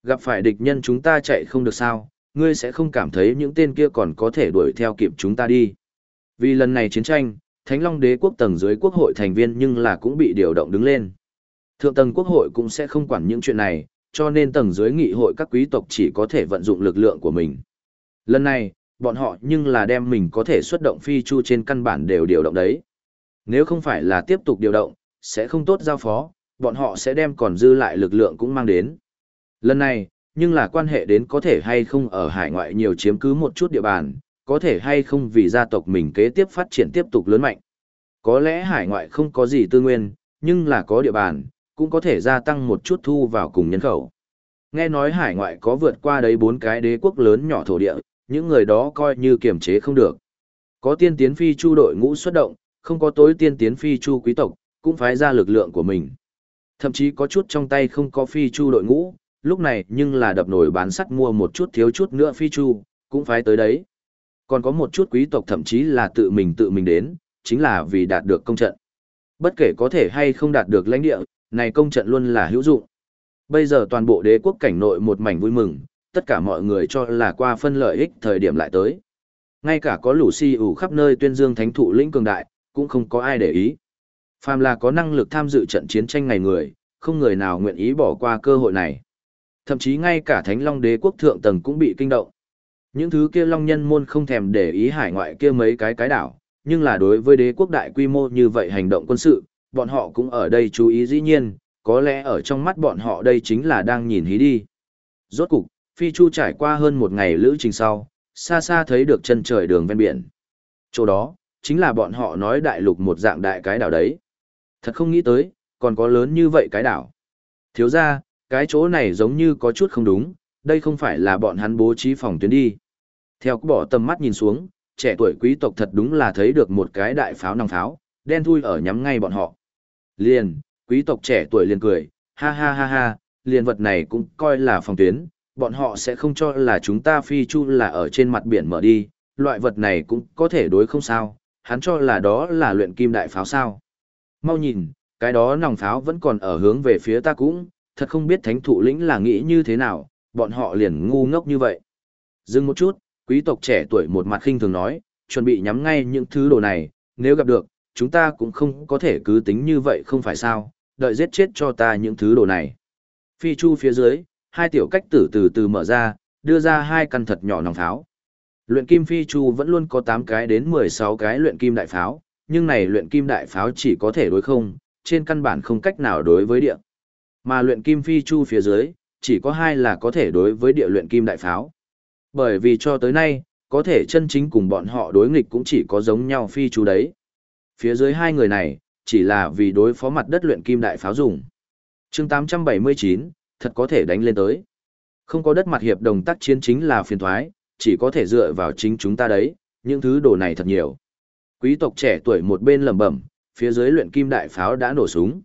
Gặp phải địch nhân chúng ta chạy không được sao, ngươi sẽ không cảm thấy những tên kia còn có thể đuổi theo kịp chúng ta đi. Vì lần này chiến tranh, Thánh Long Đế quốc tầng dưới quốc hội thành viên nhưng là cũng bị điều động đứng lên. Thượng tầng quốc hội cũng sẽ không quản những chuyện này, cho nên tầng dưới nghị hội các quý tộc chỉ có thể vận dụng lực lượng của mình. Lần này, bọn họ nhưng là đem mình có thể xuất động phi chu trên căn bản đều điều động đấy. Nếu không phải là tiếp tục điều động, sẽ không tốt giao phó, bọn họ sẽ đem còn dư lại lực lượng cũng mang đến. Lần này, nhưng là quan hệ đến có thể hay không ở hải ngoại nhiều chiếm cứ một chút địa bàn, có thể hay không vì gia tộc mình kế tiếp phát triển tiếp tục lớn mạnh. Có lẽ hải ngoại không có gì tư nguyên, nhưng là có địa bàn, cũng có thể gia tăng một chút thu vào cùng nhân khẩu. Nghe nói hải ngoại có vượt qua đấy 4 cái đế quốc lớn nhỏ thổ địa, những người đó coi như kiềm chế không được. Có tiên tiến phi chu đội ngũ xuất động, không có tối tiên tiến phi chu quý tộc, cũng phái ra lực lượng của mình. Thậm chí có chút trong tay không có phi chu đội ngũ, lúc này nhưng là đập nổi bán sắt mua một chút thiếu chút nữa phi chu, cũng phái tới đấy. Còn có một chút quý tộc thậm chí là tự mình đến, chính là vì đạt được công trận. Bất kể có thể hay không đạt được lãnh địa, này công trận luôn là hữu dụng. Bây giờ toàn bộ đế quốc cảnh nội một mảnh vui mừng, tất cả mọi người cho là qua phân lợi ích thời điểm lại tới. Ngay cả có lũ si ủ khắp nơi tuyên dương thánh thụ lĩnh cường đại, cũng không có ai để ý. Phàm là có năng lực tham dự trận chiến tranh này người, không người nào nguyện ý bỏ qua cơ hội này. Thậm chí ngay cả Thánh Long Đế quốc thượng tầng cũng bị kinh động. Những thứ kia Long Nhân môn không thèm để ý hải ngoại kia mấy cái đảo, nhưng là đối với đế quốc đại quy mô như vậy hành động quân sự, bọn họ cũng ở đây chú ý dĩ nhiên, có lẽ ở trong mắt bọn họ đây chính là đang nhìn hí đi. Rốt cục, Phi Chu trải qua hơn một ngày lữ trình sau, xa xa thấy được chân trời đường ven biển. Chỗ đó, chính là bọn họ nói đại lục một dạng đại cái đảo đấy. Thật không nghĩ tới, còn có lớn như vậy cái đảo. Thiếu ra, cái chỗ này giống như có chút không đúng, đây không phải là bọn hắn bố trí phòng tuyến đi. Theo bỏ tầm mắt nhìn xuống, trẻ tuổi quý tộc thật đúng là thấy được một cái đại pháo nòng pháo, đen thui ở nhắm ngay bọn họ. Liền, quý tộc trẻ tuổi liền cười, ha ha ha ha, liền vật này cũng coi là phòng tuyến, bọn họ sẽ không cho là chúng ta phi chu là ở trên mặt biển mở đi, loại vật này cũng có thể đối không sao, hắn cho là đó là luyện kim đại pháo sao. Mau nhìn, cái đó nòng pháo vẫn còn ở hướng về phía ta cũng, thật không biết thánh thụ lĩnh là nghĩ như thế nào, bọn họ liền ngu ngốc như vậy. Dừng một chút, quý tộc trẻ tuổi một mặt khinh thường nói, chuẩn bị nhắm ngay những thứ đồ này, nếu gặp được, chúng ta cũng không có thể cứ tính như vậy không phải sao, đợi giết chết cho ta những thứ đồ này. Phi chu phía dưới, hai tiểu cách tử từ từ mở ra, đưa ra hai căn thật nhỏ nòng pháo. Luyện kim phi chu vẫn luôn có 8 cái đến 16 cái luyện kim đại pháo, nhưng này luyện kim đại pháo chỉ có thể đối không, trên căn bản không cách nào đối với địa. Mà luyện kim phi chu phía dưới, chỉ có 2 là có thể đối với địa luyện kim đại pháo. Bởi vì cho tới nay, có thể chân chính cùng bọn họ đối nghịch cũng chỉ có giống nhau phi chu đấy. Phía dưới 2 người này, chỉ là vì đối phó mặt đất luyện kim đại pháo dùng. chương 879, thật có thể đánh lên tới. Không có đất mặt hiệp đồng tác chiến chính là phiền thoái, chỉ có thể dựa vào chính chúng ta đấy, những thứ đồ này thật nhiều. Quý tộc trẻ tuổi một bên lẩm bẩm, phía dưới luyện kim đại pháo đã nổ súng.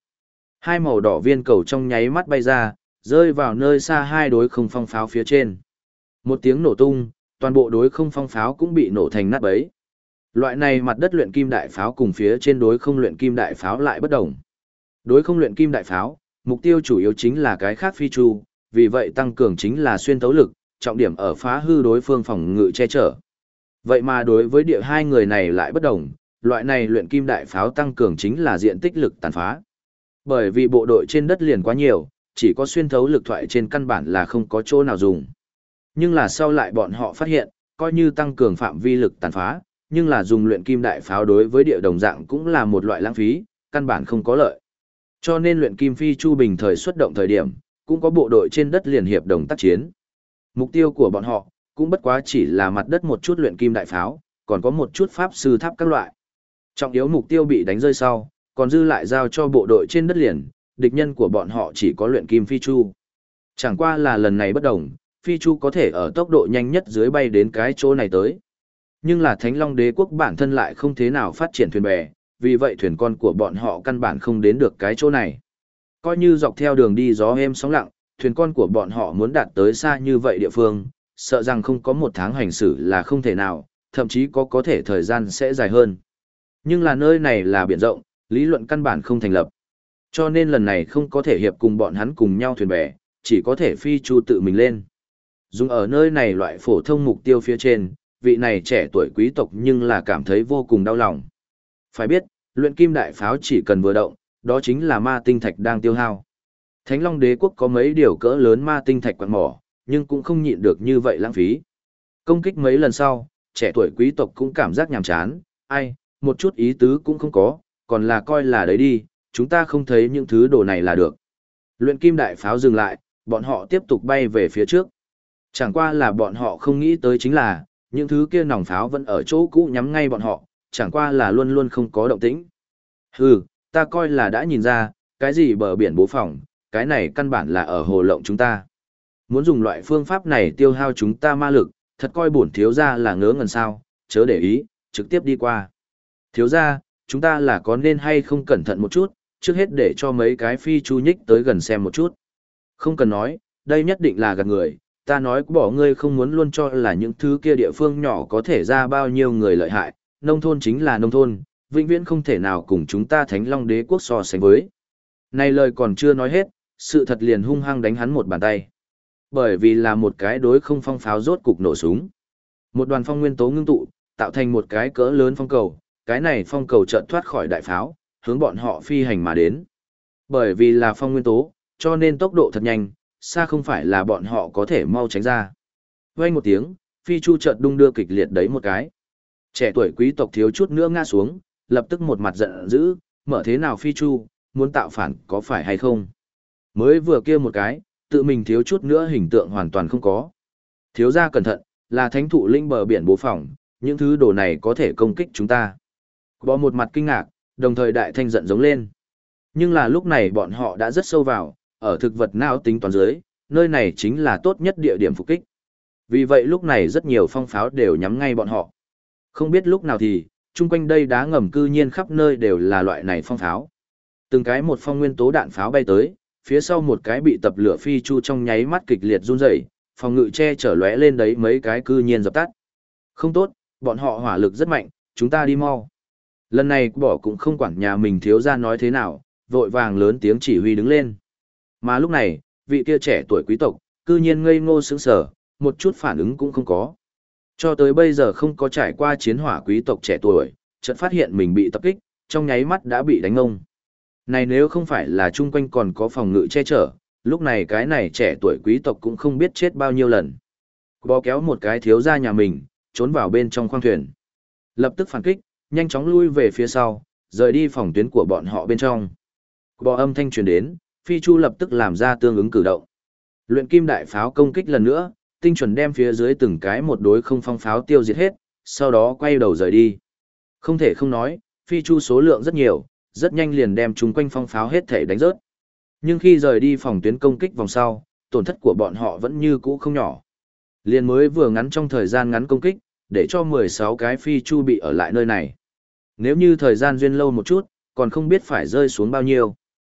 2 màu đỏ viên cầu trong nháy mắt bay ra, rơi vào nơi xa 2 đối không phong pháo phía trên. Một tiếng nổ tung, toàn bộ đối không phong pháo cũng bị nổ thành nát bấy. Loại này mặt đất luyện kim đại pháo cùng phía trên đối không luyện kim đại pháo lại bất đồng. Đối không luyện kim đại pháo, mục tiêu chủ yếu chính là cái khác phi chu, vì vậy tăng cường chính là xuyên tấu lực, trọng điểm ở phá hư đối phương phòng ngự che chở. Vậy mà đối với địa 2 người này lại bất đồng, loại này luyện kim đại pháo tăng cường chính là diện tích lực tàn phá. Bởi vì bộ đội trên đất liền quá nhiều, chỉ có xuyên thấu lực thoại trên căn bản là không có chỗ nào dùng. Nhưng là sau lại bọn họ phát hiện, coi như tăng cường phạm vi lực tàn phá, nhưng là dùng luyện kim đại pháo đối với địa đồng dạng cũng là một loại lãng phí, căn bản không có lợi. Cho nên luyện kim phi chu bình thời xuất động thời điểm, cũng có bộ đội trên đất liền hiệp đồng tác chiến. Mục tiêu của bọn họ, cũng bất quá chỉ là mặt đất một chút luyện kim đại pháo, còn có một chút pháp sư tháp các loại. Trọng yếu mục tiêu bị đánh rơi sau, còn dư lại giao cho bộ đội trên đất liền, địch nhân của bọn họ chỉ có luyện kim phi chu. Chẳng qua là lần này bất đồng, phi chu có thể ở tốc độ nhanh nhất dưới bay đến cái chỗ này tới. Nhưng là Thánh Long Đế quốc bản thân lại không thế nào phát triển thuyền bè, vì vậy thuyền con của bọn họ căn bản không đến được cái chỗ này. Coi như dọc theo đường đi gió êm sóng lặng, thuyền con của bọn họ muốn đạt tới xa như vậy địa phương, sợ rằng không có 1 tháng hành xử là không thể nào, thậm chí có thể thời gian sẽ dài hơn. Nhưng là nơi này là biển rộng, lý luận căn bản không thành lập. Cho nên lần này không có thể hiệp cùng bọn hắn cùng nhau thuyền bè, chỉ có thể phi chu tự mình lên. Dùng ở nơi này loại phổ thông mục tiêu phía trên, vị này trẻ tuổi quý tộc nhưng là cảm thấy vô cùng đau lòng. Phải biết, luyện kim đại pháo chỉ cần vừa động, đó chính là ma tinh thạch đang tiêu hao. Thánh Long Đế quốc có mấy điều cỡ lớn ma tinh thạch quặng mỏ, nhưng cũng không nhịn được như vậy lãng phí. Công kích mấy lần sau, trẻ tuổi quý tộc cũng cảm giác nhàm chán, ai, một chút ý tứ cũng không có, còn là coi là đấy đi, chúng ta không thấy những thứ đồ này là được. Luyện kim đại pháo dừng lại, bọn họ tiếp tục bay về phía trước. Chẳng qua là bọn họ không nghĩ tới chính là, những thứ kia nòng pháo vẫn ở chỗ cũ nhắm ngay bọn họ, chẳng qua là luôn luôn không có động tĩnh. Hừ, ta coi là đã nhìn ra, cái gì bờ biển bố phòng, cái này căn bản là ở hồ lộng chúng ta. Muốn dùng loại phương pháp này tiêu hao chúng ta ma lực, thật coi bổn thiếu gia là ngớ ngẩn sao, chớ để ý, trực tiếp đi qua. Thiếu gia, chúng ta là có nên hay không cẩn thận một chút, trước hết để cho mấy cái phi chu nhích tới gần xem một chút. Không cần nói, đây nhất định là gạt người, ta nói bỏ ngươi không muốn luôn cho là những thứ kia địa phương nhỏ có thể ra bao nhiêu người lợi hại, nông thôn chính là nông thôn, vĩnh viễn không thể nào cùng chúng ta Thánh Long Đế quốc so sánh với. Này lời còn chưa nói hết, sự thật liền hung hăng đánh hắn một bàn tay. Bởi vì là một cái đối không phong pháo rốt cục nổ súng. Một đoàn phong nguyên tố ngưng tụ, tạo thành một cái cỡ lớn phong cầu, cái này phong cầu chợt thoát khỏi đại pháo, hướng bọn họ phi hành mà đến. Bởi vì là phong nguyên tố, cho nên tốc độ thật nhanh, xa không phải là bọn họ có thể mau tránh ra. Vang một tiếng, phi chu chợt đung đưa kịch liệt đấy một cái. Trẻ tuổi quý tộc thiếu chút nữa ngã xuống, lập tức một mặt giận dữ, mở thế nào phi chu, muốn tạo phản có phải hay không? Mới vừa kia một cái, tự mình thiếu chút nữa hình tượng hoàn toàn không có. Thiếu gia cẩn thận, là thánh thụ linh bờ biển bố phòng, những thứ đồ này có thể công kích chúng ta. Bò một mặt kinh ngạc, đồng thời đại thanh giận giống lên. Nhưng là lúc này bọn họ đã rất sâu vào, ở thực vật não tính toán dưới, nơi này chính là tốt nhất địa điểm phục kích. Vì vậy lúc này rất nhiều phong pháo đều nhắm ngay bọn họ. Không biết lúc nào thì, chung quanh đây đá ngầm cư nhiên khắp nơi đều là loại này phong pháo. Từng cái một phong nguyên tố đạn pháo bay tới, phía sau một cái bị tập lửa phi chu trong nháy mắt kịch liệt run rẩy, phòng ngự che chở lóe lên đấy mấy cái cư nhiên dập tắt. Không tốt, bọn họ hỏa lực rất mạnh, chúng ta đi mau. Lần này bỏ cũng không quản nhà mình thiếu gia nói thế nào, vội vàng lớn tiếng chỉ huy đứng lên. Mà lúc này, vị kia trẻ tuổi quý tộc, cư nhiên ngây ngô sững sờ, một chút phản ứng cũng không có. Cho tới bây giờ không có trải qua chiến hỏa quý tộc trẻ tuổi, chợt phát hiện mình bị tập kích, trong nháy mắt đã bị đánh ngông. Này nếu không phải là chung quanh còn có phòng ngự che chở, lúc này cái này trẻ tuổi quý tộc cũng không biết chết bao nhiêu lần. Bò kéo một cái thiếu gia nhà mình, trốn vào bên trong khoang thuyền. Lập tức phản kích, nhanh chóng lui về phía sau, rời đi phòng tuyến của bọn họ bên trong. Bò âm thanh truyền đến, phi chu lập tức làm ra tương ứng cử động. Luyện kim đại pháo công kích lần nữa, tinh chuẩn đem phía dưới từng cái một đối không phong pháo tiêu diệt hết, sau đó quay đầu rời đi. Không thể không nói, phi chu số lượng rất nhiều, rất nhanh liền đem chúng quanh phong pháo hết thể đánh rớt. Nhưng khi rời đi phòng tuyến công kích vòng sau, tổn thất của bọn họ vẫn như cũ không nhỏ. Liền mới vừa ngắn trong thời gian ngắn công kích, để cho 16 cái phi chu bị ở lại nơi này. Nếu như thời gian duyên lâu một chút, còn không biết phải rơi xuống bao nhiêu.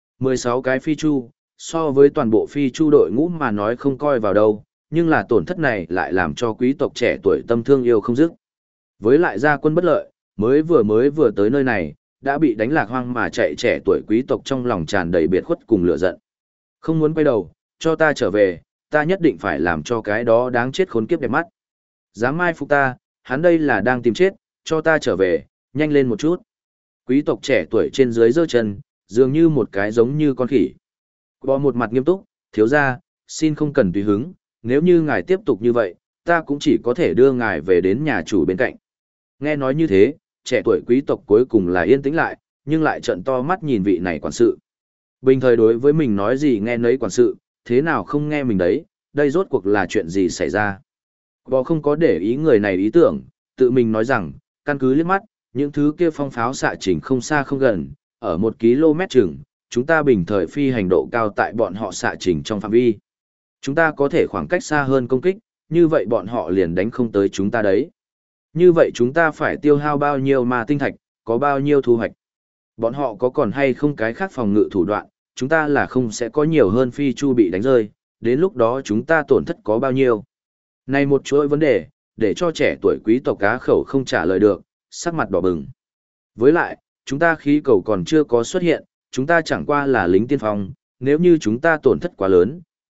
16 cái phi chu, so với toàn bộ phi chu đội ngũ mà nói không coi vào đâu, nhưng là tổn thất này lại làm cho quý tộc trẻ tuổi tâm thương yêu không dứt. Với lại gia quân bất lợi, mới vừa tới nơi này, đã bị đánh lạc hoang mà chạy trẻ tuổi quý tộc trong lòng tràn đầy biệt khuất cùng lửa giận. Không muốn quay đầu, cho ta trở về, ta nhất định phải làm cho cái đó đáng chết khốn kiếp đẹp mắt. Dám mai phục ta, hắn đây là đang tìm chết, cho ta trở về, nhanh lên một chút. Quý tộc trẻ tuổi trên dưới giơ chân, dường như một cái giống như con khỉ. Bò một mặt nghiêm túc, thiếu gia, xin không cần tùy hứng, nếu như ngài tiếp tục như vậy, ta cũng chỉ có thể đưa ngài về đến nhà chủ bên cạnh. Nghe nói như thế, trẻ tuổi quý tộc cuối cùng là yên tĩnh lại, nhưng lại trợn to mắt nhìn vị này quản sự. Bình thời đối với mình nói gì nghe nấy quản sự, thế nào không nghe mình đấy, đây rốt cuộc là chuyện gì xảy ra. Bò không có để ý người này ý tưởng, tự mình nói rằng, căn cứ liếc mắt, những thứ kia phong pháo xạ trình không xa không gần, ở 1 km chừng, chúng ta bình thời phi hành độ cao tại bọn họ xạ trình trong phạm vi. Chúng ta có thể khoảng cách xa hơn công kích, như vậy bọn họ liền đánh không tới chúng ta đấy. Như vậy chúng ta phải tiêu hao bao nhiêu ma tinh thạch, có bao nhiêu thu hoạch. Bọn họ có còn hay không cái khác phòng ngự thủ đoạn, chúng ta là không sẽ có nhiều hơn phi chu bị đánh rơi, đến lúc đó chúng ta tổn thất có bao nhiêu. Này một chuỗi vấn đề, để cho trẻ tuổi quý tộc cá khẩu không trả lời được, sắc mặt đỏ bừng. Với lại, chúng ta khí cầu còn chưa có xuất hiện, chúng ta chẳng qua là lính tiên phong, nếu như chúng ta tổn thất quá lớn,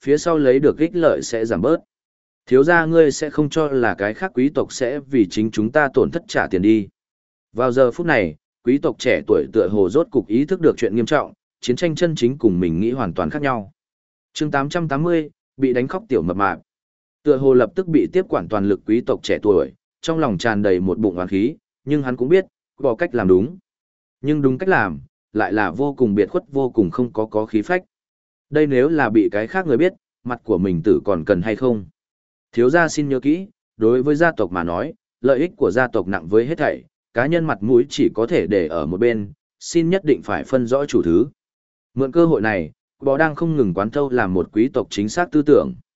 phía sau lấy được ích lợi sẽ giảm bớt. Thiếu gia ngươi sẽ không cho là cái khác quý tộc sẽ vì chính chúng ta tổn thất trả tiền đi. Vào giờ phút này, quý tộc trẻ tuổi tựa hồ rốt cục ý thức được chuyện nghiêm trọng, chiến tranh chân chính cùng mình nghĩ hoàn toàn khác nhau. Chương 880, bị đánh khóc tiểu mập mạp. Tựa hồ lập tức bị tiếp quản toàn lực quý tộc trẻ tuổi, trong lòng tràn đầy một bụng oán khí, nhưng hắn cũng biết, có cách làm đúng. Nhưng đúng cách làm, lại là vô cùng biệt khuất vô cùng không có khí phách. Đây nếu là bị cái khác người biết, mặt của mình tử còn cần hay không? Thiếu gia xin nhớ kỹ, đối với gia tộc mà nói, lợi ích của gia tộc nặng với hết thảy, cá nhân mặt mũi chỉ có thể để ở một bên, xin nhất định phải phân rõ chủ thứ. Mượn cơ hội này, bò đang không ngừng quán thâu làm một quý tộc chính xác tư tưởng.